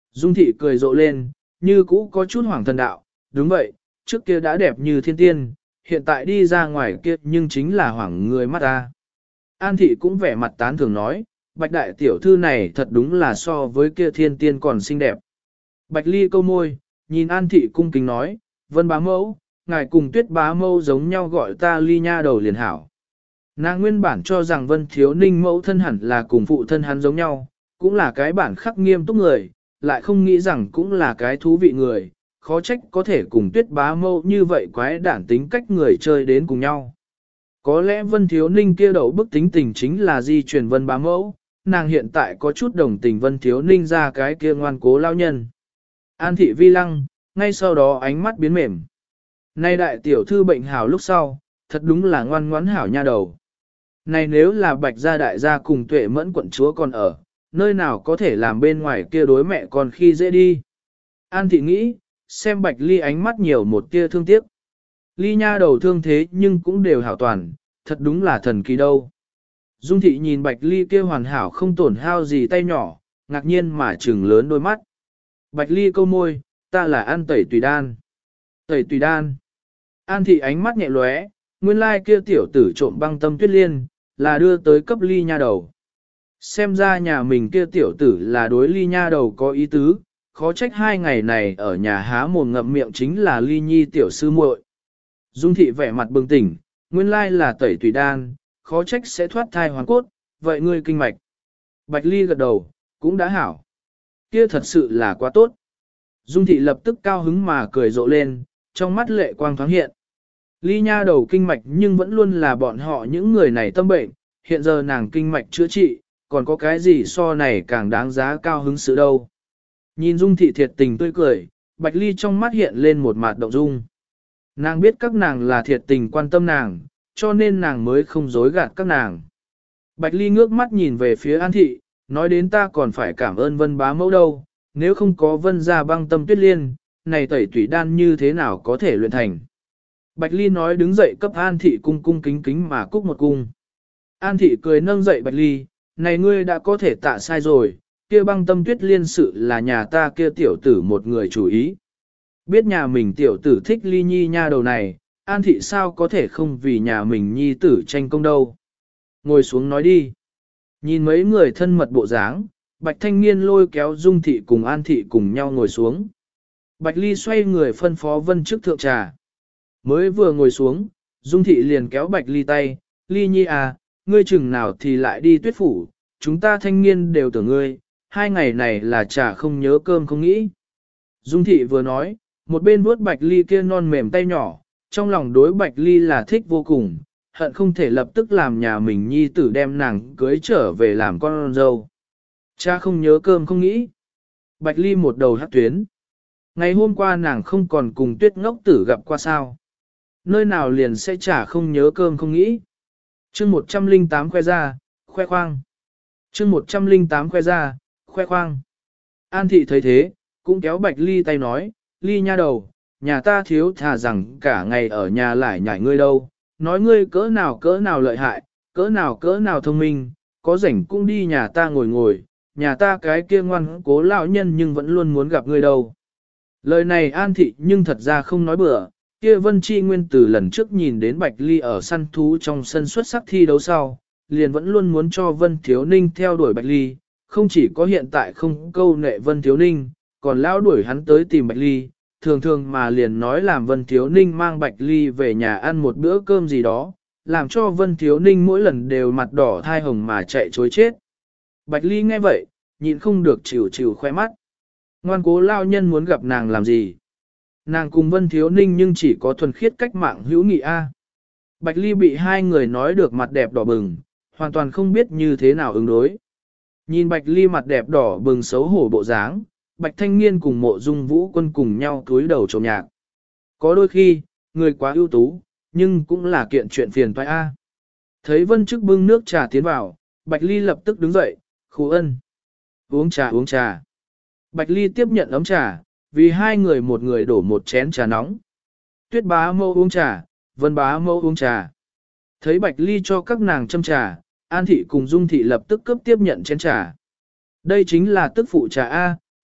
Dung thị cười rộ lên, như cũ có chút hoảng thần đạo, đúng vậy, trước kia đã đẹp như thiên tiên, hiện tại đi ra ngoài kia nhưng chính là hoảng người mắt ta. An thị cũng vẻ mặt tán thường nói, bạch đại tiểu thư này thật đúng là so với kia thiên tiên còn xinh đẹp. Bạch ly câu môi, nhìn An thị cung kính nói, Vân bá mẫu, ngài cùng Tuyết bá mẫu giống nhau gọi ta ly nha đầu liền hảo. Nàng nguyên bản cho rằng Vân thiếu ninh mẫu thân hẳn là cùng phụ thân hắn giống nhau, cũng là cái bản khắc nghiêm túc người, lại không nghĩ rằng cũng là cái thú vị người, khó trách có thể cùng Tuyết bá mẫu như vậy quái đản tính cách người chơi đến cùng nhau. Có lẽ Vân thiếu ninh kia đậu bức tính tình chính là di truyền Vân bá mẫu, nàng hiện tại có chút đồng tình Vân thiếu ninh ra cái kia ngoan cố lao nhân. An thị vi lăng, ngay sau đó ánh mắt biến mềm. Nay đại tiểu thư bệnh hảo lúc sau, thật đúng là ngoan ngoãn hảo nha đầu. Này nếu là bạch gia đại gia cùng tuệ mẫn quận chúa còn ở, nơi nào có thể làm bên ngoài kia đối mẹ con khi dễ đi. An thị nghĩ, xem bạch ly ánh mắt nhiều một tia thương tiếc. Ly nha đầu thương thế nhưng cũng đều hảo toàn, thật đúng là thần kỳ đâu. Dung thị nhìn bạch ly kia hoàn hảo không tổn hao gì tay nhỏ, ngạc nhiên mà trừng lớn đôi mắt. Bạch ly câu môi, ta là An tẩy tùy đan. Tẩy tùy đan. An thị ánh mắt nhẹ lóe, nguyên lai kia tiểu tử trộm băng tâm tuyết liên, là đưa tới cấp ly nha đầu. Xem ra nhà mình kia tiểu tử là đối ly nha đầu có ý tứ, khó trách 2 ngày này ở nhà há mồm ngậm miệng chính là ly nhi tiểu sư muội. Dung thị vẻ mặt bừng tỉnh, nguyên lai là tẩy tùy đan, khó trách sẽ thoát thai hoàn cốt, vậy ngươi kinh mạch. Bạch ly gật đầu, cũng đã hảo. Kia thật sự là quá tốt. Dung thị lập tức cao hứng mà cười rộ lên, trong mắt lệ quang thoáng hiện. Ly nha đầu kinh mạch nhưng vẫn luôn là bọn họ những người này tâm bệnh, hiện giờ nàng kinh mạch chữa trị, còn có cái gì so này càng đáng giá cao hứng sự đâu. Nhìn Dung thị thiệt tình tươi cười, Bạch Ly trong mắt hiện lên một mặt động dung. Nàng biết các nàng là thiệt tình quan tâm nàng, cho nên nàng mới không dối gạt các nàng. Bạch Ly ngước mắt nhìn về phía An thị, nói đến ta còn phải cảm ơn Vân bá mẫu đâu, nếu không có Vân gia băng tâm tuyết liên, này tẩy tủy đan như thế nào có thể luyện thành. Bạch Ly nói đứng dậy cấp An thị cung cung kính kính mà cúc một cung. An thị cười nâng dậy Bạch Ly, này ngươi đã có thể tạ sai rồi, kia băng tâm tuyết liên sự là nhà ta kia tiểu tử một người chủ ý. Biết nhà mình tiểu tử thích Ly nhi nha đầu này, An thị sao có thể không vì nhà mình nhi tử tranh công đâu. Ngồi xuống nói đi. Nhìn mấy người thân mật bộ dáng, Bạch thanh niên lôi kéo Dung thị cùng An thị cùng nhau ngồi xuống. Bạch Ly xoay người phân phó Vân trước thượng trà. Mới vừa ngồi xuống, Dung thị liền kéo Bạch Ly tay, Ly nhi à, ngươi chừng nào thì lại đi Tuyết phủ, chúng ta thanh niên đều tưởng ngươi, 2 ngày này là chả không nhớ cơm không nghĩ. Dung thị vừa nói, một bên vuốt Bạch Ly kia non mềm tay nhỏ, trong lòng đối Bạch Ly là thích vô cùng, hận không thể lập tức làm nhà mình nhi tử đem nàng cưới trở về làm con dâu. Cha không nhớ cơm không nghĩ. Bạch Ly một đầu hát tuyến. Ngày hôm qua nàng không còn cùng Tuyết ngốc tử gặp qua sao. Nơi nào liền sẽ chả không nhớ cơm không nghĩ. Chương 108 khoe ra, khoe khoang. Chương 108 khoe ra, khoe khoang. An thị thấy thế, cũng kéo Bạch Ly tay nói, Ly nha đầu, nhà ta thiếu thà rằng cả ngày ở nhà lại nhảy ngươi đâu, nói ngươi cỡ nào lợi hại, cỡ nào thông minh, có rảnh cũng đi nhà ta ngồi ngồi, nhà ta cái kia ngoan cố lão nhân nhưng vẫn luôn muốn gặp ngươi đâu. Lời này An thị nhưng thật ra không nói bừa, kia Vân Chi Nguyên từ lần trước nhìn đến Bạch Ly ở săn thú trong sân xuất sắc thi đấu sau, liền vẫn luôn muốn cho Vân Thiếu Ninh theo đuổi Bạch Ly, không chỉ có hiện tại không câu nệ Vân Thiếu Ninh, còn lão đuổi hắn tới tìm Bạch Ly, thường thường mà liền nói làm Vân Thiếu Ninh mang Bạch Ly về nhà ăn một bữa cơm gì đó, làm cho Vân Thiếu Ninh mỗi lần đều mặt đỏ thai hồng mà chạy chối chết. Bạch Ly nghe vậy, nhịn không được chịu chịu khoe mắt. Ngoan cố lao nhân muốn gặp nàng làm gì? Nàng cùng Vân Thiếu Ninh nhưng chỉ có thuần khiết cách mạng hữu nghị A. Bạch Ly bị 2 người nói được mặt đẹp đỏ bừng, hoàn toàn không biết như thế nào ứng đối. Nhìn Bạch Ly mặt đẹp đỏ bừng xấu hổ bộ dáng, Bạch Thanh Niên cùng Mộ Dung Vũ Quân cùng nhau cúi đầu trộm nhạc. Có đôi khi, người quá ưu tú, nhưng cũng là kiện chuyện phiền toái A. Thấy Vân Chức bưng nước trà tiến vào, Bạch Ly lập tức đứng dậy, khú ân. Uống trà uống trà. Bạch Ly tiếp nhận ấm trà, vì 2 người một người đổ một chén trà nóng. Tuyết bá mẫu uống trà, Vân bá mẫu uống trà. Thấy Bạch Ly cho các nàng châm trà, An thị cùng Dung thị lập tức cấp tiếp nhận chén trà. Đây chính là tức phụ trà A,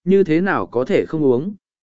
như thế nào có thể không uống.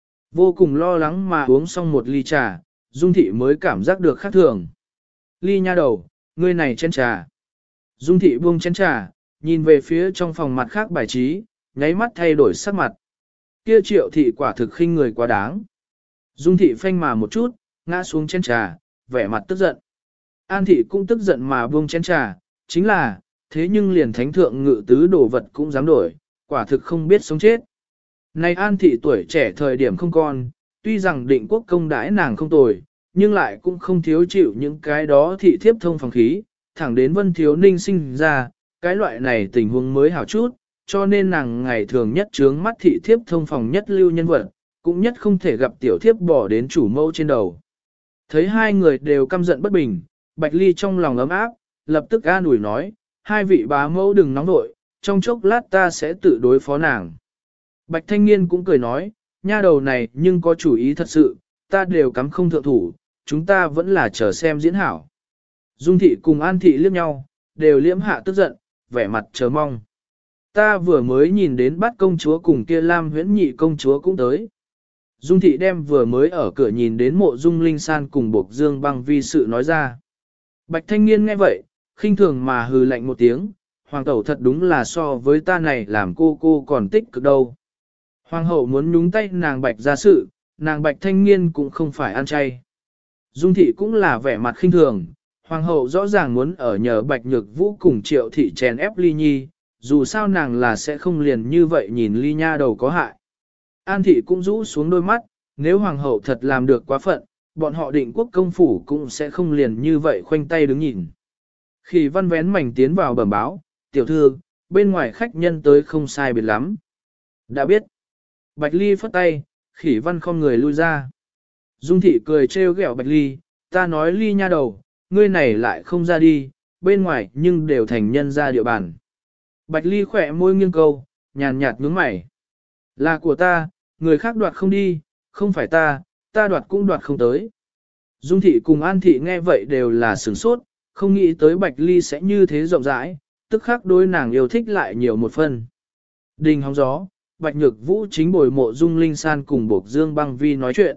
Vô cùng lo lắng mà uống xong một ly trà, Dung Thị mới cảm giác được khác thường. Ly nha đầu, ngươi này chén trà. Dung Thị buông chén trà, nhìn về phía trong phòng mặt khác bài trí, nháy mắt thay đổi sắc mặt. Kia Triệu Thị quả thực khinh người quá đáng. Dung Thị phanh mà một chút, ngã xuống chén trà, vẻ mặt tức giận. An Thị cũng tức giận mà buông chén trà, chính là, thế nhưng liền thánh thượng ngự tứ đồ vật cũng dám đổi, quả thực không biết sống chết. Này An Thị tuổi trẻ thời điểm không con, tuy rằng định quốc công đãi nàng không tồi, nhưng lại cũng không thiếu chịu những cái đó thị thiếp thông phòng khí, thẳng đến Vân Thiếu Ninh sinh ra, cái loại này tình huống mới hảo chút, cho nên nàng ngày thường nhất trướng mắt thị thiếp thông phòng nhất lưu nhân vật, cũng nhất không thể gặp tiểu thiếp bỏ đến chủ mẫu trên đầu. Thấy hai người đều căm giận bất bình, Bạch Ly trong lòng ấm áp, lập tức an ủi nói, hai vị bá mẫu đừng nóng nội, trong chốc lát ta sẽ tự đối phó nàng. Bạch Thanh Niên cũng cười nói, nha đầu này nhưng có chủ ý thật sự, ta đều cắm không thượng thủ, chúng ta vẫn là chờ xem diễn hảo. Dung Thị cùng An Thị liếc nhau, đều liễm hạ tức giận, vẻ mặt chờ mong. Ta vừa mới nhìn đến bắt công chúa cùng kia Lam Huyễn Nhị công chúa cũng tới. Dung Thị đem vừa mới ở cửa nhìn đến Mộ Dung Linh San cùng Bộc Dương Băng vi sự nói ra. Bạch Thanh Niên nghe vậy, khinh thường mà hừ lạnh một tiếng, hoàng tẩu thật đúng là so với ta này làm cô còn tích cực đâu. Hoàng hậu muốn nhúng tay nàng Bạch ra sự, nàng Bạch Thanh Niên cũng không phải ăn chay. Dung Thị cũng là vẻ mặt khinh thường, hoàng hậu rõ ràng muốn ở nhờ Bạch Nhược Vũ cùng Triệu Thị chèn ép Ly Nhi, dù sao nàng là sẽ không liền như vậy nhìn Ly nha đầu có hại. An Thị cũng rũ xuống đôi mắt, nếu hoàng hậu thật làm được quá phận, bọn họ định quốc công phủ cũng sẽ không liền như vậy khoanh tay đứng nhìn. Khi Văn vén mảnh tiến vào bẩm báo, tiểu thư, bên ngoài khách nhân tới không sai biệt lắm. Đã biết. Bạch Ly phất tay, Khỉ Văn không người lui ra. Dung Thị cười trêu ghẹo Bạch Ly, ta nói Ly nha đầu, ngươi này lại không ra đi, bên ngoài nhưng đều thành nhân ra địa bàn. Bạch Ly khỏe môi nghiêng câu, nhàn nhạt nhướng mày. Là của ta, người khác đoạt không đi, không phải ta đoạt cũng đoạt không tới. Dung Thị cùng An Thị nghe vậy đều là sửng sốt, không nghĩ tới Bạch Ly sẽ như thế rộng rãi, tức khắc đối nàng yêu thích lại nhiều một phần. Đình hóng gió, Bạch Nhược Vũ chính bồi Mộ Dung Linh San cùng Bộc Dương Băng Vi nói chuyện.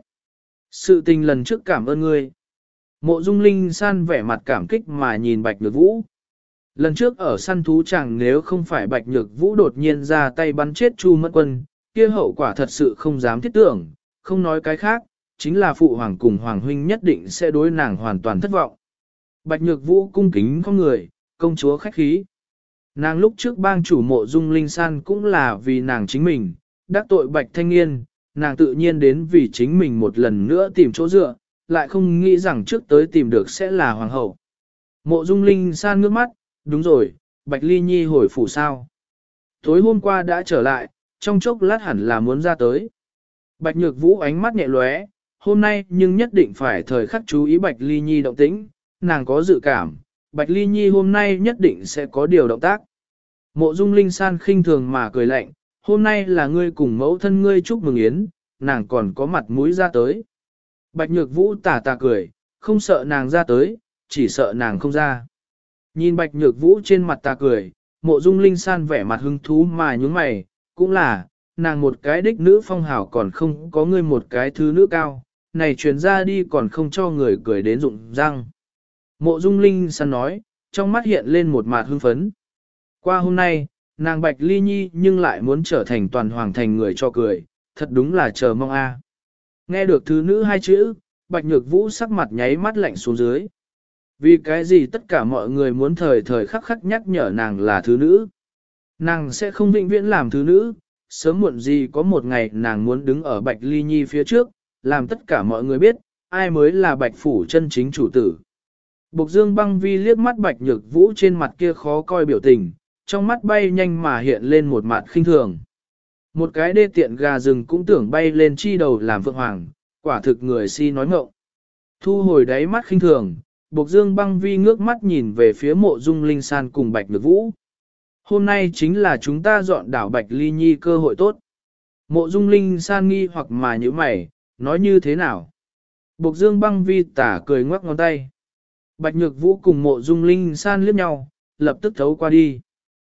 Sự tình lần trước cảm ơn ngươi. Mộ Dung Linh San vẻ mặt cảm kích mà nhìn Bạch Nhược Vũ. Lần trước ở săn thú chẳng nếu không phải Bạch Nhược Vũ đột nhiên ra tay bắn chết Chu Mẫn Quân, kia hậu quả thật sự không dám thiết tưởng, không nói cái khác, chính là phụ hoàng cùng hoàng huynh nhất định sẽ đối nàng hoàn toàn thất vọng. Bạch Nhược Vũ cung kính không người, công chúa khách khí. Nàng lúc trước bang chủ Mộ Dung Linh San cũng là vì nàng chính mình, đắc tội Bạch Thanh Niên, nàng tự nhiên đến vì chính mình một lần nữa tìm chỗ dựa, lại không nghĩ rằng trước tới tìm được sẽ là hoàng hậu. Mộ Dung Linh San ngước mắt, đúng rồi, Bạch Ly Nhi hồi phủ sao. Tối hôm qua đã trở lại, trong chốc lát hẳn là muốn ra tới. Bạch Nhược Vũ ánh mắt nhẹ lóe, hôm nay nhưng nhất định phải thời khắc chú ý Bạch Ly Nhi động tĩnh, nàng có dự cảm, Bạch Ly Nhi hôm nay nhất định sẽ có điều động tác. Mộ Dung Linh San khinh thường mà cười lạnh, hôm nay là ngươi cùng mẫu thân ngươi chúc mừng yến, nàng còn có mặt mũi ra tới. Bạch Nhược Vũ tà tà cười, không sợ nàng ra tới, chỉ sợ nàng không ra. Nhìn Bạch Nhược Vũ trên mặt tà cười, Mộ Dung Linh San vẻ mặt hứng thú mà nhướng mày, cũng là, nàng một cái đích nữ phong hảo còn không có ngươi một cái thứ nữ cao, này truyền ra đi còn không cho người cười đến rụng răng. Mộ Dung Linh San nói, trong mắt hiện lên một mặt hưng phấn. Qua hôm nay, nàng Bạch Ly Nhi nhưng lại muốn trở thành toàn hoàng thành người cho cười, thật đúng là chờ mong a. Nghe được thứ nữ hai chữ, Bạch Nhược Vũ sắc mặt nháy mắt lạnh xuống dưới. Vì cái gì tất cả mọi người muốn thời thời khắc khắc nhắc nhở nàng là thứ nữ. Nàng sẽ không vĩnh viễn làm thứ nữ, sớm muộn gì có một ngày nàng muốn đứng ở Bạch Ly Nhi phía trước, làm tất cả mọi người biết, ai mới là Bạch Phủ chân chính chủ tử. Bộc Dương Băng Vi liếc mắt Bạch Nhược Vũ trên mặt kia khó coi biểu tình, trong mắt bay nhanh mà hiện lên một mặt khinh thường. Một cái đê tiện gà rừng cũng tưởng bay lên chi đầu làm phượng hoàng, quả thực người si nói ngọng. Thu hồi đáy mắt khinh thường, Bộc Dương Băng Vi ngước mắt nhìn về phía Mộ Dung Linh San cùng Bạch Nhược Vũ. Hôm nay chính là chúng ta dọn đảo Bạch Ly Nhi cơ hội tốt. Mộ Dung Linh San nghi hoặc mà như mày, nói như thế nào? Bộc Dương Băng Vi tả cười ngoắc ngón tay. Bạch Nhược Vũ cùng Mộ Dung Linh San liếc nhau, lập tức thấu qua đi.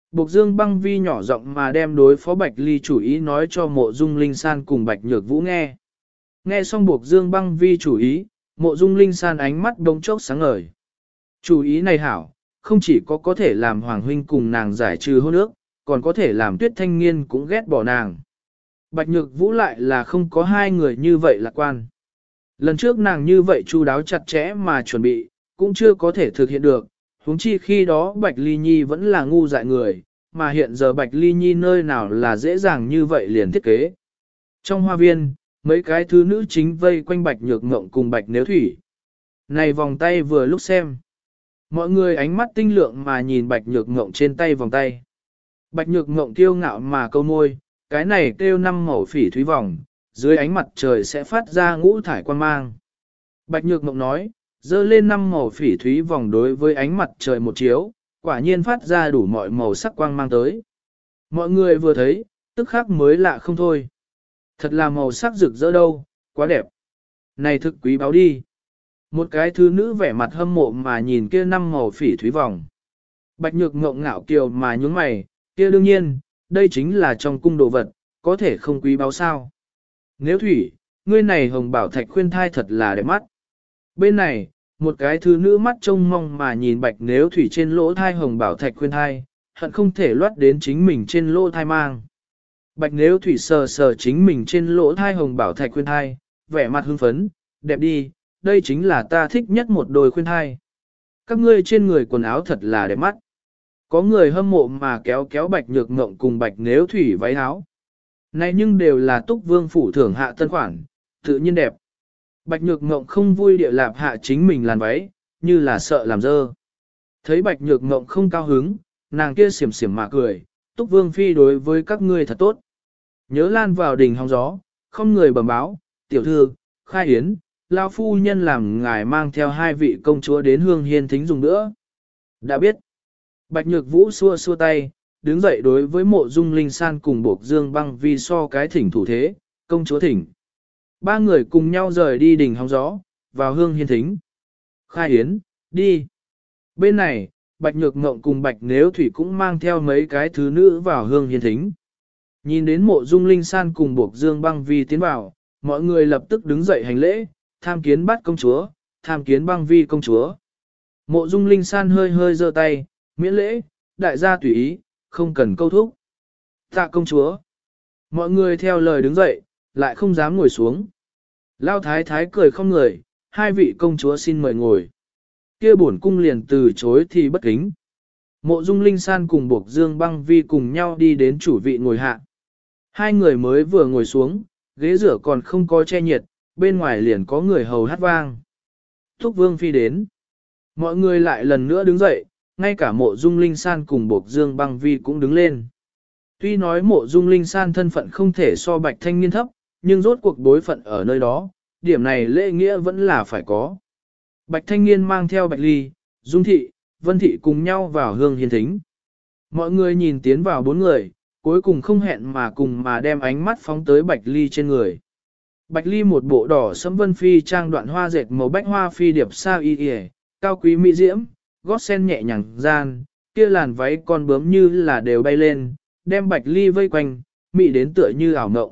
Bộc Dương Băng Vi nhỏ giọng mà đem đối phó Bạch Ly chủ ý nói cho Mộ Dung Linh San cùng Bạch Nhược Vũ nghe. Nghe xong Bộc Dương Băng Vi chủ ý, Mộ Dung Linh San ánh mắt đống chốc sáng ngời. Chủ ý này hảo, không chỉ có thể làm Hoàng huynh cùng nàng giải trừ hôn ước, còn có thể làm Tuyết Thanh Nghiên cũng ghét bỏ nàng. Bạch Nhược Vũ lại là không có hai người như vậy lạc quan. Lần trước nàng như vậy chu đáo chặt chẽ mà chuẩn bị, cũng chưa có thể thực hiện được, huống chi khi đó Bạch Ly Nhi vẫn là ngu dại người, mà hiện giờ Bạch Ly Nhi nơi nào là dễ dàng như vậy liền thiết kế. Trong hoa viên, mấy cái thứ nữ chính vây quanh Bạch Nhược Ngộng cùng Bạch Nếu Thủy. Này vòng tay vừa lúc xem. Mọi người ánh mắt tinh lượng mà nhìn Bạch Nhược Ngộng trên tay vòng tay. Bạch Nhược Ngộng kiêu ngạo mà câu môi, cái này kêu 5 màu phỉ thúy vòng, dưới ánh mặt trời sẽ phát ra ngũ thải quang mang. Bạch Nhược Ngộng nói, dơ lên 5 màu phỉ thúy vòng đối với ánh mặt trời một chiếu, quả nhiên phát ra đủ mọi màu sắc quang mang tới. Mọi người vừa thấy, tức khắc mới lạ không thôi. Thật là màu sắc rực rỡ đâu, quá đẹp. Này thực quý báu đi. Một cái thứ nữ vẻ mặt hâm mộ mà nhìn kia 5 màu phỉ thúy vòng. Bạch Nhược Ngộng ngạo kiều mà nhướng mày, kia đương nhiên, đây chính là trong cung đồ vật, có thể không quý báu sao. Nếu Thủy, ngươi này hồng bảo thạch khuyên thai thật là đẹp mắt. Bên này, một cái thứ nữ mắt trông mong mà nhìn Bạch Nếu Thủy trên lỗ thai hồng bảo thạch khuyên thai, hận không thể loát đến chính mình trên lỗ thai mang. Bạch Nếu Thủy sờ sờ chính mình trên lỗ thai hồng bảo thạch khuyên thai, vẻ mặt hưng phấn, đẹp đi, đây chính là ta thích nhất một đôi khuyên thai. Các ngươi trên người quần áo thật là đẹp mắt. Có người hâm mộ mà kéo kéo Bạch Nhược Ngộng cùng Bạch Nếu Thủy váy áo. Này nhưng đều là Túc Vương phủ thưởng hạ tân khoản, tự nhiên đẹp. Bạch Nhược Ngộng không vui địa lạp hạ chính mình làn váy, như là sợ làm dơ. Thấy Bạch Nhược Ngộng không cao hứng, nàng kia xiểm xiểm mà cười, Túc Vương phi đối với các ngươi thật tốt. Nhớ lan vào đình hóng gió, không người bẩm báo, tiểu thư, khai yến, lao phu nhân làm ngài mang theo 2 vị công chúa đến Hương Hiên thính dùng nữa. Đã biết. Bạch Nhược Vũ xua xua tay, đứng dậy đối với Mộ Dung Linh San cùng Bộc Dương Băng Vi so cái thỉnh thủ thế, công chúa thỉnh. 3 người cùng nhau rời đi đình hóng gió, vào Hương Hiên thính. Khai yến, đi. Bên này, Bạch Nhược Ngộng cùng Bạch Nếu Thủy cũng mang theo mấy cái thứ nữ vào Hương Hiên thính. Nhìn đến Mộ Dung Linh San cùng Bộc Dương Băng Vi tiến vào, mọi người lập tức đứng dậy hành lễ, tham kiến Bát công chúa, tham kiến Băng Vi công chúa. Mộ Dung Linh San hơi hơi giơ tay, miễn lễ, đại gia tùy ý, không cần câu thúc. Tạ công chúa. Mọi người theo lời đứng dậy, lại không dám ngồi xuống. Lao thái thái cười không người, 2 vị công chúa xin mời ngồi. Kia bổn cung liền từ chối thì bất kính. Mộ Dung Linh San cùng Bộc Dương Băng Vi cùng nhau đi đến chủ vị ngồi hạ. 2 người mới vừa ngồi xuống, ghế rửa còn không có che nhiệt, bên ngoài liền có người hầu hát vang. Thúc Vương Phi đến. Mọi người lại lần nữa đứng dậy, ngay cả Mộ Dung Linh San cùng Bộc Dương Băng Vi cũng đứng lên. Tuy nói Mộ Dung Linh San thân phận không thể so Bạch Thanh Niên thấp, nhưng rốt cuộc đối phận ở nơi đó, điểm này lễ nghĩa vẫn là phải có. Bạch Thanh Niên mang theo Bạch Ly, Dung Thị, Vân Thị cùng nhau vào Hương Hiên thính. Mọi người nhìn tiến vào 4 người, cuối cùng không hẹn mà cùng mà đem ánh mắt phóng tới Bạch Ly trên người. Bạch Ly một bộ đỏ sẫm vân phi trang đoạn hoa dệt màu bách hoa phi điệp sao y y, cao quý mỹ diễm, gót sen nhẹ nhàng gian, kia làn váy con bướm như là đều bay lên, đem Bạch Ly vây quanh, mỹ đến tựa như ảo ngộng.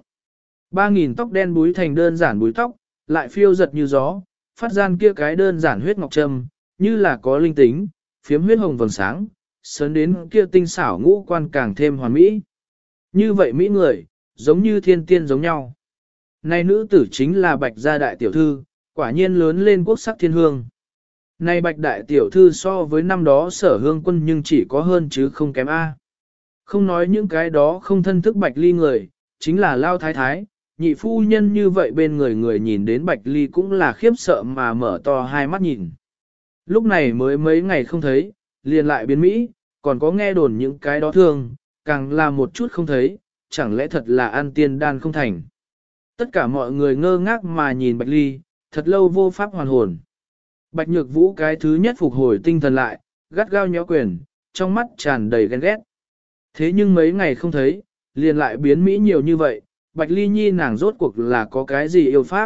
3.000 tóc đen búi thành đơn giản búi tóc, lại phiêu giật như gió, phát gian kia cái đơn giản huyết ngọc trâm, như là có linh tính, phiếm huyết hồng vầng sáng, sớn đến kia tinh xảo ngũ quan càng thêm hoàn mỹ. Như vậy mỹ người, giống như thiên tiên giống nhau. Này nữ tử chính là Bạch gia đại tiểu thư, quả nhiên lớn lên quốc sắc thiên hương. Này Bạch đại tiểu thư so với năm đó Sở Hương quân nhưng chỉ có hơn chứ không kém A. Không nói những cái đó không thân thức Bạch Ly người, chính là Lao Thái Thái, nhị phu nhân như vậy bên người người nhìn đến Bạch Ly cũng là khiếp sợ mà mở to hai mắt nhìn. Lúc này mới mấy ngày không thấy, liền lại biến Mỹ, còn có nghe đồn những cái đó thương, càng là một chút không thấy, chẳng lẽ thật là ăn tiên đan không thành. Tất cả mọi người ngơ ngác mà nhìn Bạch Ly, thật lâu vô pháp hoàn hồn. Bạch Nhược Vũ cái thứ nhất phục hồi tinh thần lại, gắt gao nhéo quyền, trong mắt tràn đầy ghen ghét. Thế nhưng mấy ngày không thấy, liền lại biến Mỹ nhiều như vậy, Bạch Ly nhi nàng rốt cuộc là có cái gì yêu pháp.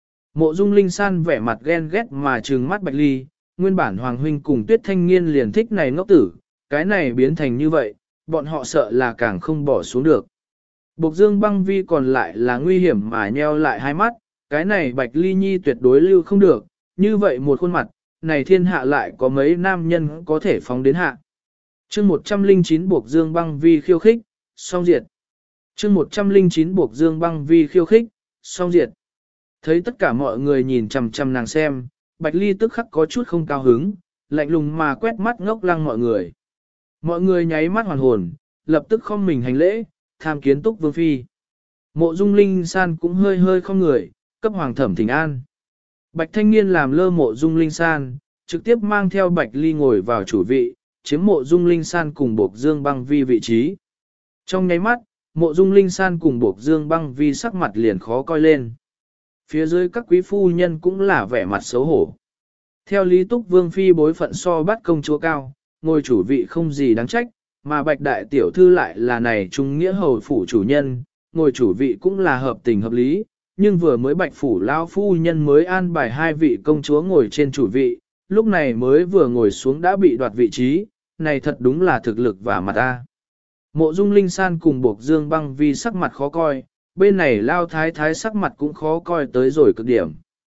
Mộ Dung Linh San vẻ mặt ghen ghét mà trừng mắt Bạch Ly, nguyên bản Hoàng huynh cùng Tuyết Thanh Nghiên liền thích này ngốc tử, cái này biến thành như vậy, bọn họ sợ là càng không bỏ xuống được. Bộc Dương Băng Vi còn lại là nguy hiểm mà nheo lại hai mắt, cái này Bạch Ly Nhi tuyệt đối lưu không được, như vậy một khuôn mặt, này thiên hạ lại có mấy nam nhân có thể phóng đến hạ. Chương 109 Bộc Dương Băng Vi khiêu khích, song diệt. Chương 109 Bộc Dương Băng Vi khiêu khích, song diệt. Thấy tất cả mọi người nhìn chằm chằm nàng xem, Bạch Ly tức khắc có chút không cao hứng, lạnh lùng mà quét mắt ngốc lăng mọi người. Mọi người nháy mắt hoàn hồn, lập tức không mình hành lễ, tham kiến Túc Vương Phi. Mộ Dung Linh San cũng hơi hơi không người, cấp hoàng thẩm thỉnh an. Bạch Thanh Niên làm lơ Mộ Dung Linh San, trực tiếp mang theo Bạch Ly ngồi vào chủ vị, chiếm Mộ Dung Linh San cùng Bộc Dương Băng Vi vị trí. Trong nháy mắt, Mộ Dung Linh San cùng Bộc Dương Băng Vi sắc mặt liền khó coi lên. Phía dưới các quý phu nhân cũng là vẻ mặt xấu hổ. Theo lý Túc Vương Phi bối phận so bắt công chúa cao, ngôi chủ vị không gì đáng trách, mà Bạch Đại Tiểu Thư lại là này trung nghĩa hầu phủ chủ nhân, ngôi chủ vị cũng là hợp tình hợp lý, nhưng vừa mới Bạch Phủ Lao Phu Nhân mới an bài hai vị công chúa ngồi trên chủ vị, lúc này mới vừa ngồi xuống đã bị đoạt vị trí, này thật đúng là thực lực và mặt ta. Mộ Dung Linh San cùng Bộc Dương Băng Vi sắc mặt khó coi, bên này Lao Thái Thái sắc mặt cũng khó coi tới rồi cực điểm.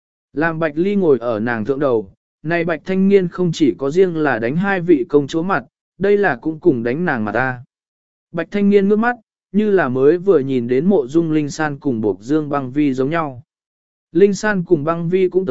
Làm Bạch Ly ngồi ở nàng thượng đầu, này Bạch Thanh Niên không chỉ có riêng là đánh hai vị công chúa mặt, đây là cũng cùng đánh nàng mặt ta. Bạch Thanh Niên ngước mắt, như là mới vừa nhìn đến Mộ Dung Linh San cùng Bộc Dương Băng Vi giống nhau. Linh San cùng Băng Vi cũng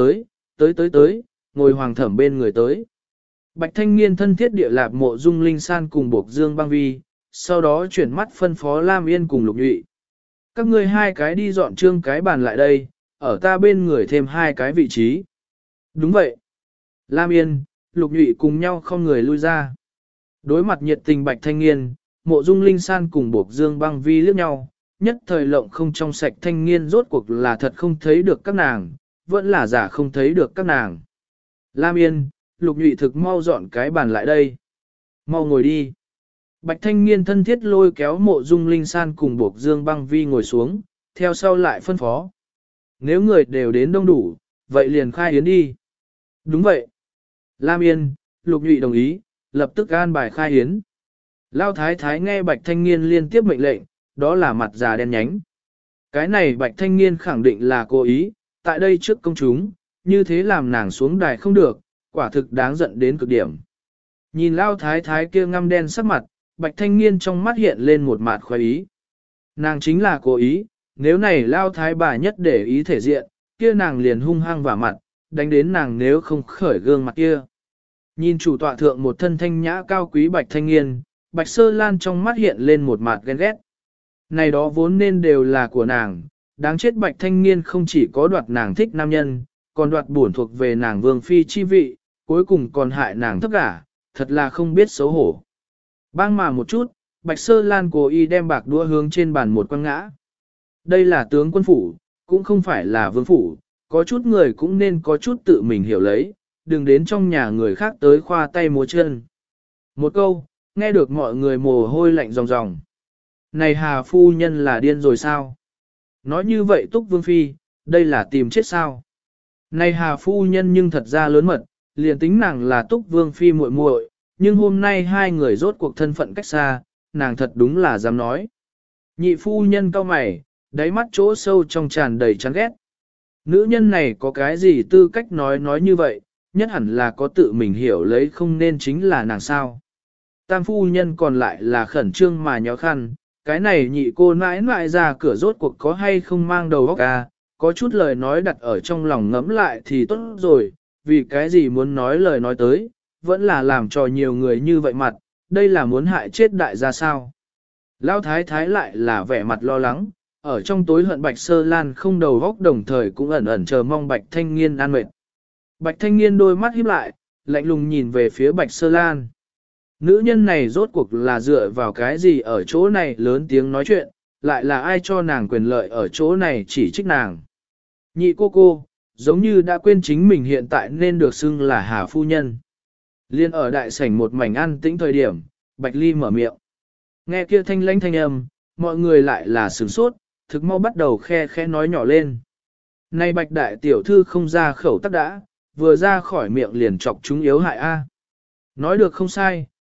tới, ngồi hoàng thẩm bên người tới. Bạch Thanh Niên thân thiết địa lạp Mộ Dung Linh San cùng Bộc Dương Băng Vi, sau đó chuyển mắt phân phó Lam Yên cùng Lục Nhụy. Các ngươi hai cái đi dọn trương cái bàn lại đây, ở ta bên người thêm hai cái vị trí. Đúng vậy. Lam Yên, Lục Nhụy cùng nhau không người lui ra. Đối mặt nhiệt tình Bạch Thanh Niên, Mộ Dung Linh San cùng Bộc Dương Băng Vi liếc nhau, nhất thời lộng không trong sạch Thanh Niên rốt cuộc là thật không thấy được các nàng, vẫn là giả không thấy được các nàng. Lam Yên, Lục Nhụy thực mau dọn cái bàn lại đây. Mau ngồi đi. Bạch Thanh Niên thân thiết lôi kéo Mộ Dung Linh San cùng Bộc Dương Băng Vi ngồi xuống, theo sau lại phân phó. Nếu người đều đến đông đủ, vậy liền khai yến đi. Đúng vậy. Lam Yên, Lục Nhụy đồng ý, lập tức an bài khai yến. Lao Thái Thái nghe Bạch Thanh Niên liên tiếp mệnh lệnh, đó là mặt già đen nhánh. Cái này Bạch Thanh Niên khẳng định là cố ý, tại đây trước công chúng, như thế làm nàng xuống đài không được, quả thực đáng giận đến cực điểm. Nhìn Lao Thái Thái kia ngăm đen sắc mặt, Bạch Thanh Niên trong mắt hiện lên một mặt khoái ý. Nàng chính là cố ý, nếu này Lao Thái bà nhất để ý thể diện, kia nàng liền hung hăng vào mặt, đánh đến nàng nếu không khởi gương mặt kia. Nhìn chủ tọa thượng một thân thanh nhã cao quý Bạch Thanh Niên, Bạch Sơ Lan trong mắt hiện lên một mặt ghen ghét. Này đó vốn nên đều là của nàng, đáng chết Bạch Thanh Niên không chỉ có đoạt nàng thích nam nhân, còn đoạt bổn thuộc về nàng vương phi chi vị, cuối cùng còn hại nàng thấp cả, thật là không biết xấu hổ. Bang mà một chút, Bạch Sơ Lan cố ý đem bạc đũa hướng trên bàn một quăng ngã. Đây là tướng quân phủ, cũng không phải là vương phủ, có chút người cũng nên có chút tự mình hiểu lấy, đừng đến trong nhà người khác tới khoa tay múa chân. Một câu, nghe được mọi người mồ hôi lạnh ròng ròng. Này Hà phu nhân là điên rồi sao? Nói như vậy Túc Vương Phi, đây là tìm chết sao? Này Hà phu nhân nhưng thật ra lớn mật, liền tính nàng là Túc Vương Phi muội muội, nhưng hôm nay hai người rốt cuộc thân phận cách xa, nàng thật đúng là dám nói. Nhị phu nhân cau mày, đáy mắt chỗ sâu trong tràn đầy chán ghét. Nữ nhân này có cái gì tư cách nói như vậy, nhất hẳn là có tự mình hiểu lấy không nên chính là nàng sao. Tam phu nhân còn lại là khẩn trương mà nhó khăn, cái này nhị cô mãi mãi ra cửa rốt cuộc có hay không mang đầu óc à, có chút lời nói đặt ở trong lòng ngẫm lại thì tốt rồi, vì cái gì muốn nói lời nói tới, vẫn là làm cho nhiều người như vậy mặt, đây là muốn hại chết đại gia sao. Lão thái thái lại là vẻ mặt lo lắng, ở trong tối hận Bạch Sơ Lan không đầu óc đồng thời cũng ẩn ẩn chờ mong Bạch Thanh Niên an mệt. Bạch Thanh Niên đôi mắt híp lại, lạnh lùng nhìn về phía Bạch Sơ Lan. Nữ nhân này rốt cuộc là dựa vào cái gì ở chỗ này lớn tiếng nói chuyện, lại là ai cho nàng quyền lợi ở chỗ này chỉ trích nàng. Nhị cô, giống như đã quên chính mình hiện tại nên được xưng là Hà phu nhân. Liên ở đại sảnh một mảnh an tĩnh thời điểm, Bạch Ly mở miệng. Nghe kia thanh lãnh thanh âm, mọi người lại là sửng sốt, thực mau bắt đầu khe nói nhỏ lên. Nay Bạch đại tiểu thư không ra khẩu tắc đã, vừa ra khỏi miệng liền chọc chúng yếu hại a. Nói được không sai,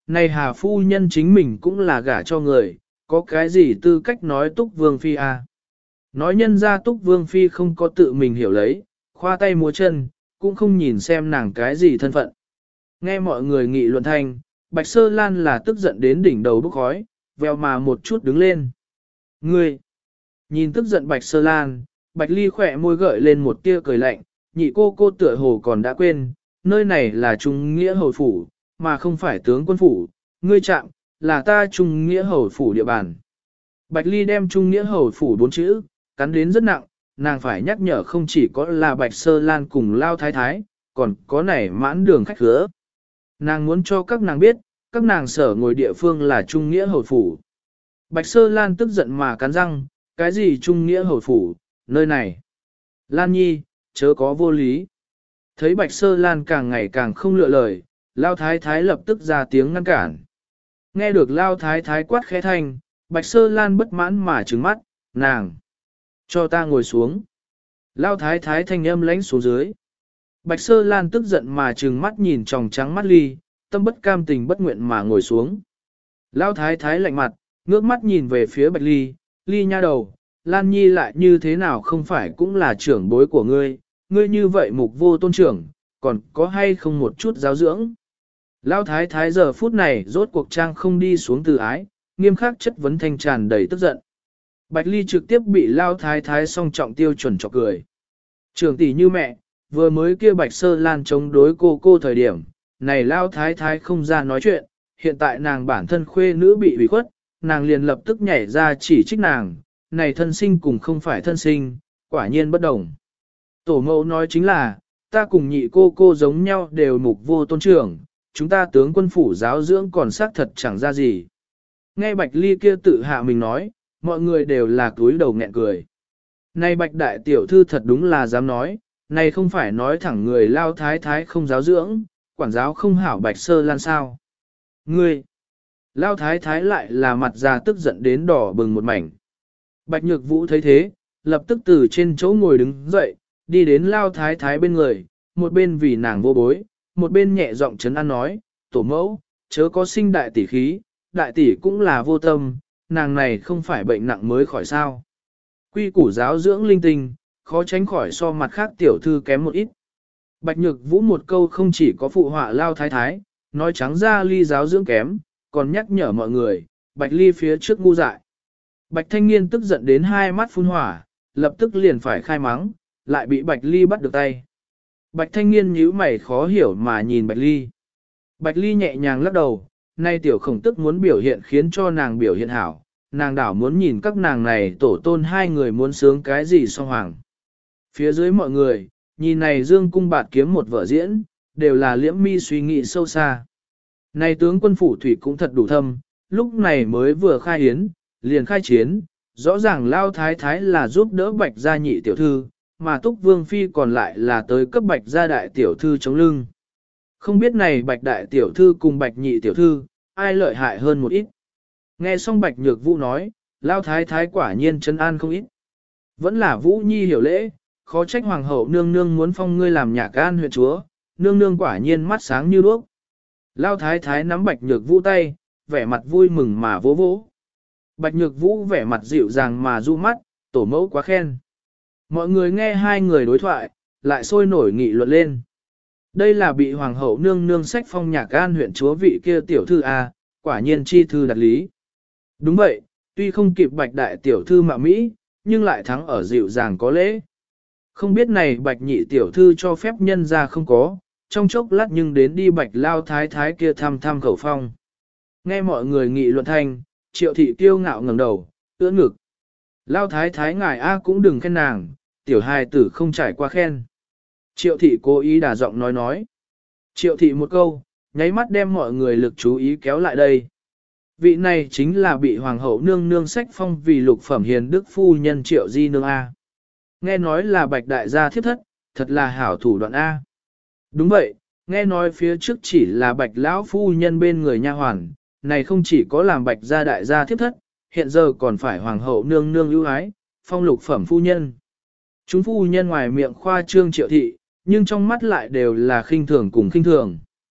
Này Hà phu nhân chính mình cũng là gả cho người, có cái gì tư cách nói Túc Vương Phi à? Nói nhân ra Túc Vương Phi không có tự mình hiểu lấy, khoa tay múa chân, cũng không nhìn xem nàng cái gì thân phận. Nghe mọi người nghị luận thanh, Bạch Sơ Lan là tức giận đến đỉnh đầu bốc khói, vèo mà một chút đứng lên. Ngươi! Nhìn tức giận Bạch Sơ Lan, Bạch Ly khỏe môi gợi lên một tia cười lạnh, nhị cô tựa hồ còn đã quên, nơi này là Trung Nghĩa Hầu Phủ, mà không phải tướng quân phủ, ngươi chạm, là ta Trung Nghĩa Hầu Phủ địa bàn. Bạch Ly đem Trung Nghĩa Hầu Phủ 4 chữ, cắn đến rất nặng, nàng phải nhắc nhở không chỉ có là Bạch Sơ Lan cùng Lao Thái Thái, còn có này mãn đường khách khứa. Nàng muốn cho các nàng biết, các nàng sở ngồi địa phương là Trung Nghĩa Hầu Phủ. Bạch Sơ Lan tức giận mà cắn răng, cái gì Trung Nghĩa Hầu Phủ, nơi này. Lan Nhi, chớ có vô lý. Thấy Bạch Sơ Lan càng ngày càng không lựa lời, Lao Thái Thái lập tức ra tiếng ngăn cản. Nghe được Lao Thái Thái quát khẽ thanh, Bạch Sơ Lan bất mãn mà trừng mắt, nàng. Cho ta ngồi xuống. Lao Thái Thái thanh âm lánh xuống dưới. Bạch Sơ Lan tức giận mà trừng mắt nhìn tròng trắng mắt Ly, tâm bất cam tình bất nguyện mà ngồi xuống. Lao Thái Thái lạnh mặt, ngước mắt nhìn về phía Bạch Ly, Ly nha đầu, Lan Nhi lại như thế nào không phải cũng là trưởng bối của ngươi, ngươi như vậy mục vô tôn trưởng, còn có hay không một chút giáo dưỡng. Lao Thái Thái giờ phút này rốt cuộc trang không đi xuống từ ái, nghiêm khắc chất vấn thanh tràn đầy tức giận. Bạch Ly trực tiếp bị Lao Thái Thái song trọng tiêu chuẩn chọc cười. Trưởng tỷ như mẹ, vừa mới kia Bạch Sơ Lan chống đối cô thời điểm, này Lao Thái Thái không ra nói chuyện, hiện tại nàng bản thân khuê nữ bị ủy khuất, nàng liền lập tức nhảy ra chỉ trích nàng, này thân sinh cùng không phải thân sinh, quả nhiên bất đồng. Tổ mẫu nói chính là, ta cùng nhị cô giống nhau đều mục vô tôn trưởng, chúng ta tướng quân phủ giáo dưỡng còn xác thật chẳng ra gì. Nghe Bạch Ly kia tự hạ mình nói, mọi người đều là cúi đầu nghẹn cười. Này Bạch đại tiểu thư thật đúng là dám nói, này không phải nói thẳng người Lao Thái Thái không giáo dưỡng, quản giáo không hảo Bạch Sơ Lan sao. Ngươi! Lao Thái Thái lại là mặt già tức giận đến đỏ bừng một mảnh. Bạch Nhược Vũ thấy thế, lập tức từ trên chỗ ngồi đứng dậy, đi đến Lao Thái Thái bên người, một bên vì nàng vô bối, một bên nhẹ giọng trấn an nói, tổ mẫu, chớ có sinh đại tỷ khí, đại tỷ cũng là vô tâm, nàng này không phải bệnh nặng mới khỏi sao. Quy củ giáo dưỡng linh tinh, khó tránh khỏi so mặt khác tiểu thư kém một ít. Bạch Nhược Vũ một câu không chỉ có phụ họa Lao Thái Thái, nói trắng ra Ly giáo dưỡng kém, còn nhắc nhở mọi người, Bạch Ly phía trước ngu dại. Bạch thanh niên tức giận đến hai mắt phun hỏa, lập tức liền phải khai mắng, lại bị Bạch Ly bắt được tay. Bạch thanh niên nhíu mày khó hiểu mà nhìn Bạch Ly. Bạch Ly nhẹ nhàng lắc đầu, nay tiểu khổng tức muốn biểu hiện khiến cho nàng biểu hiện hảo, nàng đảo muốn nhìn các nàng này tổ tôn hai người muốn sướng cái gì song hoàng. Phía dưới mọi người, nhìn này dương cung bạt kiếm một vở diễn, đều là liễm mi suy nghĩ sâu xa. Này tướng quân phủ thủy cũng thật đủ thâm, lúc này mới vừa khai hiến, liền khai chiến, rõ ràng Lao Thái Thái là giúp đỡ Bạch gia nhị tiểu thư, mà Túc Vương Phi còn lại là tới cấp Bạch gia đại tiểu thư chống lưng. Không biết này Bạch đại tiểu thư cùng Bạch nhị tiểu thư, ai lợi hại hơn một ít. Nghe xong Bạch Nhược Vũ nói, Lao Thái Thái quả nhiên trấn an không ít. Vẫn là Vũ Nhi hiểu lễ, khó trách Hoàng hậu nương nương muốn phong ngươi làm Nhạc An huyện chúa, nương nương quả nhiên mắt sáng như đuốc. Lao Thái Thái nắm Bạch Nhược Vũ tay, vẻ mặt vui mừng mà vỗ vỗ. Bạch Nhược Vũ vẻ mặt dịu dàng mà du mắt, tổ mẫu quá khen. Mọi người nghe hai người đối thoại, lại sôi nổi nghị luận lên. Đây là bị Hoàng hậu nương nương sách phong Nhạc An huyện chúa vị kia tiểu thư A, quả nhiên chi thư đặt lý. Đúng vậy, tuy không kịp Bạch đại tiểu thư mạo Mỹ, nhưng lại thắng ở dịu dàng có lễ. Không biết này Bạch nhị tiểu thư cho phép nhân ra không có, trong chốc lát nhưng đến đi Bạch Lao Thái Thái kia thăm thăm khẩu phong. Nghe mọi người nghị luận thanh, Triệu thị kiêu ngạo ngẩng đầu, ưỡn ngực. Lao Thái Thái ngài A cũng đừng khen nàng, tiểu hài tử không trải qua khen. Triệu thị cố ý đả giọng nói. Triệu thị một câu, nháy mắt đem mọi người lực chú ý kéo lại đây. Vị này chính là bị Hoàng hậu nương nương sách phong vì lục phẩm hiền đức phu nhân Triệu Di nương A. Nghe nói là Bạch đại gia thiếp thất, thật là hảo thủ đoạn A. Đúng vậy, nghe nói phía trước chỉ là Bạch lão phu nhân bên người nha hoàn, này không chỉ có làm Bạch gia đại gia thiếp thất, hiện giờ còn phải Hoàng hậu nương nương ưu ái, phong lục phẩm phu nhân. Chúng phu nhân ngoài miệng khoa trương Triệu thị, nhưng trong mắt lại đều là khinh thường cùng khinh thường.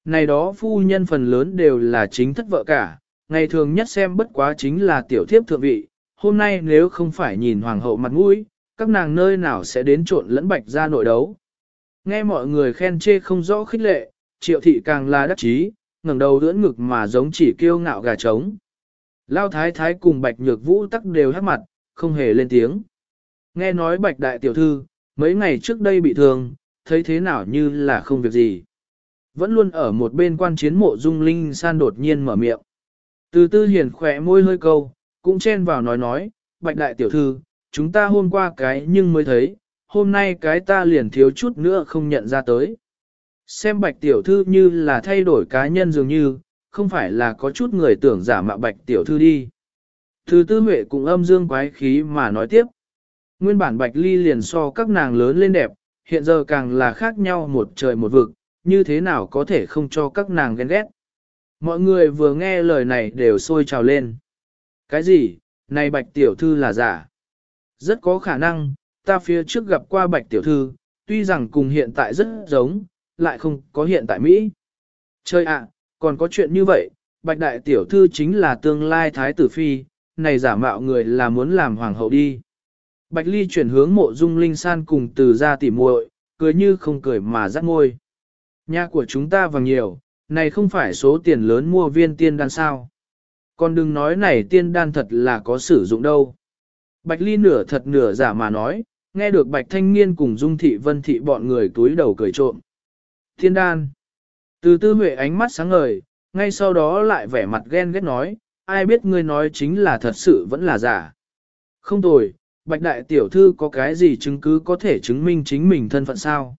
Này đó phu nhân phần lớn đều là chính thất vợ cả, ngày thường nhất xem bất quá chính là tiểu thiếp thượng vị, hôm nay nếu không phải nhìn hoàng hậu mặt mũi, các nàng nơi nào sẽ đến trộn lẫn bạch ra nội đấu. Nghe mọi người khen chê không rõ khích lệ, Triệu thị càng là đắc chí, ngẩng đầu đưỡn ngực mà giống chỉ kiêu ngạo gà trống. Lao thái thái cùng bạch nhược vũ tắc đều hắc mặt, không hề lên tiếng. Nghe nói bạch đại tiểu thư, mấy ngày trước đây bị thương, thấy thế nào như là không việc gì. Vẫn luôn ở một bên quan chiến Mộ Dung Linh San đột nhiên mở miệng. Từ Tư Hiền khỏe môi hơi câu, cũng chen vào nói, bạch đại tiểu thư, chúng ta hôm qua cái nhưng mới thấy, hôm nay cái ta liền thiếu chút nữa không nhận ra tới. Xem bạch tiểu thư như là thay đổi cá nhân dường như, không phải là có chút người tưởng giả mạo bạch tiểu thư đi. Từ Tư Huệ cũng âm dương quái khí mà nói tiếp. Nguyên bản bạch ly liền so các nàng lớn lên đẹp, hiện giờ càng là khác nhau một trời một vực, như thế nào có thể không cho các nàng ghen ghét. Mọi người vừa nghe lời này đều sôi trào lên. Cái gì, này bạch tiểu thư là giả. Rất có khả năng, ta phía trước gặp qua bạch tiểu thư, tuy rằng cùng hiện tại rất giống, lại không có hiện tại Mỹ. Trời ạ, còn có chuyện như vậy, bạch đại tiểu thư chính là tương lai thái tử phi, này giả mạo người là muốn làm hoàng hậu đi. Bạch ly chuyển hướng Mộ Dung Linh San cùng từ ra tỉ muội, cười như không cười mà rắc ngôi. Nhà của chúng ta vàng nhiều, này không phải số tiền lớn mua viên tiên đan sao. Còn đừng nói này tiên đan thật là có sử dụng đâu. Bạch ly nửa thật nửa giả mà nói, nghe được bạch thanh niên cùng dung thị vân thị bọn người túi đầu cười trộm. Tiên đan. Từ Tư Huệ ánh mắt sáng ngời, ngay sau đó lại vẻ mặt ghen ghét nói, ai biết ngươi nói chính là thật sự vẫn là giả. Không tồi, bạch đại tiểu thư có cái gì chứng cứ có thể chứng minh chính mình thân phận sao?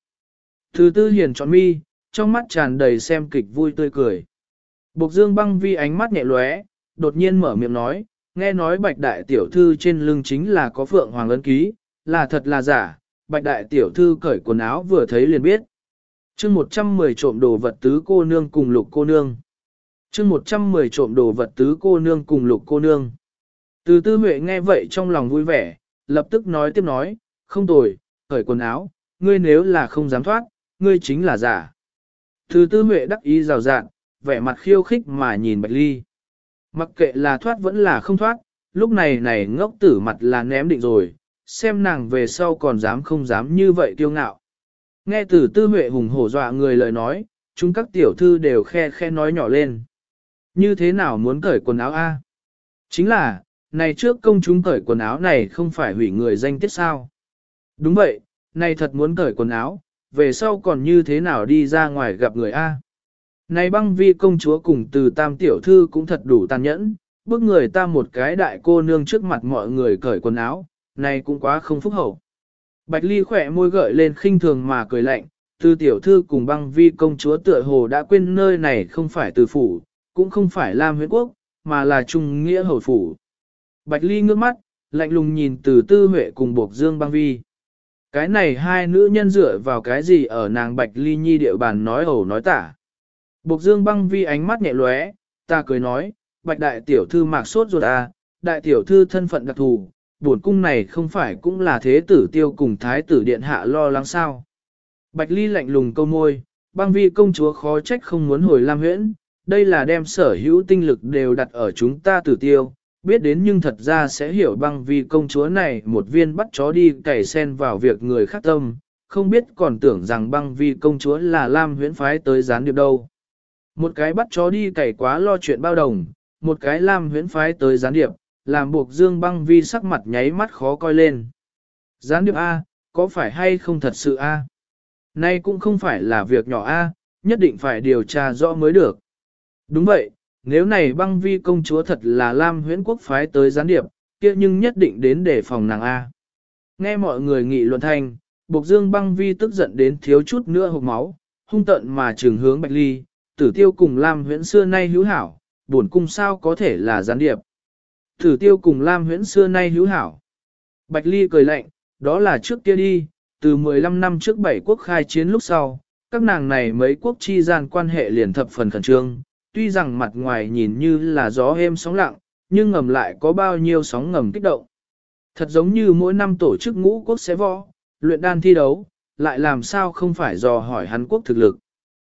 Từ Tư Hiền trọn mi, trong mắt tràn đầy xem kịch vui tươi cười. Bộc Dương Băng Vi ánh mắt nhẹ lóe, đột nhiên mở miệng nói, nghe nói bạch đại tiểu thư trên lưng chính là có phượng hoàng ấn ký, là thật là giả, bạch đại tiểu thư cởi quần áo vừa thấy liền biết. Chương 110 trộm đồ vật tứ cô nương cùng lục cô nương. Chương 110 trộm đồ vật tứ cô nương cùng lục cô nương. Từ Tư Huệ nghe vậy trong lòng vui vẻ, lập tức nói tiếp nói, không tồi, cởi quần áo, ngươi nếu là không dám thoát, ngươi chính là giả. Từ Tư Huệ đắc ý rào rạng, vẻ mặt khiêu khích mà nhìn Bạch Ly. Mặc kệ là thoát vẫn là không thoát, lúc này này ngốc tử mặt là ném định rồi, xem nàng về sau còn dám không dám như vậy kiêu ngạo. Nghe từ Tư Huệ hùng hổ dọa người lời nói, chúng các tiểu thư đều khe khe nói nhỏ lên. Như thế nào muốn cởi quần áo a? Chính là, này trước công chúng cởi quần áo này không phải hủy người danh tiết sao? Đúng vậy, này thật muốn cởi quần áo, về sau còn như thế nào đi ra ngoài gặp người a? Này Băng Vi công chúa cùng từ tam tiểu thư cũng thật đủ tàn nhẫn, bức người ta một cái đại cô nương trước mặt mọi người cởi quần áo, này cũng quá không phúc hậu. Bạch Ly khỏe môi gợi lên khinh thường mà cười lạnh, từ tiểu thư cùng Băng Vi công chúa tựa hồ đã quên nơi này không phải từ phủ, cũng không phải Lam Huyễn Quốc, mà là Trung Nghĩa Hầu phủ. Bạch Ly ngước mắt, lạnh lùng nhìn từ Tư Huệ cùng Bộc Dương Băng Vi. Cái này hai nữ nhân dựa vào cái gì ở nàng Bạch Ly nhi địa bàn nói ẩu nói tả. Bộc Dương Băng Vi ánh mắt nhẹ lóe, ta cười nói, Bạch đại tiểu thư mạc sốt ruột à, đại tiểu thư thân phận đặc thù, bổn cung này không phải cũng là thế tử tiêu cùng thái tử điện hạ lo lắng sao. Bạch Ly lạnh lùng câu môi, Băng Vi công chúa khó trách không muốn hồi Lam Huyễn, đây là đem sở hữu tinh lực đều đặt ở chúng ta tử tiêu, biết đến nhưng thật ra sẽ hiểu Băng Vi công chúa này một viên bắt chó đi cày sen vào việc người khác tâm, không biết còn tưởng rằng Băng Vi công chúa là Lam Huyễn phái tới gián điệp đâu. Một cái bắt chó đi cày quá lo chuyện bao đồng, một cái Lam Huyễn phái tới gián điệp, làm Bộc Dương Băng Vi sắc mặt nháy mắt khó coi lên. Gián điệp A, có phải hay không thật sự A? Nay cũng không phải là việc nhỏ A, nhất định phải điều tra rõ mới được. Đúng vậy, nếu này Băng Vi công chúa thật là Lam Huyễn quốc phái tới gián điệp, kia nhưng nhất định đến để phòng nàng A. Nghe mọi người nghị luận thanh, Bộc Dương Băng Vi tức giận đến thiếu chút nữa hộc máu, hung tận mà trừng hướng Bạch Ly, Tử Tiêu cùng Lam Huyễn xưa nay hữu hảo, bổn cung sao có thể là gián điệp. Tử Tiêu cùng Lam Huyễn xưa nay hữu hảo. Bạch Ly cười lạnh, đó là trước kia đi, từ 15 năm trước 7 quốc khai chiến lúc sau, các nàng này mấy quốc chi gian quan hệ liền thập phần khẩn trương, tuy rằng mặt ngoài nhìn như là gió êm sóng lặng, nhưng ngầm lại có bao nhiêu sóng ngầm kích động. Thật giống như mỗi năm tổ chức ngũ quốc xé võ, luyện đan thi đấu, lại làm sao không phải dò hỏi Hàn Quốc thực lực.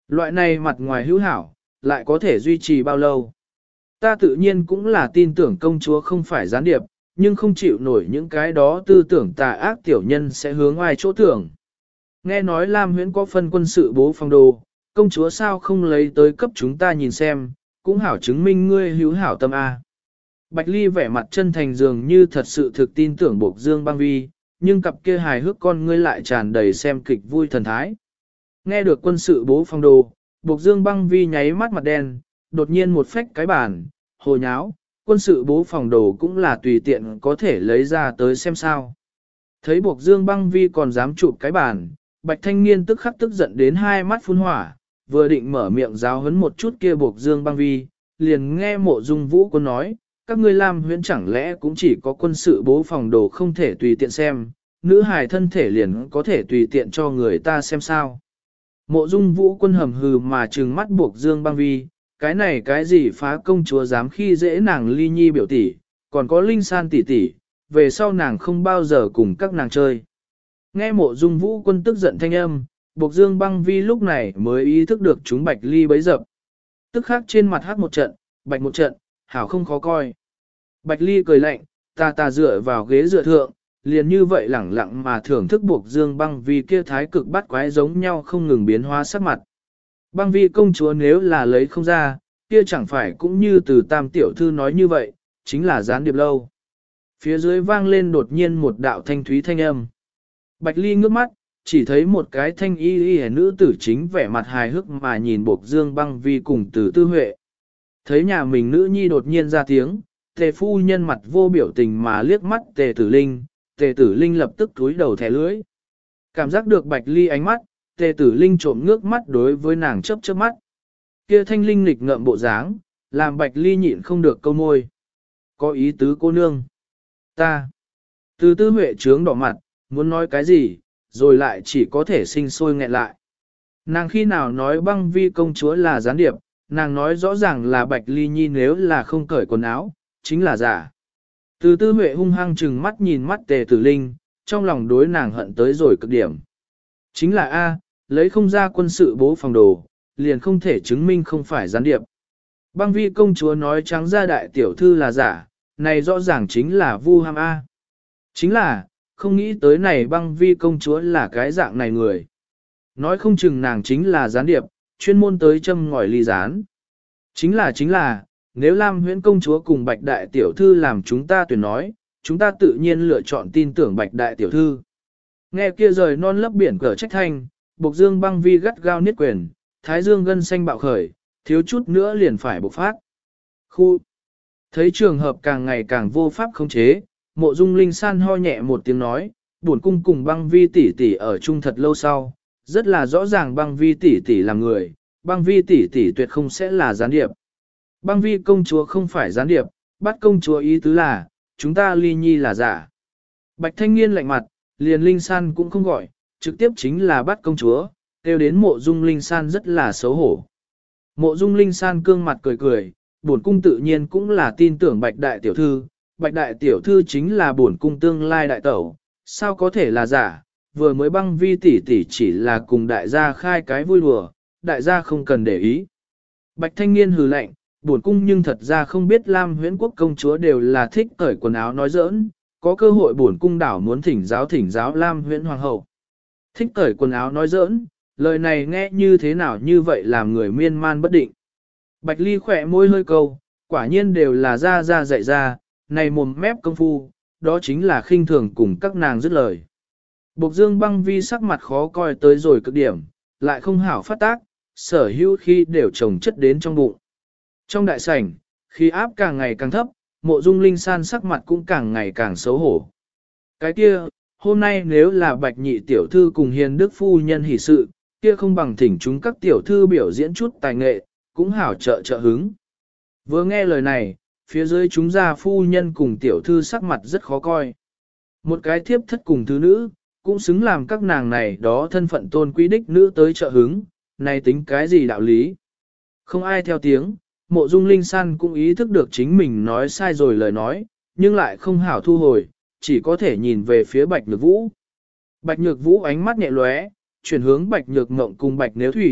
Loại này mặt ngoài hữu hảo, lại có thể duy trì bao lâu. Ta tự nhiên cũng là tin tưởng công chúa không phải gián điệp, nhưng không chịu nổi những cái đó tư tưởng tà ác tiểu nhân sẽ hướng ngoài chỗ tưởng. Nghe nói Lam Huyễn có phân quân sự bố phong đồ, công chúa sao không lấy tới cấp chúng ta nhìn xem, cũng hảo chứng minh ngươi hữu hảo tâm A. Bạch Ly vẻ mặt chân thành dường như thật sự thực tin tưởng Bộc Dương Băng Vi, nhưng cặp kia hài hước con ngươi lại tràn đầy xem kịch vui thần thái. Nghe được quân sự bố phong đồ, Bộc Dương Băng Vi nháy mắt mặt đen, đột nhiên một phách cái bàn, hồ nháo, quân sự bố phòng đồ cũng là tùy tiện có thể lấy ra tới xem sao. Thấy Bộc Dương Băng Vi còn dám chụp cái bàn, Bạch Thanh Niên tức khắc tức giận đến hai mắt phun hỏa, vừa định mở miệng giáo huấn một chút kia Bộc Dương Băng Vi, liền nghe Mộ Dung Vũ Quân nói, các ngươi Lam Huyễn chẳng lẽ cũng chỉ có quân sự bố phòng đồ không thể tùy tiện xem, nữ hài thân thể liền có thể tùy tiện cho người ta xem sao. Mộ Dung Vũ Quân hầm hừ mà trừng mắt Bộc Dương Băng Vi, cái này cái gì phá công chúa dám khi dễ nàng Ly Nhi biểu tỷ, còn có Linh San tỷ tỷ, về sau nàng không bao giờ cùng các nàng chơi. Nghe Mộ Dung Vũ Quân tức giận thanh âm, Bộc Dương Băng Vi lúc này mới ý thức được chúng Bạch Ly bấy dập. Tức khắc trên mặt hát một trận, bạch một trận, hảo không khó coi. Bạch Ly cười lạnh, ta dựa vào ghế dựa thượng, liền như vậy lẳng lặng mà thưởng thức Bộc Dương Băng Vi kia thái cực bắt quái giống nhau không ngừng biến hóa sắc mặt. Băng Vi công chúa nếu là lấy không ra, kia chẳng phải cũng như từ tam tiểu thư nói như vậy, chính là gián điệp lâu. Phía dưới vang lên đột nhiên một đạo thanh thúy thanh âm. Bạch Ly ngước mắt, chỉ thấy một cái thanh y y nữ tử chính vẻ mặt hài hước mà nhìn Bộc Dương Băng Vi cùng Từ Tư Huệ. Thấy nhà mình nữ nhi đột nhiên ra tiếng, Tề phu nhân mặt vô biểu tình mà liếc mắt Tề Tử Linh lập tức cúi đầu thẻ lưỡi. Cảm giác được Bạch Ly ánh mắt, Tề Tử Linh trộm ngước mắt đối với nàng chớp chớp mắt. Kia thanh linh nghịch ngợm bộ dáng, làm Bạch Ly nhịn không được câu môi. Có ý tứ cô nương. Ta. Từ Tư Huệ trướng đỏ mặt, muốn nói cái gì, rồi lại chỉ có thể sinh sôi nghẹn lại. Nàng khi nào nói Băng Vi công chúa là gián điệp, nàng nói rõ ràng là Bạch Ly Nhi nếu là không cởi quần áo, chính là giả. Từ Tư Huệ hung hăng trừng mắt nhìn mắt Tề Tử Linh, trong lòng đối nàng hận tới rồi cực điểm. Chính là A, lấy không ra quân sự bố phòng đồ, liền không thể chứng minh không phải gián điệp. Băng Vi công chúa nói trắng ra đại tiểu thư là giả, này rõ ràng chính là vu ham A. Chính là, không nghĩ tới này Băng Vi công chúa là cái dạng này người. Nói không chừng nàng chính là gián điệp, chuyên môn tới châm ngòi ly gián. Chính là, nếu Lam Huyễn công chúa cùng Bạch đại tiểu thư làm chúng ta tuyển nói, chúng ta tự nhiên lựa chọn tin tưởng Bạch đại tiểu thư. Nghe kia rời non lấp biển cờ trách thanh, Bộc Dương Băng Vi gắt gao niết quyền, thái dương gân xanh bạo khởi, thiếu chút nữa liền phải bộc phát. Khu! Thấy trường hợp càng ngày càng vô pháp khống chế, Mộ Dung Linh San ho nhẹ một tiếng nói, buồn cung cùng Băng Vi tỷ tỷ ở chung thật lâu sau, rất là rõ ràng Băng Vi tỷ tỷ là người, Băng Vi tỷ tỷ tuyệt không sẽ là gián điệp. Băng Vi công chúa không phải gián điệp, bắt công chúa ý tứ là, chúng ta Ly Nhi là giả. Bạch Thanh Niên lạnh mặt, liền Linh San cũng không gọi, trực tiếp chính là bắt công chúa, kêu đến Mộ Dung Linh San rất là xấu hổ. Mộ Dung Linh San cương mặt cười cười, bổn cung tự nhiên cũng là tin tưởng Bạch đại tiểu thư, Bạch đại tiểu thư chính là bổn cung tương lai đại tẩu, sao có thể là giả, vừa mới Băng Vi tỷ tỷ chỉ là cùng đại gia khai cái vui đùa, đại gia không cần để ý. Bạch Thanh Niên hừ lạnh, bổn cung nhưng thật ra không biết Lam Huyễn quốc công chúa đều là thích cởi quần áo nói giỡn, có cơ hội bổn cung đảo muốn thỉnh giáo Lam Huyễn hoàng hậu. Thích cởi quần áo nói giỡn, lời này nghe như thế nào như vậy làm người miên man bất định. Bạch Ly khỏe môi hơi câu, quả nhiên đều là ra dạy ra, này mồm mép công phu, đó chính là khinh thường cùng các nàng dứt lời. Bộc Dương Băng Vi sắc mặt khó coi tới rồi cực điểm, lại không hảo phát tác, sở hữu khi đều chồng chất đến trong bụng. Trong đại sảnh, khí áp càng ngày càng thấp, Mộ Dung Linh San sắc mặt cũng càng ngày càng xấu hổ. Cái kia, hôm nay nếu là Bạch nhị tiểu thư cùng Hiền Đức phu nhân hỷ sự, kia không bằng thỉnh chúng các tiểu thư biểu diễn chút tài nghệ, cũng hảo trợ hứng. Vừa nghe lời này, phía dưới chúng gia phu nhân cùng tiểu thư sắc mặt rất khó coi. Một cái thiếp thất cùng thứ nữ, cũng xứng làm các nàng này đó thân phận tôn quý đích nữ tới trợ hứng, này tính cái gì đạo lý. Không ai theo tiếng, Mộ Dung Linh San cũng ý thức được chính mình nói sai rồi lời nói, nhưng lại không hảo thu hồi, chỉ có thể nhìn về phía Bạch Nhược Vũ. Bạch Nhược Vũ ánh mắt nhẹ lóe, chuyển hướng Bạch Nhược Ngộng cùng Bạch Nếu Thủy,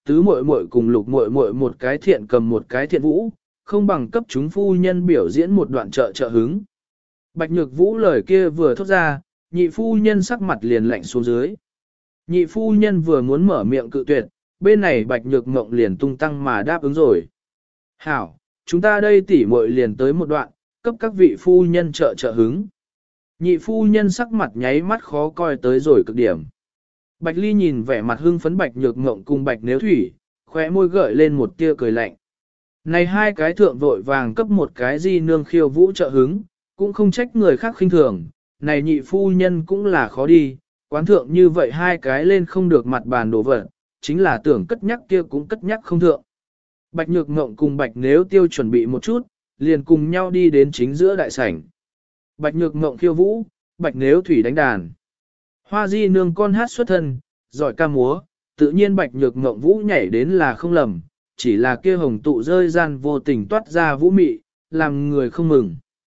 tứ muội muội cùng lục muội muội một cái thiện cầm một cái thiện vũ, không bằng cấp chúng phu nhân biểu diễn một đoạn trợ hứng. Bạch Nhược Vũ lời kia vừa thốt ra, nhị phu nhân sắc mặt liền lạnh xuống dưới. Nhị phu nhân vừa muốn mở miệng cự tuyệt, bên này Bạch Nhược Ngộng liền tung tăng mà đáp ứng rồi. Hảo, chúng ta đây tỉ muội liền tới một đoạn, cấp các vị phu nhân trợ hứng. Nhị phu nhân sắc mặt nháy mắt khó coi tới rồi cực điểm. Bạch Ly nhìn vẻ mặt hưng phấn Bạch Nhược Ngộng cùng Bạch Nếu Thủy, khóe môi gợi lên một tia cười lạnh. Này hai cái thượng vội vàng cấp một cái di nương khiêu vũ trợ hứng, cũng không trách người khác khinh thường, này nhị phu nhân cũng là khó đi, quán thượng như vậy hai cái lên không được mặt bàn đổ vật, chính là tưởng cất nhắc kia cũng cất nhắc không thượng. Bạch Nhược Ngộng cùng Bạch Nếu Tiêu chuẩn bị một chút, liền cùng nhau đi đến chính giữa đại sảnh. Bạch Nhược Ngộng khiêu vũ, Bạch Nếu Thủy đánh đàn. Hoa di nương con hát xuất thân, giỏi ca múa, tự nhiên Bạch Nhược Ngộng vũ nhảy đến là không lầm, chỉ là kia hồng tụ rơi gian vô tình toát ra vũ mị, làm người không mừng.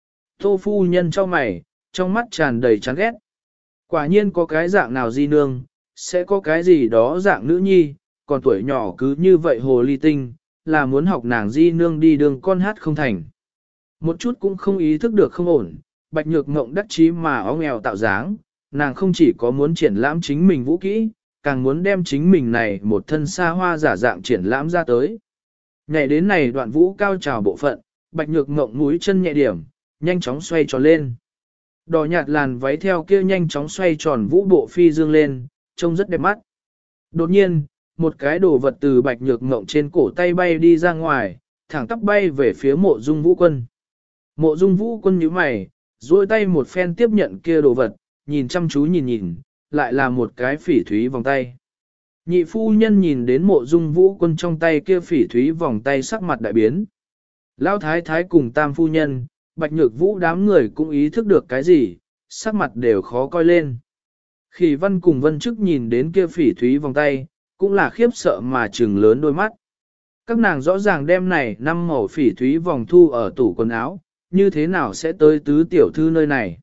Tô phu nhân cho mày, trong mắt tràn đầy chán ghét. Quả nhiên có cái dạng nào di nương, sẽ có cái gì đó dạng nữ nhi, còn tuổi nhỏ cứ như vậy hồ ly tinh, là muốn học nàng di nương đi đường con hát không thành. Một chút cũng không ý thức được không ổn, Bạch Nhược Ngộng đắc chí mà óng eo tạo dáng, nàng không chỉ có muốn triển lãm chính mình vũ kỹ, càng muốn đem chính mình này một thân xa hoa giả dạng triển lãm ra tới. Nhảy đến này đoạn vũ cao trào bộ phận, Bạch Nhược Ngộng mũi chân nhẹ điểm, nhanh chóng xoay tròn lên. Đỏ nhạt làn váy theo kia nhanh chóng xoay tròn vũ bộ phi dương lên, trông rất đẹp mắt. Đột nhiên, một cái đồ vật từ Bạch Nhược Ngộng trên cổ tay bay đi ra ngoài, thẳng tắp bay về phía Mộ Dung Vũ Quân. Mộ Dung Vũ Quân nhíu mày, duỗi tay một phen tiếp nhận kia đồ vật, nhìn chăm chú nhìn, lại là một cái phỉ thúy vòng tay. Nhị phu nhân nhìn đến Mộ Dung Vũ Quân trong tay kia phỉ thúy vòng tay sắc mặt đại biến. Lão thái thái cùng tam phu nhân, Bạch Nhược Vũ đám người cũng ý thức được cái gì, sắc mặt đều khó coi lên. Khỉ Văn cùng Vân Trức nhìn đến kia phỉ thúy vòng tay, cũng là khiếp sợ mà trừng lớn đôi mắt. Các nàng rõ ràng đem này 5 màu phỉ thúy vòng thu ở tủ quần áo, như thế nào sẽ tới tứ tiểu thư nơi này.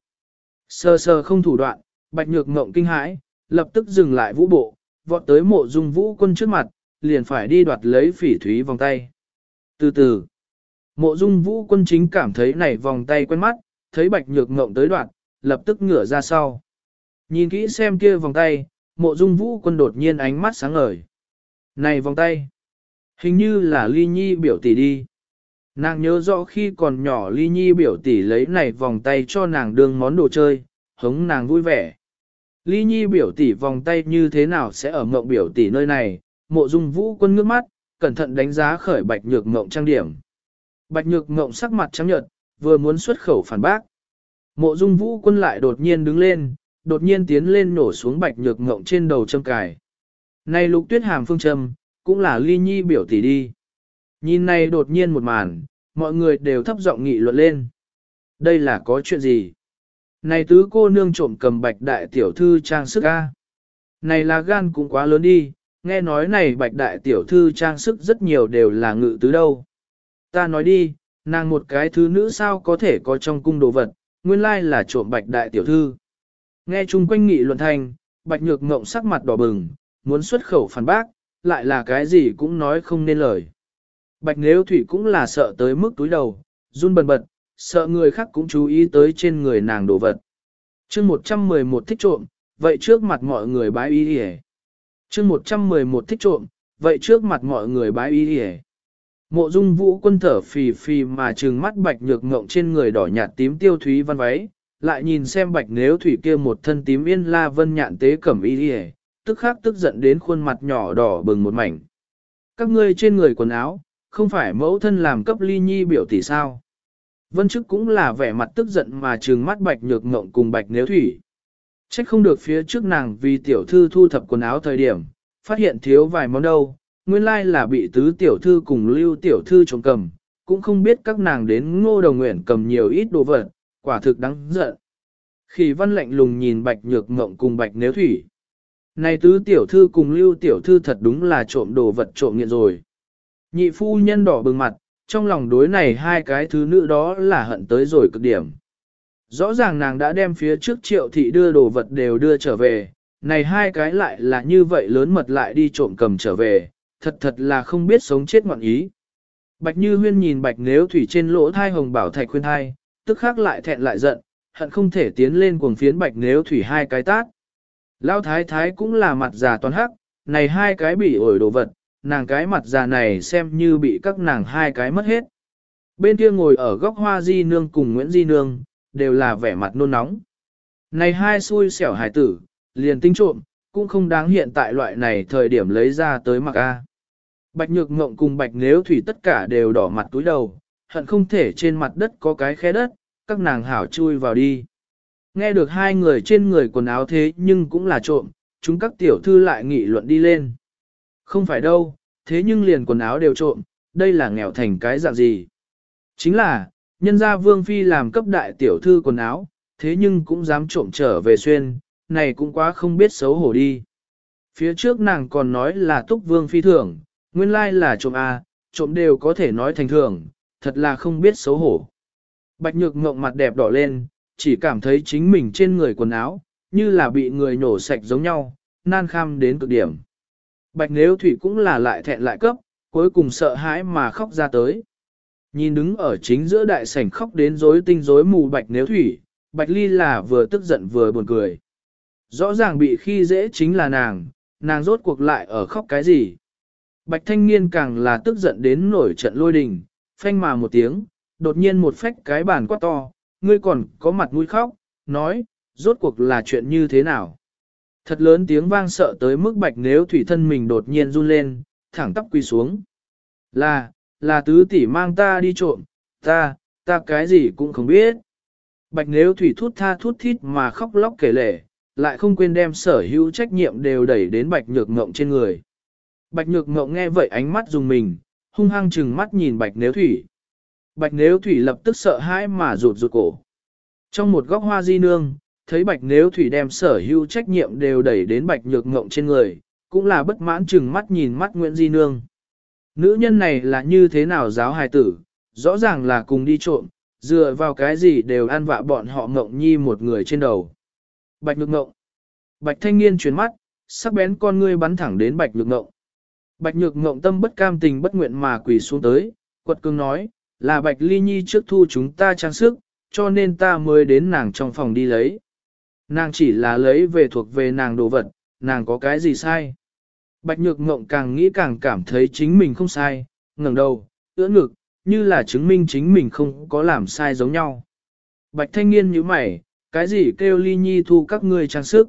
Sơ sơ không thủ đoạn, Bạch Nhược Ngộng kinh hãi, lập tức dừng lại vũ bộ, vọt tới Mộ Dung Vũ Quân trước mặt, liền phải đi đoạt lấy phỉ thúy vòng tay. Từ từ, Mộ Dung Vũ Quân chính cảm thấy này vòng tay quen mắt, thấy Bạch Nhược Ngộng tới đoạt, lập tức ngửa ra sau. Nhìn kỹ xem kia vòng tay, Mộ Dung Vũ Quân đột nhiên ánh mắt sáng ngời. Này vòng tay, hình như là Ly Nhi biểu tỷ đi. Nàng nhớ rõ khi còn nhỏ Ly Nhi biểu tỷ lấy này vòng tay cho nàng đương món đồ chơi, hống nàng vui vẻ. Ly Nhi biểu tỷ vòng tay như thế nào sẽ ở Ngộng biểu tỷ nơi này? Mộ Dung Vũ Quân ngước mắt, cẩn thận đánh giá khởi Bạch Nhược Ngộng trang điểm. Bạch Nhược Ngộng sắc mặt trắng nhợt, vừa muốn xuất khẩu phản bác. Mộ Dung Vũ Quân lại đột nhiên đứng lên, đột nhiên tiến lên nổ xuống Bạch Nhược Ngộng trên đầu châm cài. Này Lục Tuyết Hàm phương châm, cũng là Ly Nhi biểu tỷ đi. Nhìn này đột nhiên một màn, mọi người đều thấp giọng nghị luận lên. Đây là có chuyện gì? Này tứ cô nương trộm cầm Bạch đại tiểu thư trang sức a. Này là gan cũng quá lớn đi, nghe nói này Bạch đại tiểu thư trang sức rất nhiều đều là ngự tứ đâu. Ta nói đi, nàng một cái thứ nữ sao có thể có trong cung đồ vật, nguyên lai là trộm Bạch đại tiểu thư. Nghe chung quanh nghị luận thành, Bạch Nhược Ngộng sắc mặt đỏ bừng, muốn xuất khẩu phản bác, lại là cái gì cũng nói không nên lời. Bạch Nếu Thủy cũng là sợ tới mức túi đầu, run bần bật, sợ người khác cũng chú ý tới trên người nàng đồ vật. Chương 111 thích trộm, vậy trước mặt mọi người bái y đi. Chương 111 thích trộm, vậy trước mặt mọi người bái y đi. Mộ Dung Vũ Quân thở phì phì mà trừng mắt Bạch Nhược Ngộng trên người đỏ nhạt tím tiêu thúy văn váy, lại nhìn xem Bạch Nếu Thủy kia một thân tím yên la vân nhạn tế cẩm y đi, tức khắc tức giận đến khuôn mặt nhỏ đỏ bừng một mảnh. Các ngươi trên người quần áo, không phải mẫu thân làm cấp Ly Nhi biểu tỷ sao? Vân Trức cũng là vẻ mặt tức giận mà trừng mắt Bạch Nhược Ngộng cùng Bạch Nếu Thủy. Trách không được phía trước nàng vì tiểu thư thu thập quần áo thời điểm, phát hiện thiếu vài món đâu, nguyên lai là bị tứ tiểu thư cùng Lưu tiểu thư trộm cầm, cũng không biết các nàng đến Ngô Đồng Nguyện cầm nhiều ít đồ vật, quả thực đáng giận. Khỉ Văn lạnh lùng nhìn Bạch Nhược Ngộng cùng Bạch Nếu Thủy. Này tứ tiểu thư cùng Lưu tiểu thư thật đúng là trộm đồ vật trộm nghiện rồi. Nhị phu nhân đỏ bừng mặt, trong lòng đối này hai cái thứ nữ đó là hận tới rồi cực điểm. Rõ ràng nàng đã đem phía trước Triệu thị đưa đồ vật đều đưa trở về, này hai cái lại là như vậy lớn mật lại đi trộm cầm trở về, thật thật là không biết sống chết ngoạn ý. Bạch Như Huyên nhìn Bạch Nếu Thủy trên lỗ thai hồng bảo thạch khuyên thai, tức khắc lại thẹn lại giận, hận không thể tiến lên cuồng phiến Bạch Nếu Thủy hai cái tát. Lão thái thái cũng là mặt già toàn hắc, này hai cái bị ổi đồ vật, nàng cái mặt già này xem như bị các nàng hai cái mất hết. Bên kia ngồi ở góc Hoa Di Nương cùng Nguyễn Di Nương, đều là vẻ mặt nôn nóng. Này hai xui xẻo hài tử, liền tinh trộm, cũng không đáng hiện tại loại này thời điểm lấy ra tới mặc a. Bạch Nhược Ngộng cùng Bạch Nếu Thủy tất cả đều đỏ mặt túi đầu, hận không thể trên mặt đất có cái khe đất, các nàng hảo chui vào đi. Nghe được hai người trên người quần áo thế nhưng cũng là trộm, chúng các tiểu thư lại nghị luận đi lên. Không phải đâu, thế nhưng liền quần áo đều trộm, đây là nghèo thành cái dạng gì? Chính là, nhân gia Vương Phi làm cấp đại tiểu thư quần áo, thế nhưng cũng dám trộm trở về xuyên, này cũng quá không biết xấu hổ đi. Phía trước nàng còn nói là túc Vương Phi thưởng, nguyên lai là trộm à, trộm đều có thể nói thành thưởng, thật là không biết xấu hổ. Bạch Nhược Ngộng mặt đẹp đỏ lên, chỉ cảm thấy chính mình trên người quần áo, như là bị người nổ sạch giống nhau, nan kham đến cực điểm. Bạch Nếu Thủy cũng là lại thẹn lại cấp, cuối cùng sợ hãi mà khóc ra tới. Nhìn đứng ở chính giữa đại sảnh khóc đến rối tinh rối mù Bạch Nếu Thủy, Bạch Ly là vừa tức giận vừa buồn cười. Rõ ràng bị khi dễ chính là nàng rốt cuộc lại ở khóc cái gì. Bạch Thanh Niên càng là tức giận đến nổi trận lôi đình, phanh mà một tiếng, đột nhiên một phách cái bàn quát to, ngươi còn có mặt mũi khóc, nói, rốt cuộc là chuyện như thế nào. Thật lớn tiếng vang sợ tới mức Bạch Nếu Thủy thân mình đột nhiên run lên, thẳng tắp quỳ xuống. Là tứ tỷ mang ta đi trộm, ta cái gì cũng không biết. Bạch Nếu Thủy thút tha thút thít mà khóc lóc kể lể, lại không quên đem sở hữu trách nhiệm đều đẩy đến Bạch Nhược Ngộng trên người. Bạch Nhược Ngộng nghe vậy ánh mắt dùng mình, hung hăng trừng mắt nhìn Bạch Nếu Thủy. Bạch Nếu Thủy lập tức sợ hãi mà rụt cổ. Trong một góc Hoa Di Nương, thấy Bạch Nếu Thủy đem sở hữu trách nhiệm đều đẩy đến Bạch Nhược Ngộng trên người, cũng là bất mãn trừng mắt nhìn mắt Nguyễn Di Nương. Nữ nhân này là như thế nào giáo hài tử, rõ ràng là cùng đi trộm, dựa vào cái gì đều ăn vạ bọn họ Ngộng Nhi một người trên đầu. Bạch Nhược Ngộng. Bạch Thanh Niên chuyển mắt, sắc bén con ngươi bắn thẳng đến Bạch Nhược Ngộng. Bạch Nhược Ngộng tâm bất cam tình bất nguyện mà quỳ xuống tới, quật cường nói, là Bạch Ly Nhi trước thu chúng ta trang sức, cho nên ta mới đến nàng trong phòng đi lấy. Nàng chỉ là lấy về thuộc về nàng đồ vật, nàng có cái gì sai. Bạch Nhược Ngộng càng nghĩ càng cảm thấy chính mình không sai, ngẩng đầu, ưỡn ngực, như là chứng minh chính mình không có làm sai giống nhau. Bạch Thanh Niên nhíu mày, cái gì kêu Ly Nhi thu các ngươi trang sức?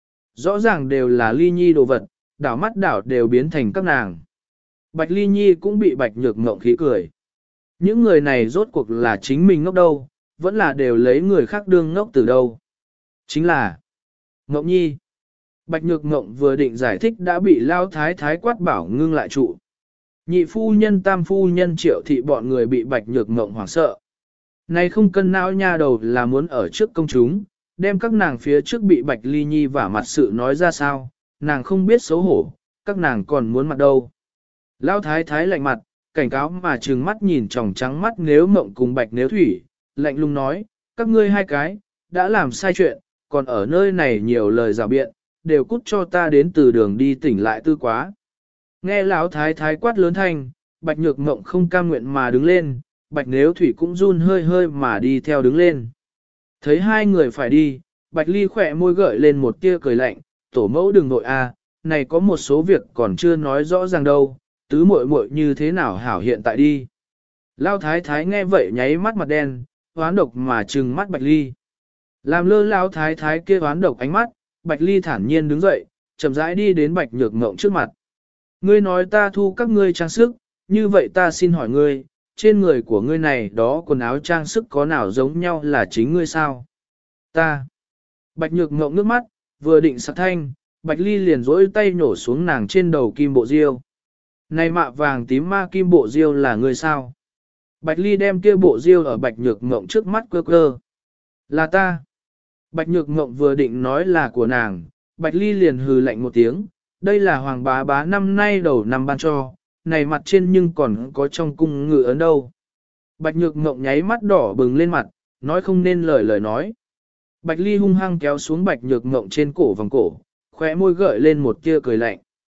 Rõ ràng đều là Ly Nhi đồ vật, đảo mắt đảo đều biến thành các nàng. Bạch Ly Nhi cũng bị Bạch Nhược Ngộng khí cười. Những người này rốt cuộc là chính mình ngốc đâu, vẫn là đều lấy người khác đương ngốc từ đâu. Chính là Ngộng Nhi. Bạch Nhược Ngộng vừa định giải thích đã bị Lao Thái Thái quát bảo ngưng lại trụ. Nhị phu nhân tam phu nhân Triệu thị bọn người bị Bạch Nhược Ngộng hoảng sợ. Này không cân não nha đầu là muốn ở trước công chúng, đem các nàng phía trước bị Bạch Ly Nhi vả mặt sự nói ra sao, nàng không biết xấu hổ, các nàng còn muốn mặt đâu. Lao Thái Thái lạnh mặt, cảnh cáo mà trừng mắt nhìn tròng trắng mắt Nếu Mộng cùng Bạch Nếu Thủy, lạnh lùng nói, các ngươi hai cái, đã làm sai chuyện, còn ở nơi này nhiều lời rào biện, đều cút cho ta đến từ đường đi tỉnh lại tư quá. Nghe Lão Thái Thái quát lớn thanh, Bạch Nhược Mộng không cam nguyện mà đứng lên, Bạch Nếu Thủy cũng run hơi hơi mà đi theo đứng lên. Thấy hai người phải đi, Bạch Ly khỏe môi gợi lên một tia cười lạnh, tổ mẫu đừng nội a, này có một số việc còn chưa nói rõ ràng đâu, tứ muội muội như thế nào hảo hiện tại đi. Lão Thái Thái nghe vậy nháy mắt mặt đen, hoán độc mà trừng mắt Bạch Ly. Làm lơ Lão Thái Thái kia hoán độc ánh mắt, Bạch Ly thản nhiên đứng dậy, chậm rãi đi đến Bạch Nhược Ngộng trước mặt. Ngươi nói ta thu các ngươi trang sức, như vậy ta xin hỏi ngươi, trên người của ngươi này đó quần áo trang sức có nào giống nhau là chính ngươi sao? Ta. Bạch Nhược Ngộng nước mắt, vừa định sặc thanh, Bạch Ly liền rỗi tay nhổ xuống nàng trên đầu kim bộ diêu. Này mạ vàng tím ma kim bộ diêu là ngươi sao? Bạch Ly đem kia bộ diêu ở Bạch Nhược Ngộng trước mắt quơ quơ. Là ta. Bạch Nhược Ngộng vừa định nói là của nàng, Bạch Ly liền hừ lạnh một tiếng, đây là hoàng bá bá năm nay đầu năm ban cho, này mặt trên nhưng còn có trong cung ngự ấn đâu. Bạch Nhược Ngộng nháy mắt đỏ bừng lên mặt, nói không nên lời nói. Bạch Ly hung hăng kéo xuống Bạch Nhược Ngộng trên cổ vòng cổ, khóe môi gợi lên một tia cười lạnh.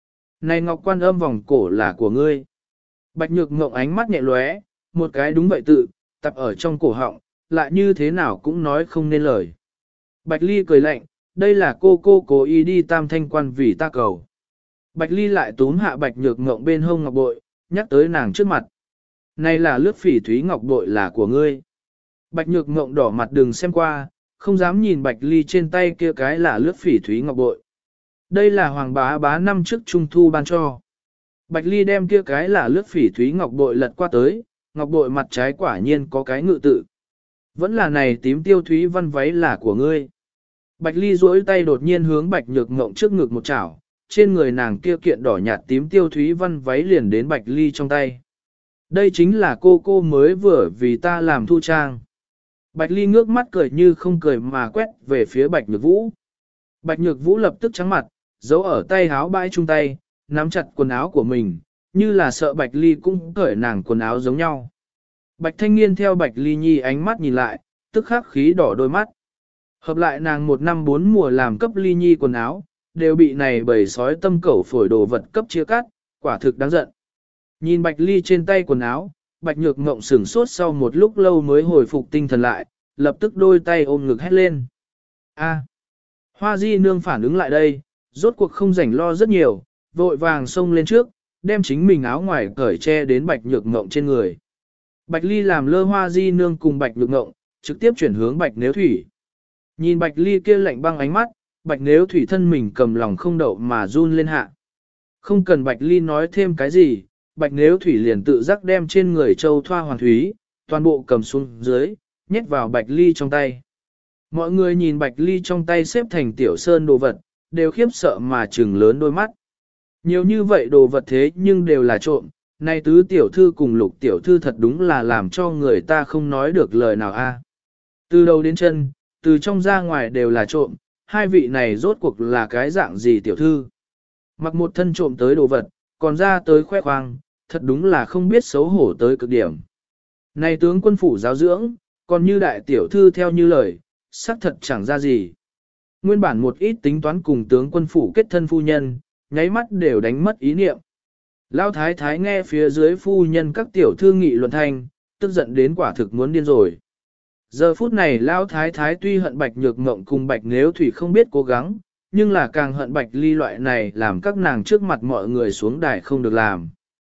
Này ngọc quan âm vòng cổ là của ngươi. Bạch nhược ngộng ánh mắt nhẹ lóe, một cái đúng vậy tự, tập ở trong cổ họng, lại như thế nào cũng nói không nên lời. Bạch Ly cười lạnh, đây là cô cố ý đi tam thanh quan vì ta cầu. Bạch Ly lại túm hạ bạch nhược ngộng bên hông ngọc bội, nhắc tới nàng trước mặt. Này là lướt phỉ thúy ngọc bội là của ngươi. Bạch nhược ngộng đỏ mặt đừng xem qua, không dám nhìn Bạch Ly trên tay kia cái là lướt phỉ thúy ngọc bội. Đây là hoàng bá bá năm trước trung thu ban cho. Bạch Ly đem kia cái là lướt phỉ thúy ngọc bội lật qua tới, ngọc bội mặt trái quả nhiên có cái ngự tự. Vẫn là này tím tiêu thúy văn váy là của ngươi. Bạch Ly duỗi tay đột nhiên hướng Bạch Nhược Ngộng trước ngực một chảo, trên người nàng kia kiện đỏ nhạt tím tiêu thúy văn váy liền đến Bạch Ly trong tay. Đây chính là cô mới vừa vì ta làm thu trang. Bạch Ly ngước mắt cười như không cười mà quét về phía Bạch Nhược Vũ. Bạch Nhược Vũ lập tức trắng mặt, giấu ở tay háo bãi chung tay, nắm chặt quần áo của mình, như là sợ Bạch Ly cũng cởi nàng quần áo giống nhau. Bạch Thanh Nghiên theo Bạch Ly Nhi ánh mắt nhìn lại, tức khắc khí đỏ đôi mắt. Hợp lại nàng một năm bốn mùa làm cấp Ly Nhi quần áo, đều bị này bầy sói tâm cẩu phổi đồ vật cấp chia cắt, quả thực đáng giận. Nhìn Bạch Ly trên tay quần áo, Bạch Nhược Ngộng sửng sốt sau một lúc lâu mới hồi phục tinh thần lại, lập tức đôi tay ôm ngực hét lên. A. Hoa Di nương phản ứng lại đây, rốt cuộc không rảnh lo rất nhiều, vội vàng xông lên trước, đem chính mình áo ngoài cởi che đến Bạch Nhược Ngộng trên người. Bạch Ly làm lơ Hoa Di nương cùng Bạch Nhược Ngộng, trực tiếp chuyển hướng Bạch Nếu Thủy. Nhìn Bạch Ly kia lạnh băng ánh mắt, Bạch Nếu Thủy thân mình cầm lòng không đậu mà run lên hạ. Không cần Bạch Ly nói thêm cái gì, Bạch Nếu Thủy liền tự giác đem trên người châu thoa hoàng thúy, toàn bộ cầm xuống dưới, nhét vào Bạch Ly trong tay. Mọi người nhìn Bạch Ly trong tay xếp thành tiểu sơn đồ vật, đều khiếp sợ mà trừng lớn đôi mắt. Nhiều như vậy đồ vật thế nhưng đều là trộm, này tứ tiểu thư cùng lục tiểu thư thật đúng là làm cho người ta không nói được lời nào a. Từ đầu đến chân, từ trong ra ngoài đều là trộm, hai vị này rốt cuộc là cái dạng gì tiểu thư. Mặc một thân trộm tới đồ vật, còn ra tới khoe khoang, thật đúng là không biết xấu hổ tới cực điểm. Này tướng quân phủ giáo dưỡng, còn như đại tiểu thư theo như lời, xác thật chẳng ra gì. Nguyên bản một ít tính toán cùng tướng quân phủ kết thân phu nhân, nháy mắt đều đánh mất ý niệm. Lão thái thái nghe phía dưới phu nhân các tiểu thư nghị luận thanh, tức giận đến quả thực muốn điên rồi. Giờ phút này Lão thái thái tuy hận Bạch Nhược Ngộng cùng Bạch Nếu Thủy không biết cố gắng, nhưng là càng hận Bạch Ly loại này làm các nàng trước mặt mọi người xuống đài không được làm.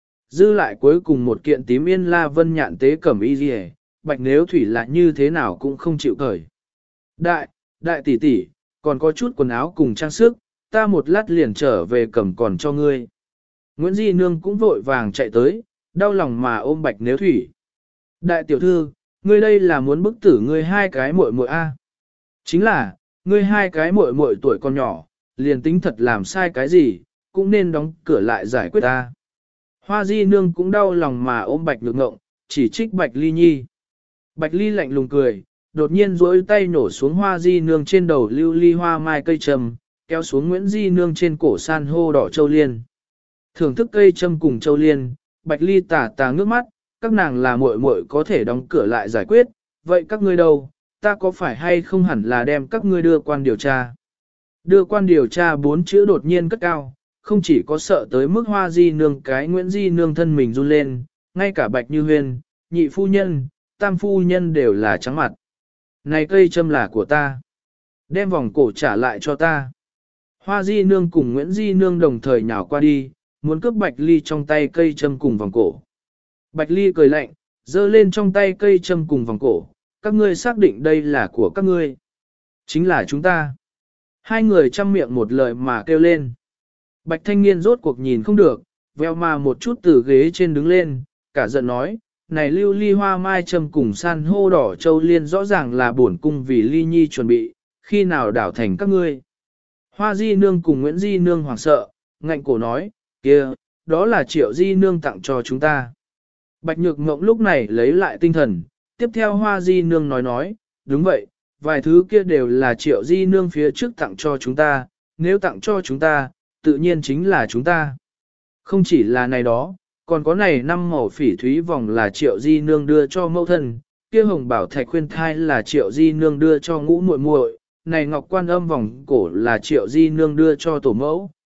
Dư lại cuối cùng một kiện tím yên la vân nhạn tế cẩm y gì, Bạch Nếu Thủy lại như thế nào cũng không chịu cởi. Đại tỷ tỷ, còn có chút quần áo cùng trang sức, ta một lát liền trở về cầm còn cho ngươi. Nguyễn Di Nương cũng vội vàng chạy tới, đau lòng mà ôm Bạch Nếu Thủy. Đại tiểu thư, ngươi đây là muốn bức tử ngươi hai cái muội muội a? Chính là, ngươi hai cái muội muội tuổi còn nhỏ, liền tính thật làm sai cái gì, cũng nên đóng cửa lại giải quyết ta. Hoa Di Nương cũng đau lòng mà ôm Bạch Nhược Ngộng, chỉ trích Bạch Ly Nhi. Bạch Ly lạnh lùng cười, đột nhiên duỗi tay nổ xuống Hoa Di Nương trên đầu lưu ly hoa mai cây trầm, kéo xuống Nguyễn Di Nương trên cổ san hô đỏ châu liên. Thưởng thức cây trầm cùng châu liên, Bạch Ly tà ngước mắt, các nàng là muội muội có thể đóng cửa lại giải quyết, vậy các ngươi đâu, ta có phải hay không hẳn là đem các ngươi đưa quan điều tra. Đưa quan điều tra 4 chữ đột nhiên cất cao, không chỉ có sợ tới mức Hoa Di Nương cái Nguyễn Di Nương thân mình run lên, ngay cả Bạch Như Huyên, nhị phu nhân, tam phu nhân đều là trắng mặt. Này cây châm là của ta. Đem vòng cổ trả lại cho ta. Hoa Di Nương cùng Nguyễn Di Nương đồng thời nhào qua đi, muốn cướp Bạch Ly trong tay cây châm cùng vòng cổ. Bạch Ly cười lạnh, giơ lên trong tay cây châm cùng vòng cổ. Các ngươi xác định đây là của các ngươi. Chính là chúng ta. Hai người chăm miệng một lời mà kêu lên. Bạch Thanh Nghiên rốt cuộc nhìn không được, veo mà một chút từ ghế trên đứng lên, cả giận nói, này lưu ly hoa mai châm cùng san hô đỏ châu liên rõ ràng là bổn cung vì Ly Nhi chuẩn bị, khi nào đảo thành các ngươi. Hoa Di Nương cùng Nguyễn Di Nương hoảng sợ, ngạnh cổ nói, kia, đó là Triệu Di Nương tặng cho chúng ta. Bạch Nhược Ngộng lúc này lấy lại tinh thần, tiếp theo Hoa Di Nương nói, đúng vậy, vài thứ kia đều là Triệu Di Nương phía trước tặng cho chúng ta, nếu tặng cho chúng ta, tự nhiên chính là chúng ta. Không chỉ là này đó, còn có này 5 màu phỉ thúy vòng là Triệu Di Nương đưa cho mẫu thân, kia hồng bảo thạch khuyên thai là Triệu Di Nương đưa cho ngũ muội muội, này ngọc quan âm vòng cổ là Triệu Di Nương đưa cho tổ mẫu,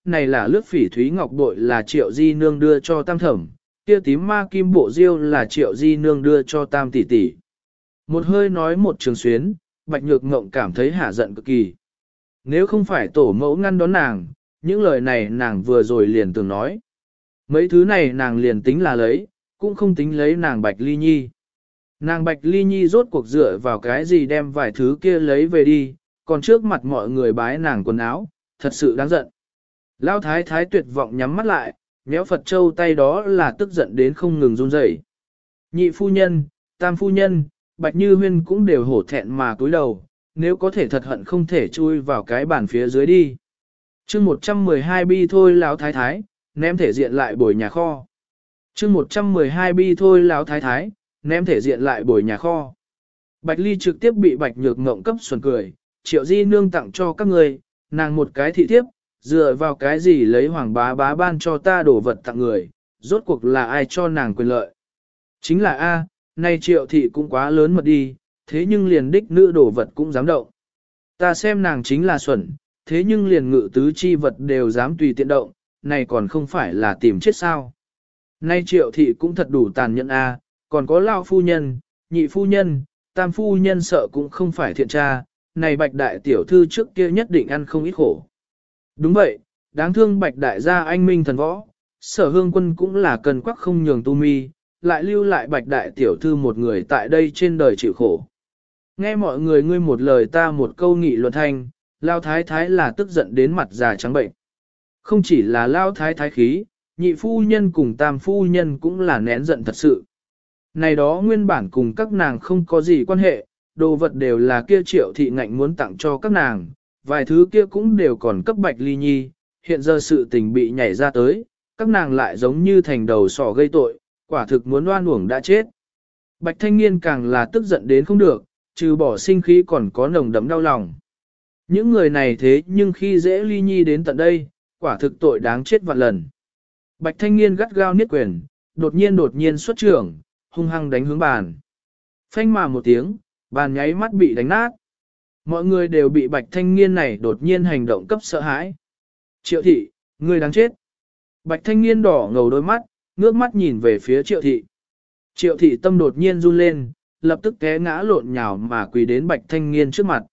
này là lướt phỉ thúy ngọc bội là Triệu Di Nương đưa cho Tam Thẩm, kia tím ma kim bộ diêu là Triệu Di Nương đưa cho Tam tỷ tỷ. Một hơi nói một trường xuyến, Bạch Nhược Ngộng cảm thấy hả giận cực kỳ. Nếu không phải tổ mẫu ngăn đón nàng, những lời này nàng vừa rồi liền từng nói. Mấy thứ này nàng liền tính là lấy, cũng không tính lấy nàng Bạch Ly Nhi. Nàng Bạch Ly Nhi rốt cuộc dựa vào cái gì đem vài thứ kia lấy về đi, còn trước mặt mọi người bái nàng quần áo, thật sự đáng giận. Lão thái thái tuyệt vọng nhắm mắt lại, méo Phật Châu tay đó là tức giận đến không ngừng run rẩy. Nhị phu nhân, tam phu nhân, Bạch Như Huyên cũng đều hổ thẹn mà cúi đầu, nếu có thể thật hận không thể chui vào cái bàn phía dưới đi. Chương 112 bi thôi lão thái thái, ném thể diện lại bồi nhà kho. Chương 112 bi thôi lão thái thái, ném thể diện lại bồi nhà kho. Bạch Ly trực tiếp bị Bạch Nhược Ngộng cấp xuẩn cười, Triệu Di Nương tặng cho các người, nàng một cái thị thiếp, dựa vào cái gì lấy hoàng bá bá ban cho ta đổ vật tặng người, rốt cuộc là ai cho nàng quyền lợi. Chính là A, nay Triệu thị cũng quá lớn mật đi, thế nhưng liền đích nữ đổ vật cũng dám động. Ta xem nàng chính là xuẩn, thế nhưng liền ngự tứ chi vật đều dám tùy tiện động, này còn không phải là tìm chết sao. Nay Triệu thị cũng thật đủ tàn nhẫn A, còn có lão phu nhân, nhị phu nhân, tam phu nhân sợ cũng không phải thiện tra, này Bạch đại tiểu thư trước kia nhất định ăn không ít khổ. Đúng vậy, đáng thương Bạch đại gia anh minh thần võ, Sở Hương Quân cũng là cần quắc không nhường tu mi, lại lưu lại Bạch đại tiểu thư một người tại đây trên đời chịu khổ. Nghe mọi người ngươi một lời ta một câu nghị luận thanh, Lao Thái Thái là tức giận đến mặt già trắng bệnh. Không chỉ là Lao Thái Thái khí, nhị phu nhân cùng tam phu nhân cũng là nén giận thật sự. Này đó nguyên bản cùng các nàng không có gì quan hệ, đồ vật đều là kia Triệu thị ngạnh muốn tặng cho các nàng, vài thứ kia cũng đều còn cấp Bạch Ly Nhi, hiện giờ sự tình bị nhảy ra tới, các nàng lại giống như thành đầu sỏ gây tội, quả thực muốn oan uổng đã chết. Bạch Thanh Niên càng là tức giận đến không được, trừ bỏ sinh khí còn có nồng đậm đau lòng. Những người này thế nhưng khi dễ Ly Nhi đến tận đây, quả thực tội đáng chết vạn lần. Bạch Thanh Niên gắt gao niết quyền, đột nhiên xuất trưởng, hung hăng đánh hướng bàn. Phanh mà một tiếng, bàn nháy mắt bị đánh nát. Mọi người đều bị Bạch Thanh Niên này đột nhiên hành động cấp sợ hãi. Triệu thị, ngươi đáng chết. Bạch Thanh Niên đỏ ngầu đôi mắt, ngước mắt nhìn về phía Triệu thị. Triệu thị tâm đột nhiên run lên, lập tức té ngã lộn nhào mà quỳ đến Bạch Thanh Niên trước mặt.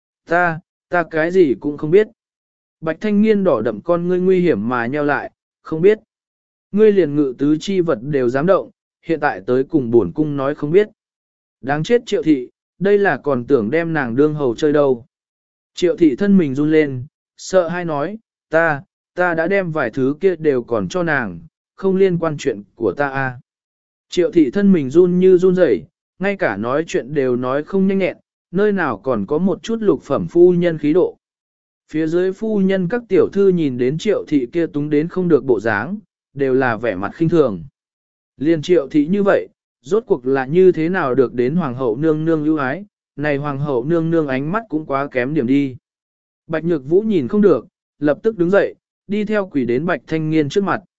Ta cái gì cũng không biết. Bạch Thanh Niên đỏ đậm con ngươi nguy hiểm mà nheo lại, không biết. Ngươi liền ngự tứ chi vật đều dám động, hiện tại tới cùng bổn cung nói không biết. Đáng chết Triệu thị, đây là còn tưởng đem nàng đương hầu chơi đâu. Triệu thị thân mình run lên, sợ hai nói, ta đã đem vài thứ kia đều còn cho nàng, không liên quan chuyện của ta a. Triệu thị thân mình run như run rẩy, ngay cả nói chuyện đều nói không nhanh nhẹn, nơi nào còn có một chút lục phẩm phu nhân khí độ. Phía dưới phu nhân các tiểu thư nhìn đến Triệu thị kia túng đến không được bộ dáng, đều là vẻ mặt khinh thường. Liên Triệu thị như vậy, rốt cuộc là như thế nào được đến hoàng hậu nương nương ưu ái, này hoàng hậu nương nương ánh mắt cũng quá kém điểm đi. Bạch Nhược Vũ nhìn không được, lập tức đứng dậy, đi theo quỷ đến Bạch Thanh Niên trước mặt.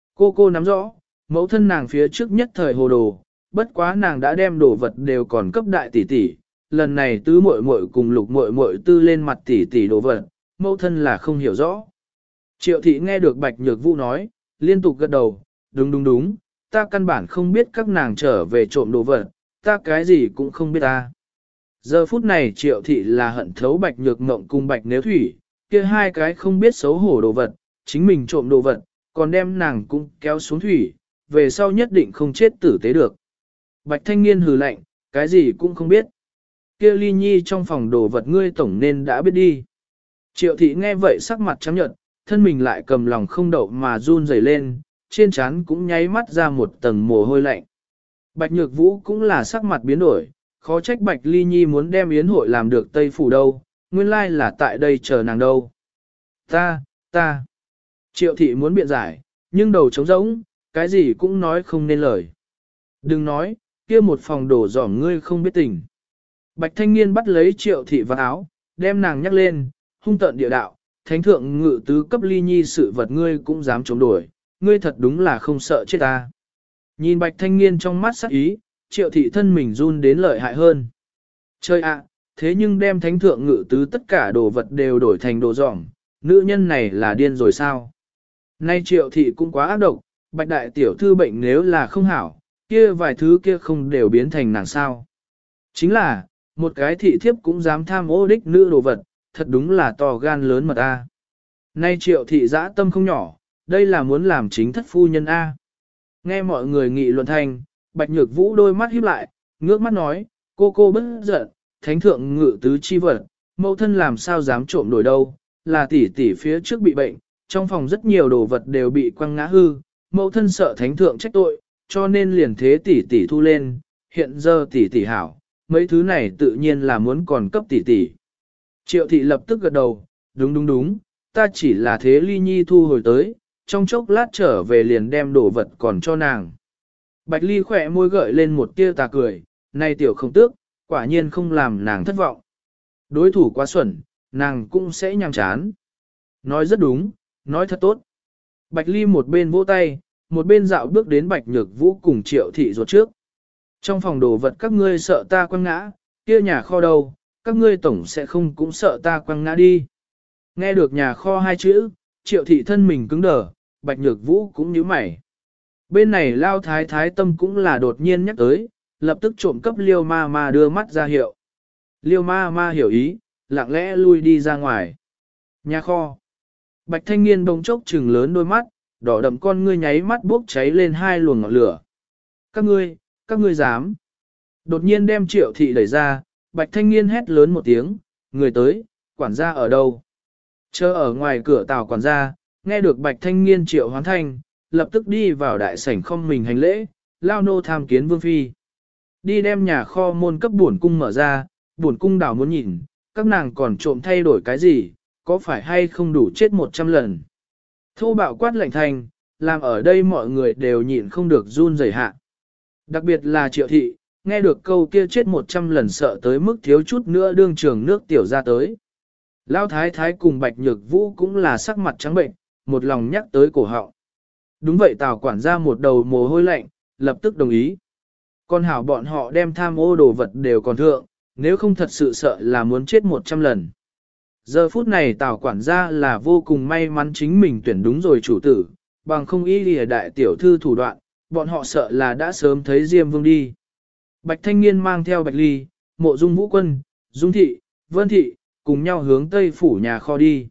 Cô nắm rõ, mẫu thân nàng phía trước nhất thời hồ đồ, bất quá nàng đã đem đồ vật đều còn cấp đại tỷ tỷ, lần này tứ muội muội cùng lục muội muội tư lên mặt tỷ tỷ đồ vật, mẫu thân là không hiểu rõ. Triệu thị nghe được Bạch Nhược Vũ nói, liên tục gật đầu, đúng, ta căn bản không biết các nàng trở về trộm đồ vật, ta cái gì cũng không biết ta. Giờ phút này Triệu thị là hận thấu Bạch Nhược Ngộng cùng Bạch Nếu Thủy, kia hai cái không biết xấu hổ đồ vật, chính mình trộm đồ vật, còn đem nàng cũng kéo xuống thủy, về sau nhất định không chết tử tế được. Bạch Thanh Niên hừ lạnh, cái gì cũng không biết. Kia Ly Nhi trong phòng đồ vật ngươi tổng nên đã biết đi. Triệu thị nghe vậy sắc mặt trắng nhợt, thân mình lại cầm lòng không đậu mà run rẩy lên, trên trán cũng nháy mắt ra một tầng mồ hôi lạnh. Bạch Nhược Vũ cũng là sắc mặt biến đổi, khó trách Bạch Ly Nhi muốn đem yến hội làm được Tây Phủ đâu, nguyên lai là tại đây chờ nàng đâu. Ta. Triệu thị muốn biện giải, nhưng đầu trống rỗng, cái gì cũng nói không nên lời. Đừng nói, kia một phòng đổ dỏm ngươi không biết tình. Bạch Thanh Niên bắt lấy Triệu thị vào áo, đem nàng nhắc lên, hung tợn địa đạo, thánh thượng ngự tứ cấp Ly Nhi sự vật ngươi cũng dám chống đổi, ngươi thật đúng là không sợ chết ta. Nhìn Bạch Thanh Niên trong mắt sắc ý, Triệu thị thân mình run đến lợi hại hơn. Chơi ạ, thế nhưng đem thánh thượng ngự tứ tất cả đồ vật đều đổi thành đồ dỏm, nữ nhân này là điên rồi sao? Nay Triệu thị cũng quá ác độc, Bạch đại tiểu thư bệnh nếu là không hảo, kia vài thứ kia không đều biến thành nàng sao? Chính là, một cái thị thiếp cũng dám tham ô đích nữ đồ vật, thật đúng là to gan lớn mật a. Nay Triệu thị dã tâm không nhỏ, đây là muốn làm chính thất phu nhân a. Nghe mọi người nghị luận thành, Bạch Nhược Vũ đôi mắt híp lại, ngước mắt nói, cô bất giận, thánh thượng ngự tứ chi vật, mẫu thân làm sao dám trộm đổi đâu, là tỷ tỷ phía trước bị bệnh, trong phòng rất nhiều đồ vật đều bị quăng ngã hư, mẫu thân sợ thánh thượng trách tội, cho nên liền thế tỷ tỷ thu lên, hiện giờ tỷ tỷ hảo, mấy thứ này tự nhiên là muốn còn cấp tỷ tỷ. Triệu thị lập tức gật đầu, đúng, ta chỉ là thế ly nhi thu hồi tới, trong chốc lát trở về liền đem đồ vật còn cho nàng. Bạch ly khỏe môi gợi lên một tia tà cười, này tiểu không tước, quả nhiên không làm nàng thất vọng. Đối thủ quá xuẩn, nàng cũng sẽ nhàm chán. Nói rất đúng, nói thật tốt. Bạch ly một bên vỗ tay, một bên dạo bước đến Bạch Nhược Vũ cùng Triệu thị ruột trước. Trong phòng đồ vật các ngươi sợ ta quăng ngã, kia nhà kho đâu, các ngươi tổng sẽ không cũng sợ ta quăng ngã đi. Nghe được nhà kho hai chữ, Triệu thị thân mình cứng đờ, Bạch Nhược Vũ cũng nhíu mày. Bên này Lao Thái Thái Tâm cũng là đột nhiên nhắc tới, lập tức trộm cấp Liêu ma ma đưa mắt ra hiệu. Liêu ma ma hiểu ý, lặng lẽ lui đi ra ngoài. Nhà kho. Bạch thanh niên bỗng chốc trừng lớn đôi mắt, đỏ đậm con ngươi nháy mắt bốc cháy lên hai luồng ngọn lửa. Các ngươi dám. Đột nhiên đem Triệu thị đẩy ra, Bạch thanh niên hét lớn một tiếng, người tới, quản gia ở đâu? Chờ ở ngoài cửa tàu quản gia, nghe được Bạch thanh niên Triệu hoán thanh, lập tức đi vào đại sảnh không mình hành lễ, lao nô tham kiến vương phi. Đi đem nhà kho môn cấp bổn cung mở ra, bổn cung đảo muốn nhìn, các nàng còn trộm thay đổi cái gì, có phải hay không đủ chết 100 lần. Thô bạo quát lệnh thành, làm ở đây mọi người đều nhịn không được run rẩy hạ. Đặc biệt là Triệu thị, nghe được câu kia chết 100 lần sợ tới mức thiếu chút nữa đương trường nước tiểu ra tới. Lão thái thái cùng Bạch Nhược Vũ cũng là sắc mặt trắng bệnh, một lòng nhắc tới cổ họng. Đúng vậy Tào quản gia một đầu mồ hôi lạnh, lập tức đồng ý. Còn hảo bọn họ đem tham ô đồ vật đều còn thượng, nếu không thật sự sợ là muốn chết 100 lần. Giờ phút này Tào quản gia là vô cùng may mắn chính mình tuyển đúng rồi chủ tử, bằng không ý lìa đại tiểu thư thủ đoạn, bọn họ sợ là đã sớm thấy Diêm Vương đi. Bạch Thanh Niên mang theo Bạch Ly, Mộ Dung Vũ Quân, Dung Thị, Vân Thị, cùng nhau hướng Tây phủ nhà kho đi.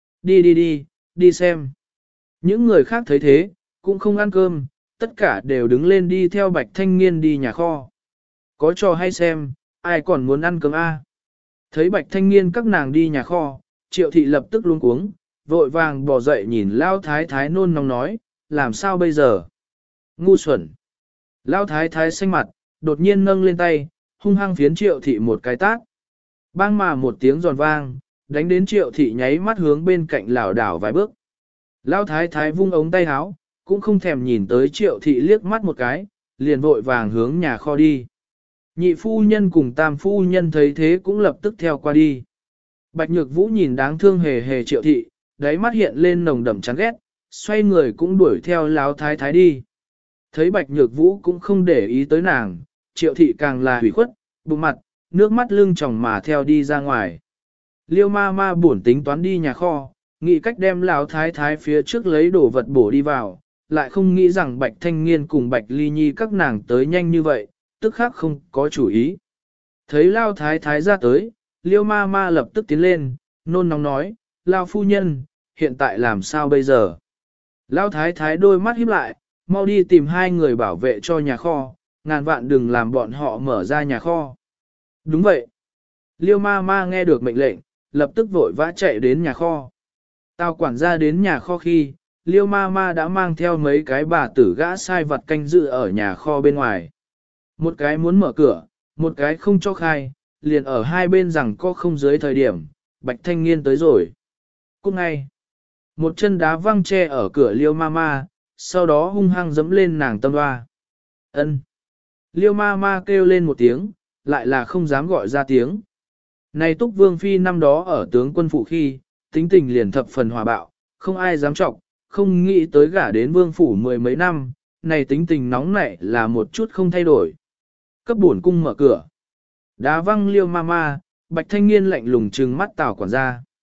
Đi xem. Những người khác thấy thế, cũng không ăn cơm, tất cả đều đứng lên đi theo Bạch Thanh Niên đi nhà kho. Có trò hay xem, ai còn muốn ăn cơm a? Thấy Bạch Thanh Niên các nàng đi nhà kho, Triệu thị lập tức luống cuống, vội vàng bỏ dậy nhìn Lao Thái Thái nôn nóng nói, làm sao bây giờ? Ngu xuẩn. Lao Thái Thái xanh mặt, đột nhiên nâng lên tay, hung hăng phiến Triệu thị một cái tát. Bang mà một tiếng giòn vang, đánh đến Triệu thị nháy mắt hướng bên cạnh lảo đảo vài bước. Lao Thái Thái vung ống tay áo, cũng không thèm nhìn tới Triệu thị liếc mắt một cái, liền vội vàng hướng nhà kho đi. Nhị phu nhân cùng tam phu nhân thấy thế cũng lập tức theo qua đi. Bạch Nhược Vũ nhìn đáng thương hề hề Triệu thị, đáy mắt hiện lên nồng đậm chán ghét, xoay người cũng đuổi theo Lão Thái Thái đi. Thấy Bạch Nhược Vũ cũng không để ý tới nàng, Triệu thị càng là hủy khuất, bụng mặt, nước mắt lưng tròng mà theo đi ra ngoài. Liêu ma ma buồn tính toán đi nhà kho, nghĩ cách đem Lão Thái Thái phía trước lấy đồ vật bổ đi vào, lại không nghĩ rằng Bạch Thanh Niên cùng Bạch Ly Nhi các nàng tới nhanh như vậy, tức khắc không có chủ ý. Thấy Lao Thái Thái ra tới, Liêu ma ma lập tức tiến lên, nôn nóng nói, Lao phu nhân, hiện tại làm sao bây giờ? Lao Thái Thái đôi mắt híp lại, mau đi tìm hai người bảo vệ cho nhà kho, ngàn vạn đừng làm bọn họ mở ra nhà kho. Đúng vậy. Liêu ma ma nghe được mệnh lệnh, lập tức vội vã chạy đến nhà kho. Tao quản gia đến nhà kho khi, Liêu ma ma đã mang theo mấy cái bà tử gã sai vặt canh dự ở nhà kho bên ngoài. Một cái muốn mở cửa, một cái không cho khai, liền ở hai bên rằng có không dưới thời điểm, Bạch Thanh Niên tới rồi. Cút ngay. Một chân đá văng tre ở cửa Liêu ma ma, sau đó hung hăng dẫm lên nàng tâm hoa. Ân. Liêu ma ma kêu lên một tiếng, lại là không dám gọi ra tiếng. Này Túc Vương Phi năm đó ở tướng quân phủ khi, tính tình liền thập phần hòa bạo, không ai dám trọng, không nghĩ tới gả đến Vương phủ 10 mấy năm, này tính tình nóng nảy là một chút không thay đổi. Cấp bổn cung mở cửa. Đá văng Liêu ma ma, Bạch Thanh Niên lạnh lùng trừng mắt Tào quản gia.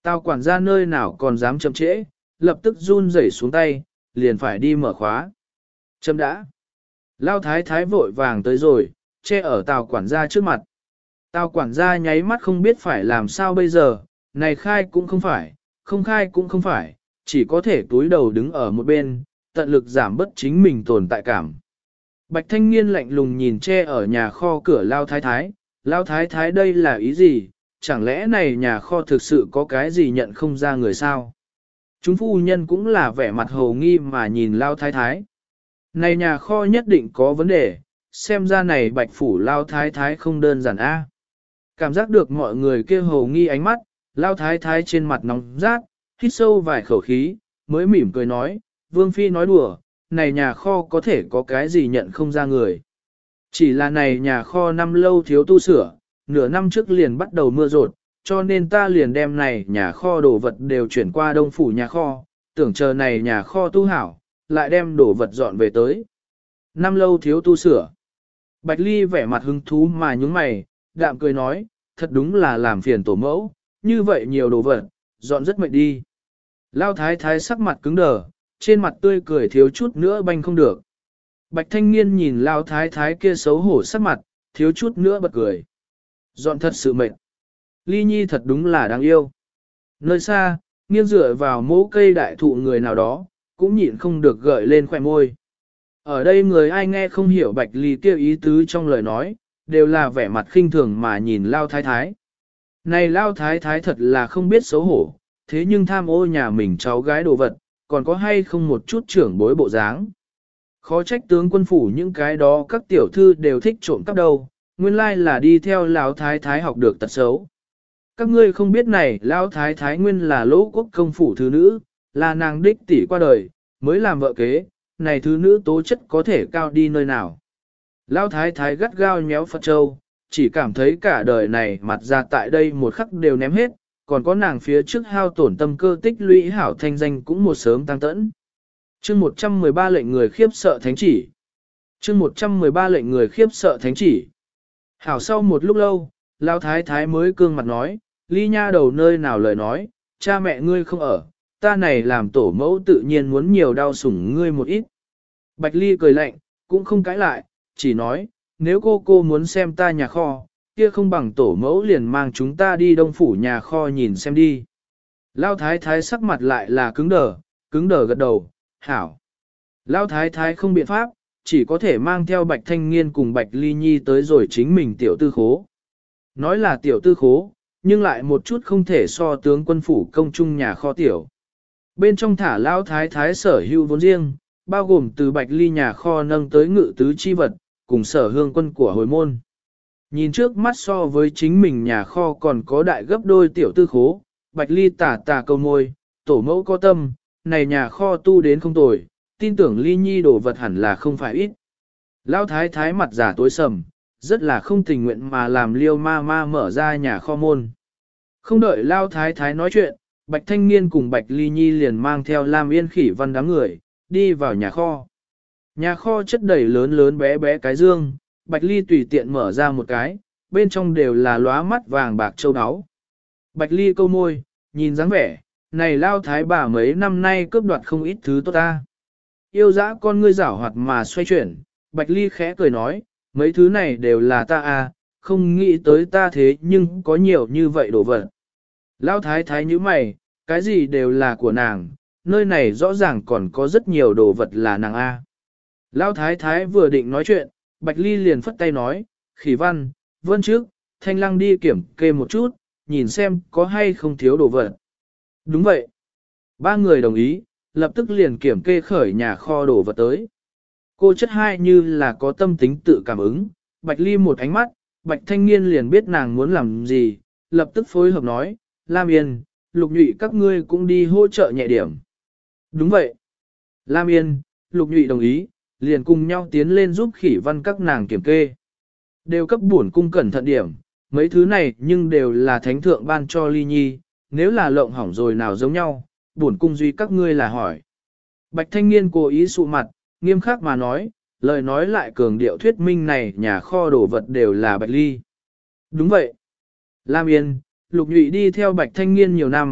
Tào quản gia nơi nào còn dám chậm trễ, lập tức run rẩy xuống tay, liền phải đi mở khóa. Chấm đã. Lao thái thái vội vàng tới rồi, che ở tào quản gia trước mặt. Tào quản gia nháy mắt không biết phải làm sao bây giờ, này khai cũng không phải, không khai cũng không phải, chỉ có thể túi đầu đứng ở một bên, tận lực giảm bớt chính mình tồn tại cảm. Bạch thanh niên lạnh lùng nhìn che ở nhà kho cửa Lao thái thái, Lao thái thái đây là ý gì, chẳng lẽ này nhà kho thực sự có cái gì nhận không ra người sao? Chúng phu nhân cũng là vẻ mặt hồ nghi mà nhìn Lao thái thái. Này nhà kho nhất định có vấn đề, xem ra này bạch phủ Lao thái thái không đơn giản a. Cảm giác được mọi người kia hồ nghi ánh mắt, Lao thái thái trên mặt nóng rát, hít sâu vài khẩu khí, mới mỉm cười nói, Vương Phi nói đùa, này nhà kho có thể có cái gì nhận không ra người. Chỉ là này nhà kho năm lâu thiếu tu sửa, nửa năm trước liền bắt đầu mưa rột, cho nên ta liền đem này nhà kho đồ vật đều chuyển qua đông phủ nhà kho, tưởng chờ này nhà kho tu hảo, lại đem đồ vật dọn về tới. Năm lâu thiếu tu sửa. Bạch Ly vẻ mặt hứng thú mà nhúng mày, đạm cười nói, thật đúng là làm phiền tổ mẫu, như vậy nhiều đồ vật, dọn rất mệt đi. Lao thái thái sắc mặt cứng đờ, trên mặt tươi cười thiếu chút nữa banh không được. Bạch thanh niên nhìn Lao thái thái kia xấu hổ sắc mặt, thiếu chút nữa bật cười. Dọn thật sự mệt. Ly Nhi thật đúng là đáng yêu. Nơi xa, nghiêng dựa vào mố cây đại thụ người nào đó, cũng nhịn không được gợi lên khỏe môi. Ở đây người ai nghe không hiểu Bạch Ly kêu ý tứ trong lời nói, đều là vẻ mặt khinh thường mà nhìn Lao thái thái. Này Lao thái thái thật là không biết xấu hổ, thế nhưng tham ô nhà mình cháu gái đồ vật, còn có hay không một chút trưởng bối bộ dáng. Khó trách tướng quân phủ những cái đó các tiểu thư đều thích trộm cắp đâu, nguyên lai là đi theo Lão thái thái học được tật xấu. Các ngươi không biết này, Lão thái thái nguyên là Lỗ Quốc công phủ thứ nữ, là nàng đích tỷ qua đời, mới làm vợ kế, này thứ nữ tố chất có thể cao đi nơi nào. Lão thái thái gắt gao nhéo Phật Châu, chỉ cảm thấy cả đời này mặt ra tại đây một khắc đều ném hết, còn có nàng phía trước hao tổn tâm cơ tích lũy hảo thanh danh cũng một sớm tăng tẫn. Chương 113 lệnh người khiếp sợ thánh chỉ. Chương 113 lệnh người khiếp sợ thánh chỉ. Hảo sau một lúc lâu, Lão thái thái mới cương mặt nói, Ly nha đầu nơi nào lời nói, cha mẹ ngươi không ở, ta này làm tổ mẫu tự nhiên muốn nhiều đau sủng ngươi một ít. Bạch Ly cười lạnh, cũng không cãi lại, chỉ nói, nếu cô muốn xem ta nhà kho, kia không bằng tổ mẫu liền mang chúng ta đi đông phủ nhà kho nhìn xem đi. Lão thái thái sắc mặt lại là cứng đờ gật đầu, hảo. Lão thái thái không biện pháp, chỉ có thể mang theo Bạch Thanh Nghiên cùng Bạch Ly Nhi tới rồi chính mình tiểu tư khố. Nói là tiểu tư khố, nhưng lại một chút không thể so tướng quân phủ công trung nhà kho tiểu. Bên trong thả Lão thái thái sở hữu vốn riêng, bao gồm từ Bạch Ly nhà kho nâng tới ngự tứ chi vật, cùng sở hương quân của hồi môn. Nhìn trước mắt so với chính mình nhà kho còn có đại gấp đôi tiểu tư khố, Bạch Ly tà câu môi, tổ mẫu có tâm, này nhà kho tu đến không tồi, tin tưởng Ly Nhi đổ vật hẳn là không phải ít. Lão thái thái mặt giả tối sầm, rất là không tình nguyện mà làm Liêu ma ma mở ra nhà kho môn. Không đợi Lão thái thái nói chuyện, Bạch Thanh Niên cùng Bạch Ly Nhi liền mang theo Lam Yên Khỉ Văn đám người, đi vào nhà kho. Nhà kho chất đầy lớn lớn bé bé cái dương, Bạch Ly tùy tiện mở ra một cái, bên trong đều là lóa mắt vàng bạc châu áo. Bạch Ly câu môi, nhìn dáng vẻ, này Lao thái bà mấy năm nay cướp đoạt không ít thứ tốt ta. Yêu dã con ngươi giảo hoạt mà xoay chuyển, Bạch Ly khẽ cười nói, mấy thứ này đều là ta à, không nghĩ tới ta thế nhưng có nhiều như vậy đồ vật. Lao thái thái như mày, cái gì đều là của nàng, nơi này rõ ràng còn có rất nhiều đồ vật là nàng a. Lao thái thái vừa định nói chuyện, Bạch Ly liền phất tay nói, Khỉ Văn, Vân trước, Thanh Lăng đi kiểm kê một chút, nhìn xem có hay không thiếu đồ vật. Đúng vậy. Ba người đồng ý, lập tức liền kiểm kê khởi nhà kho đồ vật tới. Cô chất hai như là có tâm tính tự cảm ứng, Bạch Ly một ánh mắt, Bạch Thanh Niên liền biết nàng muốn làm gì, lập tức phối hợp nói, Lam Yên, Lục Nhụy các ngươi cũng đi hỗ trợ nhẹ điểm. Đúng vậy. Lam Yên, Lục Nhụy đồng ý, liền cùng nhau tiến lên giúp Khỉ Văn các nàng kiểm kê. Đều cấp bổn cung cẩn thận điểm, mấy thứ này nhưng đều là thánh thượng ban cho Ly Nhi, nếu là lộng hỏng rồi nào giống nhau, bổn cung duy các ngươi là hỏi. Bạch Thanh Niên cố ý sụ mặt, nghiêm khắc mà nói, lời nói lại cường điệu thuyết minh này nhà kho đồ vật đều là Bạch Ly. Đúng vậy. Lam Yên, Lục Nhụy đi theo Bạch Thanh Niên nhiều năm,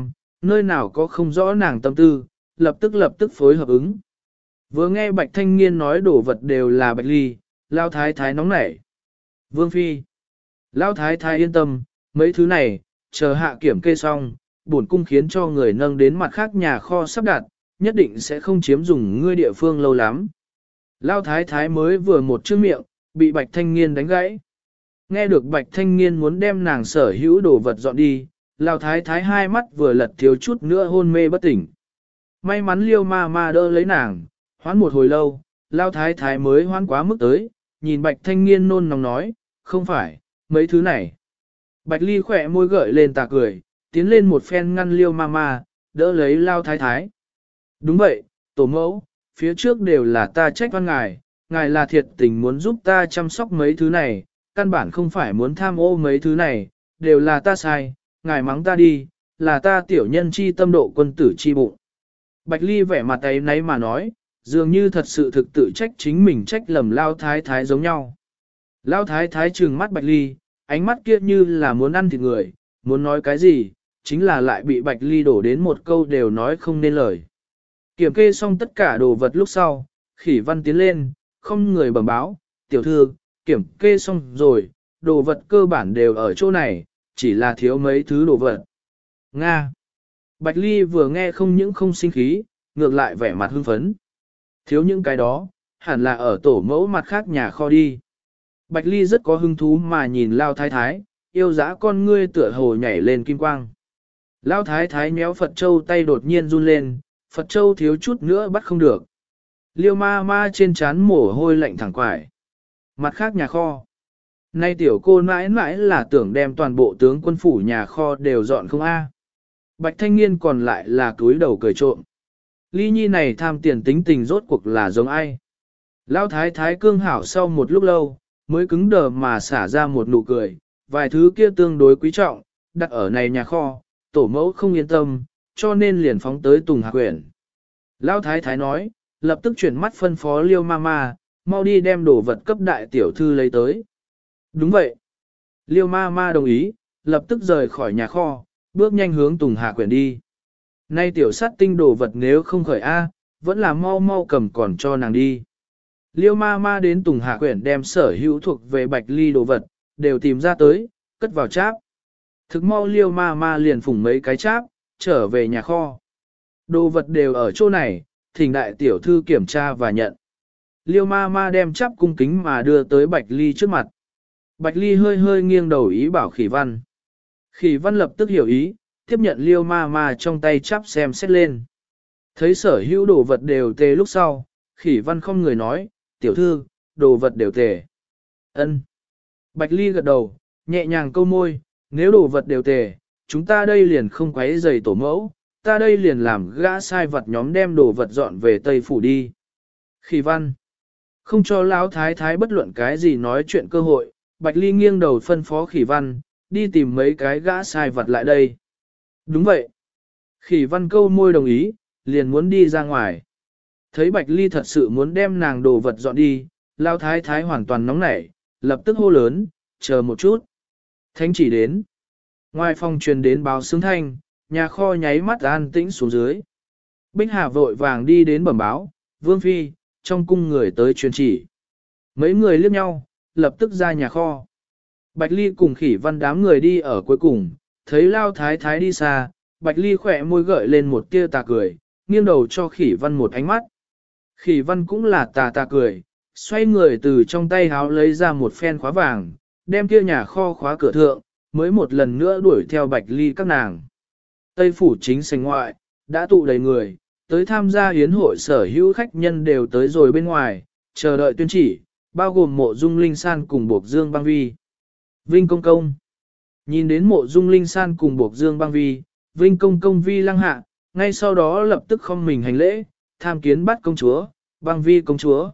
nơi nào có không rõ nàng tâm tư, lập tức phối hợp ứng. Vừa nghe Bạch Thanh Nghiên nói đồ vật đều là Bạch Ly, Lao Thái Thái nóng nảy. Vương Phi. Lao Thái Thái yên tâm, mấy thứ này, chờ hạ kiểm kê xong, bổn cung khiến cho người nâng đến mặt khác nhà kho sắp đặt, nhất định sẽ không chiếm dùng ngươi địa phương lâu lắm. Lao Thái Thái mới vừa một chữ miệng, bị Bạch Thanh Nghiên đánh gãy. Nghe được Bạch Thanh Nghiên muốn đem nàng sở hữu đồ vật dọn đi, Lao Thái Thái hai mắt vừa lật thiếu chút nữa hôn mê bất tỉnh. May mắn Liêu ma ma đỡ lấy nàng, hoán một hồi lâu, Lao Thái Thái mới hoán quá mức tới, nhìn Bạch Thanh Nghiên nôn nóng nói, không phải, mấy thứ này. Bạch Ly khỏe môi gợi lên tà cười, tiến lên một phen ngăn Liêu ma ma, đỡ lấy Lao Thái Thái. Đúng vậy, tổ mẫu, phía trước đều là ta trách oan ngài, ngài là thiệt tình muốn giúp ta chăm sóc mấy thứ này, căn bản không phải muốn tham ô mấy thứ này, đều là ta sai, ngài mắng ta đi, là ta tiểu nhân chi tâm độ quân tử chi bụng. Bạch Ly vẻ mặt ấy nấy mà nói, dường như thật sự thực tự trách chính mình trách lầm Lao Thái Thái giống nhau. Lao Thái Thái trừng mắt Bạch Ly, ánh mắt kia như là muốn ăn thịt người, muốn nói cái gì, chính là lại bị Bạch Ly đổ đến một câu đều nói không nên lời. Kiểm kê xong tất cả đồ vật lúc sau, Khỉ Văn tiến lên, không người bẩm báo, tiểu thư, kiểm kê xong rồi, đồ vật cơ bản đều ở chỗ này, chỉ là thiếu mấy thứ đồ vật. Nga. Bạch Ly vừa nghe không những không sinh khí, ngược lại vẻ mặt hưng phấn. Thiếu những cái đó, hẳn là ở tổ mẫu mặt khác nhà kho đi. Bạch Ly rất có hứng thú mà nhìn Lao Thái Thái, yêu dã con ngươi tựa hồ nhảy lên kim quang. Lao Thái Thái méo Phật Châu tay đột nhiên run lên, Phật Châu thiếu chút nữa bắt không được. Liêu ma ma trên trán mồ hôi lạnh thẳng quải. Mặt khác nhà kho. Nay tiểu cô mãi mãi là tưởng đem toàn bộ tướng quân phủ nhà kho đều dọn không a. Bạch Thanh Nghiên còn lại là túi đầu cười trộm. Ly Nhi này tham tiền tính tình rốt cuộc là giống ai. Lão Thái Thái cương hảo sau một lúc lâu, mới cứng đờ mà xả ra một nụ cười, vài thứ kia tương đối quý trọng, đặt ở này nhà kho, tổ mẫu không yên tâm, cho nên liền phóng tới Tùng Hạc Quyển. Lão Thái Thái nói, lập tức chuyển mắt phân phó Liêu Mama, mau đi đem đồ vật cấp đại tiểu thư lấy tới. Đúng vậy. Liêu Mama đồng ý, lập tức rời khỏi nhà kho, bước nhanh hướng Tùng Hạc Quyển đi. Nay tiểu sát tinh đồ vật nếu không khởi A, vẫn là mau mau cầm còn cho nàng đi. Liêu Mama đến Tùng Hạc Quyển đem sở hữu thuộc về Bạch Ly đồ vật, đều tìm ra tới, cất vào cháp. Thực mau Liêu Mama liền phủng mấy cái cháp, trở về nhà kho. Đồ vật đều ở chỗ này, thỉnh đại tiểu thư kiểm tra và nhận. Liêu Mama đem cháp cung kính mà đưa tới Bạch Ly trước mặt. Bạch Ly hơi hơi nghiêng đầu ý bảo Khỉ Văn. Khỉ Văn lập tức hiểu ý, tiếp nhận Liêu Mama trong tay cháp xem xét lên. Thấy sở hữu đồ vật đều tề lúc sau, Khỉ Văn không người nói, tiểu thư, đồ vật đều tề. Ân. Bạch Ly gật đầu, nhẹ nhàng câu môi, nếu đồ vật đều tề, chúng ta đây liền không quấy rầy tổ mẫu, ta đây liền làm gã sai vật nhóm đem đồ vật dọn về Tây Phủ đi. Khỉ Văn. Không cho Lão Thái Thái bất luận cái gì nói chuyện cơ hội, Bạch Ly nghiêng đầu phân phó Khỉ Văn, đi tìm mấy cái gã sai vật lại đây. Đúng vậy. Khỉ Văn câu môi đồng ý, liền muốn đi ra ngoài. Thấy Bạch Ly thật sự muốn đem nàng đồ vật dọn đi, Lão Thái Thái hoàn toàn nóng nảy, lập tức hô lớn, chờ một chút. Thánh chỉ đến. Ngoài phòng truyền đến báo xứng thanh, nhà kho nháy mắt an tĩnh xuống dưới. Bích Hà vội vàng đi đến bẩm báo, Vương Phi, trong cung người tới truyền chỉ. Mấy người liếc nhau, lập tức ra nhà kho. Bạch Ly cùng Khỉ Văn đám người đi ở cuối cùng, thấy Lao Thái Thái đi xa, Bạch Ly khỏe môi gợi lên một tia tà cười, nghiêng đầu cho Khỉ Văn một ánh mắt. Khỉ Văn cũng là tà cười, xoay người từ trong tay háo lấy ra một phen khóa vàng, đem kia nhà kho khóa cửa thượng, mới một lần nữa đuổi theo Bạch Ly các nàng. Tây phủ chính sảnh ngoại, đã tụ đầy người, tới tham gia yến hội sở hữu khách nhân đều tới rồi bên ngoài, chờ đợi tuyên chỉ, bao gồm Mộ Dung Linh San cùng Bộc Dương Băng Vi. Vinh Công Công. Nhìn đến Mộ Dung Linh San cùng Bộc Dương Băng Vi, Vinh Công Công vi lăng hạ, ngay sau đó lập tức không mình hành lễ, tham kiến bắt công chúa, Băng Vi công chúa.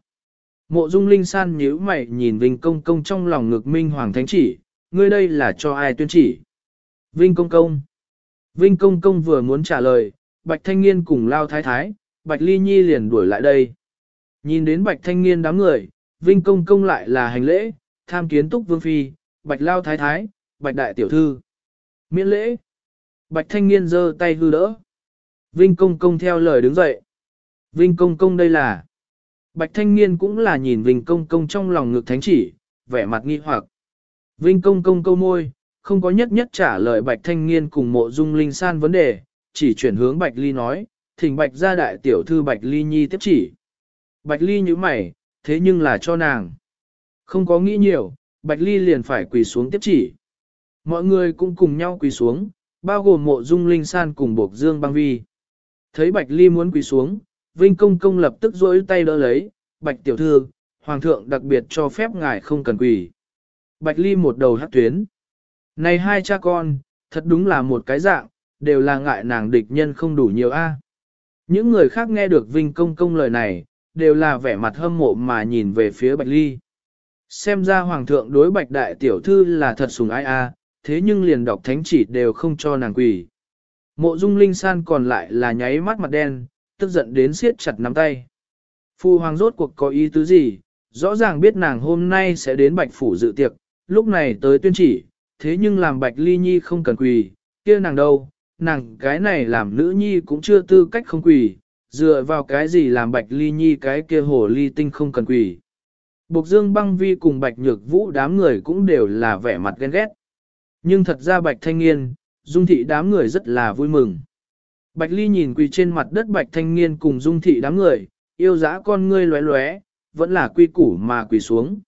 Mộ Dung Linh San nhíu mày nhìn Vinh Công Công trong lòng ngực Minh Hoàng Thánh chỉ, ngươi đây là cho ai tuyên chỉ? Vinh Công Công. Vinh Công Công vừa muốn trả lời, Bạch Thanh Nghiên cùng Lao Thái Thái, Bạch Ly Nhi liền đuổi lại đây. Nhìn đến Bạch Thanh Nghiên đám người, Vinh Công Công lại là hành lễ, tham kiến Túc Vương Phi, Bạch Lao Thái Thái, Bạch Đại Tiểu Thư. Miễn lễ. Bạch Thanh Niên giơ tay hư đỡ. Vinh Công Công theo lời đứng dậy. Vinh Công Công đây là. Bạch Thanh Niên cũng là nhìn Vinh Công Công trong lòng ngực thánh chỉ, vẻ mặt nghi hoặc. Vinh Công Công câu môi, không có nhất nhất trả lời Bạch Thanh Niên cùng Mộ Dung Linh San vấn đề, chỉ chuyển hướng Bạch Ly nói, thỉnh Bạch gia đại tiểu thư Bạch Ly Nhi tiếp chỉ. Bạch Ly nhíu mày, thế nhưng là cho nàng. Không có nghĩ nhiều, Bạch Ly liền phải quỳ xuống tiếp chỉ. Mọi người cũng cùng nhau quỳ xuống, bao gồm Mộ Dung Linh San cùng Bộc Dương Băng Vi. Thấy Bạch Ly muốn quỳ xuống, Vinh Công Công lập tức duỗi tay đỡ lấy, Bạch tiểu thư, Hoàng thượng đặc biệt cho phép ngài không cần quỳ. Bạch Ly một đầu hắc tuyến. Này hai cha con, thật đúng là một cái dạng, đều là ngại nàng địch nhân không đủ nhiều a. Những người khác nghe được Vinh Công Công lời này, đều là vẻ mặt hâm mộ mà nhìn về phía Bạch Ly. Xem ra Hoàng thượng đối Bạch đại tiểu thư là thật sủng ái a, thế nhưng liền đọc thánh chỉ đều không cho nàng quỳ. Mộ Dung Linh San còn lại là nháy mắt mặt đen, tức giận đến siết chặt nắm tay. Phu hoàng rốt cuộc có ý tứ gì, rõ ràng biết nàng hôm nay sẽ đến Bạch phủ dự tiệc, lúc này tới tuyên chỉ, thế nhưng làm Bạch Ly Nhi không cần quỳ, kia nàng đâu, nàng cái này làm nữ nhi cũng chưa tư cách không quỳ, dựa vào cái gì làm Bạch Ly Nhi cái kia hồ ly tinh không cần quỳ. Bộc Dương Băng Vi cùng Bạch Nhược Vũ đám người cũng đều là vẻ mặt ghen ghét. Nhưng thật ra Bạch Thanh Nghiên, Dung Thị đám người rất là vui mừng. Bạch Ly nhìn quỳ trên mặt đất Bạch Thanh Nghiên cùng Dung Thị đám người, yêu dã con ngươi lóe lóe, vẫn là quy củ mà quỳ xuống.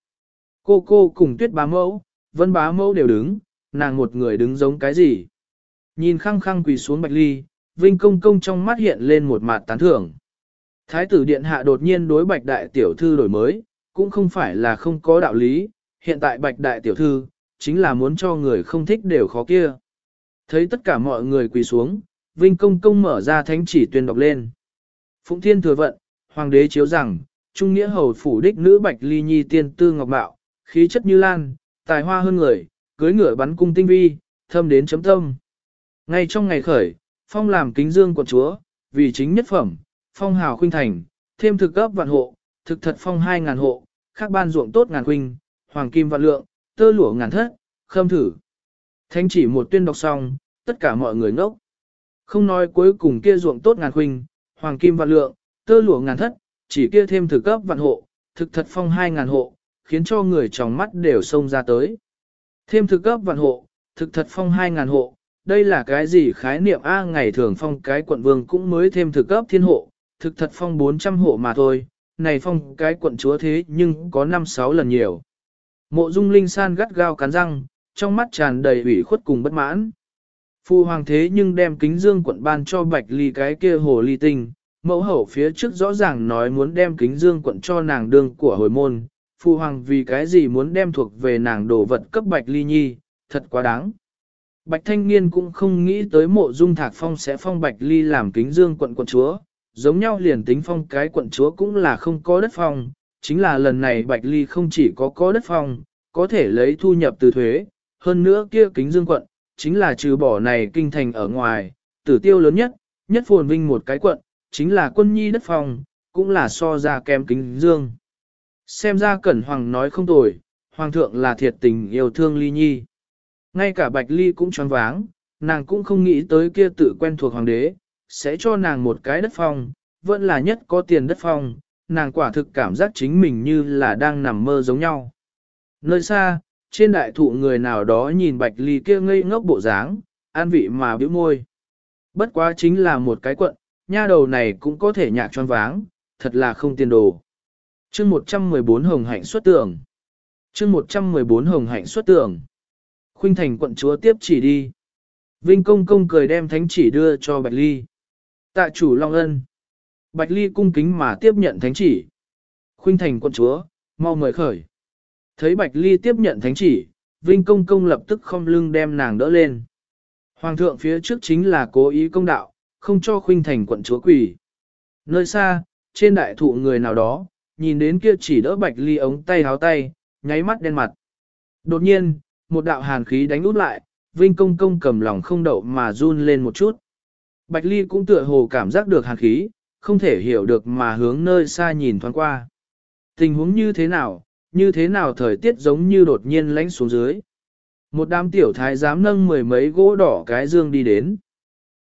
Cô cùng Tuyết bá mẫu, Vân bá mẫu đều đứng, nàng một người đứng giống cái gì. Nhìn khăng khăng quỳ xuống Bạch Ly, Vinh Công Công trong mắt hiện lên một mặt tán thưởng. Thái tử điện hạ đột nhiên đối Bạch đại tiểu thư đổi mới, cũng không phải là không có đạo lý, hiện tại Bạch đại tiểu thư, chính là muốn cho người không thích đều khó kia. Thấy tất cả mọi người quỳ xuống, Vinh Công Công mở ra thánh chỉ tuyên đọc lên. Phụng Thiên thừa vận, Hoàng đế chiếu rằng, Trung nghĩa hầu phủ đích nữ Bạch Ly Nhi tiên tư ngọc mạo, khí chất như lan, tài hoa hơn người, cưới ngựa bắn cung tinh vi, thâm đến chấm tâm. Ngay trong ngày khởi, phong làm kính dương quận chúa, vì chính nhất phẩm, phong hào khuynh thành, thêm thực cấp vạn hộ, thực thật phong 2.000 hộ, khác ban ruộng tốt ngàn khuynh, hoàng kim vạn lượng, tơ lụa ngàn thất, khâm thử. Thánh chỉ một tuyên đọc xong, tất cả mọi người ngốc. Không nói cuối cùng kia ruộng tốt ngàn khuynh, hoàng kim vạn lượng, tơ lụa ngàn thất, chỉ kia thêm thực cấp vạn hộ, thực thật phong 2.000 hộ, khiến cho người trong mắt đều xông ra tới. Thêm thực cấp vạn hộ, thực thật phong 2.000 hộ, đây là cái gì khái niệm A, ngày thường phong cái quận vương cũng mới thêm thực cấp thiên hộ, thực thật phong 400 hộ mà thôi, này phong cái quận chúa thế nhưng có 5-6 lần nhiều. Mộ Dung Linh San gắt gao cắn răng, trong mắt tràn đầy ủy khuất cùng bất mãn. Phu hoàng thế nhưng đem kính dương quận ban cho Bạch Ly cái kia hồ ly tinh, mẫu hậu phía trước rõ ràng nói muốn đem kính dương quận cho nàng đương của hồi môn, phu hoàng vì cái gì muốn đem thuộc về nàng đồ vật cấp Bạch Ly Nhi, thật quá đáng. Bạch Thanh Niên cũng không nghĩ tới Mộ Dung Thạc Phong sẽ phong Bạch Ly làm kính dương quận quận chúa, giống nhau liền tính phong cái quận chúa cũng là không có đất phong, chính là lần này Bạch Ly không chỉ có đất phong, có thể lấy thu nhập từ thuế, hơn nữa kia kính dương quận, chính là trừ bỏ này kinh thành ở ngoài, tử tiêu lớn nhất, nhất phồn vinh một cái quận, chính là quân nhi đất phong, cũng là so ra kém kính dương. Xem ra Cẩn Hoàng nói không tồi, Hoàng thượng là thiệt tình yêu thương Ly Nhi. Ngay cả Bạch Ly cũng choáng váng, nàng cũng không nghĩ tới kia tự quen thuộc Hoàng đế, sẽ cho nàng một cái đất phong, vẫn là nhất có tiền đất phong, nàng quả thực cảm giác chính mình như là đang nằm mơ giống nhau. Nơi xa, trên đại thụ người nào đó nhìn Bạch Ly kia ngây ngốc bộ dáng, an vị mà bĩu môi. Bất quá chính là một cái quận, nha đầu này cũng có thể nhạc choáng váng, thật là không tiền đồ. Chương 114 Hồng Hạnh xuất tưởng. Chương 114 Hồng Hạnh xuất tưởng. Khuynh thành quận chúa tiếp chỉ đi. Vinh Công Công cười đem thánh chỉ đưa cho Bạch Ly. Tạ chủ Long Ân. Bạch Ly cung kính mà tiếp nhận thánh chỉ. Khuynh thành quận chúa, mau mời khởi. Thấy Bạch Ly tiếp nhận thánh chỉ, Vinh Công Công lập tức khom lưng đem nàng đỡ lên. Hoàng thượng phía trước chính là cố ý công đạo, không cho khuynh thành quận chúa quỳ. Nơi xa, trên đại thụ người nào đó, nhìn đến kia chỉ đỡ Bạch Ly ống tay háo tay, nháy mắt đen mặt. Đột nhiên, một đạo hàn khí đánh út lại, Vinh Công Công cầm lòng không đậu mà run lên một chút. Bạch Ly cũng tựa hồ cảm giác được hàn khí, không thể hiểu được mà hướng nơi xa nhìn thoáng qua. Tình huống như thế nào thời tiết giống như đột nhiên lánh xuống dưới. Một đám tiểu thái giám nâng 10 mấy gỗ đỏ cái dương đi đến.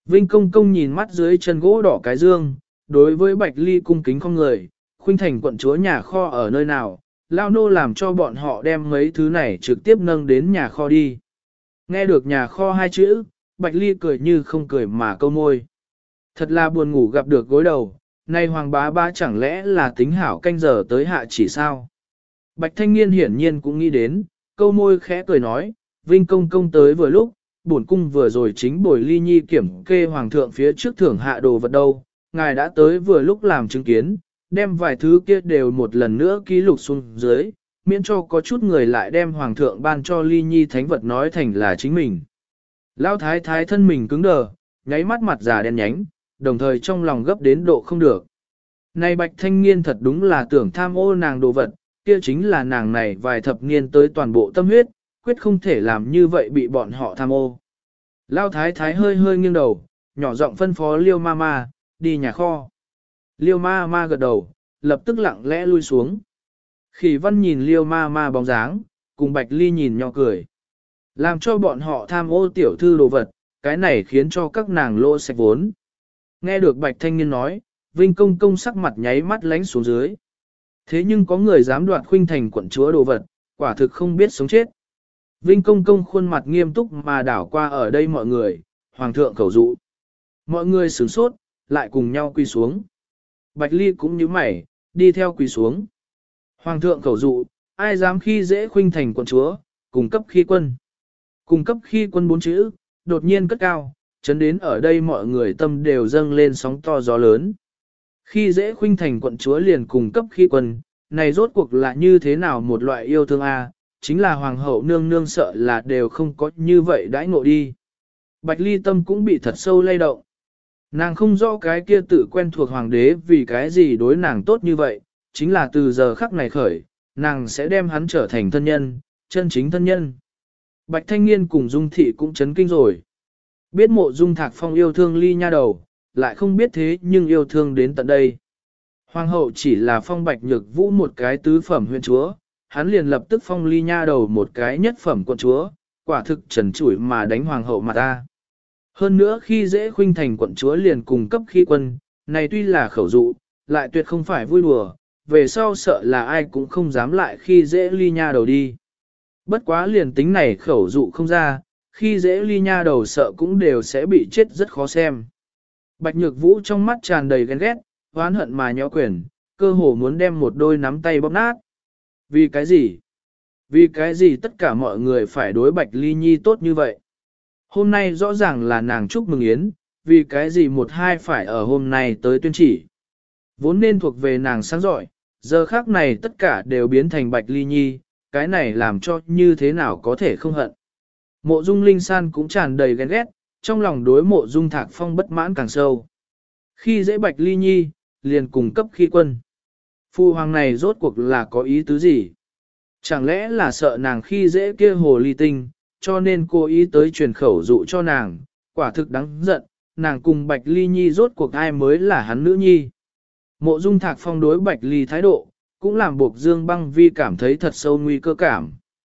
Vinh công công nhìn mắt dưới chân gỗ đỏ cái dương, đối với Bạch Ly cung kính không người, khuynh thành quận chúa nhà kho ở nơi nào, lao nô làm cho bọn họ đem mấy thứ này trực tiếp nâng đến nhà kho đi. Nghe được nhà kho hai chữ, Bạch Ly cười như không cười mà câu môi. Thật là buồn ngủ gặp được gối đầu, nay hoàng bá bá chẳng lẽ là tính hảo canh giờ tới hạ chỉ sao? Bạch thanh niên hiển nhiên cũng nghĩ đến, câu môi khẽ cười nói, Vinh công công tới vừa lúc, bổn cung vừa rồi chính bồi Ly Nhi kiểm kê hoàng thượng phía trước thưởng hạ đồ vật đâu, ngài đã tới vừa lúc làm chứng kiến, đem vài thứ kia đều một lần nữa ký lục xuống dưới, miễn cho có chút người lại đem hoàng thượng ban cho Ly Nhi thánh vật nói thành là chính mình. Lão thái thái thân mình cứng đờ, nháy mắt mặt già đen nhánh, đồng thời trong lòng gấp đến độ không được. Này bạch thanh niên thật đúng là tưởng tham ô nàng đồ vật, kia chính là nàng này vài thập niên tới toàn bộ tâm huyết, quyết không thể làm như vậy bị bọn họ tham ô. Lão thái thái hơi hơi nghiêng đầu, nhỏ giọng phân phó Liêu ma ma, đi nhà kho. Liêu ma ma gật đầu, lập tức lặng lẽ lui xuống. Khỉ văn nhìn Liêu ma ma bóng dáng, cùng Bạch Ly nhìn nhỏ cười. Làm cho bọn họ tham ô tiểu thư đồ vật, cái này khiến cho các nàng lỗ sạch vốn. Nghe được Bạch Thanh Niên nói, Vinh công công sắc mặt nháy mắt lánh xuống dưới. Thế nhưng có người dám đoạt khuynh thành quận chúa đồ vật, quả thực không biết sống chết. Vinh công công khuôn mặt nghiêm túc mà đảo qua ở đây mọi người, hoàng thượng khẩu dụ. Mọi người sửng sốt, lại cùng nhau quỳ xuống. Bạch Ly cũng như mày, đi theo quỳ xuống. Hoàng thượng khẩu dụ, ai dám khi dễ khuynh thành quận chúa, cung cấp khi quân. Cung cấp khi quân bốn chữ, đột nhiên cất cao, chấn đến ở đây mọi người tâm đều dâng lên sóng to gió lớn. Khi dễ khuynh thành quận chúa liền cung cấp khi quân, này rốt cuộc là như thế nào một loại yêu thương a? Chính là hoàng hậu nương nương sợ là đều không có như vậy đãi ngộ đi. Bạch Ly tâm cũng bị thật sâu lay động. Nàng không rõ cái kia tự quen thuộc hoàng đế vì cái gì đối nàng tốt như vậy, chính là từ giờ khắc này khởi, nàng sẽ đem hắn trở thành thân nhân, chân chính thân nhân. Bạch Thanh Niên cùng Dung Thị cũng chấn kinh rồi. Biết Mộ Dung Thạc Phong yêu thương Ly nha đầu, lại không biết thế nhưng yêu thương đến tận đây. Hoàng hậu chỉ là phong Bạch Nhược Vũ một cái tứ phẩm huyện chúa, hắn liền lập tức phong Ly nha đầu một cái nhất phẩm quận chúa, quả thực trần trụi mà đánh hoàng hậu mà ta. Hơn nữa khi dễ khuynh thành quận chúa liền cung cấp khi quân, này tuy là khẩu dụ, lại tuyệt không phải vui đùa, về sau sợ là ai cũng không dám lại khi dễ Ly nha đầu đi. Bất quá liền tính này khẩu dụ không ra, khi dễ Ly nha đầu sợ cũng đều sẽ bị chết rất khó xem. Bạch Nhược Vũ trong mắt tràn đầy ghen ghét, oán hận mà nhó quyền, cơ hồ muốn đem một đôi nắm tay bóp nát. Vì cái gì? Vì cái gì tất cả mọi người phải đối Bạch Ly Nhi tốt như vậy? Hôm nay rõ ràng là nàng chúc mừng yến, vì cái gì một hai phải ở hôm nay tới tuyên chỉ. Vốn nên thuộc về nàng sáng giỏi, giờ khác này tất cả đều biến thành Bạch Ly Nhi, cái này làm cho như thế nào có thể không hận. Mộ Dung Linh San cũng tràn đầy ghen ghét, trong lòng đối Mộ Dung Thạc Phong bất mãn càng sâu. Khi dễ Bạch Ly Nhi, liền cung cấp khi quân. Phu hoàng này rốt cuộc là có ý tứ gì? Chẳng lẽ là sợ nàng khi dễ kia hồ ly tinh, cho nên cô ý tới truyền khẩu dụ cho nàng, quả thực đáng giận, nàng cùng Bạch Ly Nhi rốt cuộc ai mới là hắn nữ nhi. Mộ Dung Thạc Phong đối Bạch Ly thái độ, cũng làm buộc Dương Băng Vi cảm thấy thật sâu nguy cơ cảm.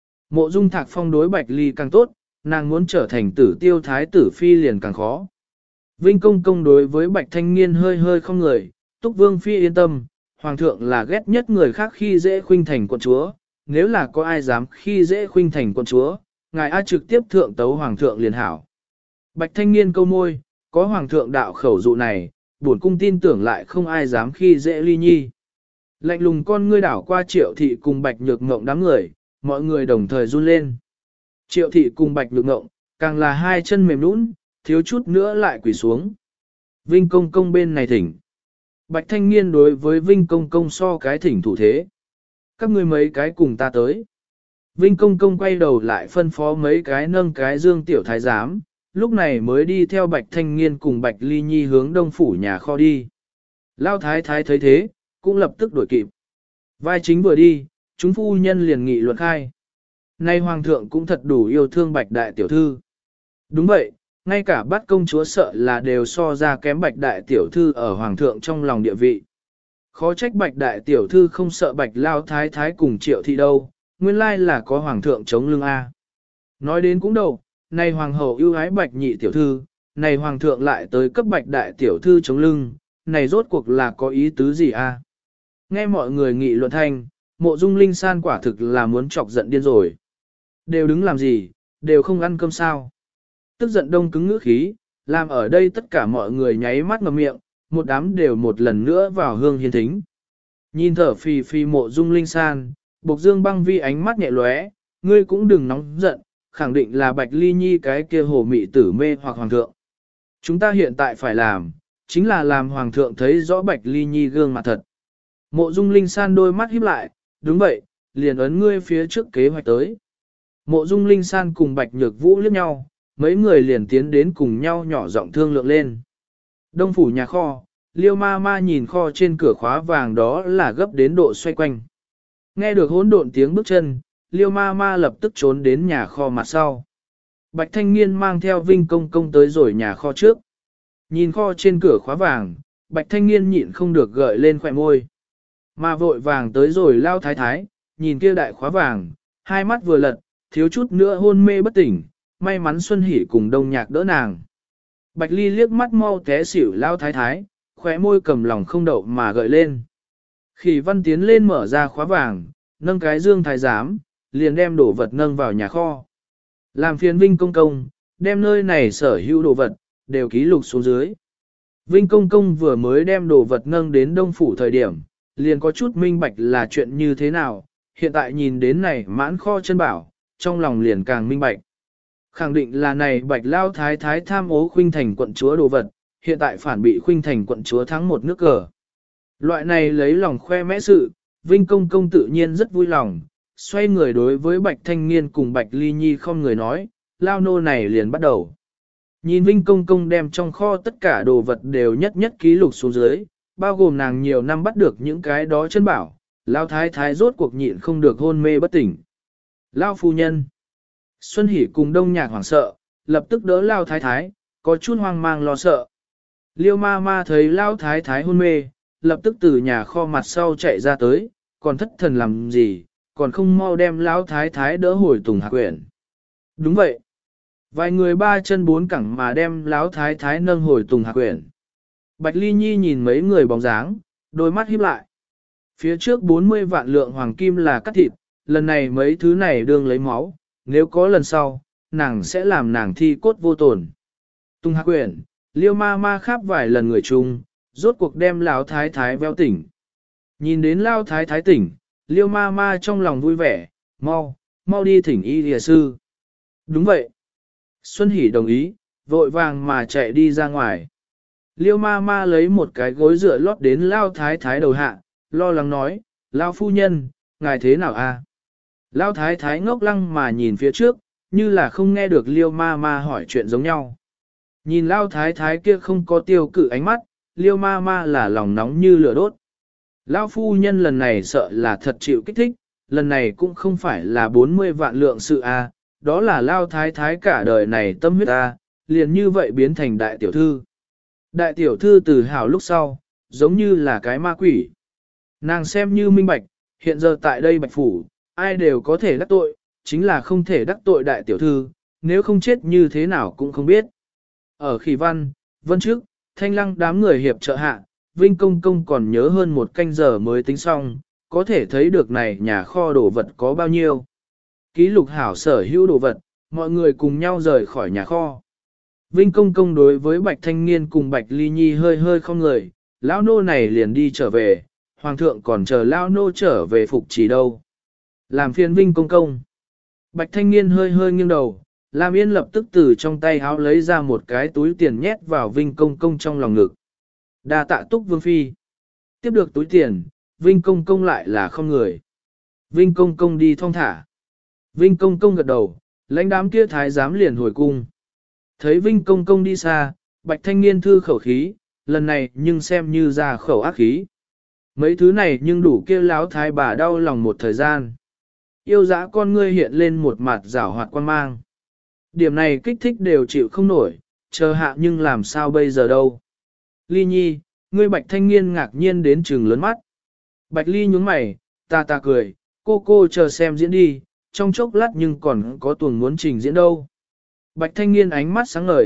Mộ Dung Thạc Phong đối Bạch Ly càng tốt, nàng muốn trở thành tử tiêu thái tử phi liền càng khó. Vinh công công đối với Bạch Thanh Niên hơi hơi không người, Túc Vương phi yên tâm, hoàng thượng là ghét nhất người khác khi dễ khuynh thành quận chúa, nếu là có ai dám khi dễ khuynh thành quận chúa, ngài A trực tiếp thượng tấu hoàng thượng liền hảo. Bạch Thanh Niên câu môi, có hoàng thượng đạo khẩu dụ này, bổn cung tin tưởng lại không ai dám khi dễ Ly Nhi. Lạnh lùng con ngươi đảo qua Triệu Thị cùng Bạch Nhược Ngộng đám người, mọi người đồng thời run lên. Triệu Thị cùng Bạch Nhược Ngộng, càng là hai chân mềm nũng, thiếu chút nữa lại quỳ xuống. Vinh công công bên này thỉnh. Bạch Thanh Niên đối với Vinh công công so cái thỉnh thủ thế. Các ngươi mấy cái cùng ta tới. Vinh công công quay đầu lại phân phó mấy cái nâng cái dương tiểu thái giám, lúc này mới đi theo Bạch Thanh Niên cùng Bạch Ly Nhi hướng đông phủ nhà kho đi. Lao thái thái thấy thế, cũng lập tức đuổi kịp. Vai chính vừa đi, chúng phu nhân liền nghị luận khai. Nay hoàng thượng cũng thật đủ yêu thương Bạch đại tiểu thư. Đúng vậy, ngay cả bát công chúa sợ là đều so ra kém Bạch đại tiểu thư ở hoàng thượng trong lòng địa vị. Khó trách Bạch đại tiểu thư không sợ Bạch lao thái thái cùng Triệu Thị đâu, nguyên lai là có hoàng thượng chống lưng A. Nói đến cũng đầu, nay hoàng hậu yêu ái Bạch nhị tiểu thư, này hoàng thượng lại tới cấp bạch đại tiểu thư chống lưng, này rốt cuộc là có ý tứ gì a? Nghe mọi người nghị luận thanh, Mộ Dung Linh San quả thực là muốn chọc giận điên rồi. Đều đứng làm gì, đều không ăn cơm sao. Tức giận đông cứng ngữ khí, làm ở đây tất cả mọi người nháy mắt ngậm miệng, một đám đều một lần nữa vào hương hiến thính. Nhìn thở phì phì Mộ Dung Linh San, Bộc Dương Băng Vi ánh mắt nhẹ lóe, ngươi cũng đừng nóng giận, khẳng định là Bạch Ly Nhi cái kia hồ mị tử mê hoặc hoàng thượng. Chúng ta hiện tại phải làm, chính là làm hoàng thượng thấy rõ Bạch Ly Nhi gương mặt thật. Mộ Dung Linh San đôi mắt híp lại, đúng vậy, liền ấn ngươi phía trước kế hoạch tới. Mộ Dung Linh San cùng Bạch Nhược Vũ liếc nhau, mấy người liền tiến đến cùng nhau nhỏ giọng thương lượng lên. Đông phủ nhà kho, Liêu ma ma nhìn kho trên cửa khóa vàng đó là gấp đến độ xoay quanh. Nghe được hỗn độn tiếng bước chân, Liêu ma ma lập tức trốn đến nhà kho mặt sau. Bạch Thanh Niên mang theo Vinh Công Công tới rồi nhà kho trước. Nhìn kho trên cửa khóa vàng, Bạch Thanh Niên nhịn không được gợi lên khỏe môi. Mà vội vàng tới rồi Lao Thái Thái, nhìn kia đại khóa vàng, hai mắt vừa lật, thiếu chút nữa hôn mê bất tỉnh, may mắn Xuân Hỷ cùng Đông Nhạc đỡ nàng. Bạch Ly liếc mắt mau té xỉu Lao Thái Thái, khóe môi cầm lòng không đậu mà gợi lên. Khỉ Văn tiến lên mở ra khóa vàng, nâng cái dương thái giám, liền đem đồ vật nâng vào nhà kho. Làm phiền Vinh Công Công, đem nơi này sở hữu đồ vật, đều ký lục xuống dưới. Vinh Công Công vừa mới đem đồ vật nâng đến Đông Phủ thời điểm, liền có chút minh bạch là chuyện như thế nào, hiện tại nhìn đến này mãn kho chân bảo, trong lòng liền càng minh bạch. Khẳng định là này Bạch Lao Thái Thái tham ố Khuynh Thành quận chúa đồ vật, hiện tại phản bị Khuynh Thành quận chúa thắng một nước cờ. Loại này lấy lòng khoe mẽ sự, Vinh Công Công tự nhiên rất vui lòng, xoay người đối với Bạch Thanh Niên cùng Bạch Ly Nhi không người nói, lao nô này liền bắt đầu. Nhìn Vinh Công Công đem trong kho tất cả đồ vật đều nhất nhất ký lục xuống dưới, bao gồm nàng nhiều năm bắt được những cái đó chân bảo, Lao Thái Thái rốt cuộc nhịn không được hôn mê bất tỉnh. Lao phu nhân. Xuân Hỷ cùng Đông Nhạc hoảng sợ, lập tức đỡ Lao Thái Thái, có chút hoang mang lo sợ. Liêu ma ma thấy Lao Thái Thái hôn mê, lập tức từ nhà kho mặt sau chạy ra tới, còn thất thần làm gì, còn không mau đem Lão Thái Thái đỡ hồi Tùng Hạc Quyển. Đúng vậy. Vài người ba chân bốn cẳng mà đem Lão Thái Thái nâng hồi Tùng Hạc Quyển. Bạch Ly Nhi nhìn mấy người bóng dáng, đôi mắt híp lại. Phía trước 40 vạn lượng hoàng kim là cắt thịt, lần này mấy thứ này đương lấy máu, nếu có lần sau, nàng sẽ làm nàng thi cốt vô tổn. Tùng Hạc Quyển, Liêu ma ma khắp vài lần người chung, rốt cuộc đem Lão Thái Thái veo tỉnh. Nhìn đến Lão Thái Thái tỉnh, Liêu ma ma trong lòng vui vẻ, mau đi thỉnh y lìa sư. Đúng vậy. Xuân Hỷ đồng ý, vội vàng mà chạy đi ra ngoài. Liêu ma ma lấy một cái gối dựa lót đến Lão Thái Thái đầu hạ, lo lắng nói, Lão phu nhân, ngài thế nào a? Lão Thái Thái ngốc lăng mà nhìn phía trước, như là không nghe được Liêu ma ma hỏi chuyện giống nhau. Nhìn Lão Thái Thái kia không có tiêu cự ánh mắt, Liêu ma ma là lòng nóng như lửa đốt. Lão phu nhân lần này sợ là thật chịu kích thích, lần này cũng không phải là 40 vạn lượng sự a, đó là Lão Thái Thái cả đời này tâm huyết a, liền như vậy biến thành đại tiểu thư. Đại tiểu thư từ hào lúc sau, giống như là cái ma quỷ. Nàng xem như minh bạch, hiện giờ tại đây Bạch Phủ, ai đều có thể đắc tội, chính là không thể đắc tội đại tiểu thư, nếu không chết như thế nào cũng không biết. Ở Khỉ Văn, Vân Trước, Thanh Lăng đám người hiệp trợ hạ, Vinh Công Công còn nhớ hơn một canh giờ mới tính xong, có thể thấy được này nhà kho đồ vật có bao nhiêu. Ký lục hảo sở hữu đồ vật, mọi người cùng nhau rời khỏi nhà kho. Vinh Công Công đối với Bạch Thanh Niên cùng Bạch Ly Nhi hơi không người, lão nô này liền đi trở về, Hoàng thượng còn chờ lão nô trở về phục chỉ đâu. Làm phiền Vinh Công Công. Bạch Thanh Niên hơi nghiêng đầu, Lam Yên lập tức từ trong tay áo lấy ra một cái túi tiền nhét vào Vinh Công Công trong lòng ngực. Đa tạ Túc Vương Phi. Tiếp được túi tiền, Vinh Công Công lại là không người. Vinh Công Công đi thong thả. Vinh Công Công gật đầu, lãnh đám kia thái giám liền hồi cung. Thấy Vinh Công Công đi xa, Bạch Thanh Niên thư khẩu khí, lần này nhưng xem như ra khẩu ác khí. Mấy thứ này nhưng đủ kêu láo thái bà đau lòng một thời gian. Yêu dã con ngươi hiện lên một mặt rảo hoạt quan mang. Điểm này kích thích đều chịu không nổi, chờ hạ nhưng làm sao bây giờ đâu. Ly Nhi, ngươi Bạch Thanh Niên ngạc nhiên đến trừng lớn mắt. Bạch Ly nhướng mày, ta cười, cô chờ xem diễn đi, trong chốc lát nhưng còn có tuồng muốn trình diễn đâu. Bạch Thanh Niên ánh mắt sáng ngời,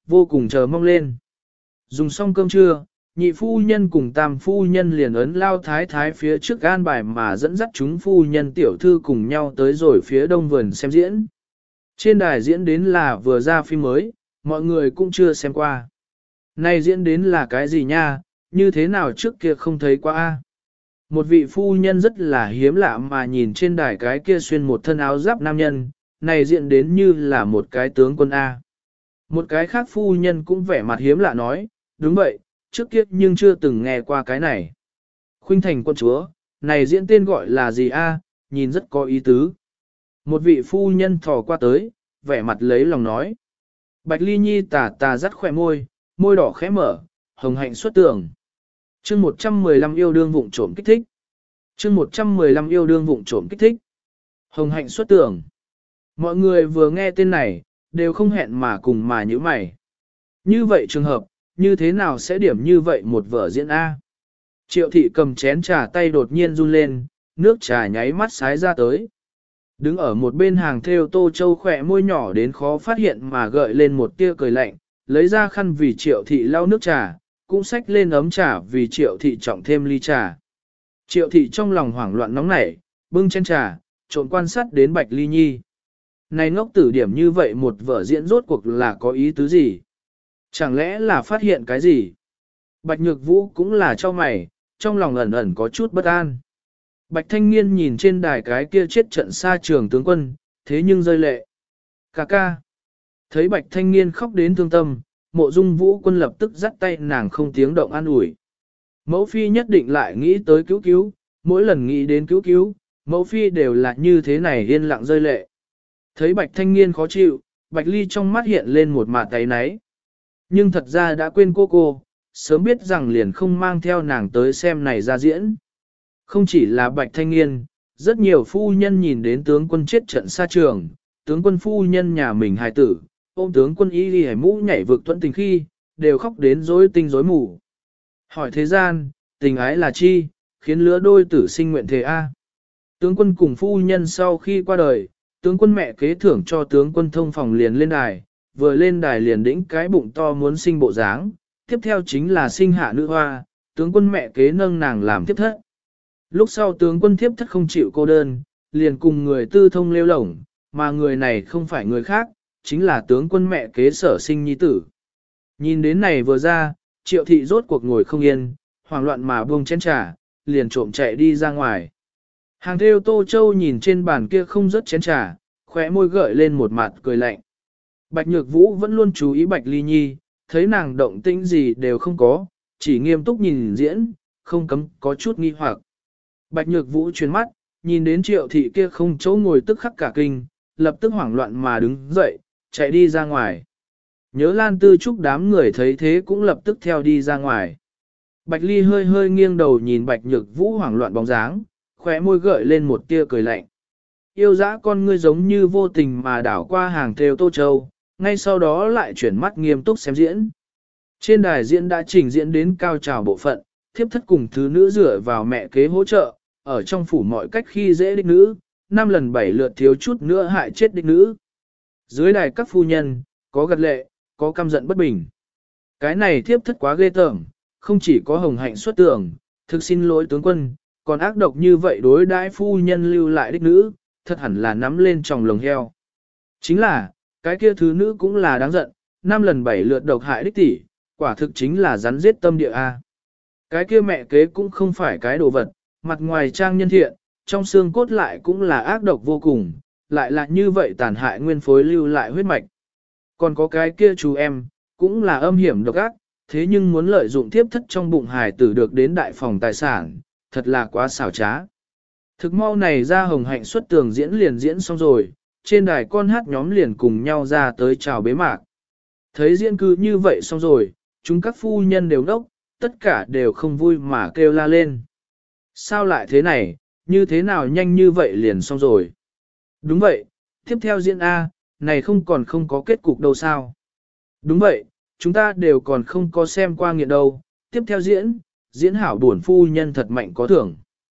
vô cùng chờ mong lên. Dùng xong cơm trưa, nhị phu nhân cùng tam phu nhân liền ấn lao thái thái phía trước an bài mà dẫn dắt chúng phu nhân tiểu thư cùng nhau tới rồi phía đông vườn xem diễn. Trên đài diễn đến là vừa ra phim mới, mọi người cũng chưa xem qua. Này diễn đến là cái gì nha, như thế nào trước kia không thấy qua a? Một vị phu nhân rất là hiếm lạ mà nhìn trên đài cái kia xuyên một thân áo giáp nam nhân, này diễn đến như là một cái tướng quân A. Một cái khác phu nhân cũng vẻ mặt hiếm lạ nói, đúng vậy, trước kia nhưng chưa từng nghe qua cái này. Khuynh Thành quân chúa, này diễn tên gọi là gì a? Nhìn rất có ý tứ. Một vị phu nhân thò qua tới, vẻ mặt lấy lòng nói. Bạch Ly Nhi tà tà dắt khỏe môi, môi đỏ khẽ mở, hồng hạnh xuất tường. Chương 115 yêu đương vụng trộm kích thích. Chương 115 yêu đương vụng trộm kích thích. Hồng hạnh xuất tường. Mọi người vừa nghe tên này, đều không hẹn mà cùng mà như mày. Như vậy trường hợp, như thế nào sẽ điểm như vậy một vở diễn A? Triệu thị cầm chén trà tay đột nhiên run lên, nước trà nháy mắt sái ra tới. Đứng ở một bên hàng theo Tô Châu khỏe môi nhỏ đến khó phát hiện mà gợi lên một tia cười lạnh, lấy ra khăn vì Triệu thị lau nước trà, cũng xách lên ấm trà vì Triệu thị trọng thêm ly trà. Triệu thị trong lòng hoảng loạn nóng nảy, bưng chén trà, trộn quan sát đến Bạch Ly Nhi. Này ngốc tử điểm như vậy một vở diễn rốt cuộc là có ý tứ gì? Chẳng lẽ là phát hiện cái gì? Bạch Nhược Vũ cũng là cho mày, trong lòng ẩn ẩn có chút bất an. Bạch Thanh Nghiên nhìn trên đài cái kia chết trận xa trường tướng quân, thế nhưng rơi lệ. Cà ca. Thấy Bạch Thanh Nghiên khóc đến thương tâm, Mộ Dung Vũ Quân lập tức dắt tay nàng không tiếng động an ủi. Mẫu phi nhất định lại nghĩ tới cứu cứu, mỗi lần nghĩ đến cứu cứu, mẫu phi đều là như thế này yên lặng rơi lệ. Thấy Bạch Thanh Nghiên khó chịu, Bạch Ly trong mắt hiện lên một mạt táy náy. Nhưng thật ra đã quên cô, sớm biết rằng liền không mang theo nàng tới xem này ra diễn. Không chỉ là Bạch Thanh Nghiên, rất nhiều phu nhân nhìn đến tướng quân chết trận xa trường, tướng quân phu nhân nhà mình hài tử, ôm tướng quân y đi hải mũ nhảy vực tuẫn tình khi, đều khóc đến rối tinh rối mù. Hỏi thế gian, tình ái là chi, khiến lứa đôi tử sinh nguyện thề A. Tướng quân cùng phu nhân sau khi qua đời, tướng quân mẹ kế thưởng cho tướng quân thông phòng liền lên đài, vừa lên đài liền đĩnh cái bụng to muốn sinh bộ dáng, tiếp theo chính là sinh hạ nữ hoa, tướng quân mẹ kế nâng nàng làm tiếp thất. Lúc sau tướng quân tiếp thất không chịu cô đơn, liền cùng người tư thông lêu lổng, mà người này không phải người khác, chính là tướng quân mẹ kế sở sinh nhi tử. Nhìn đến này vừa ra, Triệu thị rốt cuộc ngồi không yên, hoảng loạn mà buông chén trà, liền trộm chạy đi ra ngoài. Hàng theo Tô Châu nhìn trên bàn kia không rớt chén trà, khóe môi gợi lên một mặt cười lạnh. Bạch Nhược Vũ vẫn luôn chú ý Bạch Ly Nhi, thấy nàng động tĩnh gì đều không có, chỉ nghiêm túc nhìn diễn, không cấm có chút nghi hoặc. Bạch Nhược Vũ chuyển mắt, nhìn đến Triệu thị kia không chỗ ngồi tức khắc cả kinh, lập tức hoảng loạn mà đứng dậy, chạy đi ra ngoài. Nhớ Lan Tư Trúc đám người thấy thế cũng lập tức theo đi ra ngoài. Bạch Ly hơi hơi nghiêng đầu nhìn Bạch Nhược Vũ hoảng loạn bóng dáng, khóe môi gợi lên một tia cười lạnh. Yêu dã con ngươi giống như vô tình mà đảo qua hàng theo Tô Châu, ngay sau đó lại chuyển mắt nghiêm túc xem diễn. Trên đài diễn đã trình diễn đến cao trào bộ phận, thiếp thất cùng thứ nữ dựa vào mẹ kế hỗ trợ, ở trong phủ mọi cách khi dễ đích nữ, 5 lần 7 lượt thiếu chút nữa hại chết đích nữ. Dưới đài các phu nhân, có gật lệ, có căm giận bất bình. Cái này thiếp thất quá ghê tởm, không chỉ có hồng hạnh xuất tưởng, thực xin lỗi tướng quân, còn ác độc như vậy đối đãi phu nhân lưu lại đích nữ, thật hẳn là nắm lên tròng lồng heo. Chính là, cái kia thứ nữ cũng là đáng giận, 5 lần 7 lượt độc hại đích tỷ, quả thực chính là rắn giết tâm địa A. Cái kia mẹ kế cũng không phải cái đồ vật, mặt ngoài trang nhân thiện, trong xương cốt lại cũng là ác độc vô cùng, lại là như vậy tàn hại nguyên phối lưu lại huyết mạch. Còn có cái kia chú em, cũng là âm hiểm độc ác, thế nhưng muốn lợi dụng thiếp thất trong bụng hài tử được đến đại phòng tài sản, thật là quá xảo trá. Thực mau này ra hồng hạnh xuất tường diễn liền diễn xong rồi, trên đài con hát nhóm liền cùng nhau ra tới chào bế mạc. Thấy diễn cứ như vậy xong rồi, chúng các phu nhân đều đốc, tất cả đều không vui mà kêu la lên. Sao lại thế này, như thế nào nhanh như vậy liền xong rồi. Đúng vậy, tiếp theo diễn A, này không có kết cục đâu sao. Đúng vậy, chúng ta đều còn không có xem qua nghiện đâu, tiếp theo diễn hảo bổn phu nhân thật mạnh có thưởng.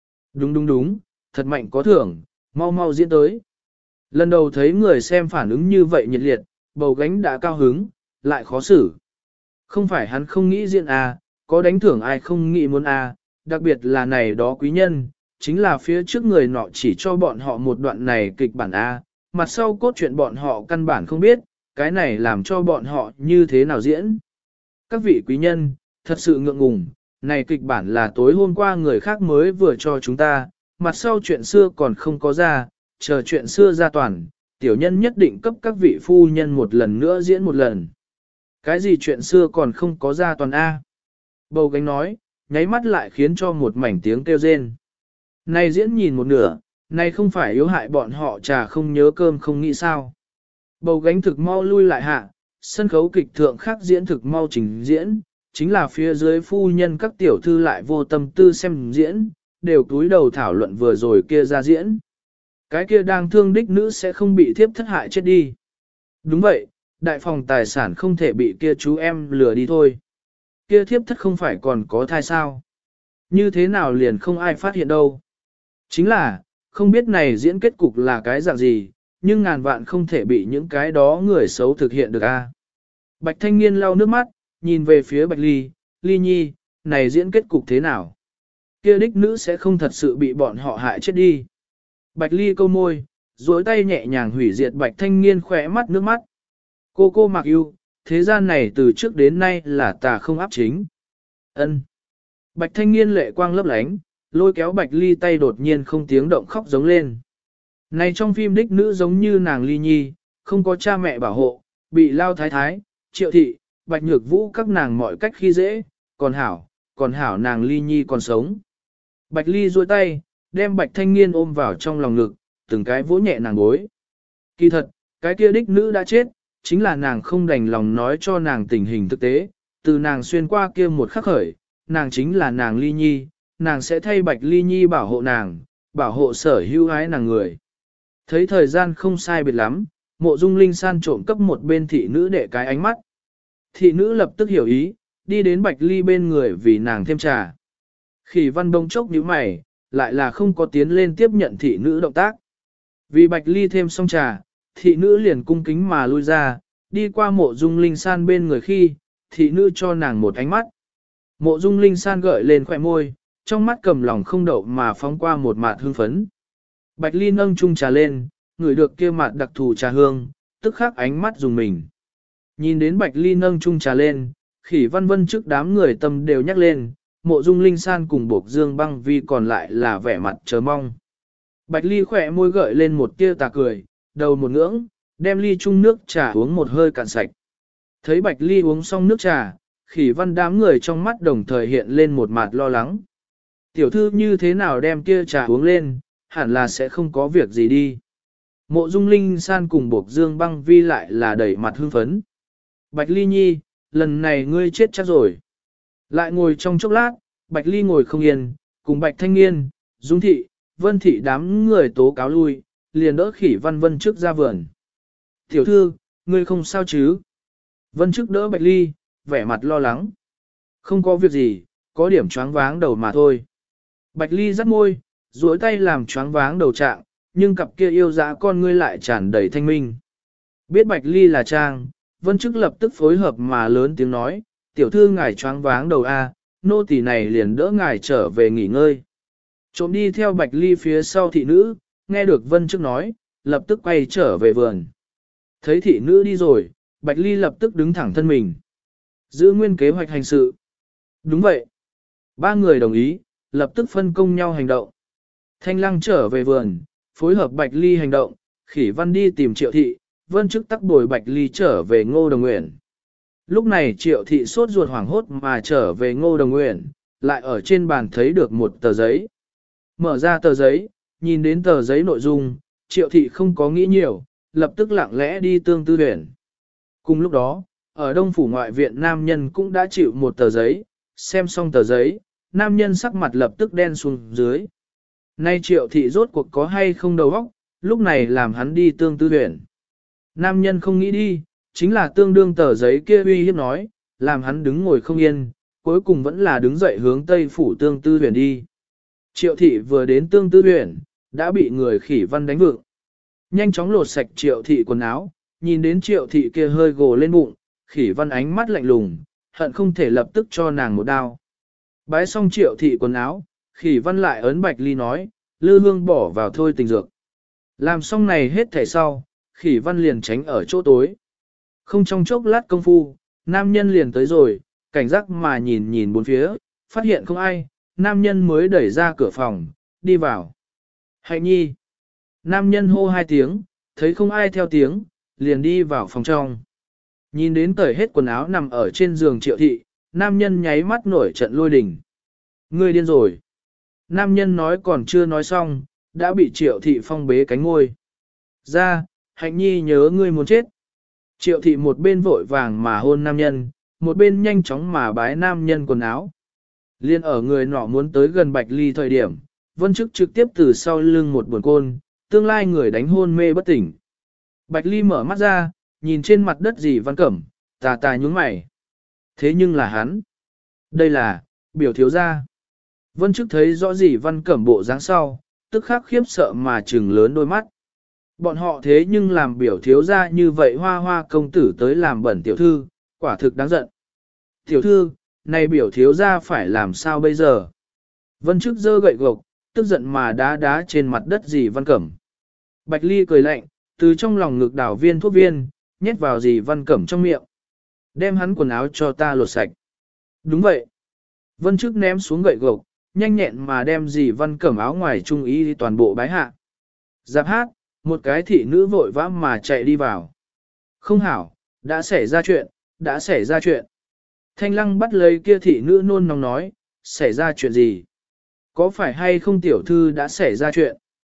Đúng, thật mạnh có thưởng, mau mau diễn tới. Lần đầu thấy người xem phản ứng như vậy nhiệt liệt, bầu gánh đã cao hứng, lại khó xử. Không phải hắn không nghĩ diễn à, có đánh thưởng ai không nghĩ muốn à, đặc biệt là này đó quý nhân, chính là phía trước người nọ chỉ cho bọn họ một đoạn này kịch bản A, mặt sau cốt truyện bọn họ căn bản không biết, cái này làm cho bọn họ như thế nào diễn. Các vị quý nhân, thật sự ngượng ngùng, này kịch bản là tối hôm qua người khác mới vừa cho chúng ta, mặt sau chuyện xưa còn không có ra, chờ chuyện xưa ra toàn, tiểu nhân nhất định cấp các vị phu nhân một lần nữa diễn một lần. Cái gì chuyện xưa còn không có ra toàn A? Bầu gánh nói, nháy mắt lại khiến cho một mảnh tiếng kêu rên. Này diễn nhìn một nửa, này không phải yếu hại bọn họ trà không nhớ cơm không nghĩ sao. Bầu gánh thực mau lui lại hạ, sân khấu kịch thượng khác diễn thực mau trình diễn, chính là phía dưới phu nhân các tiểu thư lại vô tâm tư xem diễn, đều túi đầu thảo luận vừa rồi kia ra diễn. Cái kia đang thương đích nữ sẽ không bị thiếp thất hại chết đi. Đúng vậy, đại phòng tài sản không thể bị kia chú em lừa đi thôi. Kia thiếp thất không phải còn có thai sao. Như thế nào liền không ai phát hiện đâu. Chính là, không biết này diễn kết cục là cái dạng gì, nhưng ngàn vạn không thể bị những cái đó người xấu thực hiện được a. Bạch thanh niên lau nước mắt, nhìn về phía Bạch Ly, Ly Nhi, này diễn kết cục thế nào? Kia đích nữ sẽ không thật sự bị bọn họ hại chết đi. Bạch Ly câu môi, duỗi tay nhẹ nhàng hủy diệt Bạch thanh niên khỏe mắt nước mắt. Cô mặc yêu, thế gian này từ trước đến nay là tà không áp chính. Ân. Bạch thanh niên lệ quang lấp lánh, lôi kéo Bạch Ly tay đột nhiên không tiếng động khóc giống lên. Này trong phim đích nữ giống như nàng Ly Nhi, không có cha mẹ bảo hộ, bị lao thái thái, triệu thị, Bạch Nhược Vũ các nàng mọi cách khi dễ, còn hảo nàng Ly Nhi còn sống. Bạch Ly duỗi tay, đem Bạch thanh niên ôm vào trong lòng ngực, từng cái vỗ nhẹ nàng gối. Kỳ thật, cái kia đích nữ đã chết, chính là nàng không đành lòng nói cho nàng tình hình thực tế, từ nàng xuyên qua kia một khắc khởi, nàng chính là nàng Ly Nhi, nàng sẽ thay Bạch Ly Nhi bảo hộ nàng, bảo hộ sở hữu ái nàng người. Thấy thời gian không sai biệt lắm, Mộ Dung Linh San trộm cấp một bên thị nữ để cái ánh mắt. Thị nữ lập tức hiểu ý, đi đến Bạch Ly bên người vì nàng thêm trà. Khỉ Văn bông chốc nhíu mày, lại là không có tiến lên tiếp nhận thị nữ động tác. Vì Bạch Ly thêm xong trà, thị nữ liền cung kính mà lui ra, đi qua Mộ Dung Linh San bên người khi, thị nữ cho nàng một ánh mắt. Mộ Dung Linh San gợi lên khỏe môi, trong mắt cầm lòng không đậu mà phóng qua một mạt hương phấn. Bạch Ly nâng chung trà lên, ngửi được kia mạt đặc thù trà hương, tức khắc ánh mắt dùng mình. Nhìn đến Bạch Ly nâng chung trà lên, Khỉ Văn Vân trước đám người tâm đều nhắc lên, Mộ Dung Linh San cùng Bộc Dương Băng Vi còn lại là vẻ mặt chờ mong. Bạch Ly khỏe môi gợi lên một tia tà cười, đầu một ngưỡng, đem ly chung nước trà uống một hơi cạn sạch. Thấy Bạch Ly uống xong nước trà, Khỉ Văn đám người trong mắt đồng thời hiện lên một mặt lo lắng. Tiểu thư như thế nào đem kia trà uống lên, hẳn là sẽ không có việc gì đi. Mộ Dung Linh San cùng Bộc Dương Băng Vi lại là đẩy mặt hưng phấn. Bạch Ly Nhi, lần này ngươi chết chắc rồi. Lại ngồi trong chốc lát, Bạch Ly ngồi không yên, cùng Bạch Thanh Niên, Dung Thị, Vân Thị đám người tố cáo lui, liền đỡ Khỉ Văn Vân trước ra vườn. Tiểu thư, ngươi không sao chứ? Vân trước đỡ Bạch Ly, vẻ mặt lo lắng. Không có việc gì, có điểm choáng váng đầu mà thôi. Bạch Ly rắc môi, duỗi tay làm choáng váng đầu trạng, nhưng cặp kia yêu dã con ngươi lại tràn đầy thanh minh. Biết Bạch Ly là trang, Vân Chức lập tức phối hợp mà lớn tiếng nói, tiểu thư ngài choáng váng đầu a, nô tỳ này liền đỡ ngài trở về nghỉ ngơi. Trộm đi theo Bạch Ly phía sau thị nữ, nghe được Vân Chức nói, lập tức quay trở về vườn. Thấy thị nữ đi rồi, Bạch Ly lập tức đứng thẳng thân mình. Giữ nguyên kế hoạch hành sự. Đúng vậy. Ba người đồng ý, lập tức phân công nhau hành động. Thanh Lăng trở về vườn, phối hợp Bạch Ly hành động, Khỉ Văn đi tìm Triệu Thị, Vân Chức tắc bồi Bạch Ly trở về Ngô Đồng Uyển. Lúc này Triệu Thị sốt ruột hoảng hốt mà trở về Ngô Đồng Uyển, lại ở trên bàn thấy được một tờ giấy. Mở ra tờ giấy, nhìn đến tờ giấy nội dung, Triệu Thị không có nghĩ nhiều, lập tức lặng lẽ đi Tương Tư Uyển. Cùng lúc đó, ở Đông Phủ Ngoại Viện nam nhân cũng đã chịu một tờ giấy, xem xong tờ giấy, nam nhân sắc mặt lập tức đen xuống dưới. Nay Triệu Thị rốt cuộc có hay không đầu óc, lúc này làm hắn đi Tương Tư Uyển. Nam nhân không nghĩ đi, chính là tương đương tờ giấy kia uy hiếp nói, làm hắn đứng ngồi không yên, cuối cùng vẫn là đứng dậy hướng Tây Phủ Tương Tư Uyển đi. Triệu Thị vừa đến Tương Tư Uyển, đã bị người Khỉ Văn đánh vựng. Nhanh chóng lột sạch Triệu Thị quần áo, nhìn đến Triệu Thị kia hơi gồ lên bụng, Khỉ Văn ánh mắt lạnh lùng, hận không thể lập tức cho nàng một đao. Bái xong Triệu thị quần áo, Khỉ Văn lại ấn Bạch Ly nói, Lư Hương bỏ vào thôi tình dược. Làm xong này hết thảy sau, Khỉ Văn liền tránh ở chỗ tối. Không trong chốc lát công phu, nam nhân liền tới rồi, cảnh giác mà nhìn nhìn bốn phía, phát hiện không ai, nam nhân mới đẩy ra cửa phòng, đi vào. Hạnh nhi. Nam nhân hô hai tiếng, thấy không ai theo tiếng, liền đi vào phòng trong. Nhìn đến cởi hết quần áo nằm ở trên giường Triệu thị, nam nhân nháy mắt nổi trận lôi đình. Ngươi điên rồi. Nam nhân nói còn chưa nói xong, đã bị Triệu thị phong bế cánh ngôi. Ra, Hạnh nhi nhớ ngươi muốn chết. Triệu thị một bên vội vàng mà hôn nam nhân, một bên nhanh chóng mà bái nam nhân quần áo. Liên ở người nọ muốn tới gần Bạch Ly thời điểm, Vân Chức trực tiếp từ sau lưng một buồn côn, tương lai người đánh hôn mê bất tỉnh. Bạch Ly mở mắt ra, nhìn trên mặt đất dì Văn Cẩm, tà tà nhúng mày. Thế nhưng là hắn. Đây là, biểu thiếu gia. Vân Chức thấy rõ dì Văn Cẩm bộ dáng sau, tức khắc khiếp sợ mà trừng lớn đôi mắt. Bọn họ thế nhưng làm biểu thiếu gia như vậy hoa hoa công tử tới làm bẩn tiểu thư, quả thực đáng giận. Tiểu thư, này biểu thiếu gia phải làm sao bây giờ? Vân Chức giơ gậy gộc, tức giận mà đá đá trên mặt đất dì Văn Cẩm. Bạch Ly cười lạnh, từ trong lòng ngực đảo viên thuốc viên, nhét vào dì Văn Cẩm trong miệng. Đem hắn quần áo cho ta lột sạch. Đúng vậy. Vân Chức ném xuống gậy gộc, nhanh nhẹn mà đem dì Văn Cẩm áo ngoài trung y toàn bộ bái hạ. Giáp hát, một cái thị nữ vội vã mà chạy đi vào. Không hảo, đã xảy ra chuyện, đã xảy ra chuyện. Thanh Lăng bắt lấy kia thị nữ nôn nóng nói, xảy ra chuyện gì? Có phải hay không tiểu thư đã xảy ra chuyện?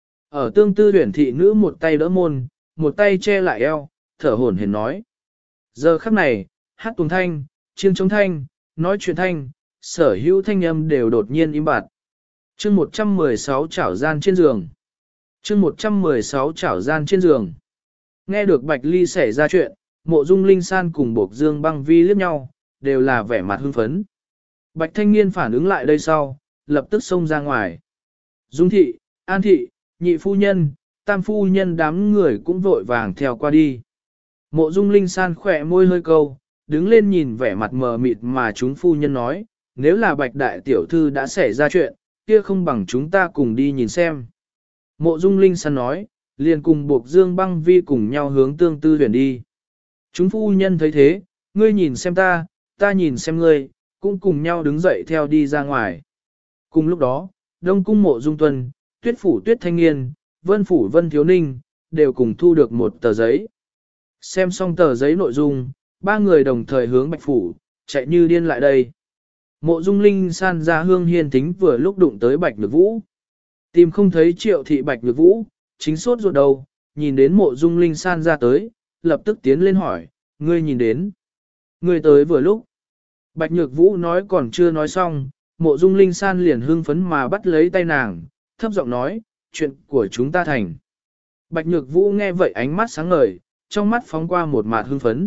Ở tương tư tuyển thị nữ một tay đỡ môn, một tay che lại eo, thở hổn hển nói. Giờ khắc này, hát tuồng thanh, chiêng trống thanh, nói chuyện thanh, sở hữu thanh âm đều đột nhiên im bặt. Chương 116 chảo gian trên giường. Chương 116 chảo gian trên giường. Nghe được Bạch Ly xảy ra chuyện, Mộ Dung Linh San cùng Bộc Dương Băng Vi liếc nhau, đều là vẻ mặt hưng phấn. Bạch Thanh Niên phản ứng lại đây sau, lập tức xông ra ngoài. Dung thị, An thị, nhị phu nhân, tam phu nhân đám người cũng vội vàng theo qua đi. Mộ Dung Linh San khỏe môi hơi câu, đứng lên nhìn vẻ mặt mờ mịt mà chúng phu nhân nói, nếu là Bạch đại tiểu thư đã xảy ra chuyện, kia không bằng chúng ta cùng đi nhìn xem. Mộ Dung Linh San nói, liền cùng Bộc Dương Băng Vi cùng nhau hướng tương tư huyền đi. Chúng phu nhân thấy thế, ngươi nhìn xem ta, ta nhìn xem ngươi, cũng cùng nhau đứng dậy theo đi ra ngoài. Cùng lúc đó, Đông cung Mộ Dung Tuân, Tuyết phủ Tuyết Thanh Nghiên, Vân phủ Vân Thiếu Ninh, đều cùng thu được một tờ giấy. Xem xong tờ giấy nội dung, ba người đồng thời hướng Bạch phủ, chạy như điên lại đây. Mộ Dung Linh San ra Hương Hiên Thính vừa lúc đụng tới Bạch Nhược Vũ. Tìm không thấy Triệu thị Bạch Nhược Vũ, chính sốt ruột đầu, nhìn đến Mộ Dung Linh San ra tới, lập tức tiến lên hỏi, ngươi nhìn đến. Ngươi tới vừa lúc. Bạch Nhược Vũ nói còn chưa nói xong, Mộ Dung Linh San liền hưng phấn mà bắt lấy tay nàng, thấp giọng nói, chuyện của chúng ta thành. Bạch Nhược Vũ nghe vậy ánh mắt sáng ngời, trong mắt phóng qua một mạt hưng phấn.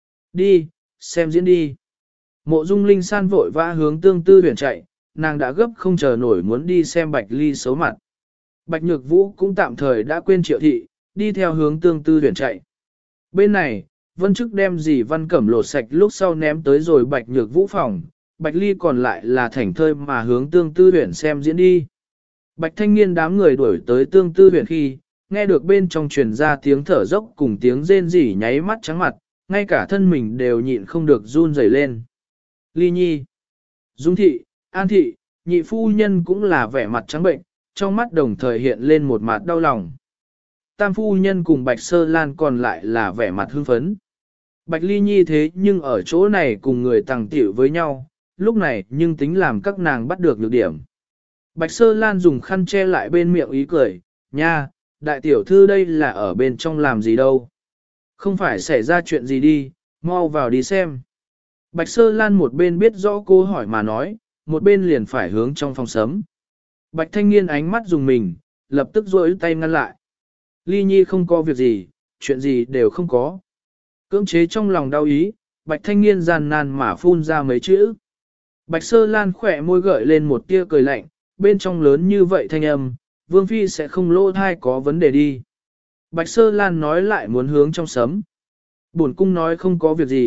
Đi, xem diễn đi. Mộ Dung Linh San vội vã hướng tương tư huyền chạy, nàng đã gấp không chờ nổi muốn đi xem Bạch Ly xấu mặt. Bạch Nhược Vũ cũng tạm thời đã quên Triệu thị, đi theo hướng tương tư huyền chạy. Bên này, Vân Chức đem dì Văn Cẩm lột sạch lúc sau ném tới rồi Bạch Nhược Vũ phòng, Bạch Ly còn lại là thảnh thơi mà hướng tương tư huyền xem diễn đi. Bạch Thanh Niên đám người đuổi tới tương tư huyền khi, nghe được bên trong truyền ra tiếng thở dốc cùng tiếng rên rỉ nháy mắt trắng mặt, ngay cả thân mình đều nhịn không được run rẩy lên. Ly Nhi, Dung thị, An thị, nhị phu nhân cũng là vẻ mặt trắng bệnh, trong mắt đồng thời hiện lên một mặt đau lòng. Tam phu nhân cùng Bạch Sơ Lan còn lại là vẻ mặt hưng phấn. Bạch Ly Nhi thế nhưng ở chỗ này cùng người tàng tiểu với nhau, lúc này nhưng tính làm các nàng bắt được nhược điểm. Bạch Sơ Lan dùng khăn che lại bên miệng ý cười, nha, đại tiểu thư đây là ở bên trong làm gì đâu. Không phải xảy ra chuyện gì đi, mau vào đi xem. Bạch Sơ Lan một bên biết rõ cô hỏi mà nói, một bên liền phải hướng trong phòng sớm. Bạch Thanh Niên ánh mắt dùng mình, lập tức duỗi tay ngăn lại. Ly Nhi không có việc gì, chuyện gì đều không có. Cưỡng chế trong lòng đau ý, Bạch Thanh Niên gian nan mà phun ra mấy chữ. Bạch Sơ Lan khỏe môi gợi lên một tia cười lạnh, bên trong lớn như vậy thanh âm, Vương Phi sẽ không lỗ thai có vấn đề đi. Bạch Sơ Lan nói lại muốn hướng trong sấm. Bổn cung nói không có việc gì,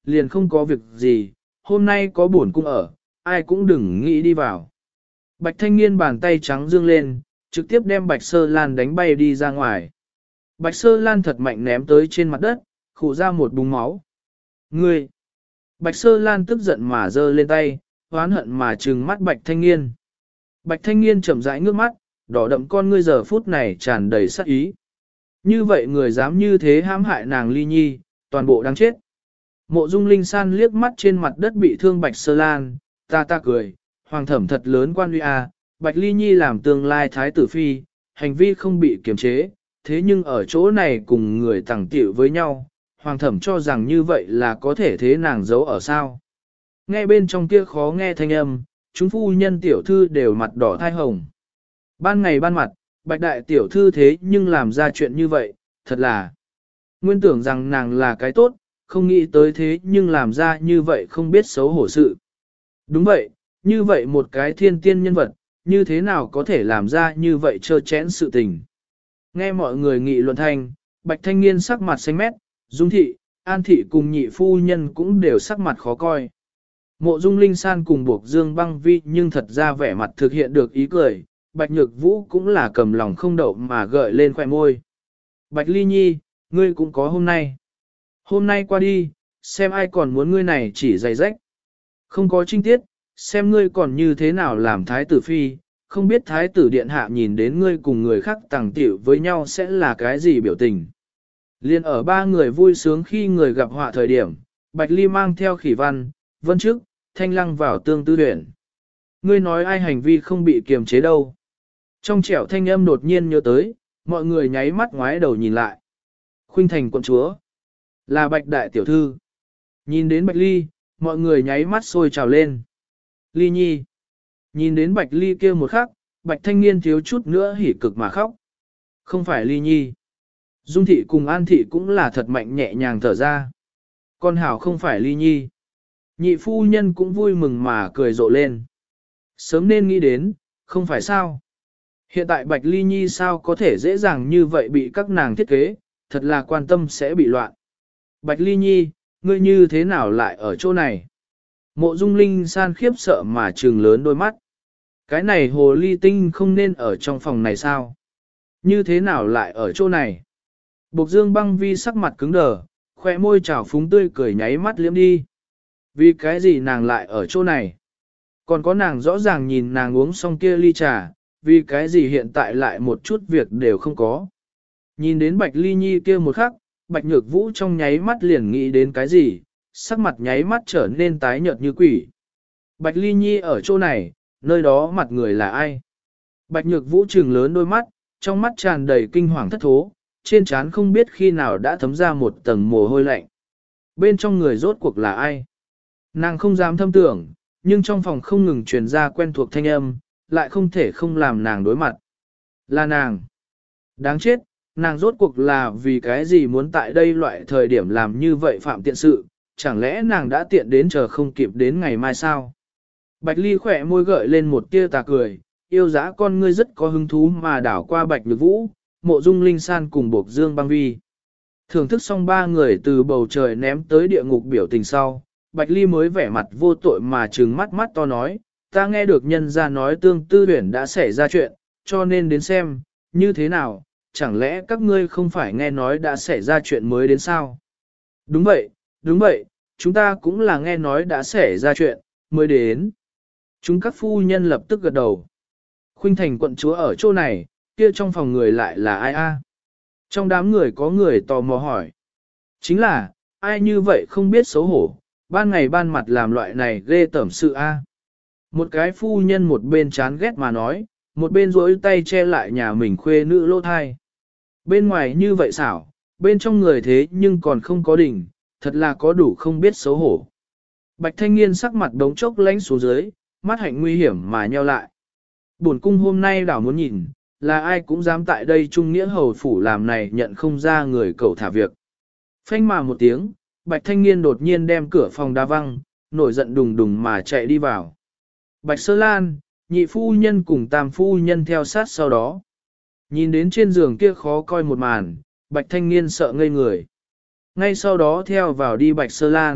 liền không có việc gì, hôm nay có bổn cung ở, ai cũng đừng nghĩ đi vào. Bạch thanh niên bàn tay trắng dương lên, trực tiếp đem Bạch Sơ Lan đánh bay đi ra ngoài. Bạch Sơ Lan thật mạnh ném tới trên mặt đất, khụ ra một búng máu. Ngươi! Bạch Sơ Lan tức giận mà giơ lên tay, oán hận mà trừng mắt Bạch thanh niên. Bạch thanh niên chậm rãi ngước mắt, đỏ đậm con ngươi giờ phút này tràn đầy sát ý. Như vậy người dám như thế hãm hại nàng Ly Nhi, toàn bộ đáng chết. Mộ Dung Linh San liếc mắt trên mặt đất bị thương Bạch Sơ Lan, ta cười, hoàng thẩm thật lớn quan uy à, Bạch Ly Nhi làm tương lai thái tử phi, hành vi không bị kiềm chế, thế nhưng ở chỗ này cùng người tàng tiệu với nhau, hoàng thẩm cho rằng như vậy là có thể thế nàng giấu ở sao. Nghe bên trong kia khó nghe thanh âm, chúng phu nhân tiểu thư đều mặt đỏ thai hồng. Ban ngày ban mặt, Bạch đại tiểu thư thế nhưng làm ra chuyện như vậy, thật là nguyên tưởng rằng nàng là cái tốt, không nghĩ tới thế nhưng làm ra như vậy không biết xấu hổ sự. Đúng vậy, như vậy một cái thiên tiên nhân vật, như thế nào có thể làm ra như vậy trơ chẽn sự tình. Nghe mọi người nghị luận thanh, Bạch thanh niên sắc mặt xanh mét, Dung thị, An thị cùng nhị phu nhân cũng đều sắc mặt khó coi. Mộ Dung Linh San cùng buộc Dương Băng Vi nhưng thật ra vẻ mặt thực hiện được ý cười, Bạch Nhược Vũ cũng là cầm lòng không đậu mà gợi lên khoẻ môi. Bạch Ly Nhi, ngươi cũng có hôm nay. Hôm nay qua đi, xem ai còn muốn ngươi này chỉ giày rách. Không có trinh tiết, xem ngươi còn như thế nào làm thái tử phi, không biết thái tử điện hạ nhìn đến ngươi cùng người khác tàng tiểu với nhau sẽ là cái gì biểu tình. Liên ở ba người vui sướng khi người gặp họa thời điểm, Bạch Ly mang theo Khỉ Văn, Vân Trức, Thanh Lăng vào tương tư huyện. Ngươi nói ai hành vi không bị kiềm chế đâu. Trong trẻo thanh âm đột nhiên nhớ tới, mọi người nháy mắt ngoái đầu nhìn lại. Khuynh Thành quận chúa, là Bạch đại tiểu thư. Nhìn đến Bạch Ly, mọi người nháy mắt sôi trào lên. Ly Nhi. Nhìn đến Bạch Ly kia một khắc, Bạch thanh niên thiếu chút nữa hỉ cực mà khóc. Không phải Ly Nhi. Dung thị cùng An thị cũng là thật mạnh nhẹ nhàng thở ra. Con hảo không phải Ly Nhi. Nhị phu nhân cũng vui mừng mà cười rộ lên. Sớm nên nghĩ đến, không phải sao. Hiện tại Bạch Ly Nhi sao có thể dễ dàng như vậy bị các nàng thiết kế, thật là quan tâm sẽ bị loạn. Bạch Ly Nhi, ngươi như thế nào lại ở chỗ này? Mộ Dung Linh San khiếp sợ mà trừng lớn đôi mắt. Cái này hồ ly tinh không nên ở trong phòng này sao? Như thế nào lại ở chỗ này? Bộc Dương Băng Vi sắc mặt cứng đờ, khoe môi trào phúng tươi cười nháy mắt liếm đi. Vì cái gì nàng lại ở chỗ này? Còn có nàng rõ ràng nhìn nàng uống xong kia ly trà, vì cái gì hiện tại lại một chút việc đều không có. Nhìn đến Bạch Ly Nhi kia một khắc, Bạch Nhược Vũ trong nháy mắt liền nghĩ đến cái gì, sắc mặt nháy mắt trở nên tái nhợt như quỷ. Bạch Ly Nhi ở chỗ này, nơi đó mặt người là ai? Bạch Nhược Vũ trừng lớn đôi mắt, trong mắt tràn đầy kinh hoàng thất thố, trên trán không biết khi nào đã thấm ra một tầng mồ hôi lạnh. Bên trong người rốt cuộc là ai? Nàng không dám thâm tưởng, nhưng trong phòng không ngừng truyền ra quen thuộc thanh âm, lại không thể không làm nàng đối mặt. Là nàng. Đáng chết, nàng rốt cuộc là vì cái gì muốn tại đây loại thời điểm làm như vậy phạm tiện sự, chẳng lẽ nàng đã tiện đến chờ không kịp đến ngày mai sao? Bạch Ly khỏe môi gợi lên một tia tà cười, yêu dã con ngươi rất có hứng thú mà đảo qua Bạch Nhược Vũ, Mộ Dung Linh San cùng Bộc Dương Băng Vi. Thưởng thức xong ba người từ bầu trời ném tới địa ngục biểu tình sau, Bạch Ly mới vẻ mặt vô tội mà trừng mắt mắt to nói, ta nghe được nhân gia nói tương tư huyển đã xảy ra chuyện, cho nên đến xem, như thế nào, chẳng lẽ các ngươi không phải nghe nói đã xảy ra chuyện mới đến sao? Đúng vậy, chúng ta cũng là nghe nói đã xảy ra chuyện, mới đến. Chúng các phu nhân lập tức gật đầu. Khuynh Thành quận chúa ở chỗ này, kia trong phòng người lại là ai a? Trong đám người có người tò mò hỏi. Chính là, ai như vậy không biết xấu hổ, ban ngày ban mặt làm loại này ghê tởm sự a. Một cái phu nhân một bên chán ghét mà nói, một bên duỗi tay che lại nhà mình khuê nữ lỗ thai. Bên ngoài như vậy xảo, bên trong người thế nhưng còn không có đỉnh, thật là có đủ không biết xấu hổ. Bạch thanh niên sắc mặt đống chốc lánh xuống dưới, mắt hạnh nguy hiểm mà nheo lại. Bổn cung hôm nay đảo muốn nhìn, là ai cũng dám tại đây trung nghĩa hầu phủ làm này nhận không ra người cậu thả việc. Phanh mà một tiếng, bạch thanh niên đột nhiên đem cửa phòng đá văng, nổi giận đùng đùng mà chạy đi vào. Bạch Sơ Lan, nhị phu nhân cùng tam phu nhân theo sát sau đó. Nhìn đến trên giường kia khó coi một màn, bạch thanh niên sợ ngây người. Ngay sau đó theo vào đi Bạch Sơ Lan,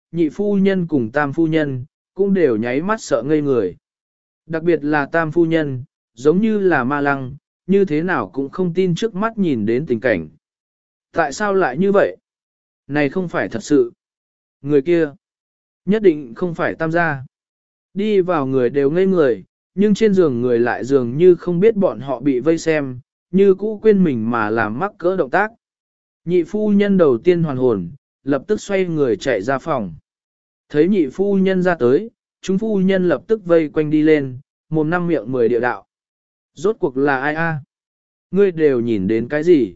nhị phu nhân cùng tam phu nhân, cũng đều nháy mắt sợ ngây người. Đặc biệt là tam phu nhân, giống như là ma lăng, như thế nào cũng không tin trước mắt nhìn đến tình cảnh. Tại sao lại như vậy? Này không phải thật sự. Người kia, nhất định không phải tam gia. Đi vào người đều ngây người, nhưng trên giường người lại dường như không biết bọn họ bị vây xem, như cũ quên mình mà làm mắc cỡ động tác. Nhị phu nhân đầu tiên hoàn hồn, lập tức xoay người chạy ra phòng. Thấy nhị phu nhân ra tới, chúng phu nhân lập tức vây quanh đi lên, mồm năm miệng 10 địa đạo. Rốt cuộc là ai a? Ngươi đều nhìn đến cái gì?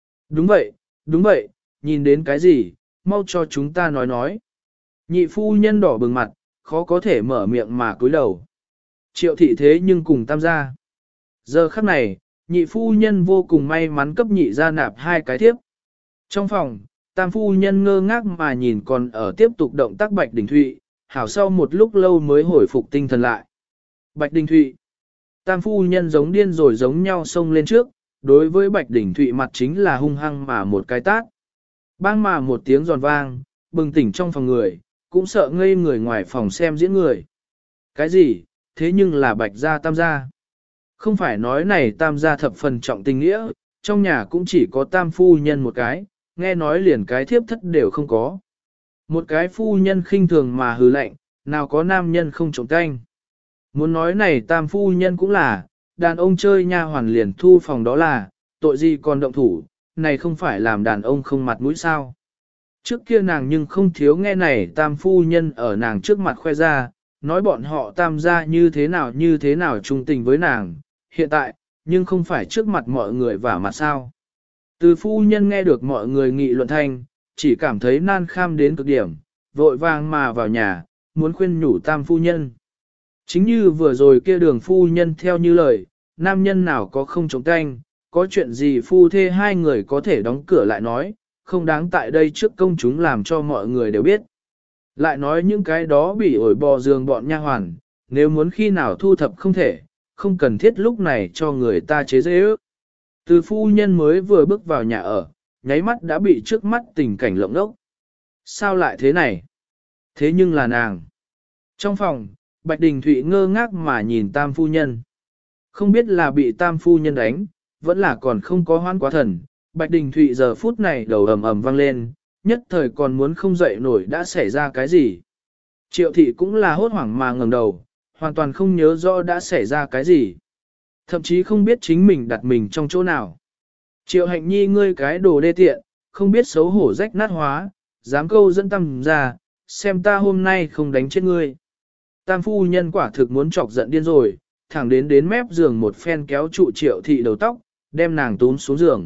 Đúng vậy, nhìn đến cái gì, mau cho chúng ta nói. Nhị phu nhân đỏ bừng mặt, khó có thể mở miệng mà cúi đầu. Triệu thị thế nhưng cùng tam gia. Giờ khắc này, nhị phu nhân vô cùng may mắn cấp nhị gia nạp 2 cái thiếp. Trong phòng, tam phu nhân ngơ ngác mà nhìn còn ở tiếp tục động tác Bạch Đình Thụy, hảo sau một lúc lâu mới hồi phục tinh thần lại. Bạch Đình Thụy. Tam phu nhân giống điên rồi giống nhau xông lên trước, đối với Bạch Đình Thụy mặt chính là hung hăng mà một cái tát. Bang mà một tiếng giòn vang, bừng tỉnh trong phòng người, cũng sợ ngây người ngoài phòng xem diễn người. Cái gì, thế nhưng là Bạch gia tam gia. Không phải nói này tam gia thập phần trọng tình nghĩa, trong nhà cũng chỉ có tam phu nhân một cái, nghe nói liền cái thiếp thất đều không có. Một cái phu nhân khinh thường mà hừ lạnh, nào có nam nhân không trộm canh. Muốn nói này tam phu nhân cũng là, đàn ông chơi nha hoàn liền thu phòng đó là, tội gì còn động thủ, này không phải làm đàn ông không mặt mũi sao. Trước kia nàng nhưng không thiếu nghe này tam phu nhân ở nàng trước mặt khoe ra, nói bọn họ tam gia như thế nào trung tình với nàng, hiện tại, nhưng không phải trước mặt mọi người vả mặt sao. Từ phu nhân nghe được mọi người nghị luận thanh, chỉ cảm thấy nan kham đến cực điểm, vội vàng mà vào nhà, muốn khuyên nhủ tam phu nhân. Chính như vừa rồi kia đường phu nhân theo như lời, nam nhân nào có không chống canh, có chuyện gì phu thê hai người có thể đóng cửa lại nói, không đáng tại đây trước công chúng làm cho mọi người đều biết. Lại nói những cái đó bị ổi bò giường bọn nha hoàn, nếu muốn khi nào thu thập không thể, không cần thiết lúc này cho người ta chế dễ ước. Từ phu nhân mới vừa bước vào nhà ở, nháy mắt đã bị trước mắt tình cảnh lộng lốc. Sao lại thế này? Thế nhưng là nàng. Trong phòng, Bạch Đình Thụy ngơ ngác mà nhìn tam phu nhân. Không biết là bị tam phu nhân đánh, vẫn là còn không có hoan quá thần. Bạch Đình Thụy giờ phút này đầu ầm ầm vang lên, nhất thời còn muốn không dậy nổi đã xảy ra cái gì. Triệu thị cũng là hốt hoảng mà ngẩng đầu, hoàn toàn không nhớ rõ đã xảy ra cái gì. Thậm chí không biết chính mình đặt mình trong chỗ nào. Triệu Hạnh Nhi ngươi cái đồ đê tiện, không biết xấu hổ rách nát hóa, dám câu dẫn tam ra, xem ta hôm nay không đánh chết ngươi. Tam phu nhân quả thực muốn chọc giận điên rồi, thẳng đến mép giường một phen kéo trụ Triệu thị đầu tóc, đem nàng túm xuống giường.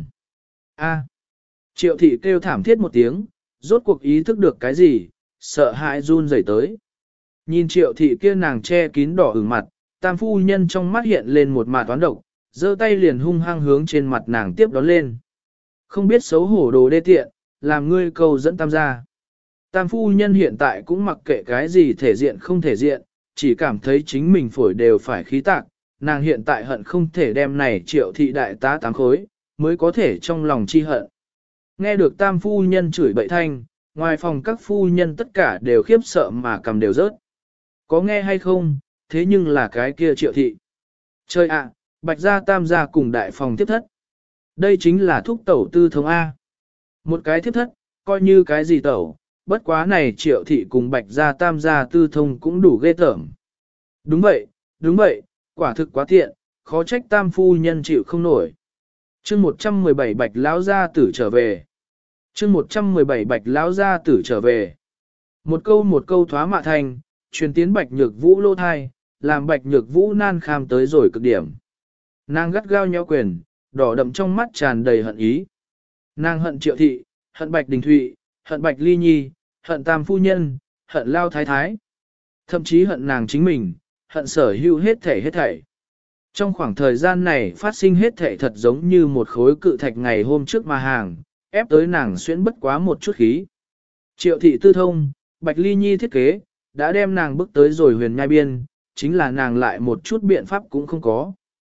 A. Triệu thị kêu thảm thiết một tiếng, rốt cuộc ý thức được cái gì, sợ hãi run rẩy tới. Nhìn Triệu thị kia nàng che kín đỏ ửng mặt, tam phu nhân trong mắt hiện lên một mạt toán độc, giơ tay liền hung hăng hướng trên mặt nàng tiếp đón lên. Không biết xấu hổ đồ đê tiện, làm ngươi câu dẫn tam gia. Tam phu nhân hiện tại cũng mặc kệ cái gì thể diện không thể diện, chỉ cảm thấy chính mình phổi đều phải khí tạc, nàng hiện tại hận không thể đem này Triệu thị đại tá tám khối, mới có thể trong lòng chi hận. Nghe được tam phu nhân chửi bậy thanh, ngoài phòng các phu nhân tất cả đều khiếp sợ mà cầm đều rớt. Có nghe hay không, thế nhưng là cái kia Triệu thị. Trời ạ, Bạch gia tam gia cùng đại phòng tiếp thất. Đây chính là thúc tẩu tư thống A. Một cái tiếp thất, coi như cái gì tẩu, bất quá này Triệu thị cùng Bạch gia tam gia tư thông cũng đủ ghê tởm. Đúng vậy, quả thực quá tiện, khó trách tam phu nhân chịu không nổi. Chương 117 Bạch lão gia tử trở về. Chương 117 Bạch lão gia tử trở về. Một câu thoá mạ thành, truyền tiến Bạch Nhược Vũ lô thai, làm Bạch Nhược Vũ nan kham tới rồi cực điểm. Nàng gắt gao nhéo quyền, đỏ đậm trong mắt tràn đầy hận ý. Nàng hận Triệu thị, hận Bạch Đình Thụy, hận Bạch Ly Nhi, hận Tam phu nhân, hận Lao Thái Thái. Thậm chí hận nàng chính mình, hận sở hữu hết thảy. Trong khoảng thời gian này phát sinh hết thảy thật giống như một khối cự thạch ngày hôm trước mà hàng, ép tới nàng xuyễn bất quá một chút khí. Triệu thị tư thông, Bạch Ly Nhi thiết kế, đã đem nàng bước tới rồi huyền nhai biên, chính là nàng lại một chút biện pháp cũng không có.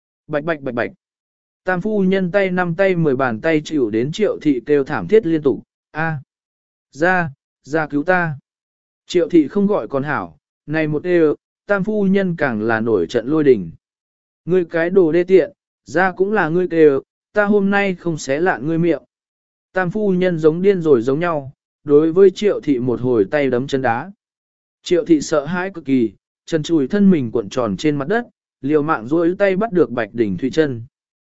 Bạch. Tam phu nhân tay 5 tay 10 bàn tay chịu đến Triệu thị kêu thảm thiết liên tục. A, ra cứu ta. Triệu thị không gọi còn hảo, này một đều, tam phu nhân càng là nổi trận lôi đình. Ngươi cái đồ đê tiện, ra cũng là ngươi kêu, ta hôm nay không xé lạn ngươi miệng. Tam phu nhân giống điên rồi giống nhau, đối với triệu thị một hồi tay đấm chân đá. Triệu thị sợ hãi cực kỳ, chân chùi thân mình cuộn tròn trên mặt đất, liều mạng duỗi tay bắt được Bạch Đình Thụy chân.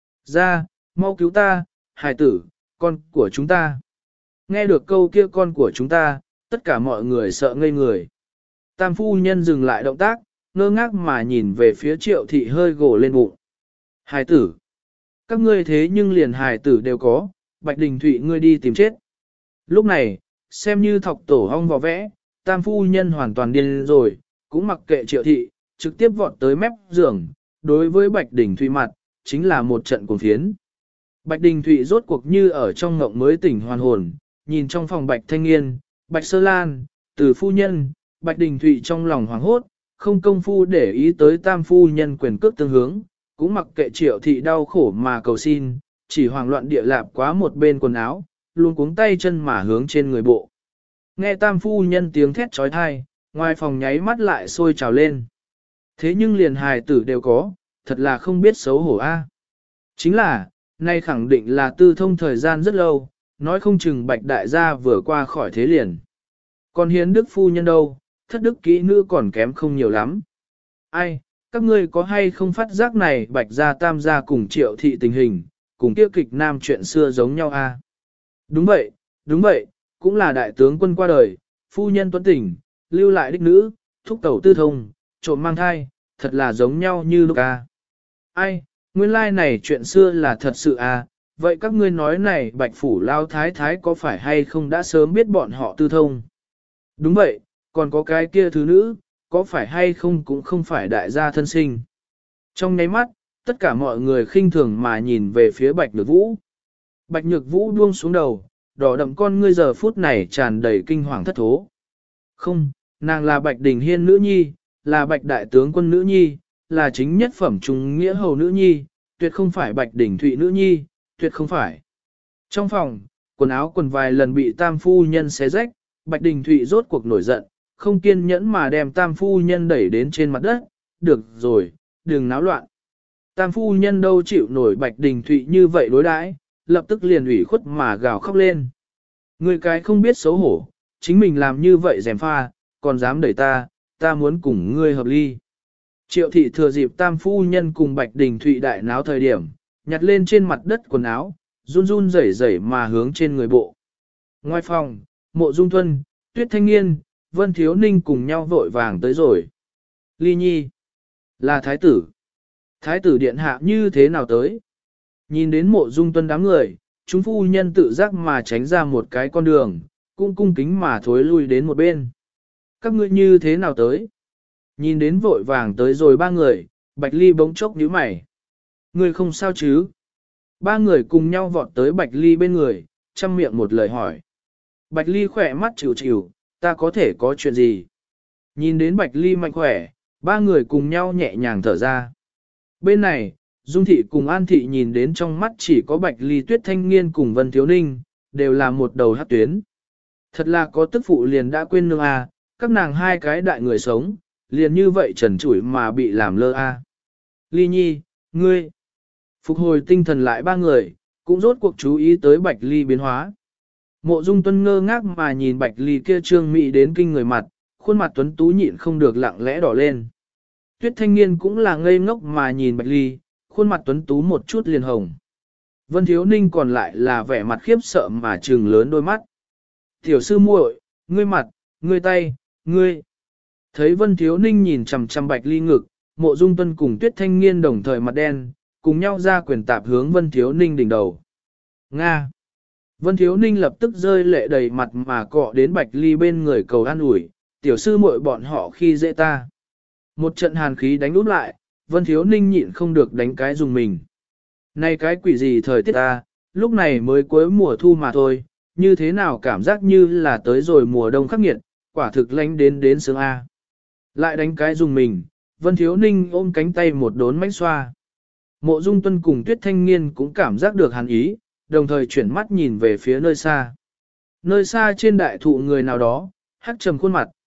Ra, mau cứu ta, hài tử, con của chúng ta. Nghe được câu kia con của chúng ta, tất cả mọi người sợ ngây người. Tam phu nhân dừng lại động tác, ngơ ngác mà nhìn về phía triệu thị hơi gồ lên bụng. Hài tử. Các ngươi thế nhưng liền hài tử đều có, Bạch Đình Thụy ngươi đi tìm chết. Lúc này, xem như thọc tổ hong vò vẽ, tam phu nhân hoàn toàn điên rồi, cũng mặc kệ triệu thị, trực tiếp vọt tới mép giường, đối với Bạch Đình Thụy mặt, chính là một trận cuồng phiến. Bạch Đình Thụy rốt cuộc như ở trong ngộng mới tỉnh hoàn hồn, nhìn trong phòng Bạch Thanh Nghiên, Bạch Sơ Lan, Từ phu nhân, Bạch Đình Thụy trong lòng hoảng hốt, không công phu để ý tới tam phu nhân quyền cước tương hướng, cũng mặc kệ triệu thị đau khổ mà cầu xin, chỉ hoảng loạn địa lạp quá một bên quần áo, luôn cuống tay chân mà hướng trên người bộ. Nghe tam phu nhân tiếng thét trói thai, ngoài phòng nháy mắt lại sôi trào lên. Thế nhưng liền hài tử đều có, thật là không biết xấu hổ a. Chính là, nay khẳng định là tư thông thời gian rất lâu, nói không chừng Bạch đại gia vừa qua khỏi thế liền. Còn hiến đức phu nhân đâu, thất đức kỹ nữ còn kém không nhiều lắm. Ai, các ngươi có hay không phát giác này Bạch gia tam gia cùng triệu thị tình hình, cùng kia kịch nam chuyện xưa giống nhau a? Đúng vậy, cũng là đại tướng quân qua đời, phu nhân tuấn tỉnh, lưu lại đích nữ, thúc tẩu tư thông, trộm mang thai, thật là giống nhau như lúc a. Ai, nguyên lai này chuyện xưa là thật sự a, vậy các ngươi nói này Bạch phủ lao thái thái có phải hay không đã sớm biết bọn họ tư thông? Đúng vậy, còn có cái kia thứ nữ, có phải hay không cũng không phải đại gia thân sinh. Trong nháy mắt, tất cả mọi người khinh thường mà nhìn về phía Bạch Nhược Vũ. Bạch Nhược Vũ buông xuống đầu, đỏ đậm con ngươi giờ phút này tràn đầy kinh hoàng thất thố. Không, nàng là Bạch Đình Hiên nữ nhi, là Bạch đại tướng quân nữ nhi, là chính nhất phẩm trung nghĩa hầu nữ nhi, tuyệt không phải Bạch Đình Thụy nữ nhi, tuyệt không phải. Trong phòng, quần áo quần vài lần bị tam phu nhân xé rách, Bạch Đình Thụy rốt cuộc nổi giận, không kiên nhẫn mà đem tam phu nhân đẩy đến trên mặt đất, được rồi, đừng náo loạn. Tam phu nhân đâu chịu nổi Bạch Đình Thụy như vậy đối đãi, lập tức liền ủy khuất mà gào khóc lên. Người cái không biết xấu hổ, chính mình làm như vậy dèm pha, còn dám đẩy ta muốn cùng ngươi hợp ly. Triệu thị thừa dịp tam phu nhân cùng Bạch Đình Thụy đại náo thời điểm, nhặt lên trên mặt đất quần áo, run run rẩy rẩy mà hướng trên người bộ. Ngoài phòng, Mộ Dung Thuân, Tuyết Thanh Nghiên, Vân Thiếu Ninh cùng nhau vội vàng tới rồi. Ly Nhi, là thái tử. Thái tử điện hạ như thế nào tới? Nhìn đến Mộ Dung Tuân đám người, chúng phu nhân tự giác mà tránh ra một cái con đường, cũng cung kính mà thối lui đến một bên. Các ngươi như thế nào tới? Nhìn đến vội vàng tới rồi ba người, Bạch Ly bỗng chốc nhíu mày. Ngươi không sao chứ? Ba người cùng nhau vọt tới Bạch Ly bên người, chăm miệng một lời hỏi. Bạch Ly khỏe mắt chịu chịu, ta có thể có chuyện gì? Nhìn đến Bạch Ly mạnh khỏe, ba người cùng nhau nhẹ nhàng thở ra. Bên này, Dung Thị cùng An Thị nhìn đến trong mắt chỉ có Bạch Ly, Tuyết Thanh Nghiên cùng Vân Thiếu Ninh, đều là một đầu hát tuyến. Thật là có tức phụ liền đã quên nương à, các nàng hai cái đại người sống, liền như vậy trần trụi mà bị làm lơ à. Ly Nhi, ngươi, phục hồi tinh thần lại ba người, cũng rốt cuộc chú ý tới Bạch Ly biến hóa. Mộ Dung Tuân ngơ ngác mà nhìn Bạch Ly kia trương mị đến kinh người mặt, khuôn mặt tuấn tú nhịn không được lặng lẽ đỏ lên. Tuyết Thanh Nghiên cũng là ngây ngốc mà nhìn Bạch Ly, khuôn mặt tuấn tú một chút liền hồng. Vân Thiếu Ninh còn lại là vẻ mặt khiếp sợ mà trừng lớn đôi mắt. Tiểu sư muội, ngươi mặt, ngươi tay, ngươi. Thấy Vân Thiếu Ninh nhìn chằm chằm Bạch Ly ngực, Mộ Dung Tuân cùng Tuyết Thanh Nghiên đồng thời mặt đen, cùng nhau ra quyền tạp hướng Vân Thiếu Ninh đỉnh đầu. Nga. Vân Thiếu Ninh lập tức rơi lệ đầy mặt mà cọ đến Bạch Ly bên người cầu an ủi, tiểu sư muội bọn họ khi dễ ta. Một trận hàn khí đánh úp lại, Vân Thiếu Ninh nhịn không được đánh cái dùng mình. Này cái quỷ gì thời tiết ta, lúc này mới cuối mùa thu mà thôi, như thế nào cảm giác như là tới rồi mùa đông khắc nghiệt, quả thực lánh đến sướng A. Lại đánh cái dùng mình, Vân Thiếu Ninh ôm cánh tay một đốn mánh xoa. Mộ Dung Tuân cùng Tuyết Thanh Nghiên cũng cảm giác được hàn ý, đồng thời chuyển mắt nhìn về phía nơi xa. Nơi xa trên đại thụ người nào đó, hắc trầm khuôn mặt,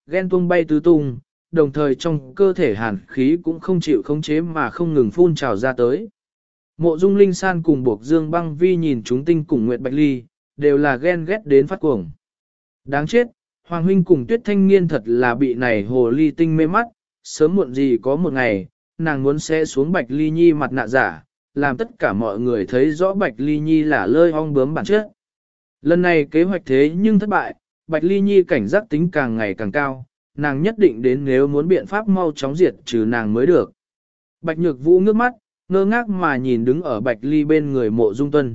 ghen tuông bay tứ tung, đồng thời trong cơ thể hàn khí cũng không chịu khống chế mà không ngừng phun trào ra tới. Mộ Dung Linh San cùng Bộc Dương Băng Vi nhìn chúng tinh cùng Nguyệt Bạch Ly, đều là ghen ghét đến phát cuồng. Đáng chết, Hoàng huynh cùng Tuyết Thanh Niên thật là bị này hồ ly tinh mê mắt, sớm muộn gì có một ngày, nàng muốn sẽ xuống Bạch Ly Nhi mặt nạ giả, làm tất cả mọi người thấy rõ Bạch Ly Nhi là lơi ong bướm bản chất. Lần này kế hoạch thế nhưng thất bại, Bạch Ly Nhi cảnh giác tính càng ngày càng cao, nàng nhất định đến nếu muốn biện pháp mau chóng diệt trừ nàng mới được. Bạch Nhược Vũ ngước mắt, ngơ ngác mà nhìn đứng ở Bạch Ly bên người Mộ Dung Tuân.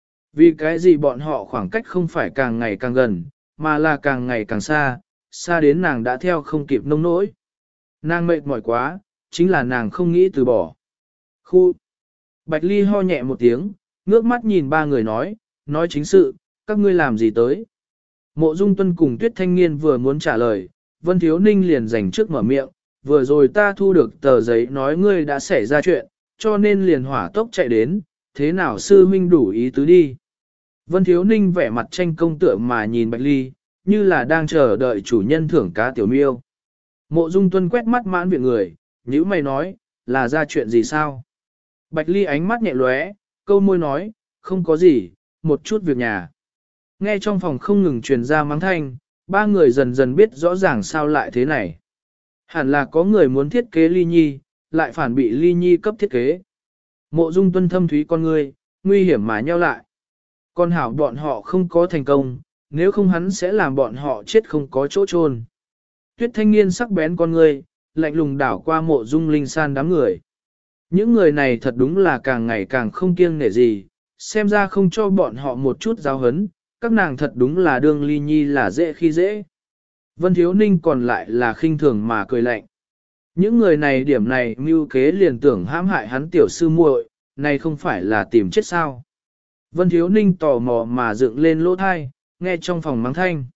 Vì cái gì bọn họ khoảng cách không phải càng ngày càng gần, mà là càng ngày càng xa, xa đến nàng đã theo không kịp nông nỗi. Nàng mệt mỏi quá, chính là nàng không nghĩ từ bỏ. Khu! Bạch Ly ho nhẹ một tiếng, ngước mắt nhìn ba người nói chính sự, các ngươi làm gì tới. Mộ Dung Tuân cùng Tuyết Thanh Niên vừa muốn trả lời, Vân Thiếu Ninh liền giành trước mở miệng, vừa rồi ta thu được tờ giấy nói ngươi đã xảy ra chuyện, cho nên liền hỏa tốc chạy đến, thế nào sư huynh đủ ý tứ đi. Vân Thiếu Ninh vẻ mặt tranh công tựa mà nhìn Bạch Ly, như là đang chờ đợi chủ nhân thưởng cá tiểu miêu. Mộ Dung Tuân quét mắt mãn viện người, nhữ mày nói, là ra chuyện gì sao? Bạch Ly ánh mắt nhẹ lóe, câu môi nói, không có gì, một chút việc nhà. Nghe trong phòng không ngừng truyền ra mắng thanh, ba người dần dần biết rõ ràng sao lại thế này. Hẳn là có người muốn thiết kế Ly Nhi, lại phản bị Ly Nhi cấp thiết kế. Mộ Dung Tuân thâm thúy con ngươi, nguy hiểm mà nheo lại. Con hảo bọn họ không có thành công, nếu không hắn sẽ làm bọn họ chết không có chỗ chôn. Tuyết Thanh Niên sắc bén con ngươi, lạnh lùng đảo qua Mộ Dung Linh San đám người. Những người này thật đúng là càng ngày càng không kiêng nể gì, xem ra không cho bọn họ một chút giáo hấn, các nàng thật đúng là đương Ly Nhi là dễ khi dễ. Vân Thiếu Ninh còn lại là khinh thường mà cười lạnh. Những người này điểm này mưu kế liền tưởng hãm hại hắn tiểu sư muội, này không phải là tìm chết sao. Vân Thiếu Ninh tò mò mà dựng lên lỗ thai, nghe trong phòng mắng thanh.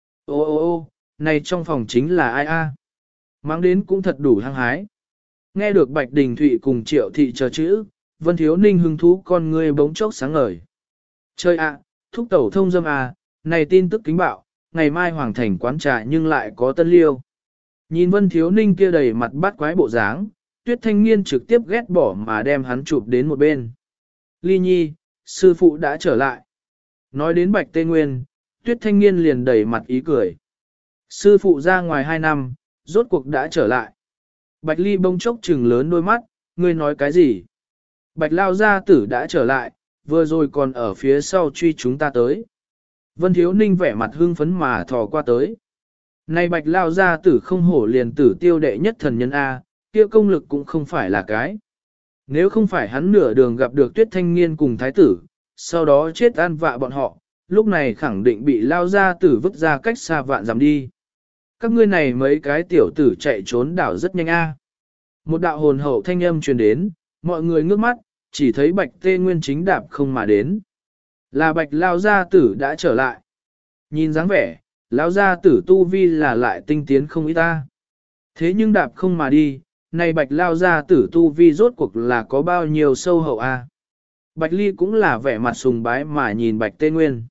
Ô, này trong phòng chính là ai a? Mắng đến cũng thật đủ hăng hái. Nghe được Bạch Đình Thụy cùng Triệu Thị chờ chữ, Vân Thiếu Ninh hứng thú con ngươi bỗng chốc sáng ngời. Chơi ạ, thúc tẩu thông dâm à, này tin tức kính bạo, ngày mai hoàng thành quán trà nhưng lại có tân liêu. Nhìn Vân Thiếu Ninh kia đầy mặt bắt quái bộ dáng, Tuyết Thanh Niên trực tiếp ghét bỏ mà đem hắn chụp đến một bên. Ly Nhi, sư phụ đã trở lại. Nói đến Bạch Tê Nguyên, Tuyết Thanh Niên liền đầy mặt ý cười. Sư phụ ra ngoài 2 năm, rốt cuộc đã trở lại. Bạch Ly bông chốc trừng lớn đôi mắt, ngươi nói cái gì? Bạch Lao gia tử đã trở lại, vừa rồi còn ở phía sau truy chúng ta tới. Vân Thiếu Ninh vẻ mặt hưng phấn mà thò qua tới. Này Bạch Lao gia tử không hổ liền tử tiêu đệ nhất thần nhân A, kia công lực cũng không phải là cái. Nếu không phải hắn nửa đường gặp được Tuyết Thanh Niên cùng thái tử, sau đó chết an vạ bọn họ, lúc này khẳng định bị Lao gia tử vứt ra cách xa vạn dặm đi. Các ngươi này mấy cái tiểu tử chạy trốn đảo rất nhanh A. Một đạo hồn hậu thanh âm truyền đến, mọi người ngước mắt, chỉ thấy Bạch Tê Nguyên chính đạp không mà đến. Là Bạch Lao gia tử đã trở lại. Nhìn dáng vẻ, Lao gia tử tu vi là lại tinh tiến không ít ta. Thế nhưng đạp không mà đi, này Bạch Lao gia tử tu vi rốt cuộc là có bao nhiêu sâu hậu a? Bạch Ly cũng là vẻ mặt sùng bái mà nhìn Bạch Tê Nguyên.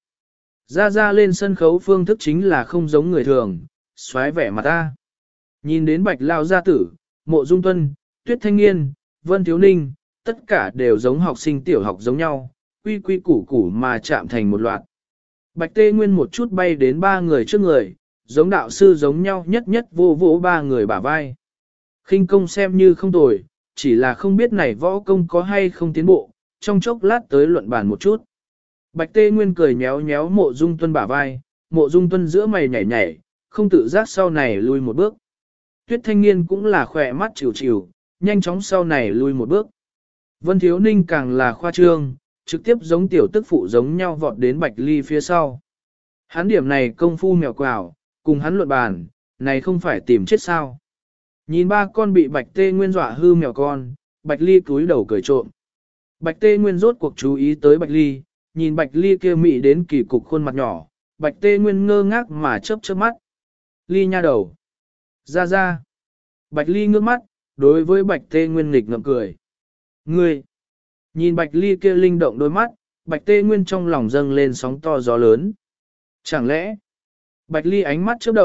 Ra lên sân khấu phương thức chính là không giống người thường, xoáy vẻ mặt ta. Nhìn đến Bạch Lao gia tử, Mộ Dung Tuân, Tuyết Thanh Niên, Vân Thiếu Ninh, tất cả đều giống học sinh tiểu học giống nhau, quy quy củ củ mà chạm thành một loạt. Bạch Tê Nguyên một chút bay đến 3 người trước người, giống đạo sư giống nhau nhất nhất vô vỗ 3 người bả vai. Khinh công xem như không tồi, chỉ là không biết này võ công có hay không tiến bộ, trong chốc lát tới luận bàn một chút. Bạch Tê Nguyên cười nhéo nhéo Mộ Dung Tuân bả vai, Mộ Dung Tuân giữa mày nhảy nhảy, không tự giác sau này lui một bước. Tuyết Thanh Niên cũng là khỏe mắt chịu chịu, nhanh chóng sau này lui một bước. Vân Thiếu Ninh càng là khoa trương, trực tiếp giống tiểu tức phụ giống nhau vọt đến Bạch Ly phía sau. Hắn điểm này công phu mèo quào, cùng hắn luận bàn, này không phải tìm chết sao. Nhìn 3 con bị Bạch Tê Nguyên dọa hư mèo con, Bạch Ly cúi đầu cười trộm. Bạch Tê Nguyên rốt cuộc chú ý tới Bạch Ly, nhìn Bạch Ly kia mị đến kỳ cục khuôn mặt nhỏ, Bạch Tê Nguyên ngơ ngác mà chớp chớp mắt. Ly nha đầu. Ra. Bạch Ly ngước mắt, đối với Bạch Tê Nguyên nghịch ngợm cười. Ngươi! Nhìn Bạch Ly kia linh động đôi mắt, Bạch Tê Nguyên trong lòng dâng lên sóng to gió lớn. Chẳng lẽ? Bạch Ly ánh mắt chớp động,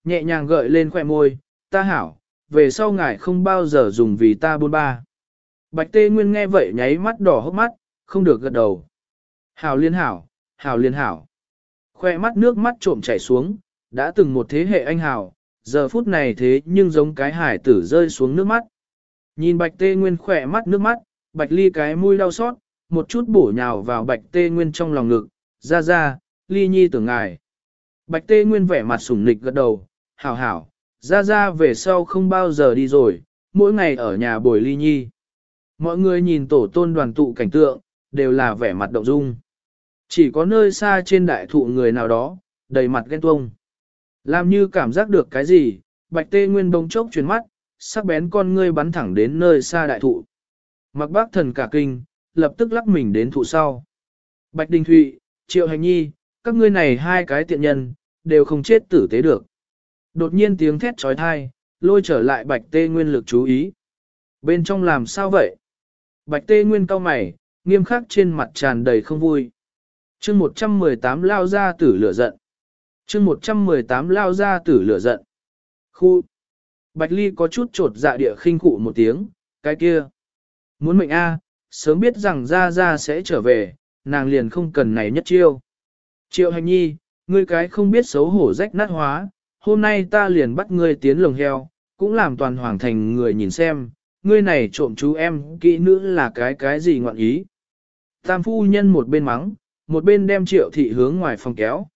nhẹ nhàng gợi lên khỏe môi, ta hảo, về sau ngài không bao giờ dùng vì ta bôn ba. Bạch Tê Nguyên nghe vậy nháy mắt đỏ hốc mắt, không được gật đầu. Hảo liên hảo, hảo liên hảo. Khoe mắt nước mắt trộm chảy xuống, đã từng một thế hệ anh hảo, giờ phút này thế nhưng giống cái hải tử rơi xuống nước mắt. Nhìn Bạch Tê Nguyên khỏe mắt nước mắt, Bạch Ly cái mũi đau xót, một chút bổ nhào vào Bạch Tê Nguyên trong lòng ngực, ra, Ly Nhi tưởng ngài. Bạch Tê Nguyên vẻ mặt sủng nịch gật đầu, hảo hảo, ra về sau không bao giờ đi rồi, mỗi ngày ở nhà bồi Ly Nhi. Mọi người nhìn tổ tôn đoàn tụ cảnh tượng, đều là vẻ mặt động dung. Chỉ có nơi xa trên đại thụ người nào đó, đầy mặt ghen tuông. Làm như cảm giác được cái gì, Bạch Tê Nguyên bỗng chốc chuyển mắt, sắc bén con ngươi bắn thẳng đến nơi xa đại thụ. Mặc Bác Thần cả kinh, lập tức lắc mình đến thụ sau. Bạch Đình Thụy, Triệu Hành Nhi, các ngươi này hai cái tiện nhân, đều không chết tử tế được. Đột nhiên tiếng thét trói thai, lôi trở lại Bạch Tê Nguyên lực chú ý. Bên trong làm sao vậy? Bạch Tê Nguyên cau mày, nghiêm khắc trên mặt tràn đầy không vui. Chương 118 lao ra tử lửa giận. Chương 118 lao ra tử lửa giận. Khu. Bạch Ly có chút trột dạ địa khinh khụ một tiếng, cái kia. Muốn mệnh A, sớm biết rằng ra sẽ trở về, nàng liền không cần này nhất chiêu. Triệu Hành Nhi, ngươi cái không biết xấu hổ rách nát hóa, hôm nay ta liền bắt ngươi tiến lồng heo, cũng làm toàn hoàng thành người nhìn xem, ngươi này trộm chú em kỹ nữ là cái gì ngọn ý. Tam phu nhân một bên mắng, một bên đem Triệu thị hướng ngoài phòng kéo.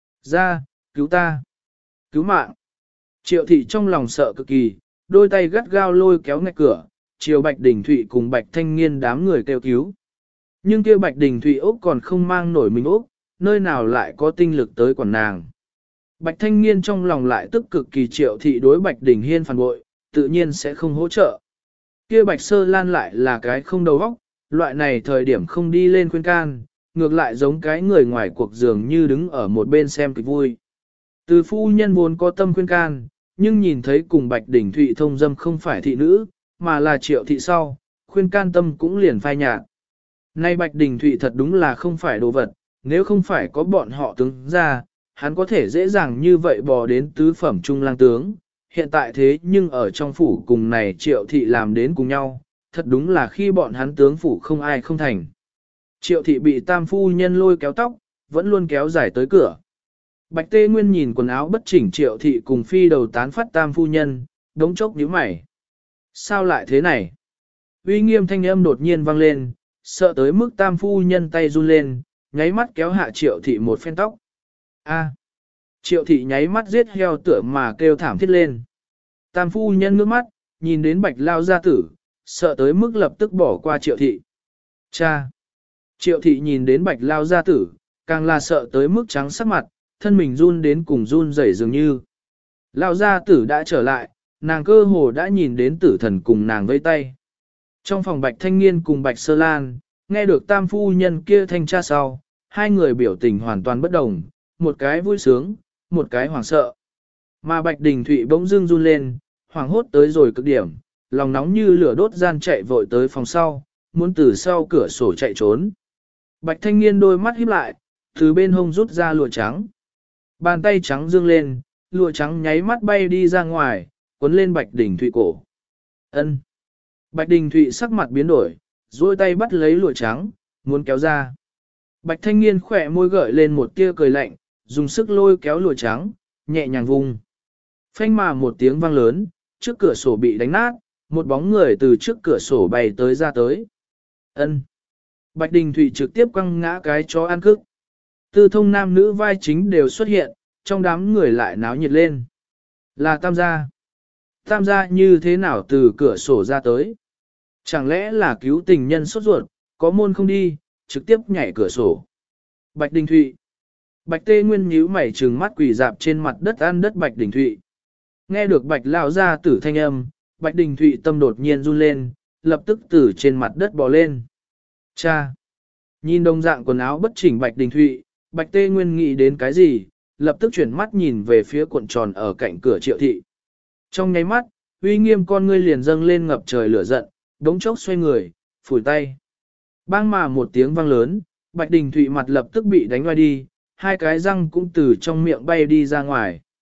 Ra, cứu ta, cứu mạng. Triệu thị trong lòng sợ cực kỳ, đôi tay gắt gao lôi kéo ngạch cửa, chiều Bạch Đình Thụy cùng Bạch Thanh Nghiên đám người kêu cứu. Nhưng kia Bạch Đình Thụy Úc còn không mang nổi mình Úc, nơi nào lại có tinh lực tới quản nàng. Bạch Thanh Nghiên trong lòng lại tức cực kỳ Triệu thị đối Bạch Đình Hiên phản bội, tự nhiên sẽ không hỗ trợ. Kia Bạch Sơ Lan lại là cái không đầu óc, loại này thời điểm không đi lên khuyên can, ngược lại giống cái người ngoài cuộc dường như đứng ở một bên xem kịch vui. Từ phu nhân vốn có tâm khuyên can, nhưng nhìn thấy cùng Bạch Đình Thụy thông dâm không phải thị nữ, mà là Triệu thị sau, khuyên can tâm cũng liền phai nhạt. Nay Bạch Đình Thụy thật đúng là không phải đồ vật, nếu không phải có bọn họ tướng ra, hắn có thể dễ dàng như vậy bò đến tứ phẩm trung lang tướng. Hiện tại thế nhưng ở trong phủ cùng này Triệu thị làm đến cùng nhau, thật đúng là khi bọn hắn tướng phủ không ai không thành. Triệu thị bị tam phu nhân lôi kéo tóc, vẫn luôn kéo dài tới cửa. Bạch Tê Nguyên nhìn quần áo bất chỉnh Triệu thị cùng phi đầu tán phát tam phu nhân, đống chốc nhíu mày. Sao lại thế này? Uy nghiêm thanh âm đột nhiên vang lên, sợ tới mức tam phu nhân tay run lên, nháy mắt kéo hạ Triệu thị một phen tóc. A. Triệu thị nháy mắt giết heo tựa mà kêu thảm thiết lên. Tam phu nhân ngước mắt, nhìn đến Bạch lao gia tử, sợ tới mức lập tức bỏ qua Triệu thị. Cha! Triệu thị nhìn đến Bạch lao gia tử, càng là sợ tới mức trắng sắc mặt, thân mình run đến cùng run rẩy dường như. Lao gia tử đã trở lại, nàng cơ hồ đã nhìn đến tử thần cùng nàng vây tay. Trong phòng Bạch Thanh Nghiên cùng Bạch Sơ Lan, nghe được tam phu nhân kia thanh tra sau, hai người biểu tình hoàn toàn bất đồng, một cái vui sướng, một cái hoảng sợ. Mà Bạch Đình Thụy bỗng dưng run lên, hoảng hốt tới rồi cực điểm, lòng nóng như lửa đốt gian chạy vội tới phòng sau, muốn từ sau cửa sổ chạy trốn. Bạch Thanh Nghiên đôi mắt híp lại, từ bên hông rút ra lụa trắng. Bàn tay trắng dương lên, lụa trắng nháy mắt bay đi ra ngoài, cuốn lên Bạch Đình Thụy cổ. Ân. Bạch Đình Thụy sắc mặt biến đổi, duỗi tay bắt lấy lụa trắng, muốn kéo ra. Bạch Thanh Nghiên khỏe môi gợi lên một tia cười lạnh, dùng sức lôi kéo lụa trắng, nhẹ nhàng vung. Phanh mà một tiếng vang lớn, trước cửa sổ bị đánh nát, một bóng người từ trước cửa sổ bay tới ra tới. Ân. Bạch Đình Thụy trực tiếp quăng ngã cái chó ăn cức. Tư thông nam nữ vai chính đều xuất hiện, trong đám người lại náo nhiệt lên. Là Tam gia. Tam gia như thế nào từ cửa sổ ra tới? Chẳng lẽ là cứu tình nhân sốt ruột, có môn không đi, trực tiếp nhảy cửa sổ. Bạch Đình Thụy. Bạch Tê Nguyên nhíu mày trừng mắt quỳ dạp trên mặt đất ăn đất Bạch Đình Thụy. Nghe được Bạch lao ra tử thanh âm, Bạch Đình Thụy tâm đột nhiên run lên, lập tức từ trên mặt đất bò lên. Cha! Nhìn đồng dạng quần áo bất chỉnh Bạch Đình Thụy, Bạch Tê Nguyên nghĩ đến cái gì, lập tức chuyển mắt nhìn về phía cuộn tròn ở cạnh cửa Triệu thị. Trong nháy mắt, uy nghiêm con ngươi liền dâng lên ngập trời lửa giận, đống chốc xoay người, phủi tay. Bang mà một tiếng vang lớn, Bạch Đình Thụy mặt lập tức bị đánh ngoài đi, hai cái răng cũng từ trong miệng bay đi ra ngoài.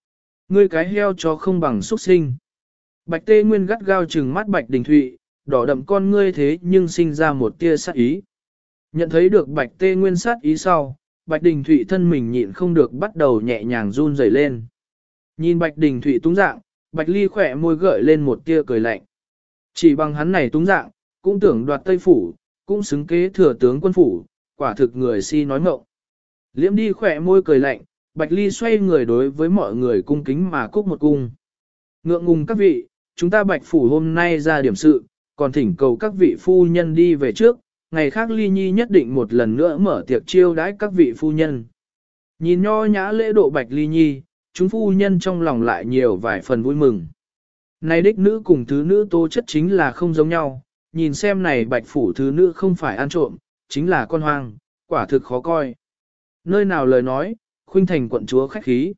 Ngươi cái heo cho không bằng xuất sinh. Bạch Tê Nguyên gắt gao trừng mắt Bạch Đình Thụy, đỏ đậm con ngươi thế nhưng sinh ra một tia sát ý. Nhận thấy được Bạch Tê Nguyên sát ý sau, Bạch Đình Thụy thân mình nhịn không được bắt đầu nhẹ nhàng run rẩy lên. Nhìn Bạch Đình Thụy túng dạng, Bạch Ly khỏe môi gợi lên một tia cười lạnh. Chỉ bằng hắn này túng dạng, cũng tưởng đoạt Tây Phủ, cũng xứng kế thừa tướng quân phủ, quả thực người si nói ngọng. Liễm đi khỏe môi cười lạnh, Bạch Ly xoay người đối với mọi người cung kính mà cúc một cung. Ngượng ngùng các vị, chúng ta Bạch Phủ hôm nay ra điểm sự, còn thỉnh cầu các vị phu nhân đi về trước, ngày khác Ly Nhi nhất định một lần nữa mở tiệc chiêu đãi các vị phu nhân. Nhìn nho nhã lễ độ Bạch Ly Nhi, chúng phu nhân trong lòng lại nhiều vài phần vui mừng. Này đích nữ cùng thứ nữ tố chất chính là không giống nhau, nhìn xem này Bạch Phủ thứ nữ không phải ăn trộm, chính là con hoang, quả thực khó coi. Nơi nào lời nói, khuynh thành quận chúa khách khí.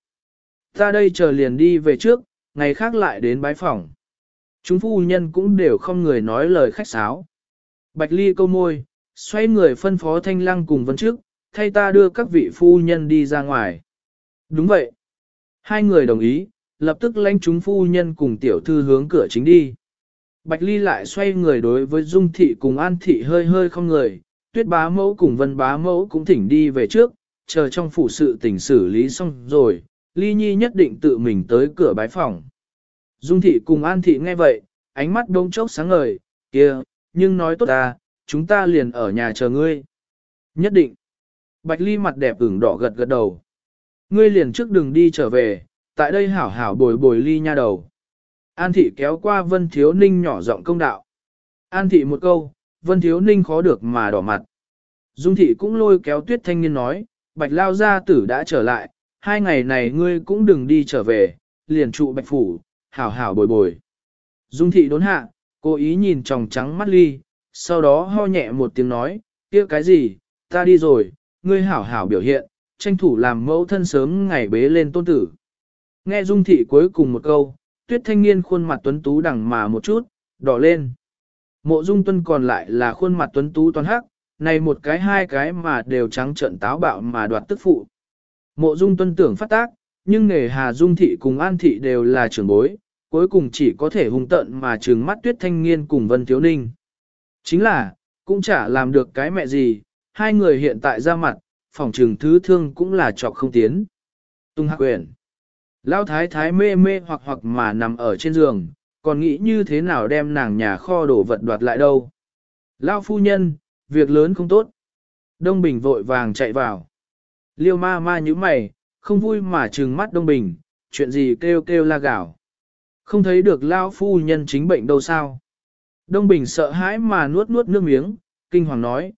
Ta đây chờ liền đi về trước, ngày khác lại đến bái phỏng. Chúng phu nhân cũng đều không người nói lời khách sáo. Bạch Ly câu môi, xoay người phân phó Thanh Lăng cùng Vân Trước, thay ta đưa các vị phu nhân đi ra ngoài. Đúng vậy. Hai người đồng ý, lập tức lãnh chúng phu nhân cùng tiểu thư hướng cửa chính đi. Bạch Ly lại xoay người đối với Dung Thị cùng An Thị hơi hơi không người, Tuyết bá mẫu cùng Vân bá mẫu cũng thỉnh đi về trước, chờ trong phủ sự tình xử lý xong rồi, Ly Nhi nhất định tự mình tới cửa bái phòng. Dung Thị cùng An Thị nghe vậy, ánh mắt đông chốc sáng ngời, kia, nhưng nói tốt ta, chúng ta liền ở nhà chờ ngươi. Nhất định. Bạch Ly mặt đẹp ửng đỏ gật gật đầu. Ngươi liền trước đừng đi trở về, tại đây hảo hảo bồi bồi Ly nha đầu. An Thị kéo qua Vân Thiếu Ninh nhỏ giọng công đạo. An Thị một câu, Vân Thiếu Ninh khó được mà đỏ mặt. Dung Thị cũng lôi kéo Tuyết Thanh Niên nói, Bạch Lao gia tử đã trở lại, 2 ngày này ngươi cũng đừng đi trở về, liền trụ Bạch Phủ, hảo hảo bồi bồi. Dung Thị đốn hạ, cố ý nhìn tròng trắng mắt Ly, sau đó ho nhẹ một tiếng nói, kia cái gì, ta đi rồi, ngươi hảo hảo biểu hiện, tranh thủ làm mẫu thân sớm ngày bế lên tôn tử. Nghe Dung Thị cuối cùng một câu, Tuyết Thanh Niên khuôn mặt tuấn tú đằng mà một chút, đỏ lên. Mộ Dung Tuân còn lại là khuôn mặt tuấn tú toàn hắc, này một cái hai cái mà đều trắng trợn táo bạo mà đoạt tức phụ. Mộ Dung Tuân tưởng phát tác, nhưng nghề Hà Dung Thị cùng An Thị đều là trưởng bối, cuối cùng chỉ có thể hung tận mà trừng mắt Tuyết Thanh Niên cùng Vân Thiếu Ninh. Chính là, cũng chả làm được cái mẹ gì, hai người hiện tại ra mặt, phòng trừng thứ thương cũng là trọc không tiến. Tung Hạc Quyền. Lão thái thái mê mê hoặc hoặc mà nằm ở trên giường, còn nghĩ như thế nào đem nàng nhà kho đổ vật đoạt lại đâu. Lão phu nhân, việc lớn không tốt. Đông Bình vội vàng chạy vào. Liêu ma ma như mày, không vui mà trừng mắt Đông Bình, chuyện gì kêu kêu la gạo. Không thấy được Lão phu nhân chính bệnh đâu sao. Đông Bình sợ hãi mà nuốt nuốt nước miếng, kinh hoàng nói,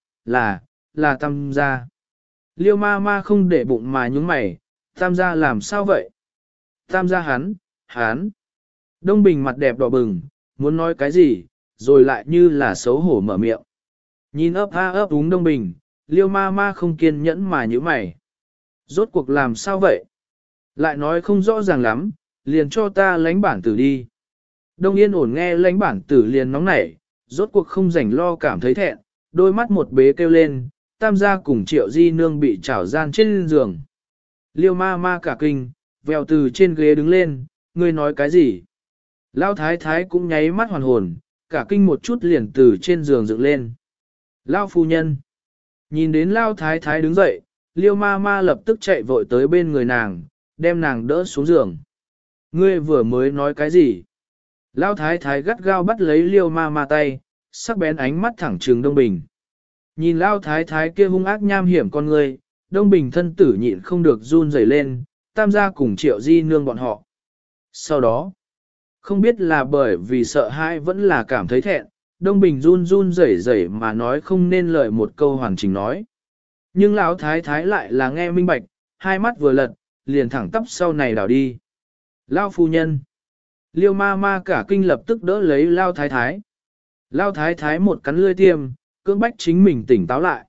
là Tam gia. Liêu ma ma không để bụng mà nhúng mày, Tam gia làm sao vậy? Tam gia hắn. Đông Bình mặt đẹp đỏ bừng, muốn nói cái gì, rồi lại như là xấu hổ mở miệng. Nhìn ấp a ấp đúng Đông Bình, Liêu ma ma không kiên nhẫn mà nhíu mày. Rốt cuộc làm sao vậy? Lại nói không rõ ràng lắm, liền cho ta lãnh bản tử đi. Đông Yên ổn nghe lãnh bản tử liền nóng nảy, rốt cuộc không rảnh lo cảm thấy thẹn, đôi mắt một bế kêu lên, Tam gia cùng Triệu Di Nương bị trảo gian trên giường. Liêu ma ma cả kinh, vèo từ trên ghế đứng lên, ngươi nói cái gì? Lão thái thái cũng nháy mắt hoàn hồn, cả kinh một chút liền từ trên giường dựng lên. Lão phu nhân. Nhìn đến Lão thái thái đứng dậy, Liêu ma ma lập tức chạy vội tới bên người nàng, đem nàng đỡ xuống giường. Ngươi vừa mới nói cái gì? Lão thái thái gắt gao bắt lấy Liêu ma ma tay, sắc bén ánh mắt thẳng trừng Đông Bình. Nhìn Lão thái thái kia hung ác nham hiểm con người, Đông Bình thân tử nhịn không được run rẩy lên, Tam gia cùng Triệu Di Nương bọn họ. Sau đó, không biết là bởi vì sợ hãi vẫn là cảm thấy thẹn, Đông Bình run run rẩy rẩy mà nói không nên lời một câu hoàn chỉnh nói. Nhưng Lão thái thái lại là nghe minh bạch, hai mắt vừa lật, liền thẳng tắp sau này đảo đi. Lão phu nhân. Liêu ma ma cả kinh lập tức đỡ lấy Lão thái thái. Lão thái thái một cắn lưỡi tiêm, cưỡng bách chính mình tỉnh táo lại.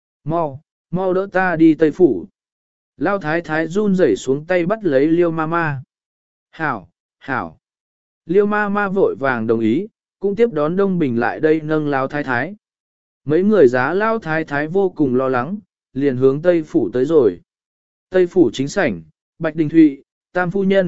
Mau đỡ ta đi Tây Phủ. Lão thái thái run rẩy xuống tay bắt lấy Liêu ma ma. Hảo. Liêu ma ma vội vàng đồng ý, cũng tiếp đón Đông Bình lại đây nâng Lão thái thái. Mấy người giá Lão thái thái vô cùng lo lắng, liền hướng Tây Phủ tới rồi. Tây Phủ chính sảnh, Bạch Đình Thụy, Tam phu nhân,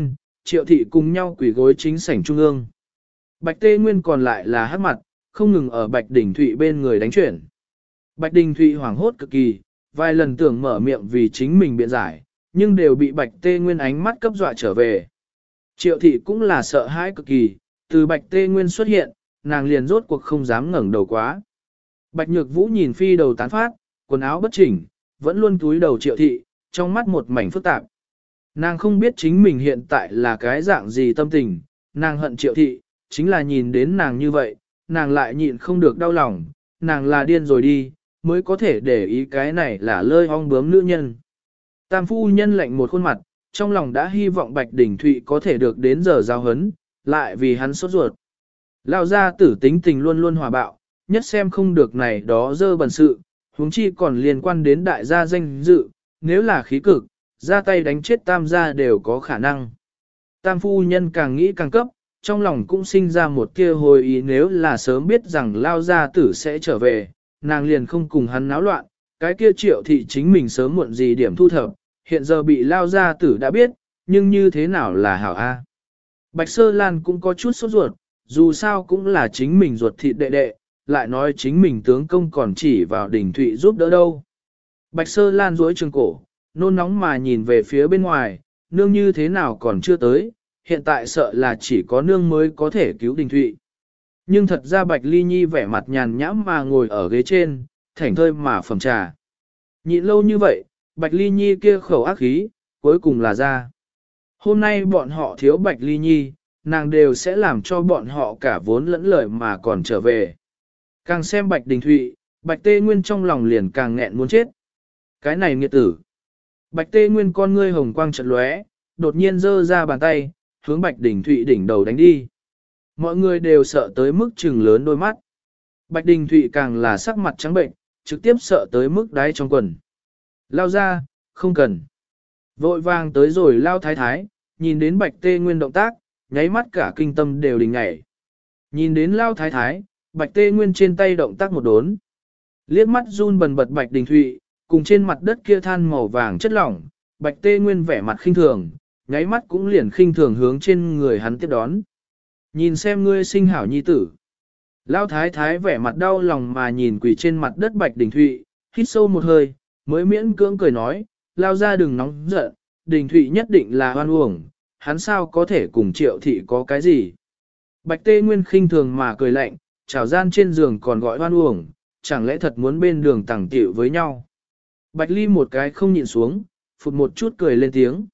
Triệu thị cùng nhau quỳ gối chính sảnh trung ương. Bạch Tê Nguyên còn lại là hắc mặt, không ngừng ở Bạch Đình Thụy bên người đánh chuyển. Bạch Đình Thụy hoảng hốt cực kỳ, vài lần tưởng mở miệng vì chính mình biện giải, nhưng đều bị Bạch Tê Nguyên ánh mắt cấp dọa trở về. Triệu thị cũng là sợ hãi cực kỳ, từ Bạch Tê Nguyên xuất hiện, nàng liền rốt cuộc không dám ngẩng đầu quá. Bạch Nhược Vũ nhìn phi đầu tán phát, quần áo bất chỉnh, vẫn luôn túi đầu Triệu thị, trong mắt một mảnh phức tạp. Nàng không biết chính mình hiện tại là cái dạng gì tâm tình, nàng hận Triệu thị, chính là nhìn đến nàng như vậy, nàng lại nhịn không được đau lòng, nàng là điên rồi đi, mới có thể để ý cái này là lơi ong bướm nữ nhân. Tam phu nhân lạnh một khuôn mặt, trong lòng đã hy vọng Bạch Đình Thụy có thể được đến giờ giao hấn, lại vì hắn sốt ruột. Lao ra tử tính tình luôn luôn hòa bạo, nhất xem không được này đó dơ bẩn sự, huống chi còn liên quan đến đại gia danh dự, nếu là khí cực, ra tay đánh chết tam gia đều có khả năng. Tam phu nhân càng nghĩ càng cấp, trong lòng cũng sinh ra một tia hồi ý nếu là sớm biết rằng Lao gia tử sẽ trở về, nàng liền không cùng hắn náo loạn, cái kia Triệu thị chính mình sớm muộn gì điểm thu thập, hiện giờ bị Lao gia tử đã biết, nhưng như thế nào là hảo a? Bạch Sơ Lan cũng có chút sốt ruột, dù sao cũng là chính mình ruột thịt đệ đệ, lại nói chính mình tướng công còn chỉ vào Đình Thụy giúp đỡ đâu. Bạch Sơ Lan duỗi trường cổ, nôn nóng mà nhìn về phía bên ngoài, nương như thế nào còn chưa tới, hiện tại sợ là chỉ có nương mới có thể cứu Đình Thụy. Nhưng thật ra Bạch Ly Nhi vẻ mặt nhàn nhãm mà ngồi ở ghế trên, thảnh thơi mà phẩm trà. Nhịn lâu như vậy, Bạch Ly Nhi kia khẩu ác khí, cuối cùng là ra. Hôm nay bọn họ thiếu Bạch Ly Nhi, nàng đều sẽ làm cho bọn họ cả vốn lẫn lời mà còn trở về. Càng xem Bạch Đình Thụy, Bạch Tê Nguyên trong lòng liền càng nghẹn muốn chết. Cái này nghiệt tử. Bạch Tê Nguyên con ngươi hồng quang chợt lóe, đột nhiên giơ ra bàn tay, hướng Bạch Đình Thụy đỉnh đầu đánh đi. Mọi người đều sợ tới mức trừng lớn đôi mắt. Bạch Đình Thụy càng là sắc mặt trắng bệnh, trực tiếp sợ tới mức đáy trong quần. Lao ra, không cần. Vội vàng tới rồi Lao Thái Thái, nhìn đến Bạch Tê Nguyên động tác, nháy mắt cả kinh tâm đều đình ngảy. Nhìn đến Lao Thái Thái, Bạch Tê Nguyên trên tay động tác một đốn. Liếc mắt run bần bật Bạch Đình Thụy, cùng trên mặt đất kia than màu vàng chất lỏng, Bạch Tê Nguyên vẻ mặt khinh thường, nháy mắt cũng liền khinh thường hướng trên người hắn tiếp đón. Nhìn xem ngươi sinh hảo nhi tử. Lão Thái Thái vẻ mặt đau lòng mà nhìn quỳ trên mặt đất Bạch Đình Thụy, hít sâu một hơi, mới miễn cưỡng cười nói, Lao ra đừng nóng giận, Đình Thụy nhất định là hoan uổng, hắn sao có thể cùng Triệu thị có cái gì. Bạch Tê Nguyên khinh thường mà cười lạnh, trảo gian trên giường còn gọi hoan uổng, chẳng lẽ thật muốn bên đường tẳng tiểu với nhau. Bạch Ly một cái không nhịn xuống, phụt một chút cười lên tiếng.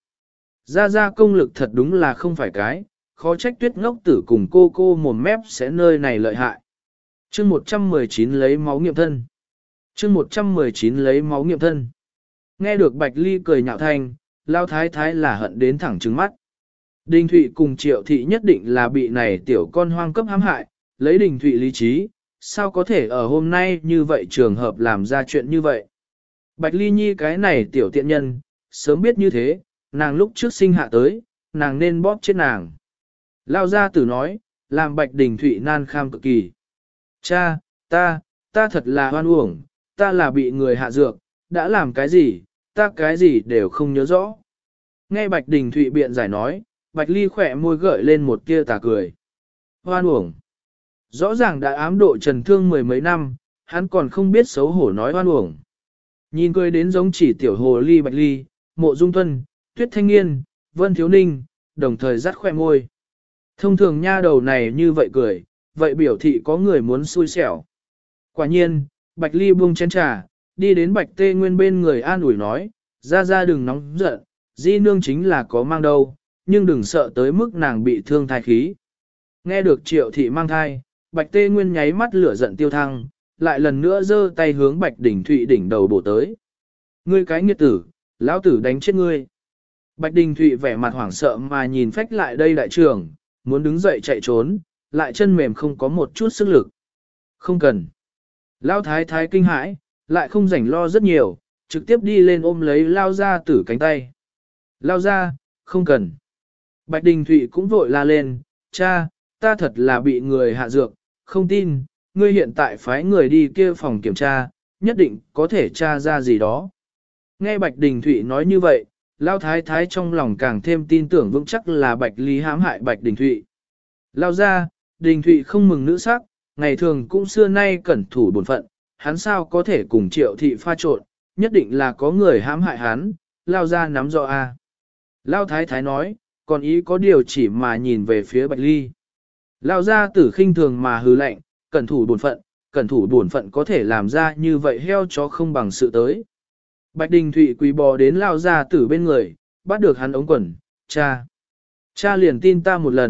Ra công lực thật đúng là không phải cái, khó trách Tuyết ngốc tử cùng cô mồm mép sẽ nơi này lợi hại. Chương 119 lấy máu nghiệm thân. Chương 119 lấy máu nghiệm thân. Nghe được Bạch Ly cười nhạo thanh, Lao Thái Thái là hận đến thẳng trứng mắt. Đình Thụy cùng Triệu thị nhất định là bị này tiểu con hoang cấp hãm hại, lấy Đình Thụy lý trí, sao có thể ở hôm nay như vậy trường hợp làm ra chuyện như vậy. Bạch Ly Nhi cái này tiểu tiện nhân, sớm biết như thế, nàng lúc trước sinh hạ tới, nàng nên bóp chết nàng. Lao gia tử nói, làm Bạch Đình Thụy nan kham cực kỳ. Cha, ta thật là hoan uổng, ta là bị người hạ dược, đã làm cái gì, ta cái gì đều không nhớ rõ. Nghe Bạch Đình Thụy biện giải nói, Bạch Ly khỏe môi gợi lên một tia tà cười. Hoan uổng. Rõ ràng đã ám độ trần thương mười mấy năm, hắn còn không biết xấu hổ nói hoan uổng. Nhìn cười đến giống chỉ tiểu hồ ly Bạch Ly, Mộ Dung Tuân, Tuyết Thanh Nghiên, Vân Thiếu Ninh, đồng thời rắt khoe môi. Thông thường nha đầu này như vậy cười, vậy biểu thị có người muốn xui xẻo. Quả nhiên, Bạch Ly buông chén trà, đi đến Bạch Tê Nguyên bên người an ủi nói, ra đừng nóng giận, di nương chính là có mang đâu, nhưng đừng sợ tới mức nàng bị thương thai khí. Nghe được Triệu thị mang thai, Bạch Tê Nguyên nháy mắt lửa giận tiêu thăng, lại lần nữa giơ tay hướng Bạch Đình Thụy đỉnh đầu bổ tới. Ngươi cái nghiệt tử, lão tử đánh chết ngươi. Bạch Đình Thụy vẻ mặt hoảng sợ mà nhìn phách lại đây đại trưởng, muốn đứng dậy chạy trốn, lại chân mềm không có một chút sức lực. Không cần. Lão thái thái kinh hãi, lại không rảnh lo rất nhiều, trực tiếp đi lên ôm lấy Lao gia tử cánh tay. Lao ra, không cần. Bạch Đình Thụy cũng vội la lên, cha, ta thật là bị người hạ dược, không tin, ngươi hiện tại phái người đi kia phòng kiểm tra, nhất định có thể tra ra gì đó. Nghe Bạch Đình Thụy nói như vậy, Lao thái thái trong lòng càng thêm tin tưởng vững chắc là Bạch Ly hãm hại Bạch Đình Thụy. Lao ra, Đình Thụy không mừng nữ sắc, ngày thường cũng xưa nay cẩn thủ bổn phận, hắn sao có thể cùng Triệu thị pha trộn, nhất định là có người hãm hại hắn, Lao ra nắm rõ a. Lao thái thái nói, còn ý có điều chỉ mà nhìn về phía Bạch Ly. Lao ra tử khinh thường mà hừ lạnh, cẩn thủ bổn phận có thể làm ra như vậy heo chó không bằng sự tới. Bạch Đình Thụy quỳ bò đến Lao ra tử bên người, bắt được hắn ống quần, cha. Cha liền tin ta một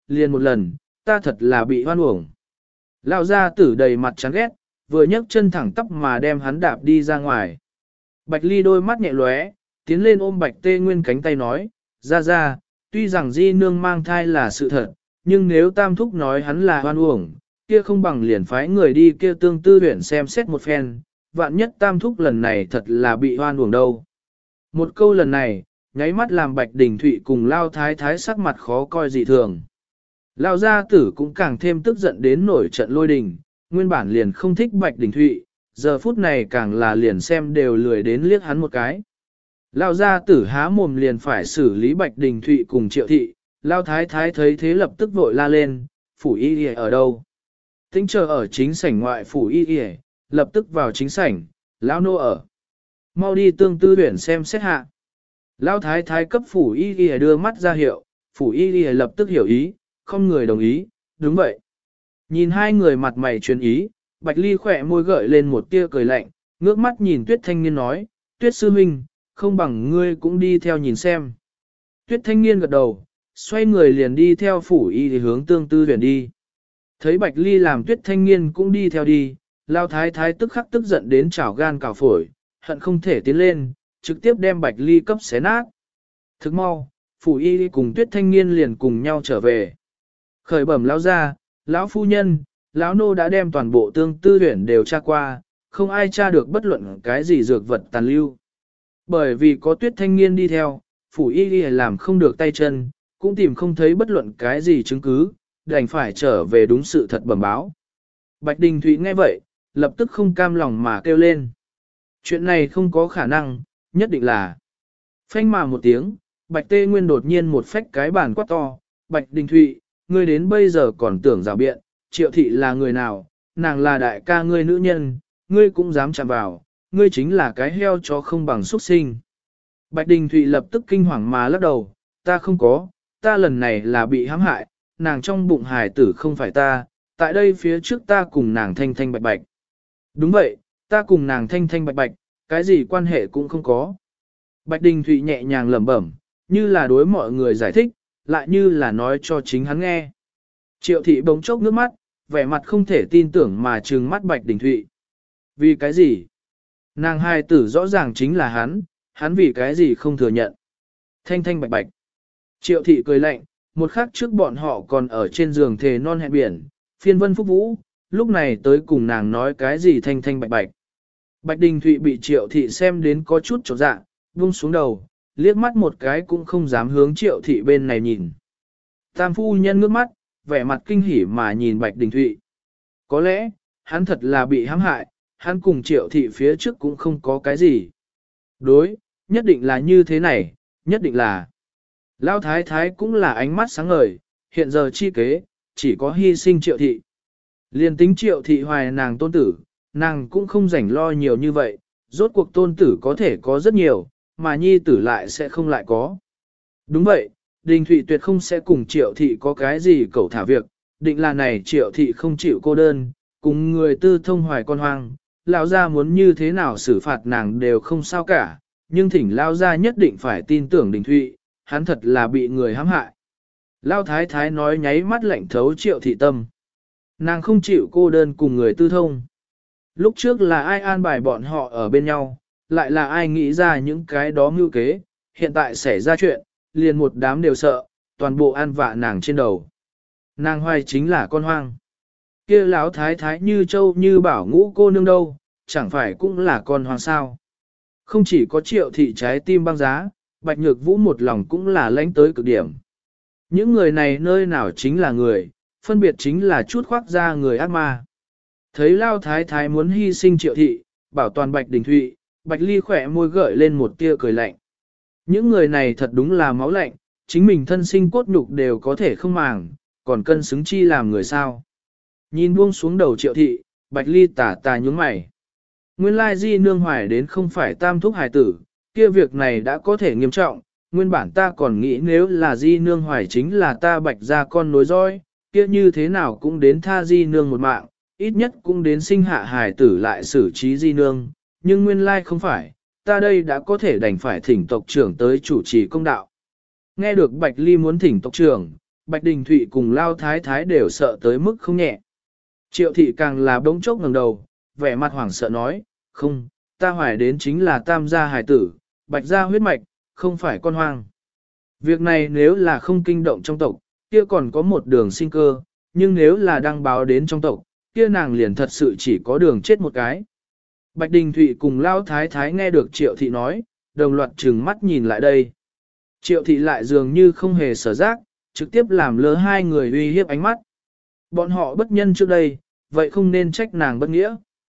lần, ta thật là bị hoan uổng. Lao ra tử đầy mặt chán ghét, vừa nhấc chân thẳng tắp mà đem hắn đạp đi ra ngoài. Bạch Ly đôi mắt nhẹ lóe, tiến lên ôm Bạch Tê Nguyên cánh tay nói, ra, tuy rằng di nương mang thai là sự thật, nhưng nếu tam thúc nói hắn là hoan uổng, kia không bằng liền phái người đi kia tương tư huyện xem xét một phen, vạn nhất tam thúc lần này thật là bị hoan uổng đâu. Một câu lần này, nháy mắt làm Bạch Đình Thụy cùng Lao thái thái sắc mặt khó coi dị thường. Lao gia tử cũng càng thêm tức giận đến nổi trận lôi đình, nguyên bản liền không thích Bạch Đình Thụy, giờ phút này càng là liền xem đều lười đến liếc hắn một cái. Lao gia tử há mồm liền phải xử lý Bạch Đình Thụy cùng Triệu thị, Lao thái thái thấy thế lập tức vội la lên, phủ y ở đâu? Tính chờ ở chính sảnh ngoại phủ y lập tức vào chính sảnh, Lao nô ở. Mau đi tương tư huyển xem xét hạ. Lao thái thái cấp phủ y đưa mắt ra hiệu, phủ y lập tức hiểu ý, không người đồng ý, đúng vậy. Nhìn hai người mặt mày chuyên ý, Bạch Ly khỏe môi gợi lên một tia cười lạnh, ngước mắt nhìn Tuyết Thanh Niên nói, Tuyết sư huynh, không bằng ngươi cũng đi theo nhìn xem. Tuyết Thanh Niên gật đầu, xoay người liền đi theo phủ y thì hướng tương tư huyền đi. Thấy Bạch Ly làm Tuyết Thanh Niên cũng đi theo đi, Lao thái thái tức khắc tức giận đến chảo gan cào phổi, hận không thể tiến lên, trực tiếp đem Bạch Ly cấp xé nát. Thức mau, phủ y cùng Tuyết Thanh Niên liền cùng nhau trở về. Khởi bẩm lão gia, lão phu nhân, lão nô đã đem toàn bộ tương tư huyển đều tra qua, không ai tra được bất luận cái gì dược vật tàn lưu. Bởi vì có Tuyết Thanh Niên đi theo, phủ y làm không được tay chân, cũng tìm không thấy bất luận cái gì chứng cứ, đành phải trở về đúng sự thật bẩm báo. Bạch Đình Thụy nghe vậy, lập tức không cam lòng mà kêu lên. Chuyện này không có khả năng, nhất định là. Phanh mà một tiếng, Bạch Tê Nguyên đột nhiên một phách cái bàn quát to, Bạch Đình Thụy, ngươi đến bây giờ còn tưởng rào biện, Triệu thị là người nào, nàng là đại ca ngươi nữ nhân, ngươi cũng dám chạm vào, ngươi chính là cái heo chó không bằng xuất sinh. Bạch Đình Thụy lập tức kinh hoàng mà lắc đầu, ta không có, ta lần này là bị hãm hại, nàng trong bụng hài tử không phải ta, tại đây phía trước ta cùng nàng thanh thanh bạch bạch. Đúng vậy, ta cùng nàng thanh thanh bạch bạch, cái gì quan hệ cũng không có. Bạch Đình Thụy nhẹ nhàng lẩm bẩm, như là đối mọi người giải thích, lại như là nói cho chính hắn nghe. Triệu thị bỗng chốc nước mắt, vẻ mặt không thể tin tưởng mà trừng mắt Bạch Đình Thụy. Vì cái gì? Nàng hài tử rõ ràng chính là hắn vì cái gì không thừa nhận. Thanh thanh bạch bạch. Triệu thị cười lạnh, một khắc trước bọn họ còn ở trên giường thề non hẹn biển, phiên vân phúc vũ, lúc này tới cùng nàng nói cái gì thanh thanh bạch bạch. Bạch Đình Thụy bị Triệu thị xem đến có chút chột dạ, buông xuống đầu, liếc mắt một cái cũng không dám hướng Triệu thị bên này nhìn. Tam phu nhân ngước mắt, vẻ mặt kinh hỉ mà nhìn Bạch Đình Thụy. Có lẽ, hắn thật là bị hãm hại, hắn cùng Triệu thị phía trước cũng không có cái gì. Đối, nhất định là như thế này, nhất định là. Lão thái thái cũng là ánh mắt sáng ngời, hiện giờ chi kế, chỉ có hy sinh Triệu thị. Liên tính Triệu thị hoài nàng tôn tử, nàng cũng không rảnh lo nhiều như vậy, rốt cuộc tôn tử có thể có rất nhiều, mà nhi tử lại sẽ không lại có. Đúng vậy, Đình Thụy tuyệt không sẽ cùng Triệu thị có cái gì cẩu thả việc, định là này Triệu thị không chịu cô đơn, cùng người tư thông hoài con hoang, lão gia muốn như thế nào xử phạt nàng đều không sao cả, nhưng thỉnh lão gia nhất định phải tin tưởng Đình Thụy, hắn thật là bị người hãm hại. Lão thái thái nói nháy mắt lạnh thấu Triệu thị tâm. Nàng không chịu cô đơn cùng người tư thông. Lúc trước là ai an bài bọn họ ở bên nhau, lại là ai nghĩ ra những cái đó mưu kế, hiện tại xảy ra chuyện, liền một đám đều sợ, toàn bộ an vạ nàng trên đầu. Nàng hoài chính là con hoang. Kia lão thái thái như châu như bảo ngũ cô nương đâu, chẳng phải cũng là con hoang sao. Không chỉ có Triệu thị trái tim băng giá, Bạch Nhược Vũ một lòng cũng là lãnh tới cực điểm. Những người này nơi nào chính là người, phân biệt chính là chút khoác ra người ác ma. Thấy Lao Thái Thái muốn hy sinh Triệu thị, bảo toàn Bạch Đình Thụy, Bạch Ly khỏe môi gợi lên một tia cười lạnh. Những người này thật đúng là máu lạnh, chính mình thân sinh cốt nhục đều có thể không màng, còn cân xứng chi làm người sao. Nhìn buông xuống đầu Triệu thị, Bạch Ly tà tà nhướng mày. Nguyên lai Di Nương hoài đến không phải tam thúc hài tử, kia việc này đã có thể nghiêm trọng, nguyên bản ta còn nghĩ nếu là Di Nương hoài chính là ta Bạch gia con nối dõi, kia như thế nào cũng đến tha Di Nương một mạng, ít nhất cũng đến sinh hạ hài tử lại xử trí Di Nương, nhưng nguyên lai không phải, ta đây đã có thể đành phải thỉnh tộc trưởng tới chủ trì công đạo. Nghe được Bạch Ly muốn thỉnh tộc trưởng, Bạch Đình Thụy cùng Lao Thái Thái đều sợ tới mức không nhẹ. Triệu thị càng là bỗng chốc ngẩng đầu, vẻ mặt hoảng sợ nói, không, ta hoài đến chính là tam gia hài tử, Bạch gia huyết mạch, không phải con hoang. Việc này nếu là không kinh động trong tộc, kia còn có một đường sinh cơ, nhưng nếu là đăng báo đến trong tộc, kia nàng liền thật sự chỉ có đường chết một cái. Bạch Đình Thụy cùng Lao Thái Thái nghe được Triệu thị nói, đồng loạt trừng mắt nhìn lại đây. Triệu thị lại dường như không hề sở giác, trực tiếp làm lơ hai người uy hiếp ánh mắt. Bọn họ bất nhân trước đây, vậy không nên trách nàng bất nghĩa.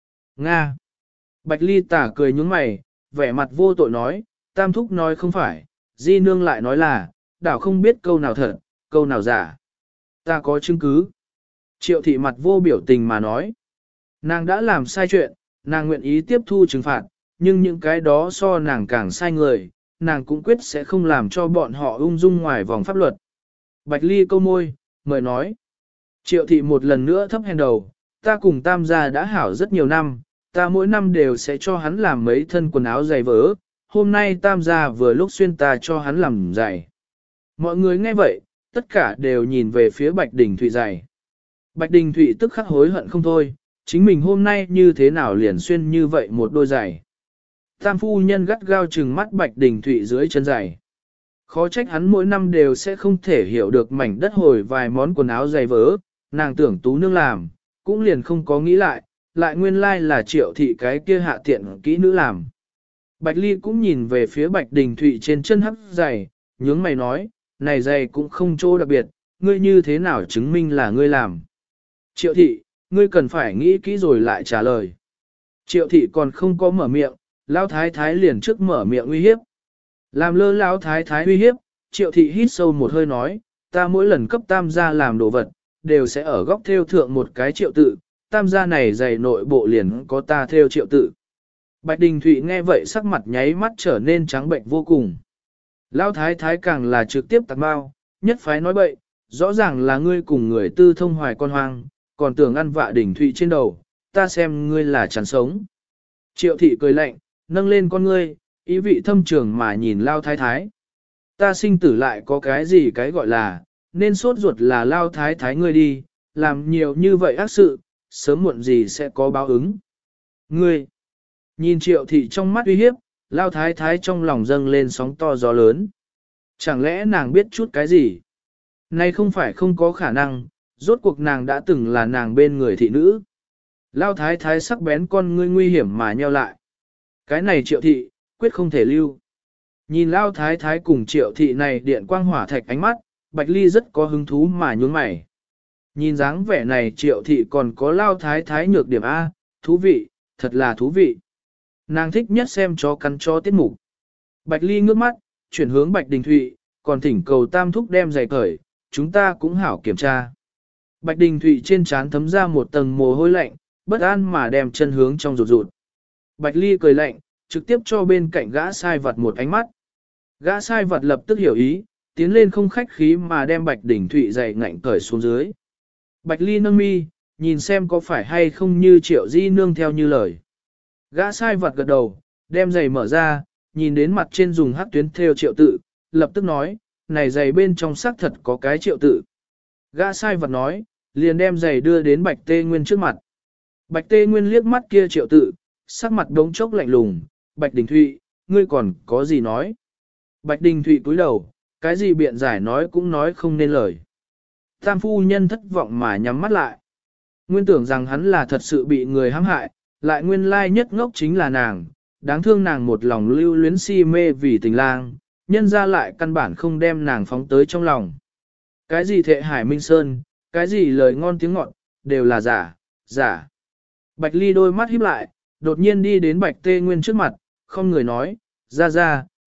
Nga. Bạch Ly tả cười nhướng mày, vẻ mặt vô tội nói, tam thúc nói không phải, Di Nương lại nói là, đảo không biết câu nào thật, câu nào giả. Ta có chứng cứ. Triệu thị mặt vô biểu tình mà nói. Nàng đã làm sai chuyện, nàng nguyện ý tiếp thu trừng phạt, nhưng những cái đó so nàng càng sai người, nàng cũng quyết sẽ không làm cho bọn họ ung dung ngoài vòng pháp luật. Bạch Ly câu môi, mời nói. Triệu thị một lần nữa thấp hèn đầu, ta cùng tam gia đã hảo rất nhiều năm, ta mỗi năm đều sẽ cho hắn làm mấy thân quần áo giày vỡ, hôm nay tam gia vừa lúc xuyên ta cho hắn làm giày. Mọi người nghe vậy, tất cả đều nhìn về phía Bạch Đình Thụy giày. Bạch Đình Thụy tức khắc hối hận không thôi, chính mình hôm nay như thế nào liền xuyên như vậy một đôi giày. Tam phu nhân gắt gao trừng mắt Bạch Đình Thụy dưới chân giày. Khó trách hắn mỗi năm đều sẽ không thể hiểu được mảnh đất hồi vài món quần áo giày vỡ, nàng tưởng tú nương làm, cũng liền không có nghĩ lại nguyên lai là Triệu thị cái kia hạ tiện kỹ nữ làm. Bạch Ly cũng nhìn về phía Bạch Đình Thụy trên chân hắc giày, nhướng mày nói, này giày cũng không chỗ đặc biệt, ngươi như thế nào chứng minh là ngươi làm. Triệu thị, ngươi cần phải nghĩ kỹ rồi lại trả lời. Triệu thị còn không có mở miệng, Lão Thái Thái liền trước mở miệng uy hiếp. Làm lơ Lão Thái Thái uy hiếp, Triệu thị hít sâu một hơi nói, ta mỗi lần cấp tam gia làm đồ vật, đều sẽ ở góc theo thượng một cái triệu tự, tam gia này dày nội bộ liền có ta theo triệu tự. Bạch Đình Thụy nghe vậy sắc mặt nháy mắt trở nên trắng bệnh vô cùng. Lão Thái Thái càng là trực tiếp tạc bao, nhất phái nói bậy, rõ ràng là ngươi cùng người tư thông hoài con hoang, còn tưởng ăn vạ Đình Thụy trên đầu, ta xem ngươi là chán sống. Triệu thị cười lạnh, nâng lên con ngươi, ý vị thâm trường mà nhìn Lão Thái Thái. Ta sinh tử lại có cái gì cái gọi là, nên sốt ruột là Lão Thái Thái ngươi đi, làm nhiều như vậy ác sự, sớm muộn gì sẽ có báo ứng. Ngươi, nhìn Triệu thị trong mắt uy hiếp, Lão Thái Thái trong lòng dâng lên sóng to gió lớn. Chẳng lẽ nàng biết chút cái gì? Này không phải không có khả năng, rốt cuộc nàng đã từng là nàng bên người thị nữ. Lão Thái Thái sắc bén con ngươi nguy hiểm mà nheo lại. Cái này Triệu thị, quyết không thể lưu. Nhìn Lão Thái Thái cùng Triệu thị này điện quang hỏa thạch ánh mắt, Bạch Ly rất có hứng thú mà nhún mày. Nhìn dáng vẻ này Triệu thị còn có Lão Thái Thái nhược điểm A, thú vị, thật là thú vị. Nàng thích nhất xem chó cắn chó tiết mục. Bạch Ly ngước mắt, chuyển hướng Bạch Đình Thụy, còn thỉnh cầu tam thúc đem giày cởi, chúng ta cũng hảo kiểm tra. Bạch Đình Thụy trên trán thấm ra một tầng mồ hôi lạnh, bất an mà đem chân hướng trong rụt rụt. Bạch Ly cười lạnh, trực tiếp cho bên cạnh gã sai vật một ánh mắt. Gã sai vật lập tức hiểu ý, tiến lên không khách khí mà đem Bạch Đình Thụy giày ngạnh cởi xuống dưới. Bạch Ly nâng mi, nhìn xem có phải hay không như Triệu Di Nương theo như lời. Gã sai vật gật đầu, đem giày mở ra, nhìn đến mặt trên dùng hắc tuyến theo Triệu tự, lập tức nói, này giày bên trong xác thật có cái Triệu tự. Gã sai vật nói, liền đem giày đưa đến Bạch Tê Nguyên trước mặt. Bạch Tê Nguyên liếc mắt kia Triệu tự, sắc mặt đống chốc lạnh lùng, Bạch Đình Thụy, ngươi còn có gì nói? Bạch Đình Thụy cúi đầu, cái gì biện giải nói cũng nói không nên lời. Tam phu nhân thất vọng mà nhắm mắt lại. Nguyên tưởng rằng hắn là thật sự bị người hãm hại, lại nguyên lai nhất ngốc chính là nàng, đáng thương nàng một lòng lưu luyến si mê vì tình lang, nhân ra lại căn bản không đem nàng phóng tới trong lòng. Cái gì thệ hải minh sơn, cái gì lời ngon tiếng ngọt, đều là giả, giả. Bạch Ly đôi mắt híp lại, đột nhiên đi đến Bạch Tê Nguyên trước mặt, không người nói, ra,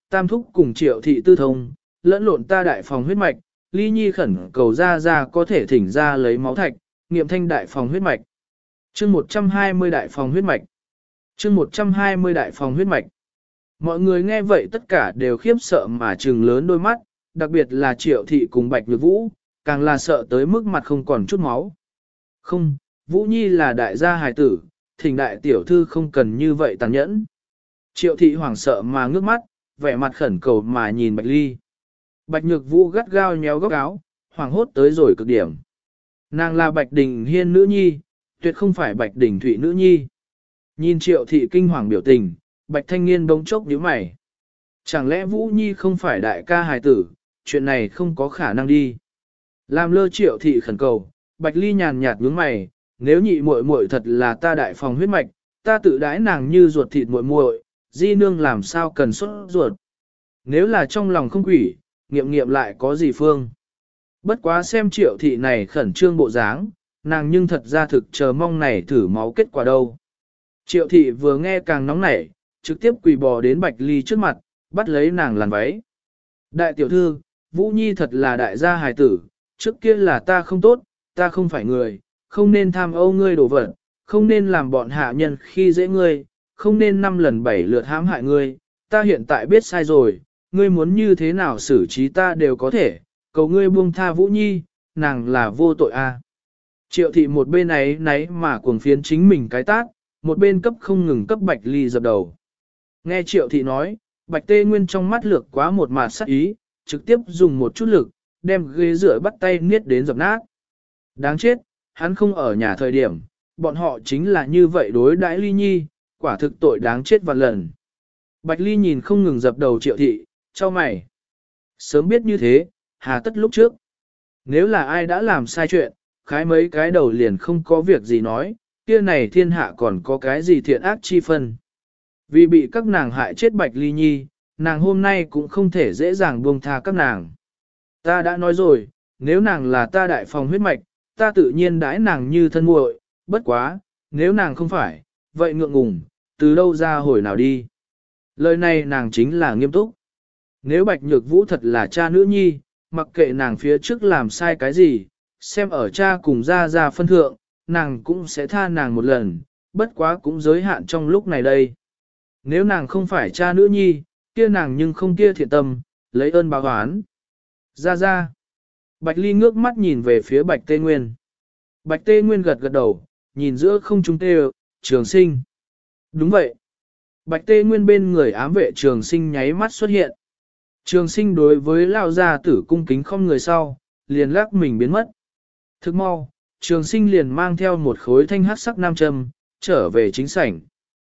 Tam thúc cùng Triệu thị tư thông, lẫn lộn ta đại phòng huyết mạch, Ly Nhi khẩn cầu ra có thể thỉnh ra lấy máu thạch, nghiệm thanh đại phòng huyết mạch. Chương 120 đại phòng huyết mạch. Chương 120 đại phòng huyết mạch. Mọi người nghe vậy tất cả đều khiếp sợ mà trừng lớn đôi mắt, đặc biệt là Triệu thị cùng Bạch Nhược Vũ, càng là sợ tới mức mặt không còn chút máu. Không, Vũ Nhi là đại gia hài tử, thỉnh đại tiểu thư không cần như vậy tàn nhẫn. Triệu thị hoảng sợ mà ngước mắt, vẻ mặt khẩn cầu mà nhìn Bạch Ly. Bạch Nhược Vũ gắt gao nhéo góc áo, hoảng hốt tới rồi cực điểm. Nàng là Bạch Đình Hiên nữ nhi, tuyệt không phải Bạch Đình Thụy nữ nhi. Nhìn Triệu thị kinh hoàng biểu tình, Bạch Thanh Niên bỗng chốc nhíu mày. Chẳng lẽ Vũ Nhi không phải đại ca hài tử, chuyện này không có khả năng đi. Làm lơ Triệu thị khẩn cầu, Bạch Ly nhàn nhạt nhướng mày, nếu nhị muội muội thật là ta đại phòng huyết mạch, ta tự đãi nàng như ruột thịt muội muội, di nương làm sao cần xuất ruột. Nếu là trong lòng không quỷ, nghiệm nghiệm lại có gì phương. Bất quá xem Triệu thị này khẩn trương bộ dáng, nàng nhưng thật ra thực chờ mong này thử máu kết quả đâu. Triệu thị vừa nghe càng nóng nảy, trực tiếp quỳ bò đến Bạch Ly trước mặt, bắt lấy nàng làn váy. Đại tiểu thư, Vũ Nhi thật là đại gia hài tử, trước kia là ta không tốt, ta không phải người, không nên tham ô ngươi đồ vật, không nên làm bọn hạ nhân khi dễ ngươi, không nên 5 lần 7 lượt hãm hại ngươi, ta hiện tại biết sai rồi, ngươi muốn như thế nào xử trí ta đều có thể, cầu ngươi buông tha Vũ Nhi, nàng là vô tội a. Triệu thị một bên ấy náy mà cuồng phiến chính mình cái tát, một bên cấp không ngừng cấp Bạch Ly dập đầu. Nghe Triệu thị nói, Bạch Tê Nguyên trong mắt lược quá một mạt sắc ý, trực tiếp dùng một chút lực, đem ghế dựa bắt tay niết đến dập nát. Đáng chết, hắn không ở nhà thời điểm, bọn họ chính là như vậy đối đãi Ly Nhi, quả thực tội đáng chết vạn lần. Bạch Ly nhìn không ngừng dập đầu Triệu thị, cho mày. Sớm biết như thế, hà tất lúc trước. Nếu là ai đã làm sai chuyện, khái mấy cái đầu liền không có việc gì nói, kia này thiên hạ còn có cái gì thiện ác chi phân. Vì bị các nàng hại chết Bạch Ly Nhi, nàng hôm nay cũng không thể dễ dàng buông tha các nàng. Ta đã nói rồi, nếu nàng là ta đại phòng huyết mạch, ta tự nhiên đãi nàng như thân muội, bất quá, nếu nàng không phải, vậy ngượng ngùng, từ đâu ra hồi nào đi. Lời này nàng chính là nghiêm túc. Nếu Bạch Nhược Vũ thật là cha nữ nhi, mặc kệ nàng phía trước làm sai cái gì, xem ở cha cùng ra phân thượng, nàng cũng sẽ tha nàng một lần, bất quá cũng giới hạn trong lúc này đây. Nếu nàng không phải cha nữ nhi, kia nàng nhưng không kia thiện tâm, lấy ơn báo oán. Ra. Bạch Ly ngước mắt nhìn về phía Bạch Tê Nguyên. Bạch Tê Nguyên gật gật đầu, nhìn giữa không trung tê Trường Sinh. Đúng vậy. Bạch Tê Nguyên bên người ám vệ Trường Sinh nháy mắt xuất hiện. Trường Sinh đối với lao gia tử cung kính không người sau, liền lắc mình biến mất. Thức mau, Trường Sinh liền mang theo một khối thanh hắc sắc nam châm, trở về chính sảnh.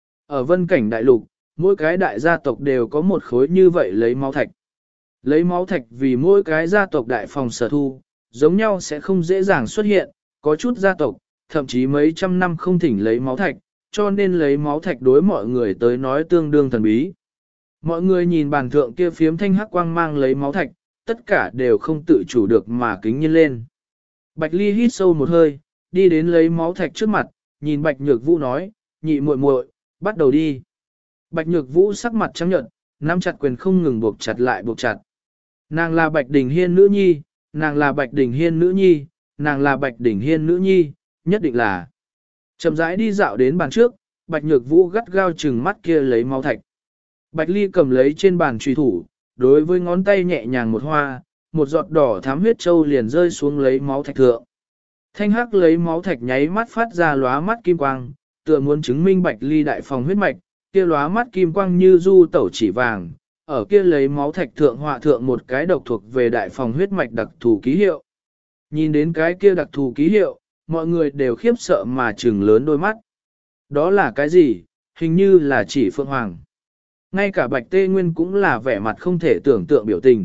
Ở Vân Cảnh Đại Lục, mỗi cái đại gia tộc đều có một khối như vậy lấy máu thạch. Lấy máu thạch vì mỗi cái gia tộc đại phòng sở thu, giống nhau sẽ không dễ dàng xuất hiện, có chút gia tộc, thậm chí mấy trăm năm không thỉnh lấy máu thạch, cho nên lấy máu thạch đối mọi người tới nói tương đương thần bí. Mọi người nhìn bàn thượng kia phiếm thanh hắc quang mang lấy máu thạch, tất cả đều không tự chủ được mà kính nhiên lên. Bạch Ly hít sâu một hơi, đi đến lấy máu thạch trước mặt, nhìn Bạch Nhược Vũ nói, nhị muội muội, bắt đầu đi. Bạch Nhược Vũ sắc mặt trắng nhợt, nắm chặt quyền không ngừng buộc chặt lại buộc chặt. Nàng là Bạch Đình Hiên nữ nhi, nàng là Bạch Đình Hiên nữ nhi, nàng là Bạch Đình Hiên nữ nhi, nhất định là. Chậm rãi đi dạo đến bàn trước, Bạch Nhược Vũ gắt gao chừng mắt kia lấy máu thạch. Bạch Ly cầm lấy trên bàn truy thủ, đối với ngón tay nhẹ nhàng một hoa, một giọt đỏ thám huyết châu liền rơi xuống lấy máu thạch thượng. Thanh hắc lấy máu thạch nháy mắt phát ra lóa mắt kim quang, tựa muốn chứng minh Bạch Ly đại phòng huyết mạch, kia lóa mắt kim quang như du tẩu chỉ vàng, ở kia lấy máu thạch thượng họa thượng một cái độc thuộc về đại phòng huyết mạch đặc thù ký hiệu. Nhìn đến cái kia đặc thù ký hiệu, mọi người đều khiếp sợ mà trừng lớn đôi mắt. Đó là cái gì? Hình như là chỉ Phượng Hoàng. Ngay cả Bạch Tê Nguyên cũng là vẻ mặt không thể tưởng tượng biểu tình.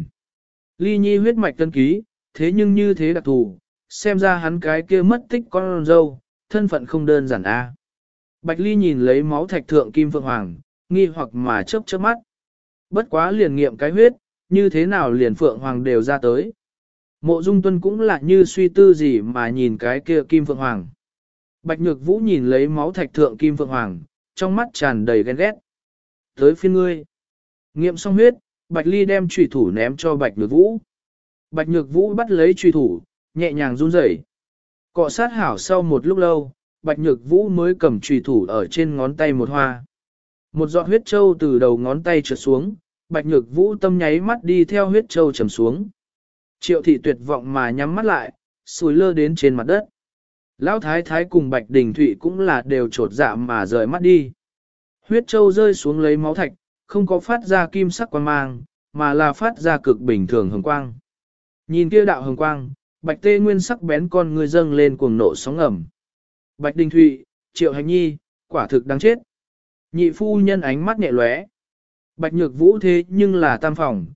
Ly Nhi huyết mạch tân ký, thế nhưng như thế đặc thù, xem ra hắn cái kia mất tích con dâu, thân phận không đơn giản a. Bạch Ly nhìn lấy máu thạch thượng kim Phượng Hoàng, nghi hoặc mà chớp chớp mắt. Bất quá liền nghiệm cái huyết, như thế nào liền Phượng Hoàng đều ra tới. Mộ Dung Tuân cũng là như suy tư gì mà nhìn cái kia kim Phượng Hoàng. Bạch Nhược Vũ nhìn lấy máu thạch thượng kim Phượng Hoàng, trong mắt tràn đầy ghen ghét. Tới phiên ngươi. Nghiệm xong huyết, Bạch Ly đem chủy thủ ném cho Bạch Nhược Vũ. Bạch Nhược Vũ bắt lấy chủy thủ, nhẹ nhàng run rẩy. Cọ sát hảo sau một lúc lâu, Bạch Nhược Vũ mới cầm chủy thủ ở trên ngón tay một hoa. Một giọt huyết châu từ đầu ngón tay trượt xuống, Bạch Nhược Vũ tâm nháy mắt đi theo huyết châu trầm xuống. Triệu thị tuyệt vọng mà nhắm mắt lại, sùi lơ đến trên mặt đất. Lão thái thái cùng Bạch Đình Thụy cũng là đều trột dạ mà rời mắt đi. Huyết châu rơi xuống lấy máu thạch, không có phát ra kim sắc quang mang, mà là phát ra cực bình thường hồng quang. Nhìn kia đạo hồng quang, Bạch Tê Nguyên sắc bén con người dâng lên cuồng nộ sóng ngầm. Bạch Đình Thụy, Triệu Hành Nhi, quả thực đáng chết. Nhị phu nhân ánh mắt nhẹ lóe. Bạch Nhược Vũ thế nhưng là tam phòng,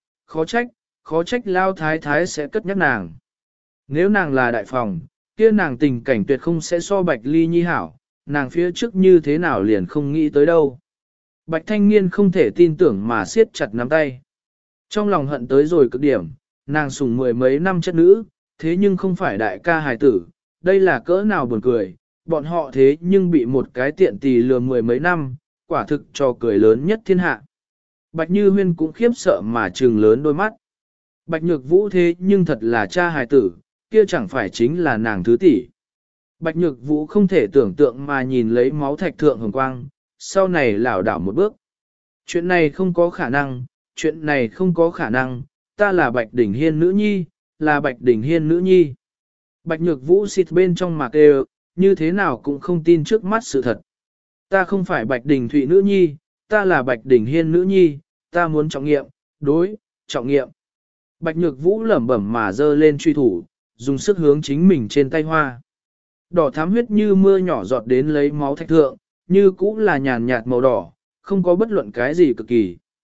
khó trách lao thái thái sẽ cất nhắc nàng. Nếu nàng là đại phòng, kia nàng tình cảnh tuyệt không sẽ so Bạch Ly Nhi hảo, nàng phía trước như thế nào liền không nghĩ tới đâu. Bạch Thanh Niên không thể tin tưởng mà siết chặt nắm tay. Trong lòng hận tới rồi cực điểm, nàng sủng mười mấy năm chất nữ, thế nhưng không phải đại ca hài tử, đây là cỡ nào buồn cười, bọn họ thế nhưng bị một cái tiện tỳ lừa mười mấy năm, quả thực trò cười lớn nhất thiên hạ. Bạch Như Huyên cũng khiếp sợ mà trừng lớn đôi mắt. Bạch Nhược Vũ thế nhưng thật là cha hài tử, kia chẳng phải chính là nàng thứ tỷ. Bạch Nhược Vũ không thể tưởng tượng mà nhìn lấy máu thạch thượng hồng quang, sau này lảo đảo một bước. Chuyện này không có khả năng, chuyện này không có khả năng, ta là Bạch Đình Hiên nữ nhi, là Bạch Đình Hiên nữ nhi. Bạch Nhược Vũ xịt bên trong mạc đều, như thế nào cũng không tin trước mắt sự thật. Ta không phải Bạch Đình Thụy nữ nhi, ta là Bạch Đình Hiên nữ nhi, ta muốn trọng nghiệm, trọng nghiệm. Bạch Nhược Vũ lẩm bẩm mà giơ lên truy thủ, dùng sức hướng chính mình trên tay hoa. Đỏ thắm huyết như mưa nhỏ giọt đến lấy máu thạch thượng, như cũng là nhàn nhạt màu đỏ, không có bất luận cái gì cực kỳ.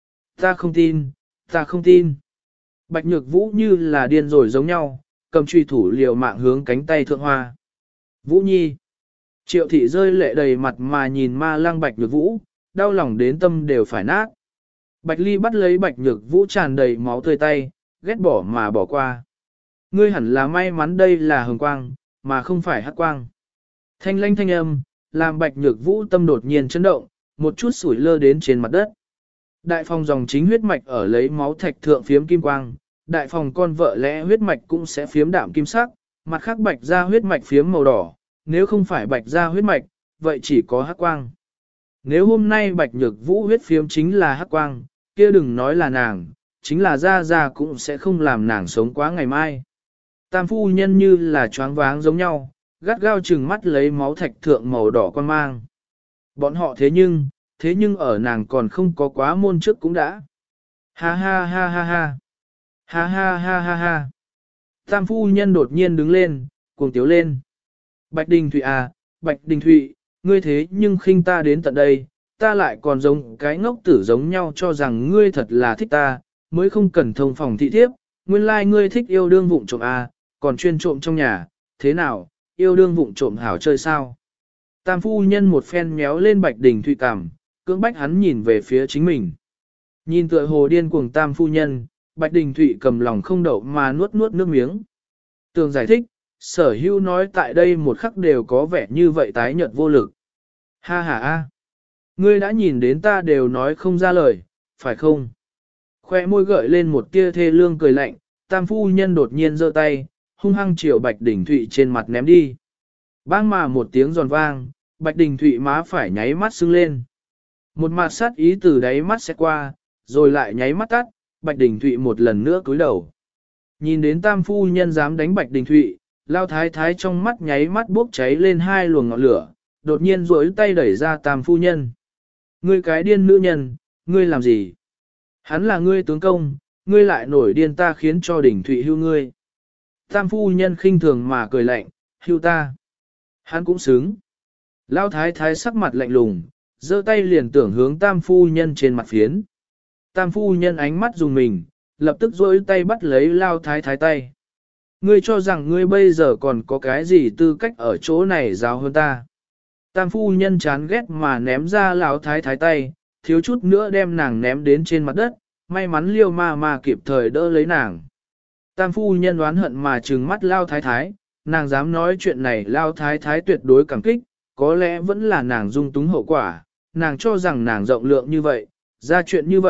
Ta không tin, ta không tin. Bạch Nhược Vũ như là điên rồi giống nhau, cầm truy thủ liều mạng hướng cánh tay thượng hoa. Vũ Nhi. Triệu thị rơi lệ đầy mặt mà nhìn ma lăng Bạch Nhược Vũ, đau lòng đến tâm đều phải nát. Bạch Ly bắt lấy Bạch Nhược Vũ tràn đầy máu tươi tay, ghét bỏ mà bỏ qua. Ngươi hẳn là may mắn đây là hồng quang, mà không phải hắc quang. Thanh lanh thanh âm, làm Bạch Nhược Vũ tâm đột nhiên chấn động, một chút sủi lơ đến trên mặt đất. Đại phòng dòng chính huyết mạch ở lấy máu thạch thượng phiếm kim quang, đại phòng con vợ lẽ huyết mạch cũng sẽ phiếm đạm kim sắc, mặt khác Bạch ra huyết mạch phiếm màu đỏ, nếu không phải Bạch ra huyết mạch, vậy chỉ có hắc quang. Nếu hôm nay Bạch Nhược Vũ huyết phiếm chính là hắc quang, kia đừng nói là nàng, chính là Gia cũng sẽ không làm nàng sống quá ngày mai. Tam phu nhân như là choáng váng giống nhau, gắt gao chừng mắt lấy máu thạch thượng màu đỏ quan mang. Bọn họ thế nhưng ở nàng còn không có quá môn trước cũng đã. Ha ha ha ha ha. Ha ha ha ha ha. Tam phu nhân đột nhiên đứng lên, cuồng tiếu lên. Bạch Đình Thụy à, Bạch Đình Thụy, ngươi thế nhưng khinh ta đến tận đây, ta lại còn giống cái ngốc tử giống nhau cho rằng ngươi thật là thích ta, mới không cần thông phòng thị thiếp, nguyên lai ngươi thích yêu đương vụng trộm à, còn chuyên trộm trong nhà, thế nào, yêu đương vụng trộm hảo chơi sao? Tam phu nhân một phen méo lên Bạch Đình Thụy cằm, cưỡng bách hắn nhìn về phía chính mình. Nhìn tựa hồ điên cuồng tam phu nhân, Bạch Đình Thụy cầm lòng không đậu mà nuốt nước miếng. Tường giải thích, Sở Hữu nói tại đây một khắc đều có vẻ như vậy tái nhợt vô lực. Ha ha a, ngươi đã nhìn đến ta đều nói không ra lời, phải không? Khoe môi gợi lên một tia thê lương cười lạnh, tam phu nhân đột nhiên giơ tay, hung hăng chiều Bạch Đình Thụy trên mặt ném đi. Bang mà một tiếng giòn vang, Bạch Đình Thụy má phải nháy mắt sưng lên. Một mặt sát ý từ đáy mắt sẽ qua, rồi lại nháy mắt tắt, Bạch Đình Thụy một lần nữa cúi đầu. Nhìn đến tam phu nhân dám đánh Bạch Đình Thụy, lao thái thái trong mắt nháy mắt bốc cháy lên hai luồng ngọn lửa, đột nhiên duỗi tay đẩy ra tam phu nhân. Ngươi cái điên nữ nhân, ngươi làm gì? Hắn là ngươi tướng công, ngươi lại nổi điên ta khiến cho Đình Thụy hưu ngươi. Tam phu nhân khinh thường mà cười lạnh, hưu ta. Hắn cũng xứng. Lao thái thái sắc mặt lạnh lùng, giơ tay liền tưởng hướng tam phu nhân trên mặt phiến. Tam phu nhân ánh mắt dùng mình, lập tức duỗi tay bắt lấy lao thái thái tay. Ngươi cho rằng ngươi bây giờ còn có cái gì tư cách ở chỗ này giáo hơn ta. Tam phu nhân chán ghét mà ném ra lao thái thái tay, thiếu chút nữa đem nàng ném đến trên mặt đất, may mắn liêu ma kịp thời đỡ lấy nàng. Tam phu nhân đoán hận mà trừng mắt lao thái thái, nàng dám nói chuyện này lao thái thái tuyệt đối cảm kích, có lẽ vẫn là nàng dung túng hậu quả, nàng cho rằng nàng rộng lượng như vậy, ra chuyện như vậy,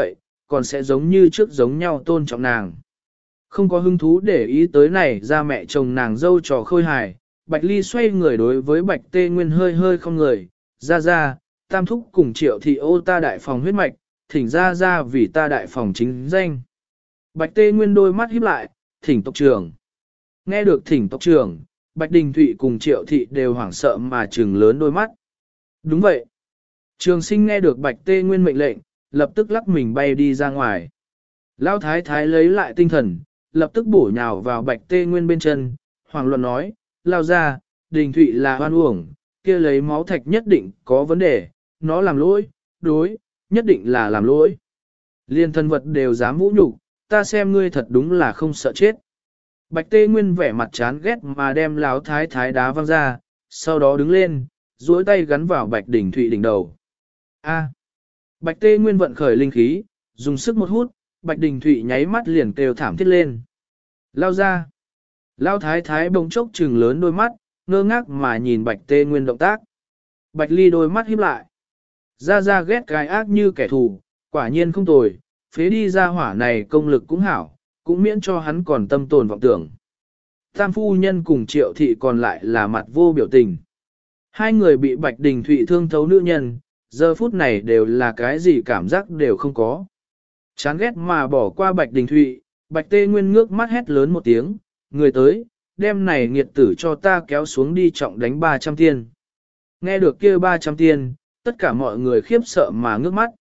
còn sẽ giống như trước giống nhau tôn trọng nàng. Không có hứng thú để ý tới này ra mẹ chồng nàng dâu trò khôi hài, Bạch Ly xoay người đối với Bạch Tê Nguyên hơi hơi không người, ra, tam thúc cùng Triệu thị ô ta đại phòng huyết mạch, thỉnh ra vì ta đại phòng chính danh. Bạch Tê Nguyên đôi mắt híp lại, thỉnh tộc trưởng. Nghe được thỉnh tộc trưởng, Bạch Đình Thụy cùng Triệu thị đều hoảng sợ mà trừng lớn đôi mắt. Đúng vậy. Trường Sinh nghe được Bạch Tê Nguyên mệnh lệnh, lập tức lắc mình bay đi ra ngoài. Lão thái thái lấy lại tinh thần, lập tức bổ nhào vào Bạch Tê Nguyên bên chân, hoàng luận nói, lao ra, Đình Thụy là hoan uổng, kia lấy máu thạch nhất định có vấn đề, nó làm lỗi, đối, nhất định là làm lỗi. Liên thân vật đều dám vũ nhục, ta xem ngươi thật đúng là không sợ chết. Bạch Tê Nguyên vẻ mặt chán ghét mà đem Lão thái thái đá văng ra, sau đó đứng lên, duỗi tay gắn vào Bạch Đình Thụy đỉnh đầu. A. Bạch Tê Nguyên vận khởi linh khí, dùng sức một hút, Bạch Đình Thụy nháy mắt liền kêu thảm thiết lên. Lao ra. Lao thái thái bỗng chốc trừng lớn đôi mắt, ngơ ngác mà nhìn Bạch Tê Nguyên động tác. Bạch Ly đôi mắt híp lại. Ra ghét gai ác như kẻ thù, quả nhiên không tồi, phế đi ra hỏa này công lực cũng hảo, cũng miễn cho hắn còn tâm tồn vọng tưởng. Tam phu nhân cùng Triệu thị còn lại là mặt vô biểu tình. Hai người bị Bạch Đình Thụy thương thấu nữ nhân, giờ phút này đều là cái gì cảm giác đều không có. Chán ghét mà bỏ qua Bạch Đình Thụy, Bạch Tê Nguyên ngước mắt hét lớn một tiếng, người tới, đem này nghiệt tử cho ta kéo xuống đi trọng đánh 300 tiên. Nghe được kia 300 tiên, tất cả mọi người khiếp sợ mà ngước mắt.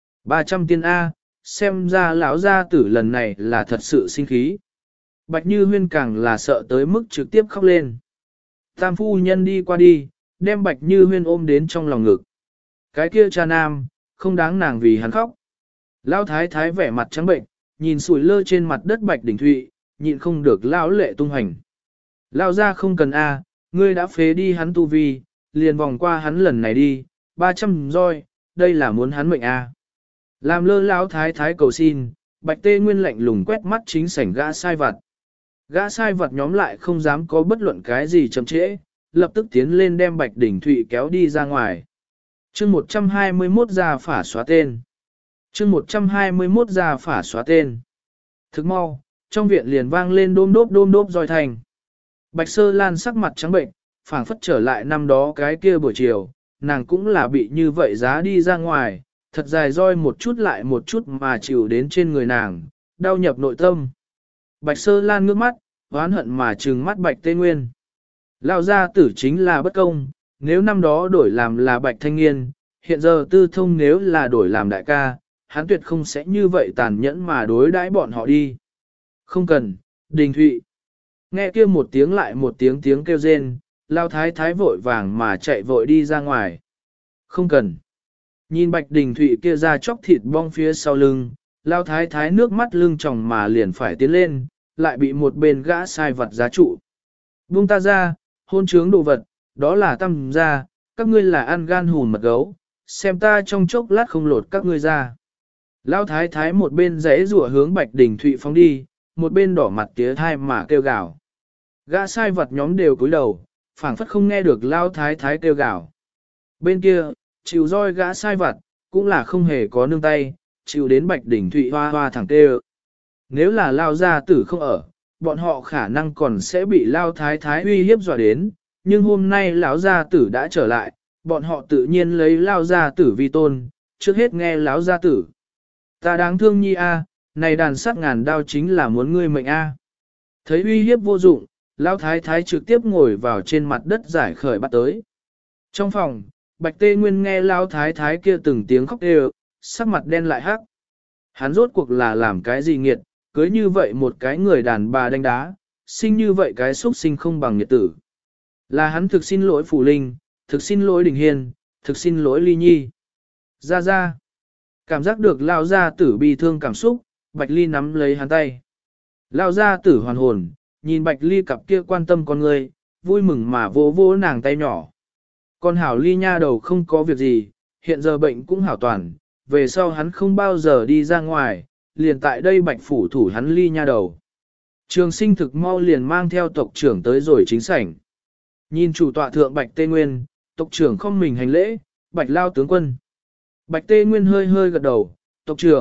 300 tiên A, xem ra lão gia tử lần này là thật sự sinh khí. Bạch Như Huyên càng là sợ tới mức trực tiếp khóc lên. Tam phu nhân đi qua đi, đem Bạch Như Huyên ôm đến trong lòng ngực. Cái kia cha nam, không đáng nàng vì hắn khóc. Lão thái thái vẻ mặt trắng bệnh, nhìn sủi lơ trên mặt đất Bạch Đình Thụy, nhịn không được lão lệ tung hành. Lão gia không cần A, ngươi đã phế đi hắn tu vi, liền vòng qua hắn lần này đi, 300 roi, đây là muốn hắn mệnh A. Làm lơ lão thái thái cầu xin, Bạch Tê Nguyên lạnh lùng quét mắt chính sảnh gã sai vặt. Gã sai vặt nhóm lại không dám có bất luận cái gì chậm trễ, lập tức tiến lên đem Bạch Đình Thụy kéo đi ra ngoài. Chương 121 ra phả xóa tên. Chương 121 ra phả xóa tên. Thức mau, trong viện liền vang lên đôm đốp roi thành. Bạch Sơ Lan sắc mặt trắng bệnh, phảng phất trở lại năm đó cái kia buổi chiều, nàng cũng là bị như vậy giá đi ra ngoài, thật dài roi một chút lại một chút mà chịu đến trên người nàng, đau nhập nội tâm. Bạch Sơ Lan ngước mắt, oán hận mà trừng mắt Bạch Tê Nguyên. Lão gia tử chính là bất công, nếu năm đó đổi làm là Bạch Thanh Nghiên, hiện giờ Tư Thông nếu là đổi làm đại ca, hắn tuyệt không sẽ như vậy tàn nhẫn mà đối đãi bọn họ đi. Không cần, Đình Thụy. Nghe kia một tiếng lại một tiếng kêu rên, Lão thái thái vội vàng mà chạy vội đi ra ngoài. Không cần. Nhìn Bạch Đình Thụy kia ra chóc thịt bong phía sau lưng, Lão thái thái nước mắt lưng tròng mà liền phải tiến lên, lại bị một bên gã sai vật giá trụ. Buông ta ra, hôn trướng đồ vật, đó là Tam gia, các ngươi là ăn gan hùn mật gấu, xem ta trong chốc lát không lột các ngươi ra. Lão thái thái một bên rẽ rủa hướng Bạch Đình Thụy phóng đi, một bên đỏ mặt tía thai mà kêu gào. Gã sai vật nhóm đều cúi đầu, phảng phất không nghe được Lão thái thái kêu gào. Bên kia, chịu roi gã sai vật, cũng là không hề có nương tay, chịu đến Bạch Đình Thụy hoa hoa thẳng tê. Nếu là Lao gia tử không ở, bọn họ khả năng còn sẽ bị Lao thái thái uy hiếp dọa đến, nhưng hôm nay lão gia tử đã trở lại, bọn họ tự nhiên lấy Lao gia tử vi tôn, trước hết nghe lão gia tử. Ta đáng thương nhi a, này đàn sát ngàn đao chính là muốn ngươi mệnh a. Thấy uy hiếp vô dụng, Lao thái thái trực tiếp ngồi vào trên mặt đất giải khởi bắt tới. Trong phòng, Bạch Tê Nguyên nghe Lao thái thái kia từng tiếng khóc đều, sắc mặt đen lại hắc. Hắn rốt cuộc là làm cái gì nghiệt, cưới như vậy một cái người đàn bà đánh đá, sinh như vậy cái xuất sinh không bằng nhiệt tử. Là hắn thực xin lỗi Phủ Linh, thực xin lỗi Đình Hiên, thực xin lỗi Ly Nhi. Ra. Cảm giác được Lao gia tử bi thương cảm xúc, Bạch Ly nắm lấy hắn tay. Lao gia tử hoàn hồn, nhìn Bạch Ly cặp kia quan tâm con người, vui mừng mà vỗ vỗ nàng tay nhỏ. Con hảo Ly nha đầu không có việc gì, hiện giờ bệnh cũng hảo toàn, về sau hắn không bao giờ đi ra ngoài, liền tại đây Bạch phủ thủ hắn Ly nha đầu. Trường Sinh thực mau liền mang theo tộc trưởng tới rồi chính sảnh. Nhìn chủ tọa thượng Bạch Tê Nguyên, tộc trưởng không mình hành lễ, Bạch Lao tướng quân. Bạch Tê Nguyên hơi hơi gật đầu, tộc trưởng,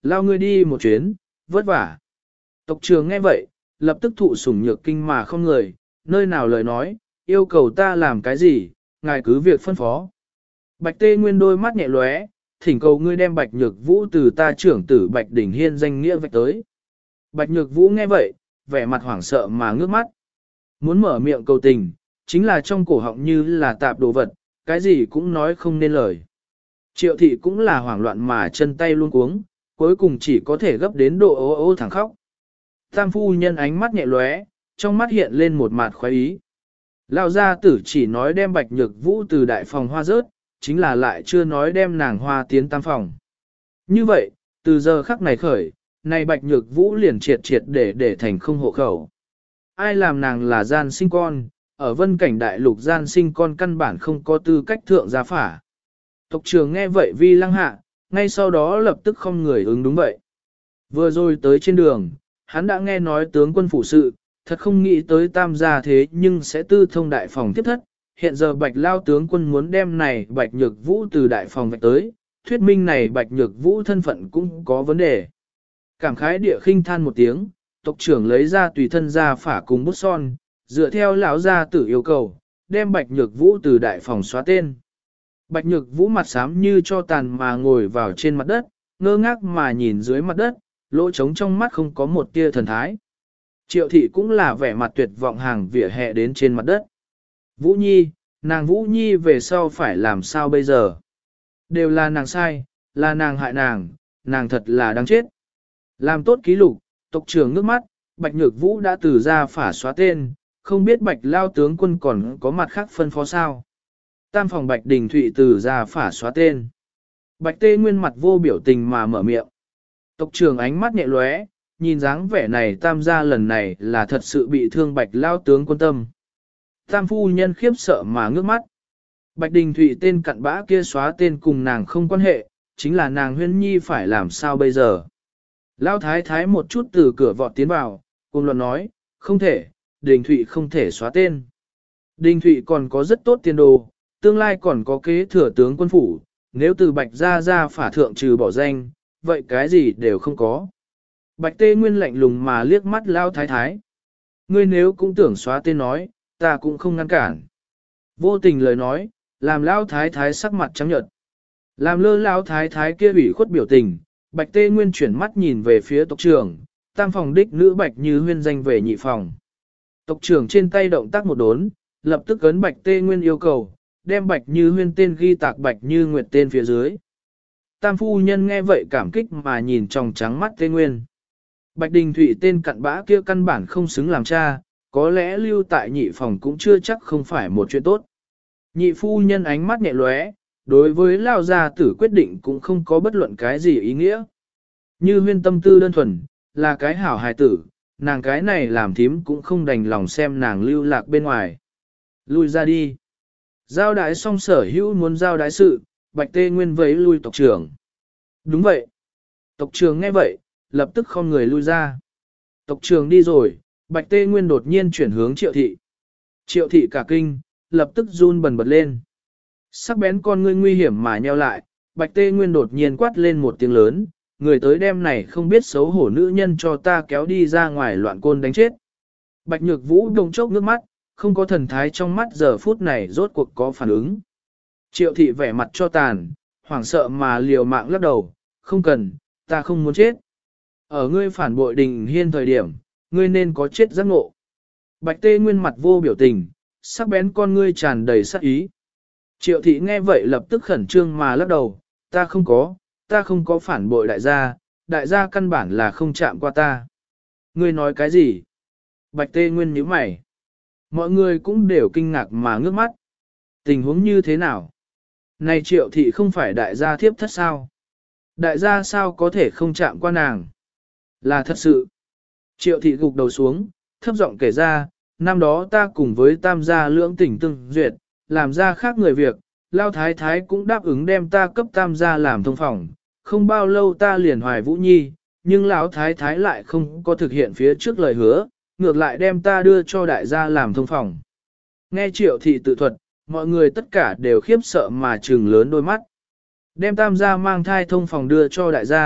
lao ngươi đi một chuyến, vất vả. Tộc trưởng nghe vậy, lập tức thụ sủng nhược kinh mà không người, nơi nào lời nói, yêu cầu ta làm cái gì, ngài cứ việc phân phó. Bạch Tê Nguyên đôi mắt nhẹ lóe, thỉnh cầu ngươi đem Bạch Nhược Vũ từ ta trưởng tử Bạch Đỉnh Hiên danh nghĩa vạch tới. Bạch Nhược Vũ nghe vậy, vẻ mặt hoảng sợ mà ngước mắt. Muốn mở miệng cầu tình, chính là trong cổ họng như là tạp đồ vật, cái gì cũng nói không nên lời. Triệu thị cũng là hoảng loạn mà chân tay luôn cuống, cuối cùng chỉ có thể gấp đến độ ô ô thẳng khóc. Tam phu nhân ánh mắt nhẹ lóe, trong mắt hiện lên một mặt khoái ý. Lão gia tử chỉ nói đem Bạch Nhược Vũ từ đại phòng hoa rớt, chính là lại chưa nói đem nàng hoa tiến tam phòng. Như vậy, từ giờ khắc này khởi, này Bạch Nhược Vũ liền triệt triệt để thành không hộ khẩu. Ai làm nàng là gian sinh con, ở vân cảnh đại lục gian sinh con căn bản không có tư cách thượng gia phả. Tộc trưởng nghe vậy vi lăng hạ, ngay sau đó lập tức không người ứng đúng vậy. Vừa rồi tới trên đường, hắn đã nghe nói tướng quân phủ sự, thật không nghĩ tới tam gia thế nhưng sẽ tư thông đại phòng tiếp thất. Hiện giờ Bạch Lao tướng quân muốn đem này Bạch Nhược Vũ từ đại phòng vạch tới, thuyết minh này Bạch Nhược Vũ thân phận cũng có vấn đề. Cảm khái địa khinh than một tiếng, tộc trưởng lấy ra tùy thân ra phả cùng bút son, dựa theo lão gia tử yêu cầu, đem Bạch Nhược Vũ từ đại phòng xóa tên. Bạch Nhược Vũ mặt xám như cho tàn mà ngồi vào trên mặt đất, ngơ ngác mà nhìn dưới mặt đất, lỗ trống trong mắt không có một tia thần thái. Triệu thị cũng là vẻ mặt tuyệt vọng hàng vỉa hè đến trên mặt đất. Vũ Nhi, nàng Vũ Nhi về sau phải làm sao bây giờ? Đều là nàng sai, là nàng hại nàng thật là đáng chết. Làm tốt ký lục, tộc trưởng nước mắt, Bạch Nhược Vũ đã từ ra phả xóa tên, không biết Bạch Lao tướng quân còn có mặt khác phân phó sao. Tam phòng Bạch Đình Thụy từ ra phả xóa tên. Bạch Tê Nguyên mặt vô biểu tình mà mở miệng. Tộc trưởng ánh mắt nhẹ lóe, nhìn dáng vẻ này tam gia lần này là thật sự bị thương Bạch Lao tướng quân tâm. Tam phu nhân khiếp sợ mà ngước mắt. Bạch Đình Thụy tên cặn bã kia xóa tên cùng nàng không quan hệ, chính là nàng Huyên Nhi phải làm sao bây giờ. Lao thái thái một chút từ cửa vọt tiến vào, cùng luận nói, không thể, Đình Thụy không thể xóa tên. Đình Thụy còn có rất tốt tiền đồ, tương lai còn có kế thừa tướng quân phủ, nếu từ Bạch ra phả thượng trừ bỏ danh, vậy cái gì đều không có. Bạch Tê Nguyên lạnh lùng mà liếc mắt Lao thái thái. Ngươi nếu cũng tưởng xóa tên nói, ta cũng không ngăn cản. Vô tình lời nói, làm Lao thái thái sắc mặt trắng nhợt. Làm lơ Lao thái thái kia ủy khuất biểu tình, Bạch Tê Nguyên chuyển mắt nhìn về phía tộc trưởng, tam phòng đích nữ Bạch Như Huyên danh về nhị phòng. Tộc trưởng trên tay động tác một đốn, lập tức ấn Bạch Tê Nguyên yêu cầu, đem Bạch Như Huyên tên ghi tạc Bạch Như Nguyệt tên phía dưới. Tam phu nhân nghe vậy cảm kích mà nhìn tròng trắng mắt Tê Nguyên. Bạch Đình Thụy tên cặn bã kia căn bản không xứng làm cha, có lẽ lưu tại nhị phòng cũng chưa chắc không phải một chuyện tốt. Nhị phu nhân ánh mắt nhẹ lóe, đối với Lao gia tử quyết định cũng không có bất luận cái gì ý nghĩa. Như Huyên tâm tư đơn thuần, là cái hảo hài tử, nàng cái này làm thím cũng không đành lòng xem nàng lưu lạc bên ngoài. Lui ra đi. Giao đái xong sở hữu muốn giao đái sự, Bạch Tê Nguyên vẫy lui tộc trưởng. Đúng vậy. Tộc trưởng nghe vậy, lập tức không người lui ra. Tộc trưởng đi rồi, Bạch Tê Nguyên đột nhiên chuyển hướng Triệu thị. Triệu thị cả kinh, lập tức run bần bật lên. Sắc bén con ngươi nguy hiểm mà nheo lại, Bạch Tê Nguyên đột nhiên quát lên một tiếng lớn, người tới đêm này không biết xấu hổ nữ nhân cho ta kéo đi ra ngoài loạn côn đánh chết. Bạch Nhược Vũ đồng chốc nước mắt, không có thần thái trong mắt giờ phút này rốt cuộc có phản ứng. Triệu thị vẻ mặt cho tàn, hoảng sợ mà liều mạng lắc đầu, không cần, ta không muốn chết. Ở ngươi phản bội Đình Hiên thời điểm, ngươi nên có chết giác ngộ. Bạch Tê Nguyên mặt vô biểu tình, sắc bén con ngươi tràn đầy sát ý. Triệu thị nghe vậy lập tức khẩn trương mà lắc đầu, ta không có phản bội đại gia căn bản là không chạm qua ta. Ngươi nói cái gì? Bạch Tê Nguyên nhíu mày. Mọi người cũng đều kinh ngạc mà ngước mắt. Tình huống như thế nào? Này Triệu thị không phải đại gia thiếp thất sao? Đại gia sao có thể không chạm qua nàng? Là thật sự. Triệu thị gục đầu xuống, thấp giọng kể ra, năm đó ta cùng với tam gia lưỡng tình tương duyệt, làm ra khác người việc, Lao Thái Thái cũng đáp ứng đem ta cấp tam gia làm thông phòng, không bao lâu ta liền hoài Vũ Nhi, nhưng Lão Thái Thái lại không có thực hiện phía trước lời hứa, ngược lại đem ta đưa cho đại gia làm thông phòng. Nghe Triệu thị tự thuật, mọi người tất cả đều khiếp sợ mà trừng lớn đôi mắt. Đem tam gia mang thai thông phòng đưa cho đại gia,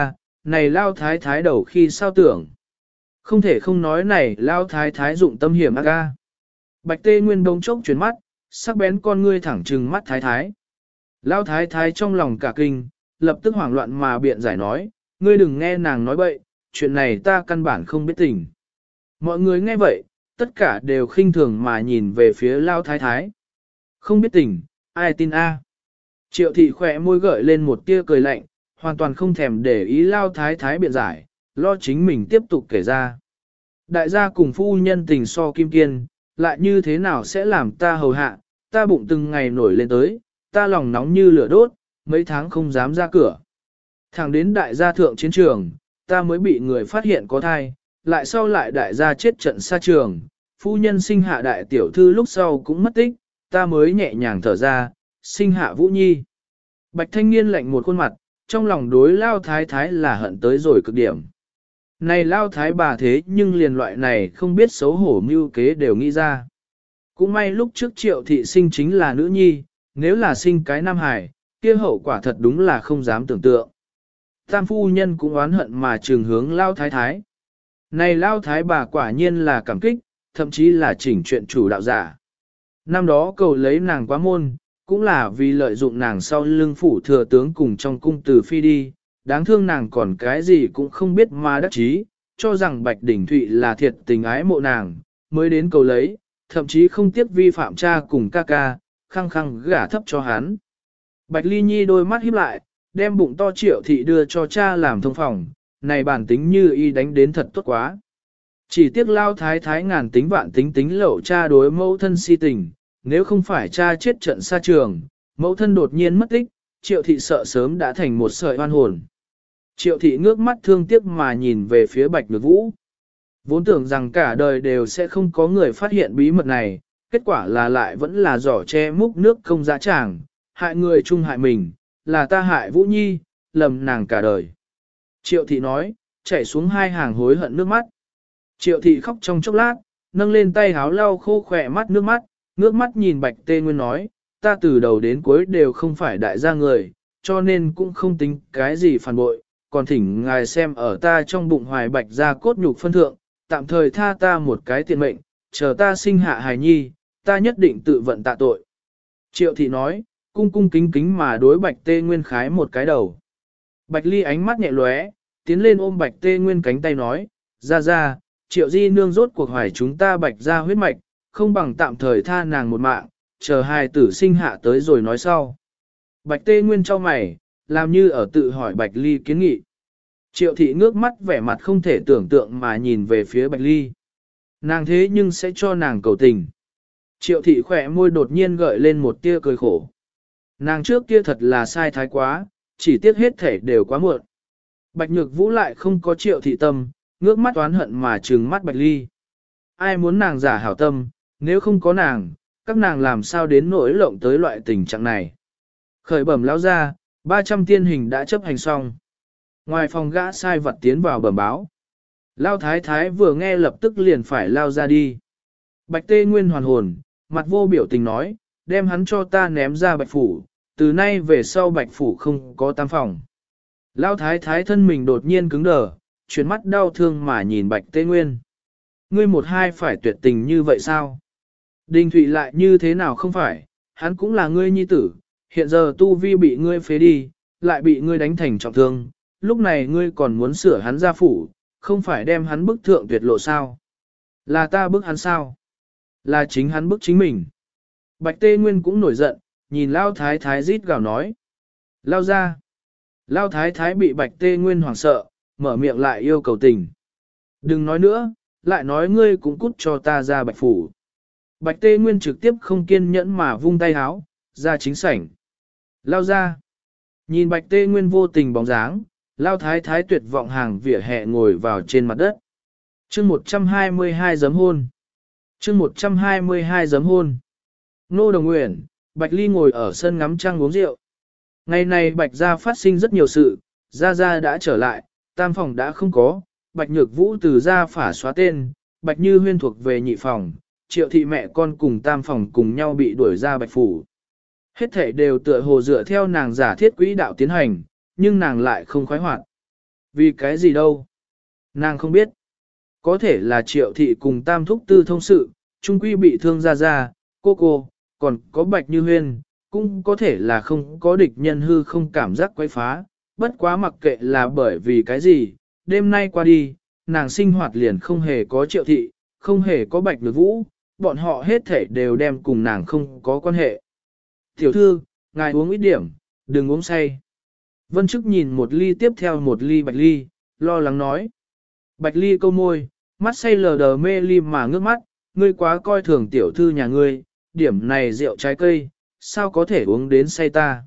này lao thái thái đầu khi sao tưởng. Không thể không nói này lao thái thái dụng tâm hiểm ác ga. Bạch Tê Nguyên đông chốc chuyển mắt, sắc bén con ngươi thẳng trừng mắt thái thái. Lao thái thái trong lòng cả kinh, lập tức hoảng loạn mà biện giải nói, ngươi đừng nghe nàng nói bậy, chuyện này ta căn bản không biết tình. Mọi người nghe vậy, tất cả đều khinh thường mà nhìn về phía Lao thái thái. Không biết tình, ai tin a? Triệu thị khỏe môi gợi lên một tia cười lạnh, hoàn toàn không thèm để ý Lao thái thái biện giải, lo chính mình tiếp tục kể ra. Đại gia cùng phu nhân tình so kim kiên, lại như thế nào sẽ làm ta hầu hạ, ta bụng từng ngày nổi lên tới, ta lòng nóng như lửa đốt, mấy tháng không dám ra cửa. Thẳng đến đại gia thượng chiến trường, ta mới bị người phát hiện có thai, lại sau lại đại gia chết trận xa trường, phu nhân sinh hạ đại tiểu thư lúc sau cũng mất tích, ta mới nhẹ nhàng thở ra, sinh hạ Vũ Nhi. Bạch thanh niên lạnh một khuôn mặt, trong lòng đối Lao thái thái là hận tới rồi cực điểm. Này Lao thái bà thế nhưng liền loại này không biết xấu hổ mưu kế đều nghĩ ra. Cũng may lúc trước Triệu thị sinh chính là nữ nhi, nếu là sinh cái nam hải, kia hậu quả thật đúng là không dám tưởng tượng. Tam phu nhân cũng oán hận mà trường hướng Lao thái thái. Này Lao thái bà quả nhiên là cảm kích, thậm chí là chỉnh chuyện chủ đạo giả. Năm đó cầu lấy nàng quá môn, cũng là vì lợi dụng nàng sau lưng phủ thừa tướng cùng trong cung từ phi đi, đáng thương nàng còn cái gì cũng không biết mà đắc chí, cho rằng Bạch Đình Thụy là thiệt tình ái mộ nàng, mới đến cầu lấy, thậm chí không tiếc vi phạm cha cùng ca ca, khăng khăng gả thấp cho hắn. Bạch Ly Nhi đôi mắt híp lại, đem bụng to Triệu thị đưa cho cha làm thông phòng, này bản tính như y đánh đến thật tốt quá. Chỉ tiếc Lao thái thái ngàn tính vạn tính tính lậu cha đối mẫu thân si tình, nếu không phải cha chết trận xa trường, mẫu thân đột nhiên mất tích, Triệu thị sợ sớm đã thành một sợi oan hồn. Triệu thị ngước mắt thương tiếc mà nhìn về phía Bạch Nhược Vũ. Vốn tưởng rằng cả đời đều sẽ không có người phát hiện bí mật này, kết quả là lại vẫn là giỏ che múc nước không dã tràng, hại người chung hại mình, là ta hại Vũ Nhi, lầm nàng cả đời. Triệu thị nói, chảy xuống hai hàng hối hận nước mắt. Triệu thị khóc trong chốc lát, nâng lên tay háo lau khô khỏe mắt nước mắt, ngước mắt nhìn Bạch Tê Nguyên nói, ta từ đầu đến cuối đều không phải đại gia người, cho nên cũng không tính cái gì phản bội, còn thỉnh ngài xem ở ta trong bụng hoài Bạch gia cốt nhục phân thượng, tạm thời tha ta một cái tiện mệnh, chờ ta sinh hạ hài nhi, ta nhất định tự vận tạ tội. Triệu thị nói, cung cung kính kính mà đối Bạch Tê Nguyên khái một cái đầu. Bạch Ly ánh mắt nhẹ lóe, tiến lên ôm Bạch Tê Nguyên cánh tay nói, ra, Triệu di nương rốt cuộc hoài chúng ta Bạch gia huyết mạch, không bằng tạm thời tha nàng một mạng, chờ hài tử sinh hạ tới rồi nói sau. Bạch Tê Nguyên cho mày, làm như ở tự hỏi Bạch Ly kiến nghị. Triệu thị ngước mắt vẻ mặt không thể tưởng tượng mà nhìn về phía Bạch Ly. Nàng thế nhưng sẽ cho nàng cầu tình. Triệu thị khỏe môi đột nhiên gợi lên một tia cười khổ. Nàng trước kia thật là sai thái quá, chỉ tiếc hết thể đều quá muộn. Bạch Nhược Vũ lại không có Triệu thị tâm, ngước mắt oán hận mà trừng mắt Bạch Ly. Ai muốn nàng giả hảo tâm, nếu không có nàng, các nàng làm sao đến nỗi lộng tới loại tình trạng này. Khởi bẩm lão ra, 300 tiên hình đã chấp hành xong. Ngoài phòng gã sai vật tiến vào bẩm báo. Lao thái thái vừa nghe lập tức liền phải lao ra đi. Bạch Tê Nguyên hoàn hồn, mặt vô biểu tình nói, đem hắn cho ta ném ra Bạch Phủ, từ nay về sau Bạch Phủ không có tam phòng. Lao thái thái thân mình đột nhiên cứng đờ, chuyển mắt đau thương mà nhìn Bạch Tê Nguyên. Ngươi một hai phải tuyệt tình như vậy sao? Đình Thụy lại như thế nào không phải, hắn cũng là ngươi nhi tử, hiện giờ tu vi bị ngươi phế đi, lại bị ngươi đánh thành trọng thương, lúc này ngươi còn muốn sửa hắn ra phủ, không phải đem hắn bức thượng tuyệt lộ sao? Là ta bức hắn sao? Là chính hắn bức chính mình. Bạch Tê Nguyên cũng nổi giận, nhìn Lao Thái Thái rít gào nói. Lao ra. Lao Thái Thái bị Bạch Tê Nguyên hoảng sợ, mở miệng lại yêu cầu tình. Đừng nói nữa, lại nói ngươi cũng cút cho ta ra Bạch Phủ. Bạch Tê Nguyên trực tiếp không kiên nhẫn mà vung tay háo, ra chính sảnh. Lao ra. Nhìn Bạch Tê Nguyên vô tình bóng dáng, Lao Thái Thái tuyệt vọng hàng vỉa hè ngồi vào trên mặt đất. chương 122 giấm hôn. chương 122 giấm hôn. Nô Đồng Nguyễn, Bạch Ly ngồi ở sân ngắm trăng uống rượu. Ngày này Bạch gia phát sinh rất nhiều sự, Gia đã trở lại, tam phòng đã không có, Bạch Nhược Vũ từ gia phả xóa tên, Bạch Như Huyên thuộc về nhị phòng, Triệu thị mẹ con cùng tam phòng cùng nhau bị đuổi ra Bạch Phủ. Hết thể đều tựa hồ dựa theo nàng giả thiết quỹ đạo tiến hành, nhưng nàng lại không khoái hoạt. Vì cái gì đâu? Nàng không biết. Có thể là Triệu thị cùng Tam thúc tư thông sự, trung quy bị thương ra, cô, còn có Bạch Như Huyên, cũng có thể là không có địch nhân hư không cảm giác quấy phá, bất quá mặc kệ là bởi vì cái gì, đêm nay qua đi, nàng sinh hoạt liền không hề có Triệu thị, không hề có Bạch Nhược Vũ, bọn họ hết thể đều đem cùng nàng không có quan hệ. Tiểu thư, ngài uống ít điểm, đừng uống say. Vân Trức nhìn một ly tiếp theo một ly Bạch Ly, lo lắng nói. Bạch Ly câu môi, mắt say lờ đờ mê ly mà ngước mắt, ngươi quá coi thường tiểu thư nhà ngươi, điểm này rượu trái cây, sao có thể uống đến say ta.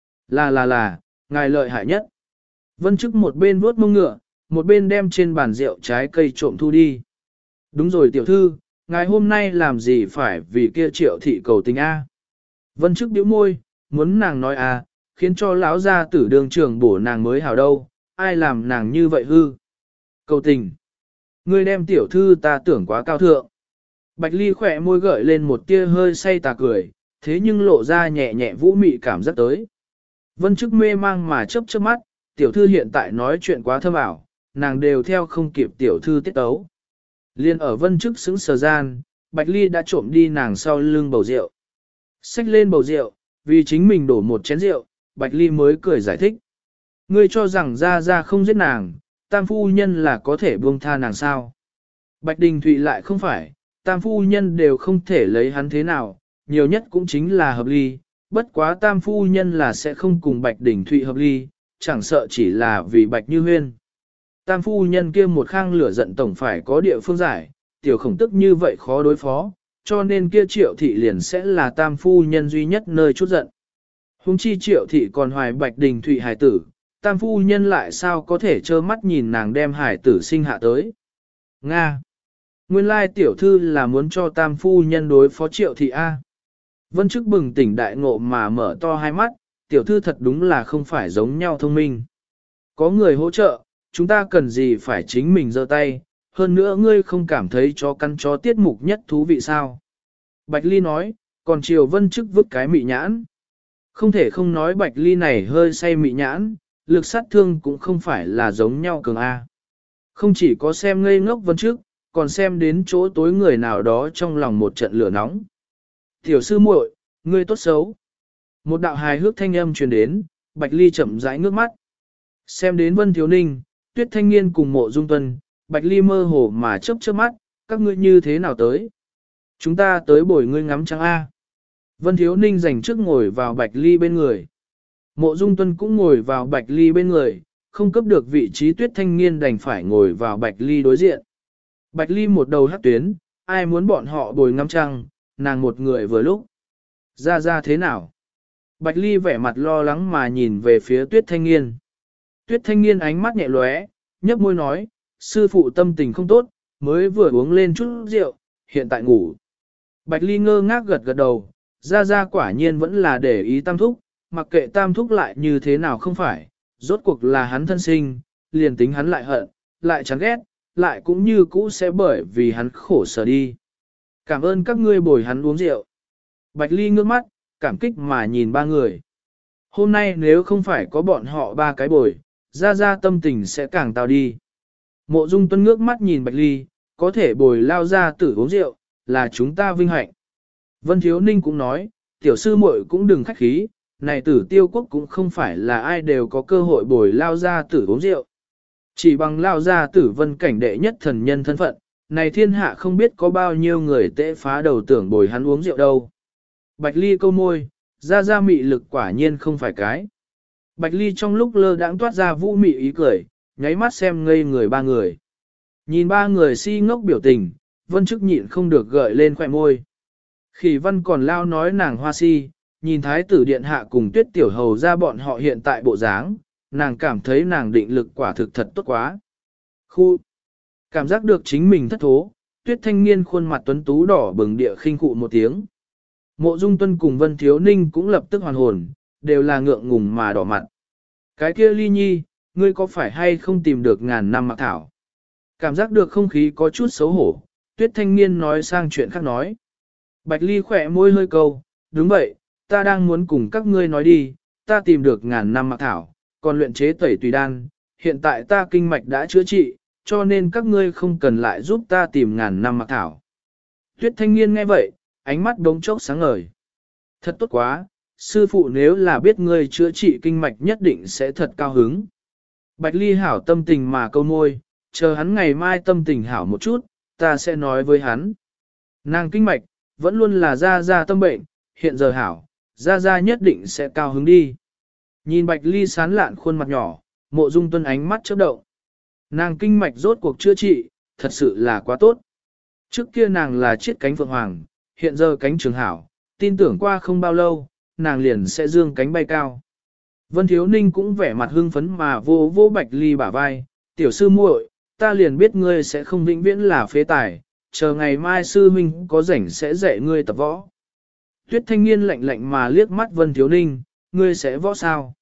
Là, ngài lợi hại nhất. Vân Trức một bên vuốt mông ngựa, một bên đem trên bàn rượu trái cây trộm thu đi. Đúng rồi tiểu thư, ngài hôm nay làm gì phải vì kia Triệu thị cầu tình a? Vân Trức bĩu môi, muốn nàng nói a, khiến cho lão gia tử đường trưởng bổ nàng mới hảo đâu, ai làm nàng như vậy hư. Cầu tình. Ngươi đem tiểu thư ta tưởng quá cao thượng. Bạch Ly khỏe môi gợi lên một tia hơi say tà cười, thế nhưng lộ ra nhẹ nhẹ vũ mị cảm giác tới. Vân Trức mê mang mà chớp chớp mắt, tiểu thư hiện tại nói chuyện quá thâm ảo, nàng đều theo không kịp tiểu thư tiết tấu. Liên ở Vân Trức xứng sờ gian, Bạch Ly đã trộm đi nàng sau lưng bầu rượu. Xách lên bầu rượu, vì chính mình đổ một chén rượu, Bạch Ly mới cười giải thích. Ngươi cho rằng ra không giết nàng, tam phu nhân là có thể buông tha nàng sao. Bạch Đình Thụy lại không phải, tam phu nhân đều không thể lấy hắn thế nào, nhiều nhất cũng chính là hợp ly, bất quá tam phu nhân là sẽ không cùng Bạch Đình Thụy hợp ly, chẳng sợ chỉ là vì Bạch Như Huyên. Tam phu nhân kia một khang lửa giận tổng phải có địa phương giải, tiểu khổng tức như vậy khó đối phó, cho nên kia Triệu thị liền sẽ là tam phu nhân duy nhất nơi chút giận. Hùng chi Triệu thị còn hoài Bạch Đình Thụy hài tử, tam phu nhân lại sao có thể trơ mắt nhìn nàng đem hài tử sinh hạ tới. Nga! Nguyên lai tiểu thư là muốn cho tam phu nhân đối phó Triệu thị A. Vân Trức bừng tỉnh đại ngộ mà mở to hai mắt, tiểu thư thật đúng là không phải giống nhau thông minh. Có người hỗ trợ, chúng ta cần gì phải chính mình giơ tay, hơn nữa ngươi không cảm thấy chó căn chó tiết mục nhất thú vị sao. Bạch Ly nói, còn chiều Vân Trức vứt cái mị nhãn. Không thể không nói Bạch Ly này hơi say mị nhãn, lực sát thương cũng không phải là giống nhau cường A. Không chỉ có xem ngây ngốc Vân Trức, còn xem đến chỗ tối người nào đó trong lòng một trận lửa nóng. Tiểu sư muội, ngươi tốt xấu. Một đạo hài hước thanh âm truyền đến, Bạch Ly chậm rãi ngước mắt. Xem đến Vân Thiếu Ninh, Tuyết Thanh Nghiên cùng Mộ Dung Tuân, Bạch Ly mơ hồ mà chớp chớp mắt, các ngươi như thế nào tới? Chúng ta tới bồi ngươi ngắm trăng A. Vân Thiếu Ninh dành trước ngồi vào Bạch Ly bên người. Mộ Dung Tuân cũng ngồi vào Bạch Ly bên người, không cấp được vị trí Tuyết Thanh Nghiên đành phải ngồi vào Bạch Ly đối diện. Bạch Ly một đầu hắc tuyến, ai muốn bọn họ bồi ngắm trăng, nàng một người vừa lúc. Ra thế nào? Bạch Ly vẻ mặt lo lắng mà nhìn về phía Tuyết Thanh Nghiên. Tuyết Thanh Nghiên ánh mắt nhẹ lóe, nhấp môi nói, sư phụ tâm tình không tốt, mới vừa uống lên chút rượu, hiện tại ngủ. Bạch Ly ngơ ngác gật gật đầu, ra quả nhiên vẫn là để ý tam thúc, mặc kệ tam thúc lại như thế nào không phải, rốt cuộc là hắn thân sinh, liền tính hắn lại hận, lại chán ghét, lại cũng như cũ sẽ bởi vì hắn khổ sở đi. Cảm ơn các ngươi bồi hắn uống rượu. Bạch Ly ngước mắt, cảm kích mà nhìn ba người. Hôm nay nếu không phải có bọn họ ba cái bồi, ra tâm tình sẽ càng tao đi. Mộ Dung Tuân ngước mắt nhìn Bạch Ly, có thể bồi lao ra tử uống rượu, là chúng ta vinh hạnh. Vân Thiếu Ninh cũng nói, tiểu sư muội cũng đừng khách khí, này tử Tiêu Quốc cũng không phải là ai đều có cơ hội bồi lao ra tử uống rượu. Chỉ bằng lao ra tử Vân cảnh đệ nhất thần nhân thân phận, này thiên hạ không biết có bao nhiêu người tệ phá đầu tưởng bồi hắn uống rượu đâu. Bạch Ly câu môi, ra mị lực quả nhiên không phải cái. Bạch Ly trong lúc lơ đãng toát ra vũ mị ý cười, nháy mắt xem ngây người ba người. Nhìn ba người si ngốc biểu tình, Vân Trức nhịn không được gợi lên khỏe môi. Khỉ Văn còn lao nói nàng hoa si, nhìn thái tử điện hạ cùng Tuyết tiểu hầu ra bọn họ hiện tại bộ dáng, nàng cảm thấy nàng định lực quả thực thật tốt quá. Khu! Cảm giác được chính mình thất thố, Tuyết Thanh Niên khuôn mặt tuấn tú đỏ bừng địa khinh khụ một tiếng. Mộ Dung Tuân cùng Vân Thiếu Ninh cũng lập tức hoàn hồn, đều là ngượng ngùng mà đỏ mặt. Cái kia Ly Nhi, ngươi có phải hay không tìm được ngàn năm mặc thảo? Cảm giác được không khí có chút xấu hổ, Tuyết Thanh Niên nói sang chuyện khác nói. Bạch Ly khỏe môi hơi câu, đúng vậy, ta đang muốn cùng các ngươi nói đi, ta tìm được ngàn năm mặc thảo, còn luyện chế tẩy tùy đan, hiện tại ta kinh mạch đã chữa trị, cho nên các ngươi không cần lại giúp ta tìm ngàn năm mặc thảo. Tuyết Thanh Nghiên nghe vậy, ánh mắt đống chốc sáng ngời. Thật tốt quá, sư phụ nếu là biết ngươi chữa trị kinh mạch nhất định sẽ thật cao hứng. Bạch Ly hảo tâm tình mà câu môi, chờ hắn ngày mai tâm tình hảo một chút, ta sẽ nói với hắn. Nàng kinh mạch, vẫn luôn là Gia tâm bệnh, hiện giờ hảo, Gia nhất định sẽ cao hứng đi. Nhìn Bạch Ly sán lạn khuôn mặt nhỏ, Mộ Dung Tuân ánh mắt chớp động. Nàng kinh mạch rốt cuộc chữa trị, thật sự là quá tốt. Trước kia nàng là chiết cánh phượng hoàng, hiện giờ cánh trường hảo, tin tưởng qua không bao lâu, nàng liền sẽ dương cánh bay cao. Vân Thiếu Ninh cũng vẻ mặt hưng phấn mà vô vô Bạch Ly bả vai, tiểu sư muội, ta liền biết ngươi sẽ không vĩnh viễn là phế tài, chờ ngày mai sư huynh có rảnh sẽ dạy ngươi tập võ. Tuyết Thanh Nghiên lạnh lạnh mà liếc mắt Vân Thiếu Ninh, ngươi sẽ võ sao?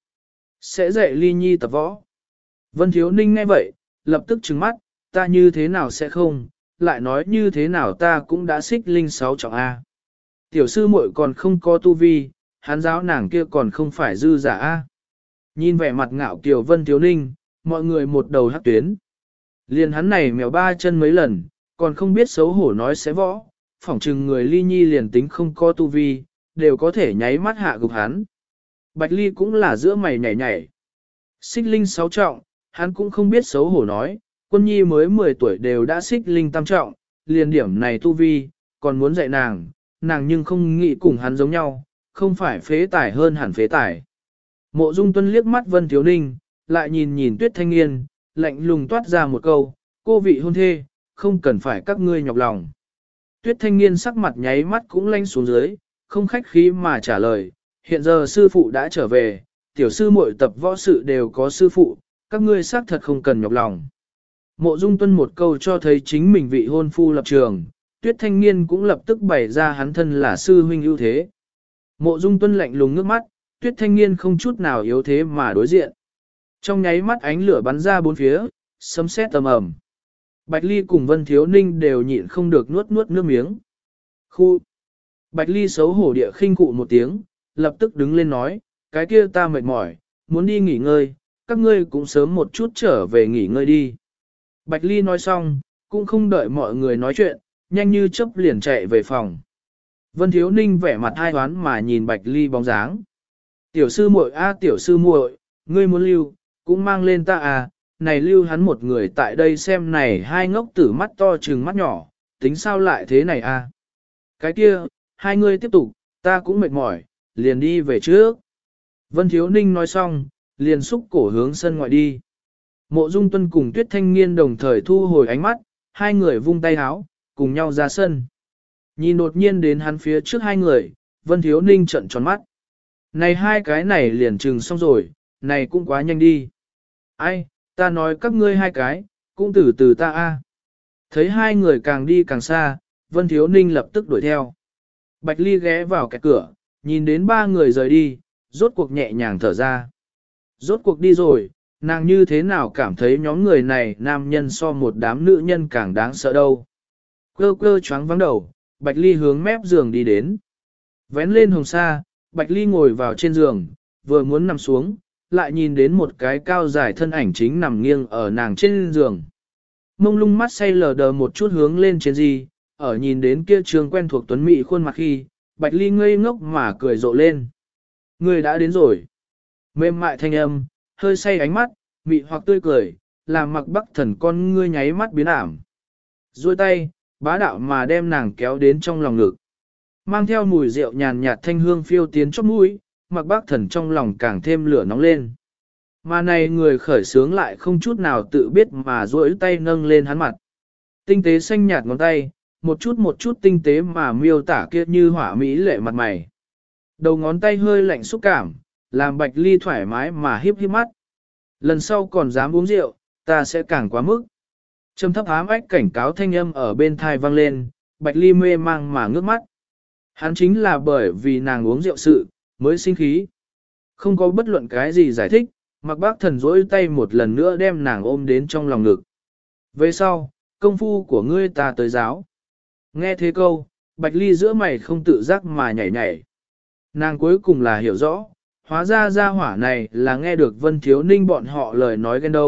Sẽ dạy Ly Nhi tập võ. Vân Thiếu Ninh nghe vậy, lập tức trừng mắt, ta như thế nào sẽ không, lại nói như thế nào ta cũng đã xích linh 6 trọng A. Tiểu sư muội còn không có tu vi, hắn giáo nàng kia còn không phải dư giả A. Nhìn vẻ mặt ngạo kiều Vân Thiếu Ninh, mọi người một đầu hắc tuyến. Liền hắn này mèo ba chân mấy lần, còn không biết xấu hổ nói sẽ võ, phỏng chừng người Ly Nhi liền tính không có tu vi, đều có thể nháy mắt hạ gục hắn. Bạch Ly cũng là giữa mày nhảy nhảy. Xích linh 6 trọng, hắn cũng không biết xấu hổ nói, Quân Nhi mới 10 tuổi đều đã xích linh tam trọng, liền điểm này tu vi, còn muốn dạy nàng, nàng nhưng không nghĩ cùng hắn giống nhau, không phải phế tài hơn hẳn phế tài. Mộ Dung Tuân liếc mắt Vân Thiếu Ninh, lại nhìn nhìn Tuyết Thanh Nghiên, lạnh lùng toát ra một câu, cô vị hôn thê, không cần phải các ngươi nhọc lòng. Tuyết Thanh Nghiên sắc mặt nháy mắt cũng lanh xuống dưới, không khách khí mà trả lời, hiện giờ sư phụ đã trở về, tiểu sư muội tập võ sự đều có sư phụ, các ngươi xác thật không cần nhọc lòng. Mộ Dung Tuân một câu cho thấy chính mình vị hôn phu lập trường, Tuyết Thanh Nghiên cũng lập tức bày ra hắn thân là sư huynh ưu thế. Mộ Dung Tuân lạnh lùng nước mắt, Tuyết Thanh Nghiên không chút nào yếu thế mà đối diện. Trong nháy mắt ánh lửa bắn ra bốn phía, sấm sét ầm ầm. Bạch Ly cùng Vân Thiếu Ninh đều nhịn không được nuốt nước miếng. Khu! Bạch Ly xấu hổ địa khinh cụ một tiếng, lập tức đứng lên nói, cái kia ta mệt mỏi, muốn đi nghỉ ngơi, các ngươi cũng sớm một chút trở về nghỉ ngơi đi. Bạch Ly nói xong, cũng không đợi mọi người nói chuyện, nhanh như chớp liền chạy về phòng. Vân Thiếu Ninh vẻ mặt hai hoán mà nhìn Bạch Ly bóng dáng. Tiểu sư muội a tiểu sư muội, ngươi muốn lưu, cũng mang lên ta à, này lưu hắn một người tại đây xem này hai ngốc tử mắt to trừng mắt nhỏ, tính sao lại thế này a? Cái kia, hai ngươi tiếp tục, ta cũng mệt mỏi, liền đi về trước. Vân Thiếu Ninh nói xong, liền xúc cổ hướng sân ngoại đi. Mộ Dung Tuân cùng Tuyết Thanh Nghiên đồng thời thu hồi ánh mắt, hai người vung tay háo, cùng nhau ra sân. Nhìn đột nhiên đến hắn phía trước hai người, Vân Thiếu Ninh trợn tròn mắt. Này hai cái này liền trừng xong rồi, này cũng quá nhanh đi. Ai, ta nói các ngươi hai cái, cũng từ từ ta a. Thấy hai người càng đi càng xa, Vân Thiếu Ninh lập tức đuổi theo. Bạch Ly ghé vào cái cửa, nhìn đến ba người rời đi, rốt cuộc nhẹ nhàng thở ra. Rốt cuộc đi rồi, nàng như thế nào cảm thấy nhóm người này nam nhân so một đám nữ nhân càng đáng sợ đâu. Cơ cơ choáng vắng đầu, Bạch Ly hướng mép giường đi đến. Vén lên hồng sa, Bạch Ly ngồi vào trên giường, vừa muốn nằm xuống, lại nhìn đến một cái cao dài thân ảnh chính nằm nghiêng ở nàng trên giường. Mông lung mắt say lờ đờ một chút hướng lên trên gì, ở nhìn đến kia trường quen thuộc tuấn mỹ khuôn mặt khi, Bạch Ly ngây ngốc mà cười rộ lên. Người đã đến rồi. Mềm mại thanh âm, hơi say ánh mắt, mị hoặc tươi cười, làm Mặc Bắc Thần con ngươi nháy mắt biến ảm. Duỗi tay, bá đạo mà đem nàng kéo đến trong lòng ngực. Mang theo mùi rượu nhàn nhạt thanh hương phiêu tiến chóp mũi, Mặc Bắc Thần trong lòng càng thêm lửa nóng lên. Mà này người khởi sướng lại không chút nào tự biết mà duỗi tay nâng lên hắn mặt. Tinh tế xanh nhạt ngón tay, một chút tinh tế mà miêu tả kia như hỏa mỹ lệ mặt mày. Đầu ngón tay hơi lạnh xúc cảm, làm Bạch Ly thoải mái mà hiếp hiếp mắt. Lần sau còn dám uống rượu, ta sẽ càng quá mức. Trầm thấp ám ách cảnh cáo thanh âm ở bên thai vang lên, Bạch Ly mê mang mà ngước mắt. Hắn chính là bởi vì nàng uống rượu sự, mới sinh khí. Không có bất luận cái gì giải thích, Mặc Bác Thần rỗi tay một lần nữa đem nàng ôm đến trong lòng ngực. Về sau, công phu của ngươi ta tới giáo. Nghe thế câu, Bạch Ly giữa mày không tự giác mà nhảy nhảy. Nàng cuối cùng là hiểu rõ, hóa ra gia hỏa này là nghe được Vân Thiếu Ninh bọn họ lời nói ghen đâu,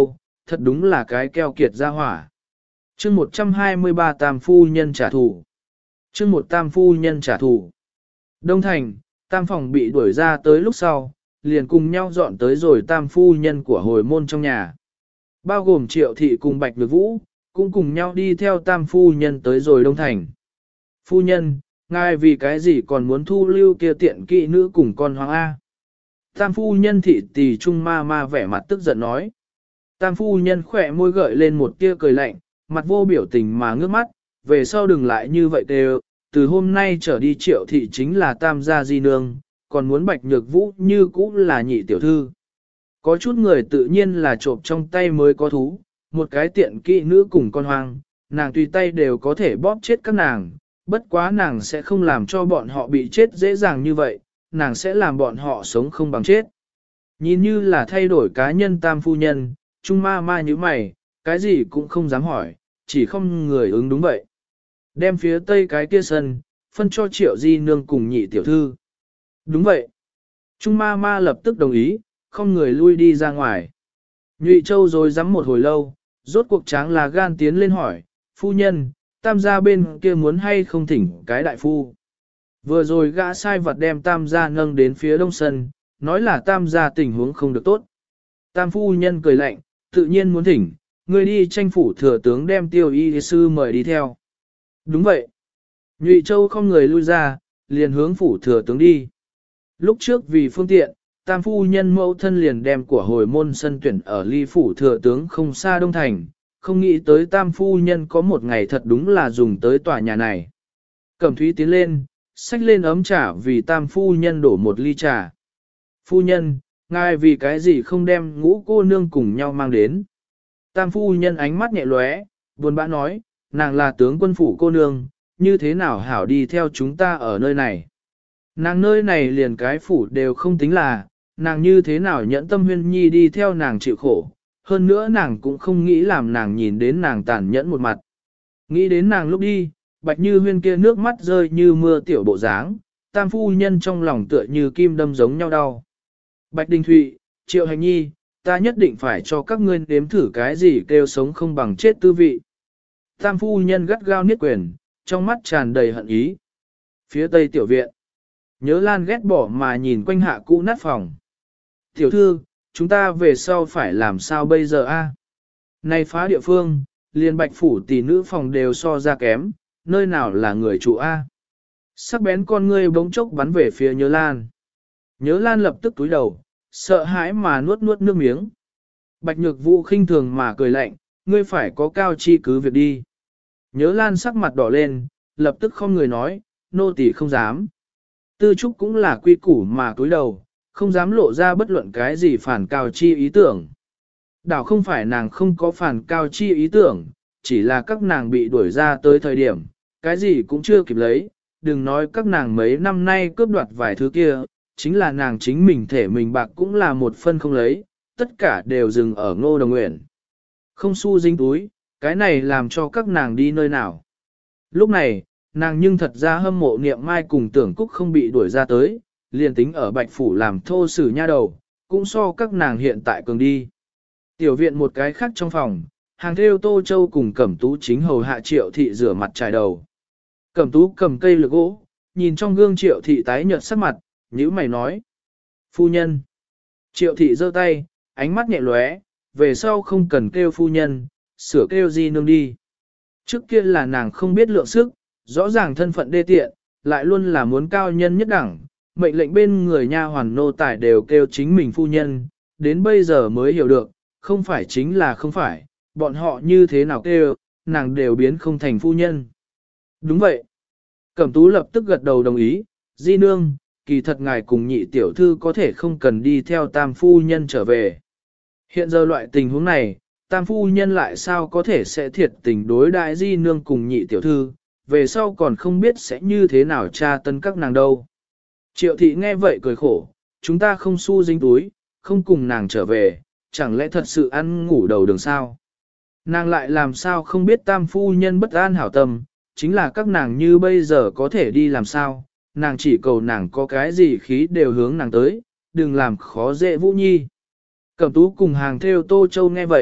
thật đúng là cái keo kiệt ra hỏa. chương 123 tam phu nhân trả thù. chương 1 tam phu nhân trả thù. Đông Thành, tam phòng bị đuổi ra tới lúc sau, liền cùng nhau dọn tới rồi tam phu nhân của hồi môn trong nhà. Bao gồm Triệu Thị cùng Bạch Nhược Vũ, cũng cùng nhau đi theo tam phu nhân tới rồi Đông Thành. Phu nhân, ngài vì cái gì còn muốn thu lưu kia tiện kỵ nữ cùng con hoàng A? Tam phu nhân thị tỷ trung ma ma vẻ mặt tức giận nói. Tam phu nhân khỏe môi gợi lên một tia cười lạnh, mặt vô biểu tình mà ngước mắt, về sau đừng lại như vậy đều, từ hôm nay trở đi Triệu Thị chính là tam gia di nương, còn muốn Bạch Nhược Vũ như cũ là nhị tiểu thư. Có chút người tự nhiên là trộm trong tay mới có thú, một cái tiện kỵ nữ cùng con hoang, nàng tùy tay đều có thể bóp chết các nàng, bất quá nàng sẽ không làm cho bọn họ bị chết dễ dàng như vậy, nàng sẽ làm bọn họ sống không bằng chết. Nhìn như là thay đổi cá nhân tam phu nhân, trung ma ma như mày, cái gì cũng không dám hỏi, chỉ không người ứng đúng vậy. Đem phía tây cái kia sân, phân cho Triệu di nương cùng nhị tiểu thư. Đúng vậy. Trung ma ma lập tức đồng ý, không người lui đi ra ngoài. Nhụy Châu rồi dám một hồi lâu, rốt cuộc tráng là gan tiến lên hỏi, phu nhân, tam gia bên kia muốn hay không thỉnh cái đại phu. Vừa rồi gã sai vật đem tam gia nâng đến phía đông sân, nói là tam gia tình huống không được tốt. Tam phu nhân cười lạnh, tự nhiên muốn thỉnh, người đi tranh phủ thừa tướng đem tiêu y sư mời đi theo. Đúng vậy. Nhụy Châu không người lui ra, liền hướng phủ thừa tướng đi. Lúc trước vì phương tiện, tam phu nhân mẫu thân liền đem của hồi môn sân tuyển ở ly phủ thừa tướng không xa Đông Thành, không nghĩ tới tam phu nhân có một ngày thật đúng là dùng tới tòa nhà này. Cẩm Thúy tiến lên, xách lên ấm trà vì tam phu nhân đổ một ly trà. Phu nhân, ngài vì cái gì không đem ngũ cô nương cùng nhau mang đến. Tam phu nhân ánh mắt nhẹ lóe, buồn bã nói, nàng là tướng quân phủ cô nương, như thế nào hảo đi theo chúng ta ở nơi này. Nàng nơi này liền cái phủ đều không tính là, nàng như thế nào nhẫn tâm huyên nhi đi theo nàng chịu khổ, hơn nữa nàng cũng không nghĩ làm nàng nhìn đến nàng tàn nhẫn một mặt. Nghĩ đến nàng lúc đi, Bạch Như Huyên kia nước mắt rơi như mưa tiểu bộ dáng, tam phu nhân trong lòng tựa như kim đâm giống nhau đau. Bạch Đình Thụy, Triệu Hành Nhi, ta nhất định phải cho các ngươi nếm thử cái gì kêu sống không bằng chết tư vị. Tam phu nhân gắt gao niết quyền, trong mắt tràn đầy hận ý. Phía tây tiểu viện, Nhớ Lan ghét bỏ mà nhìn quanh hạ cũ nát phòng. Tiểu thư, chúng ta về sau phải làm sao bây giờ a? Này phá địa phương, liền Bạch phủ tỷ nữ phòng đều so ra kém, nơi nào là người chủ a? Sắc bén con ngươi bỗng chốc bắn về phía Nhớ Lan. Nhớ Lan lập tức túi đầu, sợ hãi mà nuốt nuốt nước miếng. Bạch Nhược Vũ khinh thường mà cười lạnh, ngươi phải có cao chi cứ việc đi. Nhớ Lan sắc mặt đỏ lên, lập tức không người nói, nô tỳ không dám. Tư Trúc cũng là quy củ mà cúi đầu, không dám lộ ra bất luận cái gì phản cao chi ý tưởng. Đảo không phải nàng không có phản cao chi ý tưởng, chỉ là các nàng bị đuổi ra tới thời điểm, cái gì cũng chưa kịp lấy, đừng nói các nàng mấy năm nay cướp đoạt vài thứ kia, chính là nàng chính mình thể mình bạc cũng là một phân không lấy, tất cả đều dừng ở Ngô Đồng Nguyện. Không xu dính túi, cái này làm cho các nàng đi nơi nào. Lúc này, nàng nhưng thật ra hâm mộ Niệm Mai cùng Tưởng Cúc không bị đuổi ra tới, liền tính ở Bạch Phủ làm thô sử nha đầu, cũng so các nàng hiện tại cường đi. Tiểu viện một cái khác trong phòng, hàng theo Tô Châu cùng Cẩm Tú chính hầu hạ Triệu Thị rửa mặt trải đầu. Cẩm Tú cầm cây lược gỗ, nhìn trong gương Triệu Thị tái nhợt sắc mặt, nhíu mày nói. Phu nhân. Triệu Thị giơ tay, ánh mắt nhẹ lóe, về sau không cần kêu phu nhân, sửa kêu di nương đi. Trước kia là nàng không biết lượng sức, rõ ràng thân phận đê tiện, lại luôn là muốn cao nhân nhất đẳng, mệnh lệnh bên người nha hoàn nô tài đều kêu chính mình phu nhân, đến bây giờ mới hiểu được, không phải chính là không phải, bọn họ như thế nào kêu, nàng đều biến không thành phu nhân. Đúng vậy. Cẩm Tú lập tức gật đầu đồng ý, di nương, kỳ thật ngài cùng nhị tiểu thư có thể không cần đi theo tam phu nhân trở về. Hiện giờ loại tình huống này, tam phu nhân lại sao có thể sẽ thiệt tình đối đại di nương cùng nhị tiểu thư, về sau còn không biết sẽ như thế nào tra tấn các nàng đâu. Triệu Thị nghe vậy cười khổ, chúng ta không xu dính túi, không cùng nàng trở về, chẳng lẽ thật sự ăn ngủ đầu đường sao? Nàng lại làm sao không biết tam phu nhân bất an hảo tâm, chính là các nàng như bây giờ có thể đi làm sao, nàng chỉ cầu nàng có cái gì khí đều hướng nàng tới, đừng làm khó dễ Vũ Nhi. Cẩm Tú cùng hàng theo Tô Châu nghe vậy,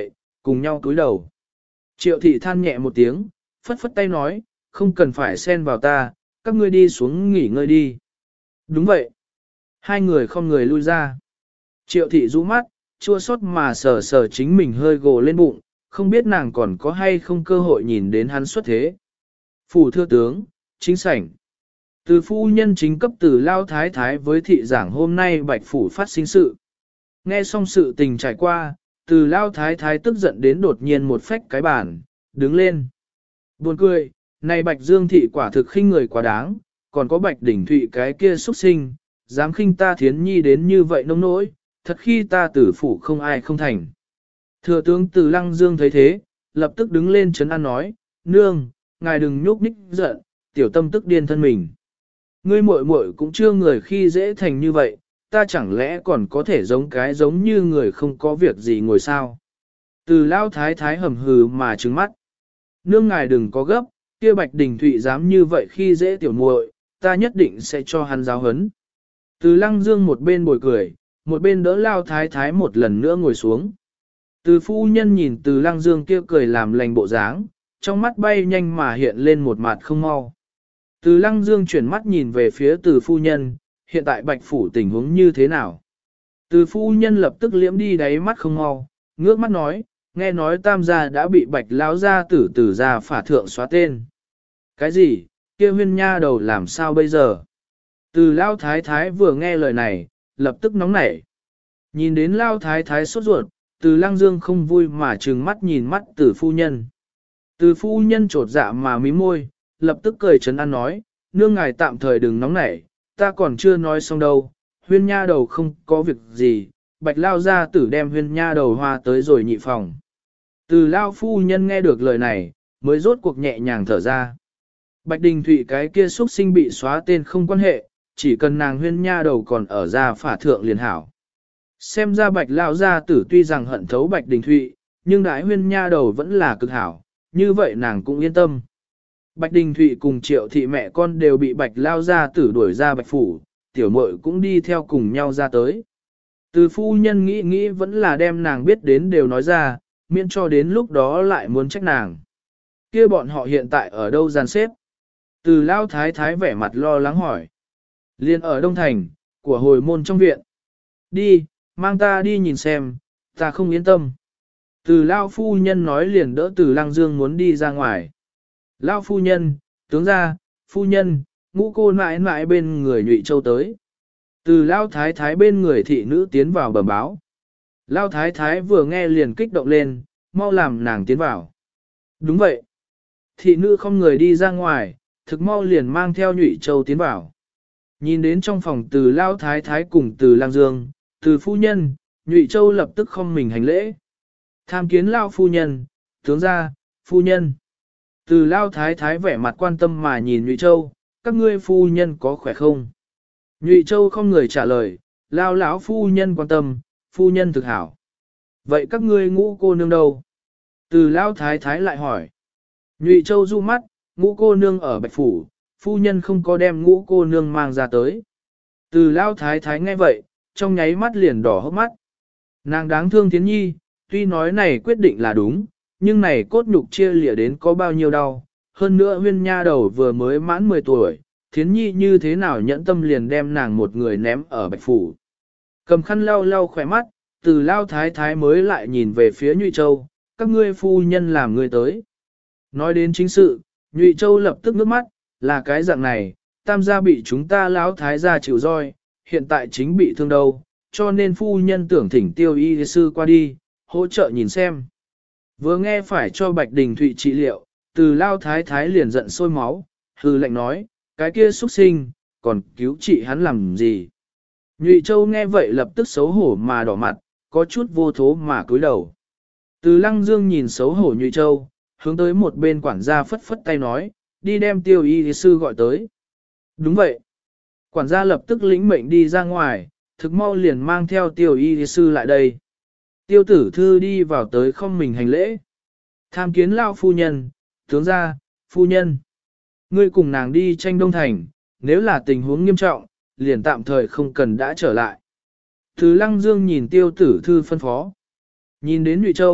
cùng nhau cúi đầu. Triệu thị than nhẹ một tiếng, phất phất tay nói, không cần phải xen vào ta, các ngươi đi xuống nghỉ ngơi đi. Đúng vậy. Hai người không người lui ra. Triệu thị rũ mắt, chua xót mà sờ sờ chính mình hơi gồ lên bụng, không biết nàng còn có hay không cơ hội nhìn đến hắn xuất thế. Phủ thưa tướng, chính sảnh. Từ phu nhân chính cấp từ lao thái thái với thị giảng hôm nay bạch phủ phát sinh sự. Nghe xong sự tình trải qua, từ lao thái thái tức giận đến đột nhiên một phách cái bàn, đứng lên. Buồn cười, này bạch dương thị quả thực khinh người quá đáng, còn có bạch đỉnh thụy cái kia xuất sinh, dám khinh ta thiến nhi đến như vậy nông nỗi, thật khi ta tử phủ không ai không thành. Thừa tướng từ lăng dương thấy thế, lập tức đứng lên chấn an nói, nương, ngài đừng nhúc nhích giận, tiểu tâm tức điên thân mình. Ngươi muội muội cũng chưa người khi dễ thành như vậy, ta chẳng lẽ còn có thể giống như người không có việc gì ngồi sao. Từ lao thái thái hầm hừ mà trừng mắt. Nương ngài đừng có gấp, kia bạch đình thụy dám như vậy khi dễ tiểu muội, ta nhất định sẽ cho hắn giáo hấn. Từ lăng dương một bên bồi cười, một bên đỡ lao thái thái một lần nữa ngồi xuống. Từ phu nhân nhìn từ lăng dương kia cười làm lành bộ dáng, trong mắt bay nhanh mà hiện lên một mặt không mau. Từ lăng dương chuyển mắt nhìn về phía từ phu nhân, hiện tại bạch phủ tình huống như thế nào? Từ phu nhân lập tức liễm đi đáy mắt không mau, ngước mắt nói, nghe nói tam gia đã bị bạch lão gia tử tử gia phả thượng xóa tên. Cái gì, kia huyên nha đầu làm sao bây giờ? Từ lao thái thái vừa nghe lời này, lập tức nóng nảy. Nhìn đến lao thái thái sốt ruột, từ lăng dương không vui mà trừng mắt nhìn mắt từ phu nhân. Từ phu nhân trột dạ mà mím môi, lập tức cười trấn an nói, nương ngài tạm thời đừng nóng nảy, ta còn chưa nói xong đâu, huyên nha đầu không có việc gì, bạch lao gia tử đem huyên nha đầu hoa tới rồi nhị phòng. Từ lao phu nhân nghe được lời này, mới rốt cuộc nhẹ nhàng thở ra. Bạch đình thụy cái kia xuất sinh bị xóa tên không quan hệ, chỉ cần nàng huyên nha đầu còn ở gia phả thượng liền hảo. Xem ra bạch lao gia tử tuy rằng hận thấu bạch đình thụy, nhưng đại huyên nha đầu vẫn là cực hảo, như vậy nàng cũng yên tâm. Bạch đình thụy cùng triệu thị mẹ con đều bị bạch lao gia tử đuổi ra bạch phủ, tiểu muội cũng đi theo cùng nhau ra tới. Từ phu nhân nghĩ vẫn là đem nàng biết đến đều nói ra, miễn cho đến lúc đó lại muốn trách nàng. Kia bọn họ hiện tại ở đâu gian xếp? Từ lao thái thái vẻ mặt lo lắng hỏi. Liên ở Đông Thành, của hồi môn trong viện. Đi, mang ta đi nhìn xem, ta không yên tâm. Từ lao phu nhân nói liền đỡ từ lăng dương muốn đi ra ngoài. Lao phu nhân, tướng gia, phu nhân, ngũ cô mãi mãi bên người Nhụy Châu tới. Từ lao thái thái bên người thị nữ tiến vào bẩm báo. Lao thái thái vừa nghe liền kích động lên, mau làm nàng tiến vào. Đúng vậy. Thị nữ không người đi ra ngoài, thực mau liền mang theo Nhụy Châu tiến vào. Nhìn đến trong phòng từ lao thái thái cùng từ lang dương, từ phu nhân, Nhụy Châu lập tức không mình hành lễ. Tham kiến lao phu nhân, tướng gia, phu nhân. Từ lao thái thái vẻ mặt quan tâm mà nhìn Nhụy Châu, các ngươi phu nhân có khỏe không? Nhụy Châu không người trả lời, lao lão phu nhân quan tâm, phu nhân thực hảo. Vậy các ngươi ngũ cô nương đâu? Từ lao thái thái lại hỏi. Nhụy Châu du mắt, ngũ cô nương ở bạch phủ, phu nhân không có đem ngũ cô nương mang ra tới. Từ lao thái thái nghe vậy, trong nháy mắt liền đỏ hốc mắt. Nàng đáng thương Thiến Nhi, tuy nói này quyết định là đúng, nhưng này cốt nhục chia lìa đến có bao nhiêu đau. Hơn nữa huyên nha đầu vừa mới mãn 10 tuổi, Thiến Nhi như thế nào nhẫn tâm liền đem nàng một người ném ở bạch phủ. Cầm khăn lau lau khỏe mắt, từ lao thái thái mới lại nhìn về phía Nhụy Châu, các ngươi phu nhân làm người tới. Nói đến chính sự, Nhụy Châu lập tức nước mắt, là cái dạng này, tam gia bị chúng ta lão thái gia chịu roi, hiện tại chính bị thương đâu, cho nên phu nhân tưởng thỉnh tiêu y sư qua đi, hỗ trợ nhìn xem. Vừa nghe phải cho Bạch Đình Thụy trị liệu, từ lao thái thái liền giận sôi máu, hư lệnh nói, cái kia xuất sinh, còn cứu trị hắn làm gì. Nhụy Châu nghe vậy lập tức xấu hổ mà đỏ mặt, có chút vô thố mà cúi đầu. Từ Lăng Dương nhìn xấu hổ Nhụy Châu, hướng tới một bên quản gia phất phất tay nói, đi đem tiêu y sư gọi tới. Đúng vậy. Quản gia lập tức lĩnh mệnh đi ra ngoài, thực mau liền mang theo tiêu y sư lại đây. Tiêu tử thư đi vào tới không mình hành lễ. Tham kiến lao phu nhân, tướng gia, phu nhân. Ngươi cùng nàng đi tranh Đông Thành, nếu là tình huống nghiêm trọng, liền tạm thời không cần đã trở lại. Từ Lăng Dương nhìn tiêu tử thư phân phó. Nhìn đến Nhụy Châu,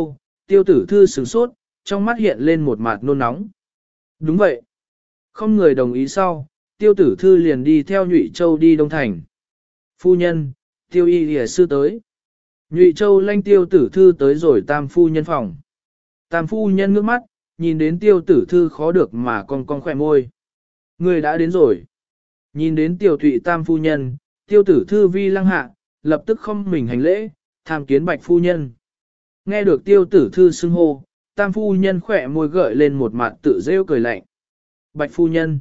Tiêu tử thư sửng sốt, trong mắt hiện lên một mặt nôn nóng. Đúng vậy. Không người đồng ý sau, tiêu tử thư liền đi theo Nhụy Châu đi Đông Thành. Phu nhân, tiêu y lìa sư tới. Nhụy Châu lanh tiêu tử thư tới rồi tam phu nhân phòng. Tam phu nhân ngước mắt, nhìn đến tiêu tử thư khó được mà con khỏe môi. Người đã đến rồi. Nhìn đến tiểu thụy tam phu nhân, tiêu tử thư vi lăng hạ, lập tức không mình hành lễ, tham kiến bạch phu nhân. Nghe được tiêu tử thư xưng hô, tam phu nhân khỏe môi gợi lên một mặt tự rêu cười lạnh. Bạch phu nhân.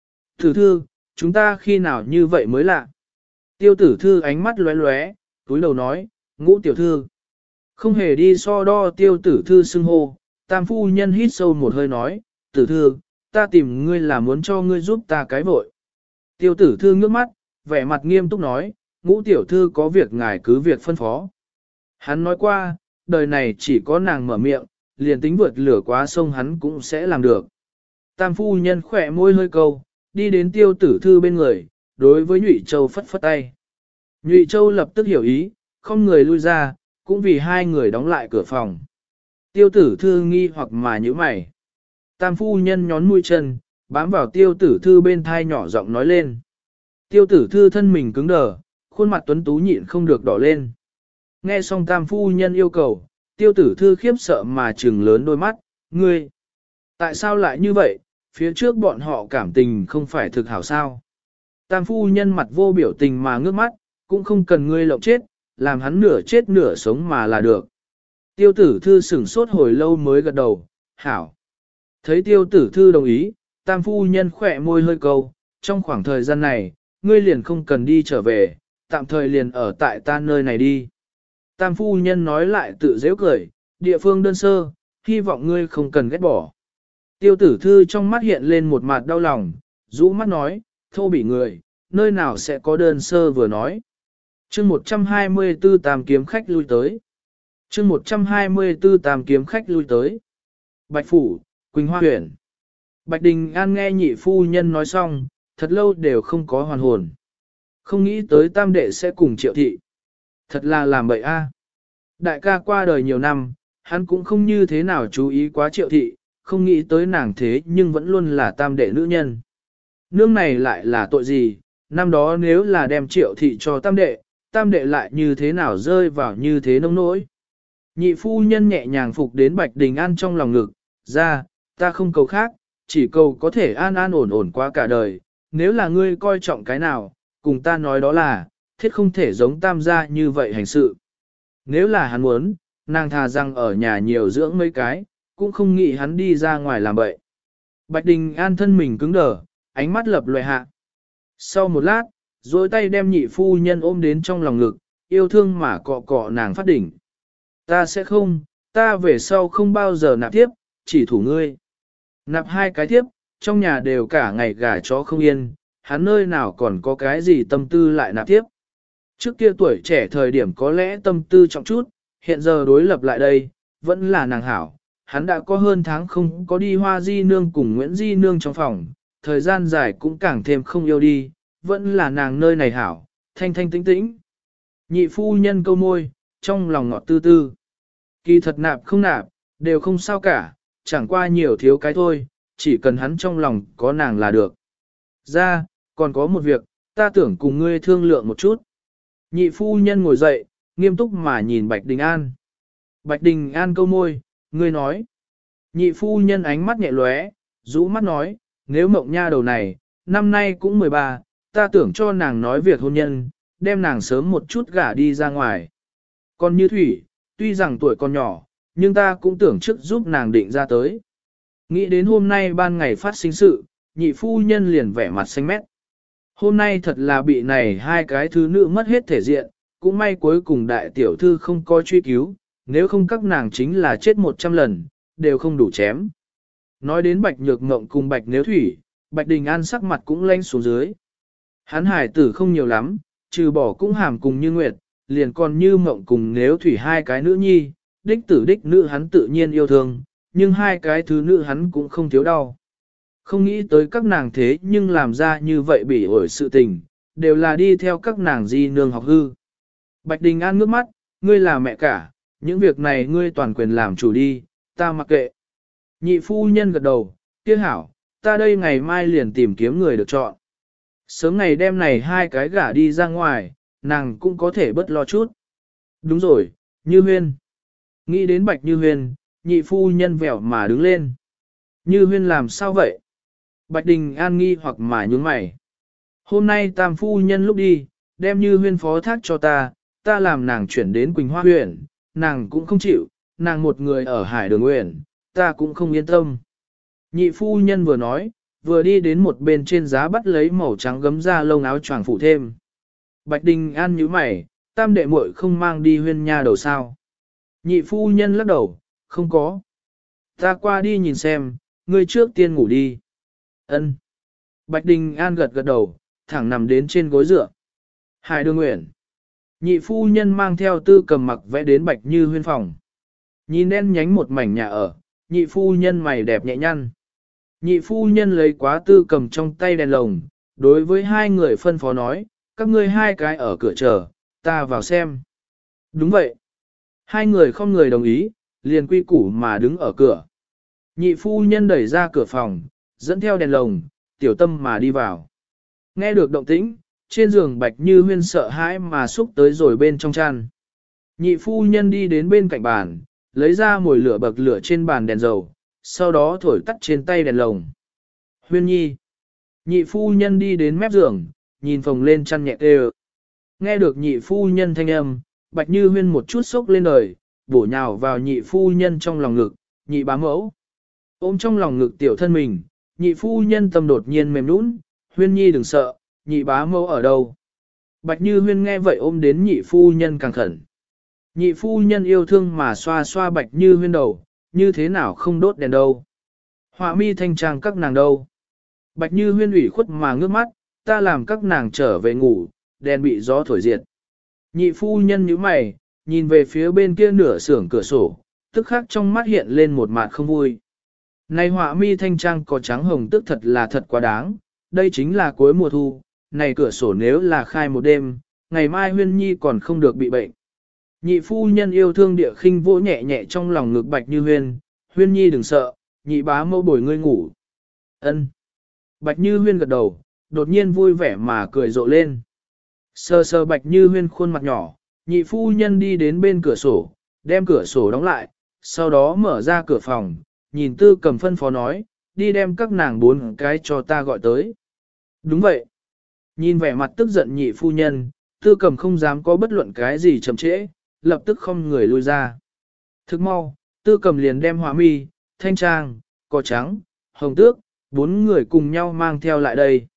Tử thư, chúng ta khi nào như vậy mới lạ. Tiêu tử thư ánh mắt lóe lóe, túi đầu nói, Ngũ tiểu thư. Không hề đi so đo tiêu tử thư xưng hô, tam phu nhân hít sâu một hơi nói, tử thư, ta tìm ngươi là muốn cho ngươi giúp ta cái vội. Tiêu tử thư ngước mắt, vẻ mặt nghiêm túc nói, Ngũ tiểu thư có việc ngài cứ việc phân phó. Hắn nói qua, đời này chỉ có nàng mở miệng, liền tính vượt lửa quá sông hắn cũng sẽ làm được. Tam phu nhân khỏe môi hơi câu, đi đến tiêu tử thư bên người, đối với Nhụy Châu phất phất tay. Nhụy Châu lập tức hiểu ý, không người lui ra, cũng vì hai người đóng lại cửa phòng. Tiêu tử thư nghi hoặc mà nhíu mày. Tam phu nhân nhón mũi chân, bám vào tiêu tử thư bên thai nhỏ giọng nói lên. Tiêu tử thư thân mình cứng đờ, khuôn mặt tuấn tú nhịn không được đỏ lên. Nghe xong tam phu nhân yêu cầu, tiêu tử thư khiếp sợ mà trừng lớn đôi mắt, ngươi. Tại sao lại như vậy, phía trước bọn họ cảm tình không phải thực hảo sao? Tam phu nhân mặt vô biểu tình mà ngước mắt, cũng không cần ngươi lộng chết, làm hắn nửa chết nửa sống mà là được. Tiêu tử thư sửng sốt hồi lâu mới gật đầu, hảo. Thấy tiêu tử thư đồng ý, tam phu nhân khỏe môi hơi câu, trong khoảng thời gian này, ngươi liền không cần đi trở về, tạm thời liền ở tại ta nơi này đi. Tam phu nhân nói lại tự dễ cười, địa phương đơn sơ, hy vọng ngươi không cần ghét bỏ. Tiêu tử thư trong mắt hiện lên một mặt đau lòng, rũ mắt nói, thô bị người, nơi nào sẽ có đơn sơ vừa nói. chương 124 tam kiếm khách lui tới. chương 124 tam kiếm khách lui tới. Bạch Phủ, Quỳnh Hoa huyện. Bạch Đình An nghe nhị phu nhân nói xong, thật lâu đều không có hoàn hồn. Không nghĩ tới tam đệ sẽ cùng Triệu thị. Thật là làm bậy a. Đại ca qua đời nhiều năm, hắn cũng không như thế nào chú ý quá Triệu thị, không nghĩ tới nàng thế nhưng vẫn luôn là tam đệ nữ nhân. Nương này lại là tội gì, năm đó nếu là đem Triệu thị cho tam đệ lại như thế nào rơi vào như thế nông nỗi. Nhị phu nhân nhẹ nhàng phục đến Bạch Đình An trong lòng ngực, ra, ta không cầu khác, chỉ cầu có thể an an ổn ổn qua cả đời, nếu là ngươi coi trọng cái nào, cùng ta nói đó là, thiết không thể giống tam gia như vậy hành sự. Nếu là hắn muốn, nàng thà rằng ở nhà nhiều dưỡng mấy cái, cũng không nghĩ hắn đi ra ngoài làm bậy. Bạch Đình An thân mình cứng đờ, ánh mắt lập lòe hạ. Sau một lát, duỗi tay đem nhị phu nhân ôm đến trong lòng ngực, yêu thương mà cọ cọ nàng phát đỉnh. Ta sẽ không, ta về sau không bao giờ nạp tiếp, chỉ thủ ngươi. Nạp hai cái tiếp, trong nhà đều cả ngày gà chó không yên, hắn nơi nào còn có cái gì tâm tư lại nạp tiếp. Trước kia tuổi trẻ thời điểm có lẽ tâm tư trọng chút, hiện giờ đối lập lại đây, vẫn là nàng hảo. Hắn đã có hơn tháng không có đi Hoa Di Nương cùng Nguyễn Di Nương trong phòng, thời gian dài cũng càng thêm không yêu đi, vẫn là nàng nơi này hảo, thanh thanh tĩnh tĩnh. Nhị phu nhân câu môi, trong lòng ngọt tư tư. Kỳ thật nạp không nạp, đều không sao cả, chẳng qua nhiều thiếu cái thôi, chỉ cần hắn trong lòng có nàng là được. Ra, còn có một việc, ta tưởng cùng ngươi thương lượng một chút. Nhị phu nhân ngồi dậy, nghiêm túc mà nhìn Bạch Đình An. Bạch Đình An câu môi, ngươi nói. Nhị phu nhân ánh mắt nhẹ lóe, rũ mắt nói, nếu mộng nha đầu này, năm nay cũng 13, ta tưởng cho nàng nói việc hôn nhân, đem nàng sớm một chút gả đi ra ngoài. Còn như Thủy, tuy rằng tuổi còn nhỏ, nhưng ta cũng tưởng trước giúp nàng định ra tới. Nghĩ đến hôm nay ban ngày phát sinh sự, nhị phu nhân liền vẻ mặt xanh mét. Hôm nay thật là bị này hai cái thứ nữ mất hết thể diện, cũng may cuối cùng đại tiểu thư không có truy cứu, nếu không các nàng chính là chết 100 lần, đều không đủ chém. Nói đến Bạch Nhược Ngộng cùng Bạch Nếu Thủy, Bạch Đình An sắc mặt cũng lanh xuống dưới. Hắn hải tử không nhiều lắm, trừ bỏ cũng hàm cùng như Nguyệt, liền còn như Mộng cùng Nếu Thủy hai cái nữ nhi, đích tử đích nữ hắn tự nhiên yêu thương, nhưng hai cái thứ nữ hắn cũng không thiếu đau. Không nghĩ tới các nàng thế nhưng làm ra như vậy bị ổi sự tình, đều là đi theo các nàng di nương học hư. Bạch Đình An ngước mắt, ngươi là mẹ cả, Những việc này ngươi toàn quyền làm chủ đi, ta mặc kệ. Nhị phu nhân gật đầu, kia hảo, ta đây ngày mai liền tìm kiếm người được chọn. Sớm ngày đêm này hai cái gả đi ra ngoài, nàng cũng có thể bớt lo chút. Đúng rồi, Như Huyên. Nghĩ đến Bạch Như Huyên, nhị phu nhân vẻo mà đứng lên. Như Huyên làm sao vậy? Bạch Đình An nghi hoặc mà nhướng mày. Hôm nay tam phu nhân lúc đi, đem Như Huyên phó thác cho ta, ta làm nàng chuyển đến Quỳnh Hoa huyện, nàng cũng không chịu, nàng một người ở Hải Đường huyện, ta cũng không yên tâm. Nhị phu nhân vừa nói, vừa đi đến một bên trên giá bắt lấy màu trắng gấm ra lông áo choàng phủ thêm. Bạch Đình An nhíu mày, tam đệ muội không mang đi Huyên nha đầu sao. Nhị phu nhân lắc đầu, không có. Ta qua đi nhìn xem, ngươi trước tiên ngủ đi. Ân. Bạch Đình An gật gật đầu, thẳng nằm đến trên gối dựa. Hải Đường Uyển. Nhị phu nhân mang theo Tư Cầm mặc vẽ đến Bạch Như Huyên phòng. Nhìn đen nhánh một mảnh nhà ở, nhị phu nhân mày đẹp nhẹ nhăn. Nhị phu nhân lấy quá Tư Cầm trong tay đèn lồng, đối với hai người phân phó nói, các ngươi hai cái ở cửa chờ, ta vào xem. Đúng vậy. Hai người không người đồng ý, liền quy củ mà đứng ở cửa. Nhị phu nhân đẩy ra cửa phòng, dẫn theo đèn lồng, tiểu tâm mà đi vào. Nghe được động tĩnh, trên giường Bạch Như Huyên sợ hãi mà xúc tới rồi bên trong chăn. Nhị phu nhân đi đến bên cạnh bàn, lấy ra mồi lửa bậc lửa trên bàn đèn dầu, sau đó thổi tắt trên tay đèn lồng. Huyên nhi. Nhị phu nhân đi đến mép giường, nhìn phồng lên chăn nhẹ tê. Nghe được nhị phu nhân thanh âm, Bạch Như Huyên một chút sốc lên đời, bổ nhào vào nhị phu nhân trong lòng ngực, nhị bá mẫu. Ôm trong lòng ngực tiểu thân mình, nhị phu nhân tâm đột nhiên mềm nũng, Huyên nhi đừng sợ, nhị bá mẫu ở đâu. Bạch Như Huyên nghe vậy ôm đến nhị phu nhân càng khẩn. Nhị phu nhân yêu thương mà xoa xoa Bạch Như Huyên đầu, như thế nào không đốt đèn đâu. Họa mi thanh trang các nàng đâu. Bạch Như Huyên ủy khuất mà ngước mắt, ta làm các nàng trở về ngủ, đèn bị gió thổi diệt. Nhị phu nhân nhíu mày, nhìn về phía bên kia nửa xưởng cửa sổ, tức khắc trong mắt hiện lên một mặt không vui. Này họa mi thanh trang có trắng hồng tức thật là thật quá đáng, đây chính là cuối mùa thu, này cửa sổ nếu là khai một đêm, ngày mai Huyên nhi còn không được bị bệnh. Nhị phu nhân yêu thương địa khinh vỗ nhẹ nhẹ trong lòng ngực Bạch Như Huyên, Huyên nhi đừng sợ, nhị bá mẫu bồi ngươi ngủ. Ân. Bạch Như Huyên gật đầu, đột nhiên vui vẻ mà cười rộ lên. Sờ sờ Bạch Như Huyên khuôn mặt nhỏ, nhị phu nhân đi đến bên cửa sổ, đem cửa sổ đóng lại, sau đó mở ra cửa phòng, nhìn Tư Cầm phân phó nói, đi đem các nàng bốn cái cho ta gọi tới. Đúng vậy. Nhìn vẻ mặt tức giận nhị phu nhân, Tư Cầm không dám có bất luận cái gì chậm trễ, lập tức không người lui ra. Thức mau, Tư Cầm liền đem Họa mi, Thanh Trang, Cỏ Trắng, Hồng Tước, bốn người cùng nhau mang theo lại đây.